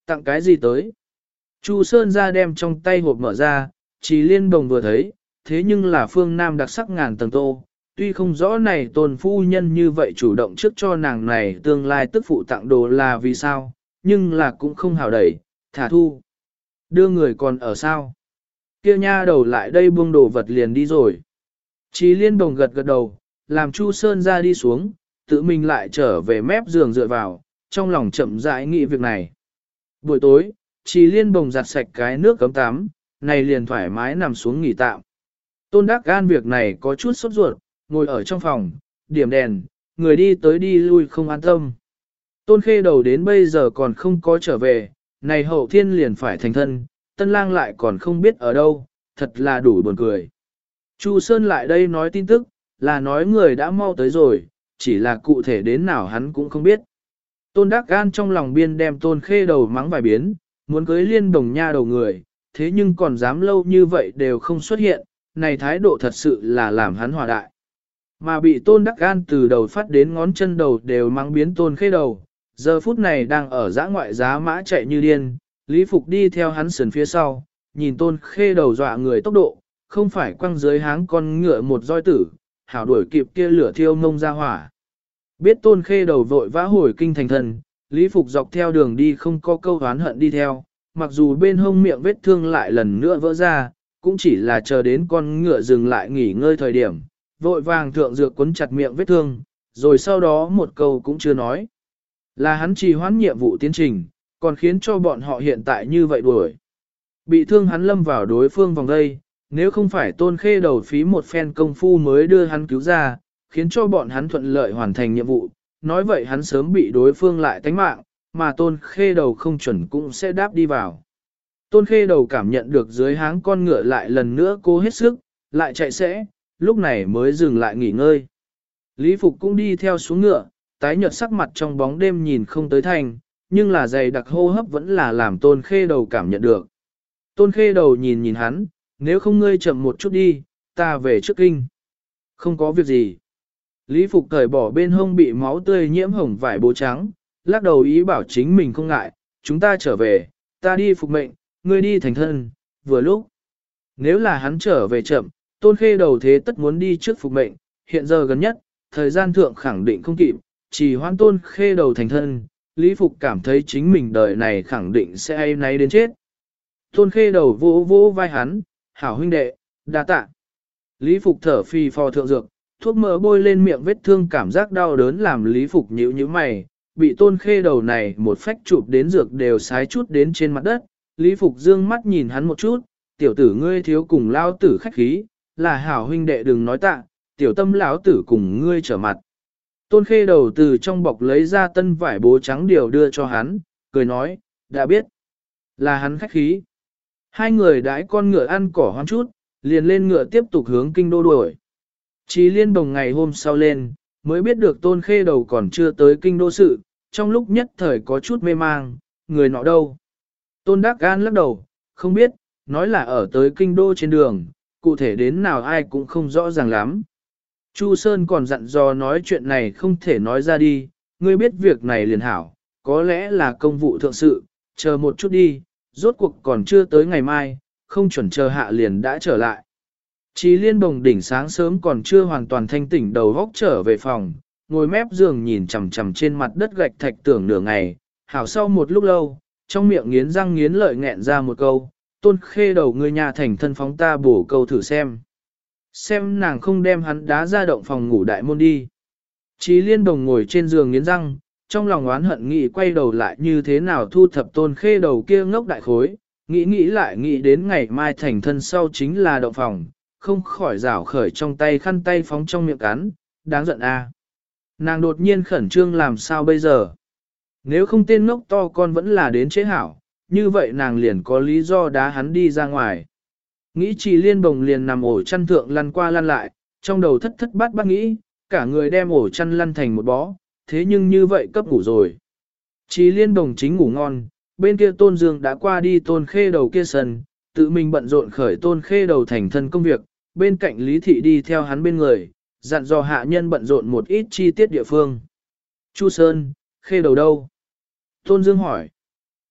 Tặng cái gì tới? Chu Sơn ra đem trong tay hộp mở ra, Trì Liên Bồng vừa thấy, thế nhưng là phương Nam đặc sắc ngàn tầng tô. Tuy không rõ này Tôn phu nhân như vậy chủ động trước cho nàng này tương lai tức phụ tặng đồ là vì sao, nhưng là cũng không hào đẩy, thả thu. Đưa người còn ở sao? Kia nha đầu lại đây buông đồ vật liền đi rồi. Trì Liên Bồng gật gật đầu, làm Chu Sơn ra đi xuống, tự mình lại trở về mép giường dựa vào, trong lòng chậm rãi nghĩ việc này. Buổi tối, Trì Liên Bồng giặt sạch cái nước cấm tắm, này liền thoải mái nằm xuống nghỉ tạm. Tôn Đắc Gan việc này có chút sốt ruột, ngồi ở trong phòng, điểm đèn, người đi tới đi lui không an tâm. Tôn Khê Đầu đến bây giờ còn không có trở về, này hậu thiên liền phải thành thân, tân lang lại còn không biết ở đâu, thật là đủ buồn cười. Chu Sơn lại đây nói tin tức, là nói người đã mau tới rồi, chỉ là cụ thể đến nào hắn cũng không biết. Tôn Đắc Gan trong lòng biên đem Tôn Khê Đầu mắng vài biến, muốn cưới Liên Bồng nha đầu người, thế nhưng còn dám lâu như vậy đều không xuất hiện, này thái độ thật sự là làm hắn hòa đại. Mà bị Tôn Đắc Gan từ đầu phát đến ngón chân đầu đều mắng biến Tôn Khê Đầu, giờ phút này đang ở dã ngoại giá mã chạy như điên, Lý Phục đi theo hắn sườn phía sau, nhìn Tôn Khê Đầu dọa người tốc độ, không phải quăng dưới háng con ngựa một roi tử, hảo đuổi kịp kia lửa thiêu mông ra hỏa. Biết Tôn Khê Đầu vội vã hồi kinh thành thần, Lý Phục dọc theo đường đi không có câu oán hận đi theo, mặc dù bên hông miệng vết thương lại lần nữa vỡ ra, cũng chỉ là chờ đến con ngựa dừng lại nghỉ ngơi thời điểm, vội vàng thượng dược quấn chặt miệng vết thương, rồi sau đó một câu cũng chưa nói. Là hắn trì hoãn nhiệm vụ tiến trình, còn khiến cho bọn họ hiện tại như vậy đuổi. Bị thương hắn lâm vào đối phương vòng đây, nếu không phải Tôn Khê Đầu phí một phen công phu mới đưa hắn cứu ra, khiến cho bọn hắn thuận lợi hoàn thành nhiệm vụ, nói vậy hắn sớm bị đối phương lại tánh mạng, mà Tôn Khê Đầu không chuẩn cũng sẽ đáp đi vào. Tôn Khê Đầu cảm nhận được dưới háng con ngựa lại lần nữa cố hết sức, lại chạy sẽ, lúc này mới dừng lại nghỉ ngơi. Lý Phục cũng đi theo xuống ngựa, tái nhợt sắc mặt trong bóng đêm nhìn không tới thành, nhưng là dày đặc hô hấp vẫn là làm Tôn Khê Đầu cảm nhận được. Tôn Khê Đầu nhìn nhìn hắn, nếu không ngươi chậm một chút đi, ta về trước kinh. Không có việc gì. Lý Phục cởi bỏ bên hông bị máu tươi nhiễm hồng vải bố trắng, lắc đầu ý bảo chính mình không ngại, chúng ta trở về, ta đi phục mệnh, ngươi đi thành thân, vừa lúc. Nếu là hắn trở về chậm, Tôn Khê Đầu thế tất muốn đi trước phục mệnh, hiện giờ gần nhất, thời gian thượng khẳng định không kịp, chỉ hoãn Tôn Khê Đầu thành thân, Lý Phục cảm thấy chính mình đời này khẳng định sẽ ai nấy đến chết. Tôn Khê Đầu vỗ vỗ vai hắn, hảo huynh đệ, đa tạ. Lý Phục thở phì phò thượng dược, thuốc mỡ bôi lên miệng vết thương cảm giác đau đớn làm Lý Phục nhíu nhíu mày, bị Tôn Khê Đầu này một phách chụp đến dược đều sái chút đến trên mặt đất. Lý Phục dương mắt nhìn hắn một chút, tiểu tử ngươi thiếu cùng lao tử khách khí, là hảo huynh đệ đừng nói tạ, tiểu tâm lão tử cùng ngươi trở mặt. Tôn Khê Đầu từ trong bọc lấy ra tân vải bố trắng điều đưa cho hắn, cười nói, đã biết, là hắn khách khí. Hai người đãi con ngựa ăn cỏ hoang chút, liền lên ngựa tiếp tục hướng kinh đô đuổi. Chí Liên Bồng ngày hôm sau lên, mới biết được Tôn Khê Đầu còn chưa tới kinh đô sự, trong lúc nhất thời có chút mê mang, người nọ đâu. Tôn Đắc Gan lắc đầu, không biết, nói là ở tới kinh đô trên đường, cụ thể đến nào ai cũng không rõ ràng lắm. Chu Sơn còn dặn dò nói chuyện này không thể nói ra đi, ngươi biết việc này liền hảo, có lẽ là công vụ thượng sự, chờ một chút đi, rốt cuộc còn chưa tới ngày mai, không chuẩn chờ hạ liền đã trở lại. Chí Liên Bồng đỉnh sáng sớm còn chưa hoàn toàn thanh tỉnh đầu góc trở về phòng, ngồi mép giường nhìn chằm chằm trên mặt đất gạch thạch tưởng nửa ngày, hảo sau một lúc lâu, trong miệng nghiến răng nghiến lợi nghẹn ra một câu, Tôn Khê Đầu ngươi nhà thành thân phóng ta bổ câu thử xem. Xem nàng không đem hắn đá ra động phòng ngủ đại môn đi. Chí Liên Bồng ngồi trên giường nghiến răng, trong lòng oán hận nghĩ quay đầu lại như thế nào thu thập Tôn Khê Đầu kia ngốc đại khối, nghĩ lại nghĩ đến ngày mai thành thân sau chính là động phòng, không khỏi rảo khởi trong tay khăn tay phóng trong miệng cắn, đáng giận a. Nàng đột nhiên khẩn trương làm sao bây giờ? Nếu không tên ngốc to con vẫn là đến chế hảo, như vậy nàng liền có lý do đá hắn đi ra ngoài. Nghĩ Trì Liên Bồng liền nằm ổ chăn thượng lăn qua lăn lại, trong đầu thất thất bát bát nghĩ, cả người đem ổ chăn lăn thành một bó, thế nhưng như vậy cấp ngủ rồi. Trì Liên Bồng chính ngủ ngon, bên kia Tôn Dương đã qua đi Tôn Khê Đầu kia sân, tự mình bận rộn khởi Tôn Khê Đầu thành thân công việc, bên cạnh Lý Thị đi theo hắn bên người, dặn dò hạ nhân bận rộn một ít chi tiết địa phương. Chu Sơn, Khê Đầu đâu? Tôn Dương hỏi.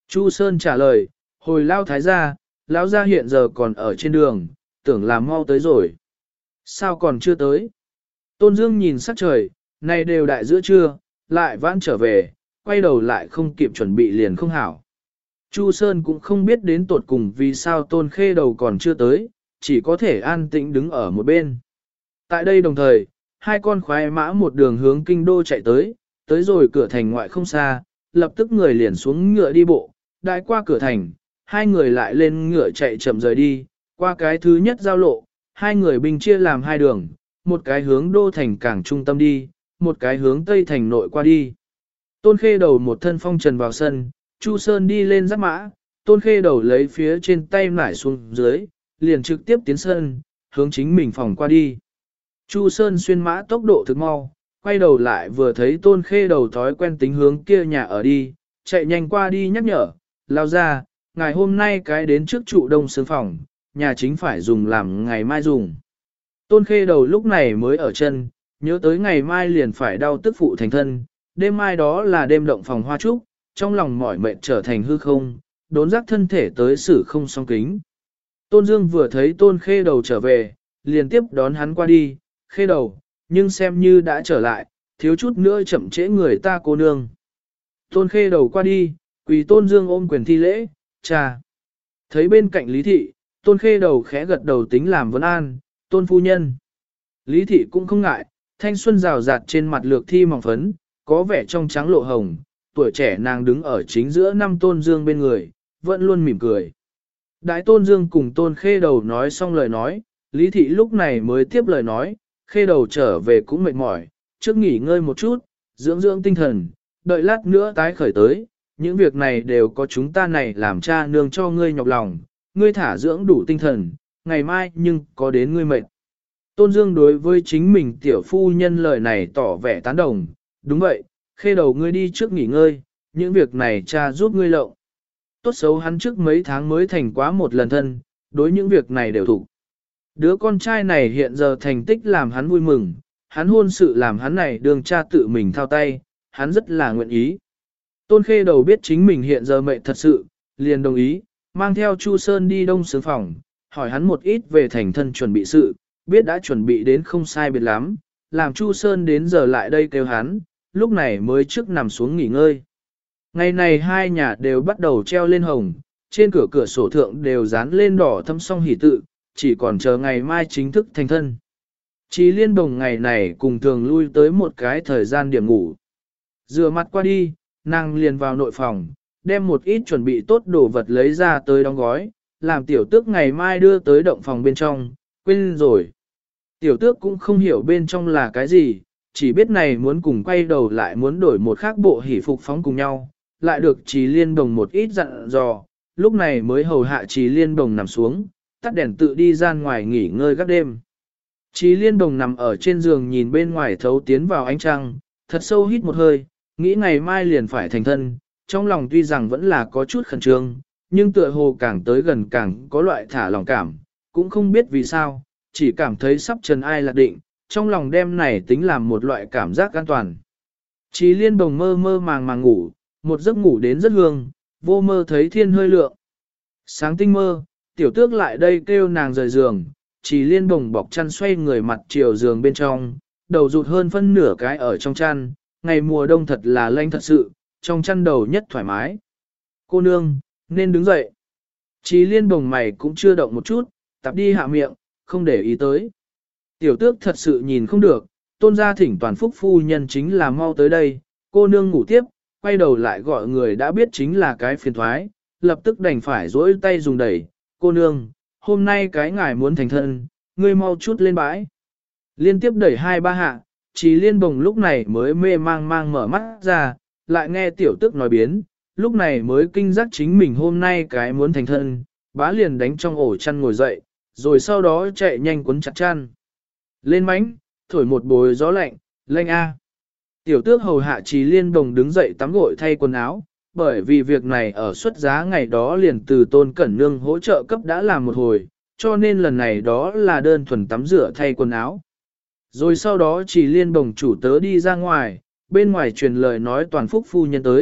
Chu Sơn trả lời, hồi lao thái gia, lão gia hiện giờ còn ở trên đường, tưởng là mau tới rồi. Sao còn chưa tới? Tôn Dương nhìn sắc trời, này đều đại giữa trưa, lại vãn trở về, quay đầu lại không kịp chuẩn bị liền không hảo. Chu Sơn cũng không biết đến tột cùng vì sao Tôn Khê Đầu còn chưa tới, chỉ có thể an tĩnh đứng ở một bên. Tại đây đồng thời, hai con khoái mã một đường hướng kinh đô chạy tới rồi cửa thành ngoại không xa, lập tức người liền xuống ngựa đi bộ, đại qua cửa thành, hai người lại lên ngựa chạy chậm rời đi, qua cái thứ nhất giao lộ, hai người binh chia làm hai đường, một cái hướng đô thành cảng trung tâm đi, một cái hướng tây thành nội qua đi. Tôn Khê Đầu một thân phong trần vào sân, Chu Sơn đi lên giáp mã, Tôn Khê Đầu lấy phía trên tay nải xuống dưới, liền trực tiếp tiến sân, hướng chính mình phòng qua đi. Chu Sơn xuyên mã tốc độ thực mau, quay đầu lại vừa thấy Tôn Khê Đầu thói quen tính hướng kia nhà ở đi, chạy nhanh qua đi nhắc nhở, lao ra, ngày hôm nay cái đến trước trụ đông sướng phòng, nhà chính phải dùng làm ngày mai dùng. Tôn Khê Đầu lúc này mới ở chân, nhớ tới ngày mai liền phải đau tức phụ thành thân, đêm mai đó là đêm động phòng hoa trúc, trong lòng mỏi mệt trở thành hư không, đốn giác thân thể tới xử không song kính. Tôn Dương vừa thấy Tôn Khê Đầu trở về, liền tiếp đón hắn qua đi, Khê Đầu, nhưng xem như đã trở lại, thiếu chút nữa chậm trễ người ta cô nương. Tôn Khê Đầu qua đi, quỳ Tôn Dương ôm quyền thi lễ, cha. Thấy bên cạnh Lý Thị, Tôn Khê Đầu khẽ gật đầu tính làm vấn an, Tôn phu nhân. Lý Thị cũng không ngại, thanh xuân rào rạt trên mặt lược thi mỏng phấn, có vẻ trong trắng lộ hồng, tuổi trẻ nàng đứng ở chính giữa năm Tôn Dương bên người, vẫn luôn mỉm cười. Đại Tôn Dương cùng Tôn Khê Đầu nói xong lời nói, Lý Thị lúc này mới tiếp lời nói, Khê Đầu trở về cũng mệt mỏi, trước nghỉ ngơi một chút, dưỡng dưỡng tinh thần, đợi lát nữa tái khởi tới, những việc này đều có chúng ta này làm cha nương cho ngươi nhọc lòng, ngươi thả dưỡng đủ tinh thần, ngày mai nhưng có đến ngươi mệt. Tôn Dương đối với chính mình tiểu phu nhân lời này tỏ vẻ tán đồng, đúng vậy, Khê Đầu ngươi đi trước nghỉ ngơi, những việc này cha giúp ngươi lộng. Tốt xấu hắn trước mấy tháng mới thành quá một lần thân, đối những việc này đều thủ. Đứa con trai này hiện giờ thành tích làm hắn vui mừng, hắn hôn sự làm hắn này đường cha tự mình thao tay, hắn rất là nguyện ý. Tôn Khê Đầu biết chính mình hiện giờ mệt thật sự, liền đồng ý, mang theo Chu Sơn đi đông sướng phòng, hỏi hắn một ít về thành thân chuẩn bị sự, biết đã chuẩn bị đến không sai biệt lắm, làm Chu Sơn đến giờ lại đây kêu hắn, lúc này mới trước nằm xuống nghỉ ngơi. Ngày này hai nhà đều bắt đầu treo lên hồng, trên cửa cửa sổ thượng đều dán lên đỏ thâm song hỷ tự, chỉ còn chờ ngày mai chính thức thành thân. Chí Liên Đồng ngày này cùng thường lui tới một cái thời gian điểm ngủ. Rửa mặt qua đi, nàng liền vào nội phòng, đem một ít chuẩn bị tốt đồ vật lấy ra tới đóng gói, làm tiểu tước ngày mai đưa tới động phòng bên trong, quên rồi. Tiểu tước cũng không hiểu bên trong là cái gì, chỉ biết này muốn cùng quay đầu lại muốn đổi một khác bộ hỷ phục phóng cùng nhau, lại được Chí Liên Đồng một ít dặn dò, lúc này mới hầu hạ Chí Liên Đồng nằm xuống, tắt đèn tự đi ra ngoài nghỉ ngơi gác đêm. Chí Liên Đồng nằm ở trên giường nhìn bên ngoài thấu tiến vào ánh trăng, thật sâu hít một hơi, nghĩ ngày mai liền phải thành thân, trong lòng tuy rằng vẫn là có chút khẩn trương, nhưng tựa hồ càng tới gần càng có loại thả lòng cảm, cũng không biết vì sao, chỉ cảm thấy sắp trần ai lạc định, trong lòng đêm này tính làm một loại cảm giác an toàn. Chí Liên Đồng mơ mơ màng màng ngủ, một giấc ngủ đến rất hương, vô mơ thấy thiên hơi lượng. Sáng tinh mơ, tiểu tước lại đây kêu nàng rời giường, Chí Liên Đồng bọc chăn xoay người mặt chiều giường bên trong, đầu rụt hơn phân nửa cái ở trong chăn, ngày mùa đông thật là lạnh thật sự, trong chăn đầu nhất thoải mái. Cô nương, nên đứng dậy. Chí Liên Đồng mày cũng chưa động một chút, tạp đi hạ miệng, không để ý tới. Tiểu tước thật sự nhìn không được, Tôn gia thỉnh toàn phúc phu nhân chính là mau tới đây, cô nương ngủ tiếp, quay đầu lại gọi người đã biết chính là cái phiền thoái, lập tức đành phải dỗi tay dùng đẩy, cô nương, hôm nay cái ngài muốn thành thân, ngươi mau chút lên bãi. Liên tiếp đẩy 2-3 hạ, Chí Liên Bồng lúc này mới mê mang mang mở mắt ra, lại nghe tiểu tước nói biến, lúc này mới kinh giác chính mình hôm nay cái muốn thành thân, bá liền đánh trong ổ chăn ngồi dậy, rồi sau đó chạy nhanh quấn chặt chăn. Lên mánh, thổi một bồi gió lạnh, lanh a. Tiểu tước hầu hạ Chí Liên Bồng đứng dậy tắm gội thay quần áo, bởi vì việc này ở xuất giá ngày đó liền từ Tôn Cẩn Nương hỗ trợ cấp đã làm một hồi, cho nên lần này đó là đơn thuần tắm rửa thay quần áo. Rồi sau đó Chí Liên Bồng chủ tớ đi ra ngoài, bên ngoài truyền lời nói toàn phúc phu nhân tới,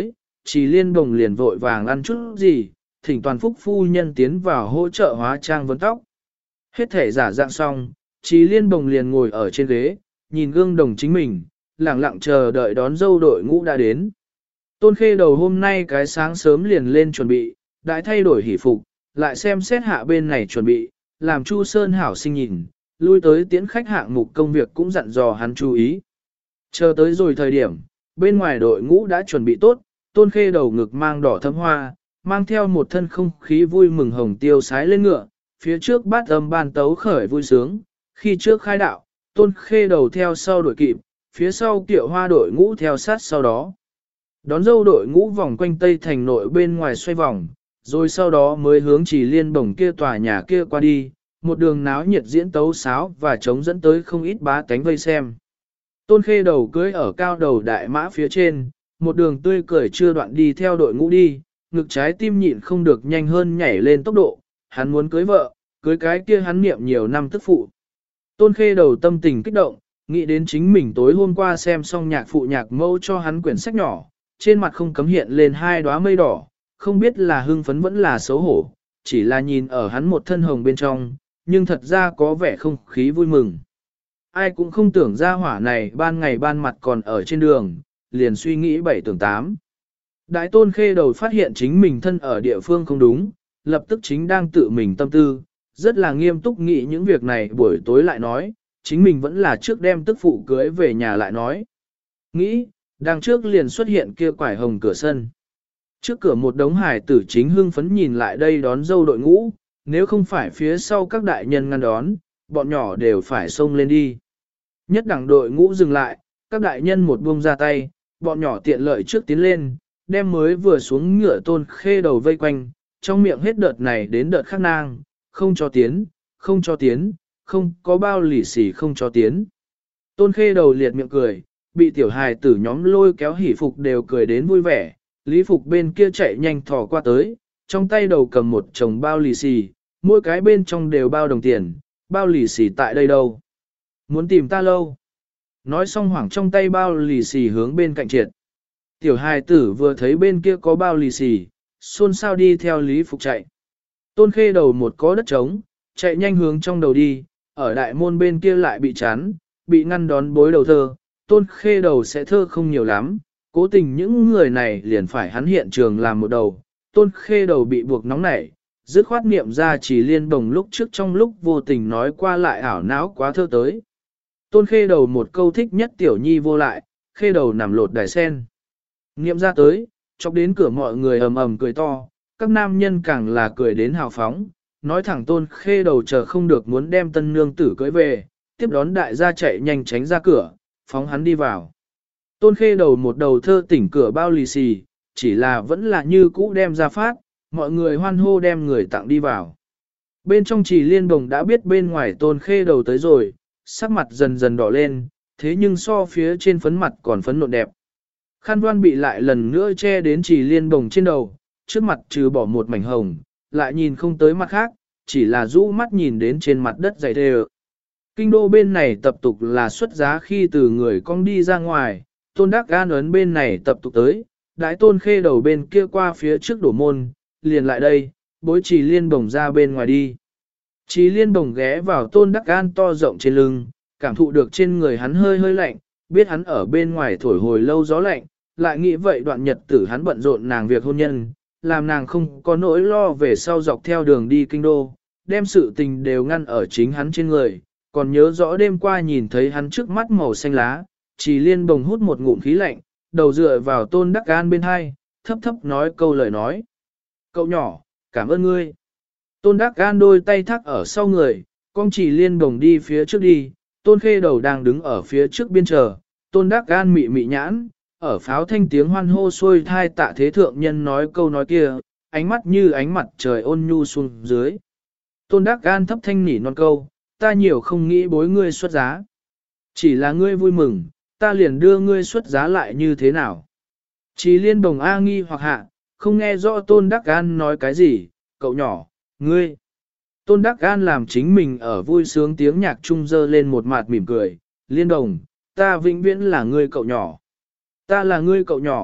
Chỉ Liên Bồng liền vội vàng ăn chút gì, thỉnh toàn phúc phu nhân tiến vào hỗ trợ hóa trang vấn tóc. Hết thể giả dạng xong, Chỉ Liên Bồng liền ngồi ở trên ghế, nhìn gương đồng chính mình, lặng lặng chờ đợi đón dâu đội ngũ đã đến. Tôn Khê Đầu hôm nay cái sáng sớm liền lên chuẩn bị, đã thay đổi hỷ phục, lại xem xét hạ bên này chuẩn bị, làm Chu Sơn hảo sinh nhìn, lui tới tiễn khách hạng mục công việc cũng dặn dò hắn chú ý. Chờ tới rồi thời điểm, bên ngoài đội ngũ đã chuẩn bị tốt, Tôn Khê Đầu ngực mang đỏ thấm hoa, mang theo một thân không khí vui mừng hồng tiêu sái lên ngựa, phía trước bát âm ban tấu khởi vui sướng, khi trước khai đạo, Tôn Khê Đầu theo sau đội kịp, phía sau Kiệu Hoa đội ngũ theo sát sau đó. Đón dâu đội ngũ vòng quanh Tây Thành nội bên ngoài xoay vòng, rồi sau đó mới hướng Chỉ Liên Bồng kia tòa nhà kia qua đi, một đường náo nhiệt diễn tấu sáo và chống dẫn tới không ít bá tánh vây xem. Tôn Khê Đầu cưới ở cao đầu đại mã phía trên, một đường tươi cười chưa đoạn đi theo đội ngũ đi, ngực trái tim nhịn không được nhanh hơn nhảy lên tốc độ, hắn muốn cưới vợ, cưới cái kia hắn niệm nhiều năm tức phụ. Tôn Khê Đầu tâm tình kích động, nghĩ đến chính mình tối hôm qua xem xong nhạc phụ nhạc mẫu cho hắn quyển sách nhỏ, trên mặt không cấm hiện lên hai đóa mây đỏ, không biết là hưng phấn vẫn là xấu hổ, chỉ là nhìn ở hắn một thân hồng bên trong, nhưng thật ra có vẻ không khí vui mừng. Ai cũng không tưởng ra hỏa này ban ngày ban mặt còn ở trên đường, liền suy nghĩ 7 tưởng 8. Đại Tôn Khê Đầu phát hiện chính mình thân ở địa phương không đúng, lập tức chính đang tự mình tâm tư, rất là nghiêm túc nghĩ những việc này buổi tối lại nói, chính mình vẫn là trước đem tức phụ cưới về nhà lại nói. Nghĩ, đằng trước liền xuất hiện kia quải hồng cửa sân. Trước cửa một đống hài tử chính hưng phấn nhìn lại đây đón dâu đội ngũ, nếu không phải phía sau các đại nhân ngăn đón, bọn nhỏ đều phải xông lên đi. Nhất đẳng đội ngũ dừng lại, các đại nhân một buông ra tay, bọn nhỏ tiện lợi trước tiến lên, đem mới vừa xuống ngựa Tôn Khê Đầu vây quanh, trong miệng hết đợt này đến đợt khác nang, không cho tiến, không cho tiến, không có bao lì xì không cho tiến. Tôn Khê Đầu liệt miệng cười, bị tiểu hài tử nhóm lôi kéo hỉ phục đều cười đến vui vẻ, lý phục bên kia chạy nhanh thò qua tới, trong tay đầu cầm một chồng bao lì xì, mỗi cái bên trong đều bao đồng tiền, bao lì xì tại đây đâu. Muốn tìm ta lâu. Nói xong hoảng trong tay bao lì xì hướng bên cạnh triệt. Tiểu hài tử vừa thấy bên kia có bao lì xì, xôn xao đi theo lý phục chạy. Tôn Khê Đầu một có đất trống, chạy nhanh hướng trong đầu đi, ở đại môn bên kia lại bị chắn, bị ngăn đón bối đầu thơ. Tôn Khê Đầu sẽ thơ không nhiều lắm, cố tình những người này liền phải hắn hiện trường làm một đầu. Tôn Khê Đầu bị buộc nóng nảy, dứt khoát niệm ra Chỉ Liên Bồng lúc trước trong lúc vô tình nói qua lại ảo não quá thơ tới. Tôn Khê Đầu một câu thích nhất tiểu nhi vô lại, Khê Đầu nằm lột đài sen. Niệm ra tới, chọc đến cửa mọi người ầm ầm cười to, các nam nhân càng là cười đến hào phóng, nói thẳng Tôn Khê Đầu chờ không được muốn đem tân nương tử cưới về, tiếp đón đại gia chạy nhanh tránh ra cửa, phóng hắn đi vào. Tôn Khê Đầu một đầu thơ tỉnh cửa bao lì xì, chỉ là vẫn là như cũ đem ra phát, mọi người hoan hô đem người tặng đi vào. Bên trong Chỉ Liên Bồng đã biết bên ngoài Tôn Khê Đầu tới rồi, sắc mặt dần dần đỏ lên, thế nhưng so phía trên phấn mặt còn phấn nộn đẹp. Khăn voan bị lại lần nữa che đến Chỉ Liên Bồng trên đầu, trước mặt trừ bỏ một mảnh hồng, lại nhìn không tới mặt khác, chỉ là rũ mắt nhìn đến trên mặt đất dày thề. Kinh đô bên này tập tục là xuất giá khi từ người con đi ra ngoài, Tôn Đắc Gan ấn bên này tập tục tới, đãi Tôn Khê Đầu bên kia qua phía trước đổ môn, liền lại đây, bối Chỉ Liên Bồng ra bên ngoài đi. Chỉ Liên Bồng ghé vào Tôn Đắc Gan to rộng trên lưng, cảm thụ được trên người hắn hơi hơi lạnh, biết hắn ở bên ngoài thổi hồi lâu gió lạnh, lại nghĩ vậy đoạn nhật tử hắn bận rộn nàng việc hôn nhân, làm nàng không có nỗi lo về sau dọc theo đường đi kinh đô, đem sự tình đều ngăn ở chính hắn trên người, còn nhớ rõ đêm qua nhìn thấy hắn trước mắt màu xanh lá, Chỉ Liên Bồng hút một ngụm khí lạnh, đầu dựa vào Tôn Đắc Gan bên hai, thấp thấp nói câu lời nói. Cậu nhỏ, cảm ơn ngươi. Tôn Đắc Gan đôi tay thắt ở sau người, con Chỉ Liên Bồng đi phía trước đi, Tôn Khê Đầu đang đứng ở phía trước biên chờ, Tôn Đắc Gan mị mị nhãn, ở pháo thanh tiếng hoan hô xuôi thai tạ thế thượng nhân nói câu nói kia, ánh mắt như ánh mặt trời ôn nhu xuống dưới. Tôn Đắc Gan thấp thanh nỉ non câu, ta nhiều không nghĩ bối ngươi xuất giá. Chỉ là ngươi vui mừng, ta liền đưa ngươi xuất giá lại như thế nào. Chỉ Liên Bồng A nghi hoặc hạ, không nghe rõ Tôn Đắc Gan nói cái gì, cậu nhỏ, ngươi. Tôn Đắc Gan làm chính mình ở vui sướng tiếng nhạc trung dơ lên một mặt mỉm cười, Liên Đồng, ta vĩnh viễn là ngươi cậu nhỏ. Ta là ngươi cậu nhỏ,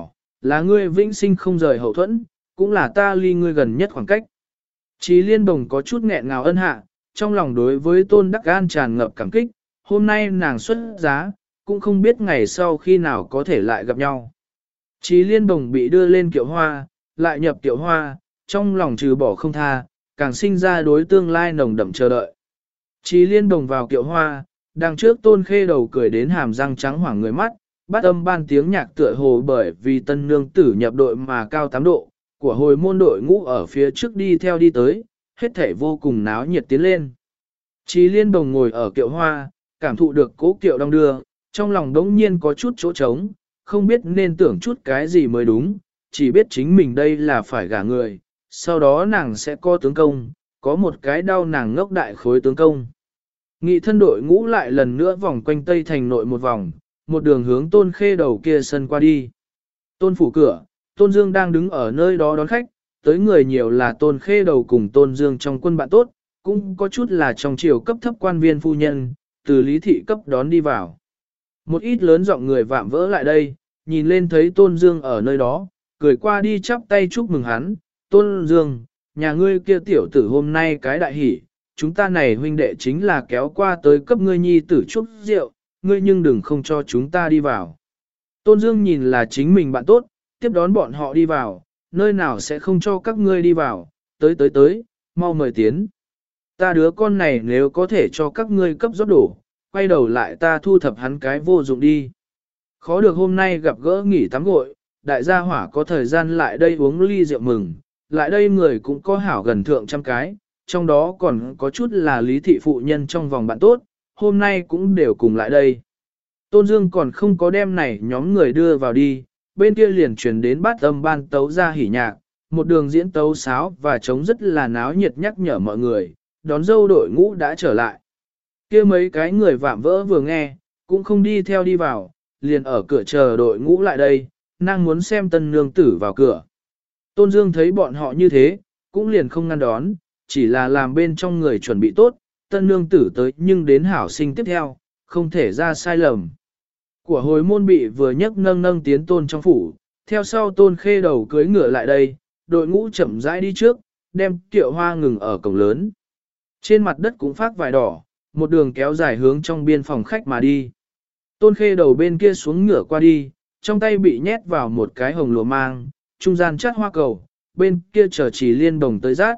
là ngươi vĩnh sinh không rời hậu thuẫn, cũng là ta ly ngươi gần nhất khoảng cách. Chí Liên Đồng có chút nghẹn ngào ân hạ, trong lòng đối với Tôn Đắc Gan tràn ngập cảm kích, hôm nay nàng xuất giá, cũng không biết ngày sau khi nào có thể lại gặp nhau. Chí Liên Đồng bị đưa lên kiệu hoa, lại nhập kiệu hoa, trong lòng trừ bỏ không tha, càng sinh ra đối tương lai nồng đậm chờ đợi. Chí Liên Đồng vào kiệu hoa, đằng trước Tôn Khê Đầu cười đến hàm răng trắng hoảng người mắt, bắt âm ban tiếng nhạc tựa hồ bởi vì tân nương tử nhập đội mà cao 8 độ, của hồi môn đội ngũ ở phía trước đi theo đi tới, hết thể vô cùng náo nhiệt tiến lên. Chí Liên Đồng ngồi ở kiệu hoa, cảm thụ được cố kiệu đong đưa, trong lòng đống nhiên có chút chỗ trống, không biết nên tưởng chút cái gì mới đúng, chỉ biết chính mình đây là phải gả người, sau đó nàng sẽ có tướng công, có một cái đau nàng ngốc đại khối tướng công. Nghị thân đội ngũ lại lần nữa vòng quanh Tây Thành nội một vòng, một đường hướng Tôn Khê Đầu kia sân qua đi. Tôn phủ cửa, Tôn Dương đang đứng ở nơi đó đón khách, tới người nhiều là Tôn Khê Đầu cùng Tôn Dương trong quân bạn tốt, cũng có chút là trong triều cấp thấp quan viên phu nhân, từ lý thị cấp đón đi vào. Một ít lớn giọng người vạm vỡ lại đây, nhìn lên thấy Tôn Dương ở nơi đó, cười qua đi chắp tay chúc mừng hắn, Tôn Dương, nhà ngươi kia tiểu tử hôm nay cái đại hỷ, chúng ta này huynh đệ chính là kéo qua tới cấp ngươi nhi tử chúc rượu, ngươi nhưng đừng không cho chúng ta đi vào. Tôn Dương nhìn là chính mình bạn tốt, tiếp đón bọn họ đi vào, nơi nào sẽ không cho các ngươi đi vào, tới, mau mời tiến. Ta đứa con này nếu có thể cho các ngươi cấp rót đổ, quay đầu lại ta thu thập hắn cái vô dụng đi. Khó được hôm nay gặp gỡ nghỉ tắm gội, đại gia hỏa có thời gian lại đây uống ly rượu mừng, lại đây người cũng có hảo gần thượng trăm cái, trong đó còn có chút là lý thị phụ nhân trong vòng bạn tốt, hôm nay cũng đều cùng lại đây. Tôn Dương còn không có đem này nhóm người đưa vào đi, bên kia liền truyền đến bát âm ban tấu ra hỉ nhạc, một đường diễn tấu sáo và trống rất là náo nhiệt nhắc nhở mọi người, đón dâu đội ngũ đã trở lại. Kia mấy cái người vạm vỡ vừa nghe, cũng không đi theo đi vào, liền ở cửa chờ đội ngũ lại đây, nàng muốn xem tân nương tử vào cửa. Tôn Dương thấy bọn họ như thế, cũng liền không ngăn đón, chỉ là làm bên trong người chuẩn bị tốt, tân nương tử tới nhưng đến hảo sinh tiếp theo, không thể ra sai lầm. Của hồi môn bị vừa nhấc nâng tiến Tôn trong phủ, theo sau Tôn Khê Đầu cưới ngựa lại đây, đội ngũ chậm rãi đi trước, đem kiệu hoa ngừng ở cổng lớn. Trên mặt đất cũng phát vải đỏ, một đường kéo dài hướng trong biên phòng khách mà đi. Tôn Khê Đầu bên kia xuống ngựa qua đi, trong tay bị nhét vào một cái hồng lụa mang, trung gian chát hoa cầu, bên kia chờ Chỉ Liên Đồng tới rát.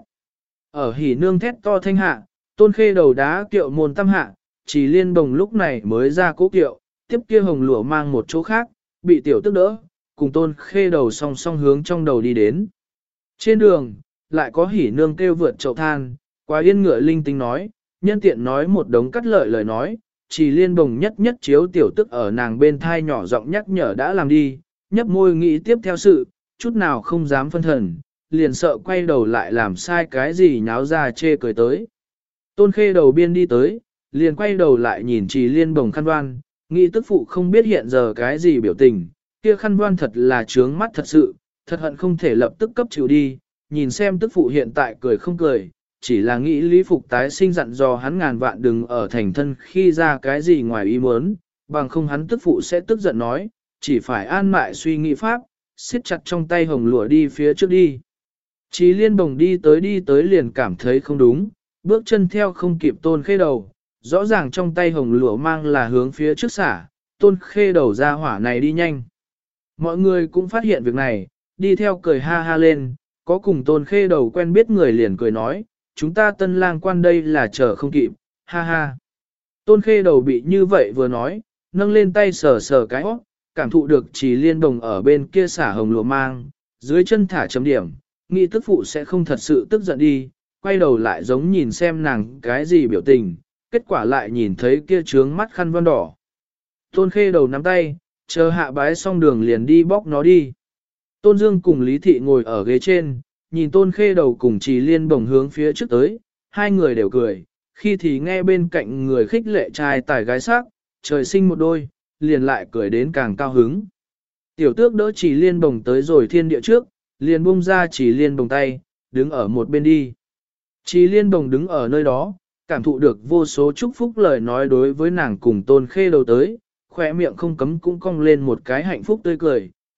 Ở hỉ nương thét to thanh hạ, Tôn Khê Đầu đá kiệu môn tam hạ, Chỉ Liên Đồng lúc này mới ra cố kiệu, tiếp kia hồng lụa mang một chỗ khác, bị tiểu tức đỡ, cùng Tôn Khê Đầu song song hướng trong đầu đi đến. Trên đường, lại có hỉ nương kêu vượt chậu than, quá yên ngựa linh tinh nói, nhân tiện nói một đống cắt lợi lời nói, Chỉ Liên Đồng nhất nhất chiếu tiểu tức ở nàng bên thai nhỏ giọng nhắc nhở đã làm đi, nhấp môi nghĩ tiếp theo sự, chút nào không dám phân thần, liền sợ quay đầu lại làm sai cái gì nháo ra chê cười tới. Tôn Khê Đầu biên đi tới, liền quay đầu lại nhìn Chỉ Liên Đồng khăn đoan, nghĩ tức phụ không biết hiện giờ cái gì biểu tình, kia khăn đoan thật là trướng mắt thật sự, thật hận không thể lập tức cấp chịu đi, nhìn xem tức phụ hiện tại cười không cười, chỉ là nghĩ Lý Phục tái sinh dặn dò hắn ngàn vạn đừng ở thành thân khi ra cái gì ngoài ý muốn, bằng không hắn tức phụ sẽ tức giận nói, chỉ phải an mại suy nghĩ pháp, siết chặt trong tay hồng lụa đi phía trước đi. Chí Liên Đồng đi tới liền cảm thấy không đúng, bước chân theo không kịp Tôn Khê Đầu, rõ ràng trong tay hồng lụa mang là hướng phía trước xả, Tôn Khê Đầu ra hỏa này đi nhanh. Mọi người cũng phát hiện việc này, đi theo cười ha ha lên, có cùng Tôn Khê Đầu quen biết người liền cười nói, chúng ta tân lang quan đây là chờ không kịp, ha ha. Tôn Khê Đầu bị như vậy vừa nói, nâng lên tay sờ sờ cái óc, cảm thụ được Chỉ Liên Đồng ở bên kia xả hồng lụa mang, dưới chân thả chấm điểm, nghĩ tức phụ sẽ không thật sự tức giận đi, quay đầu lại giống nhìn xem nàng cái gì biểu tình, kết quả lại nhìn thấy kia trướng mắt khăn vân đỏ. Tôn Khê Đầu nắm tay, chờ hạ bái xong đường liền đi bóc nó đi. Tôn Dương cùng Lý Thị ngồi ở ghế trên, nhìn Tôn Khê Đầu cùng Chỉ Liên Đồng hướng phía trước tới, hai người đều cười, khi thì nghe bên cạnh người khích lệ trai tài gái sắc, trời sinh một đôi, liền lại cười đến càng cao hứng. Tiểu tước đỡ Chỉ Liên Đồng tới rồi thiên địa trước, liền buông ra Chỉ Liên Đồng tay, đứng ở một bên đi. Chỉ Liên Đồng đứng ở nơi đó, cảm thụ được vô số chúc phúc lời nói đối với nàng cùng Tôn Khê Đầu tới, khỏe miệng không cấm cũng cong lên một cái hạnh phúc tươi cười,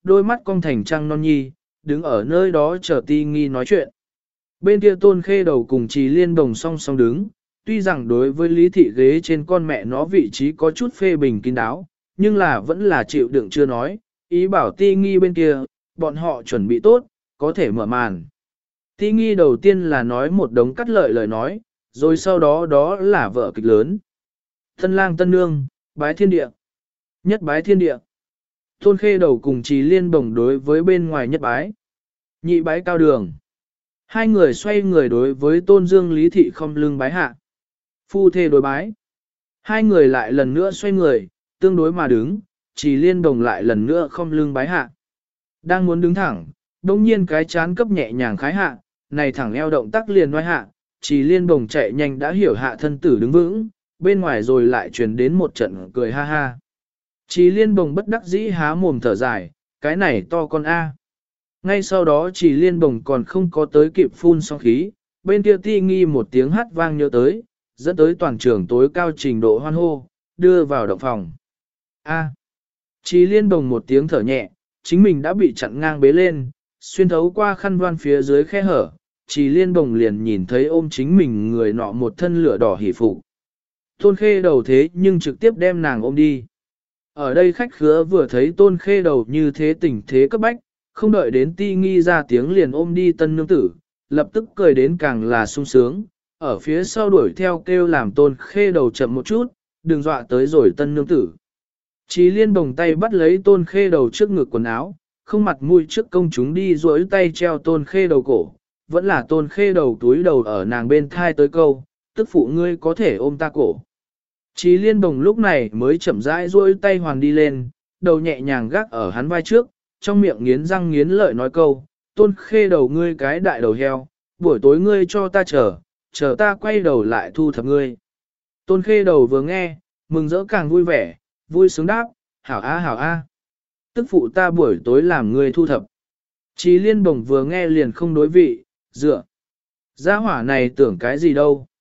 đôi mắt cong thành trăng non nhi, đứng ở nơi đó chờ Ti Nghi nói chuyện. Bên kia Tôn Khê Đầu cùng Trì Liên Đồng song song đứng, tuy rằng đối với Lý Thị ghế trên con mẹ nó vị trí có chút phê bình kín đáo, nhưng là vẫn là chịu đựng chưa nói, ý bảo Ti Nghi bên kia, bọn họ chuẩn bị tốt, có thể mở màn. Ti Nghi đầu tiên là nói một đống cắt lợi lời nói, rồi sau đó đó là vở kịch lớn. Tân lang tân nương, bái thiên địa. Nhất bái thiên địa. Tôn Khê Đầu cùng Trì Liên Bồng đối với bên ngoài nhất bái. Nhị bái cao đường. Hai người xoay người đối với Tôn Dương Lý Thị không lưng bái hạ. Phu thê đối bái. Hai người lại lần nữa xoay người, tương đối mà đứng, Trì Liên Bồng lại lần nữa không lưng bái hạ. Đang muốn đứng thẳng, đồng nhiên cái chán cấp nhẹ nhàng khái hạ, này thẳng eo động tác liền oai hạ, Trì Liên Bồng chạy nhanh đã hiểu hạ thân tử đứng vững, bên ngoài rồi lại truyền đến một trận cười ha ha. Trì Liên Bồng bất đắc dĩ há mồm thở dài, cái này to con A. Ngay sau đó Trì Liên Bồng còn không có tới kịp phun xong khí, bên kia Ti Nghi một tiếng hát vang nhớ tới, dẫn tới toàn trường tối cao trình độ hoan hô, đưa vào động phòng. A. Trì Liên Bồng một tiếng thở nhẹ, chính mình đã bị chặn ngang bế lên, xuyên thấu qua khăn voan phía dưới khe hở, Trì Liên Bồng liền nhìn thấy ôm chính mình người nọ một thân lửa đỏ hỉ phụ. Tôn Khê Đầu thế nhưng trực tiếp đem nàng ôm đi. Ở đây khách khứa vừa thấy Tôn Khê Đầu như thế tình thế cấp bách, không đợi đến Ti Nghi ra tiếng liền ôm đi tân nương tử, lập tức cười đến càng là sung sướng, ở phía sau đuổi theo kêu làm Tôn Khê Đầu chậm một chút, đừng dọa tới rồi tân nương tử. Trì Liên Bồng tay bắt lấy Tôn Khê Đầu trước ngực quần áo, không mặt mũi trước công chúng đi duỗi tay treo Tôn Khê Đầu cổ, vẫn là Tôn Khê Đầu túi đầu ở nàng bên thai tới câu, tức phụ ngươi có thể ôm ta cổ. Trì Liên Bồng lúc này mới chậm rãi duỗi tay hoàn đi lên, đầu nhẹ nhàng gác ở hắn vai trước, trong miệng nghiến răng nghiến lợi nói câu, Tôn Khê Đầu ngươi cái đại đầu heo, buổi tối ngươi cho ta chờ ta quay đầu lại thu thập ngươi. Tôn Khê Đầu vừa nghe, mừng rỡ càng vui vẻ, vui sướng đáp, hảo a hảo a. Tức phụ ta buổi tối làm ngươi thu thập. Trì Liên Bồng vừa nghe liền không đối vị, dựa. Gia hỏa này tưởng cái gì đâu.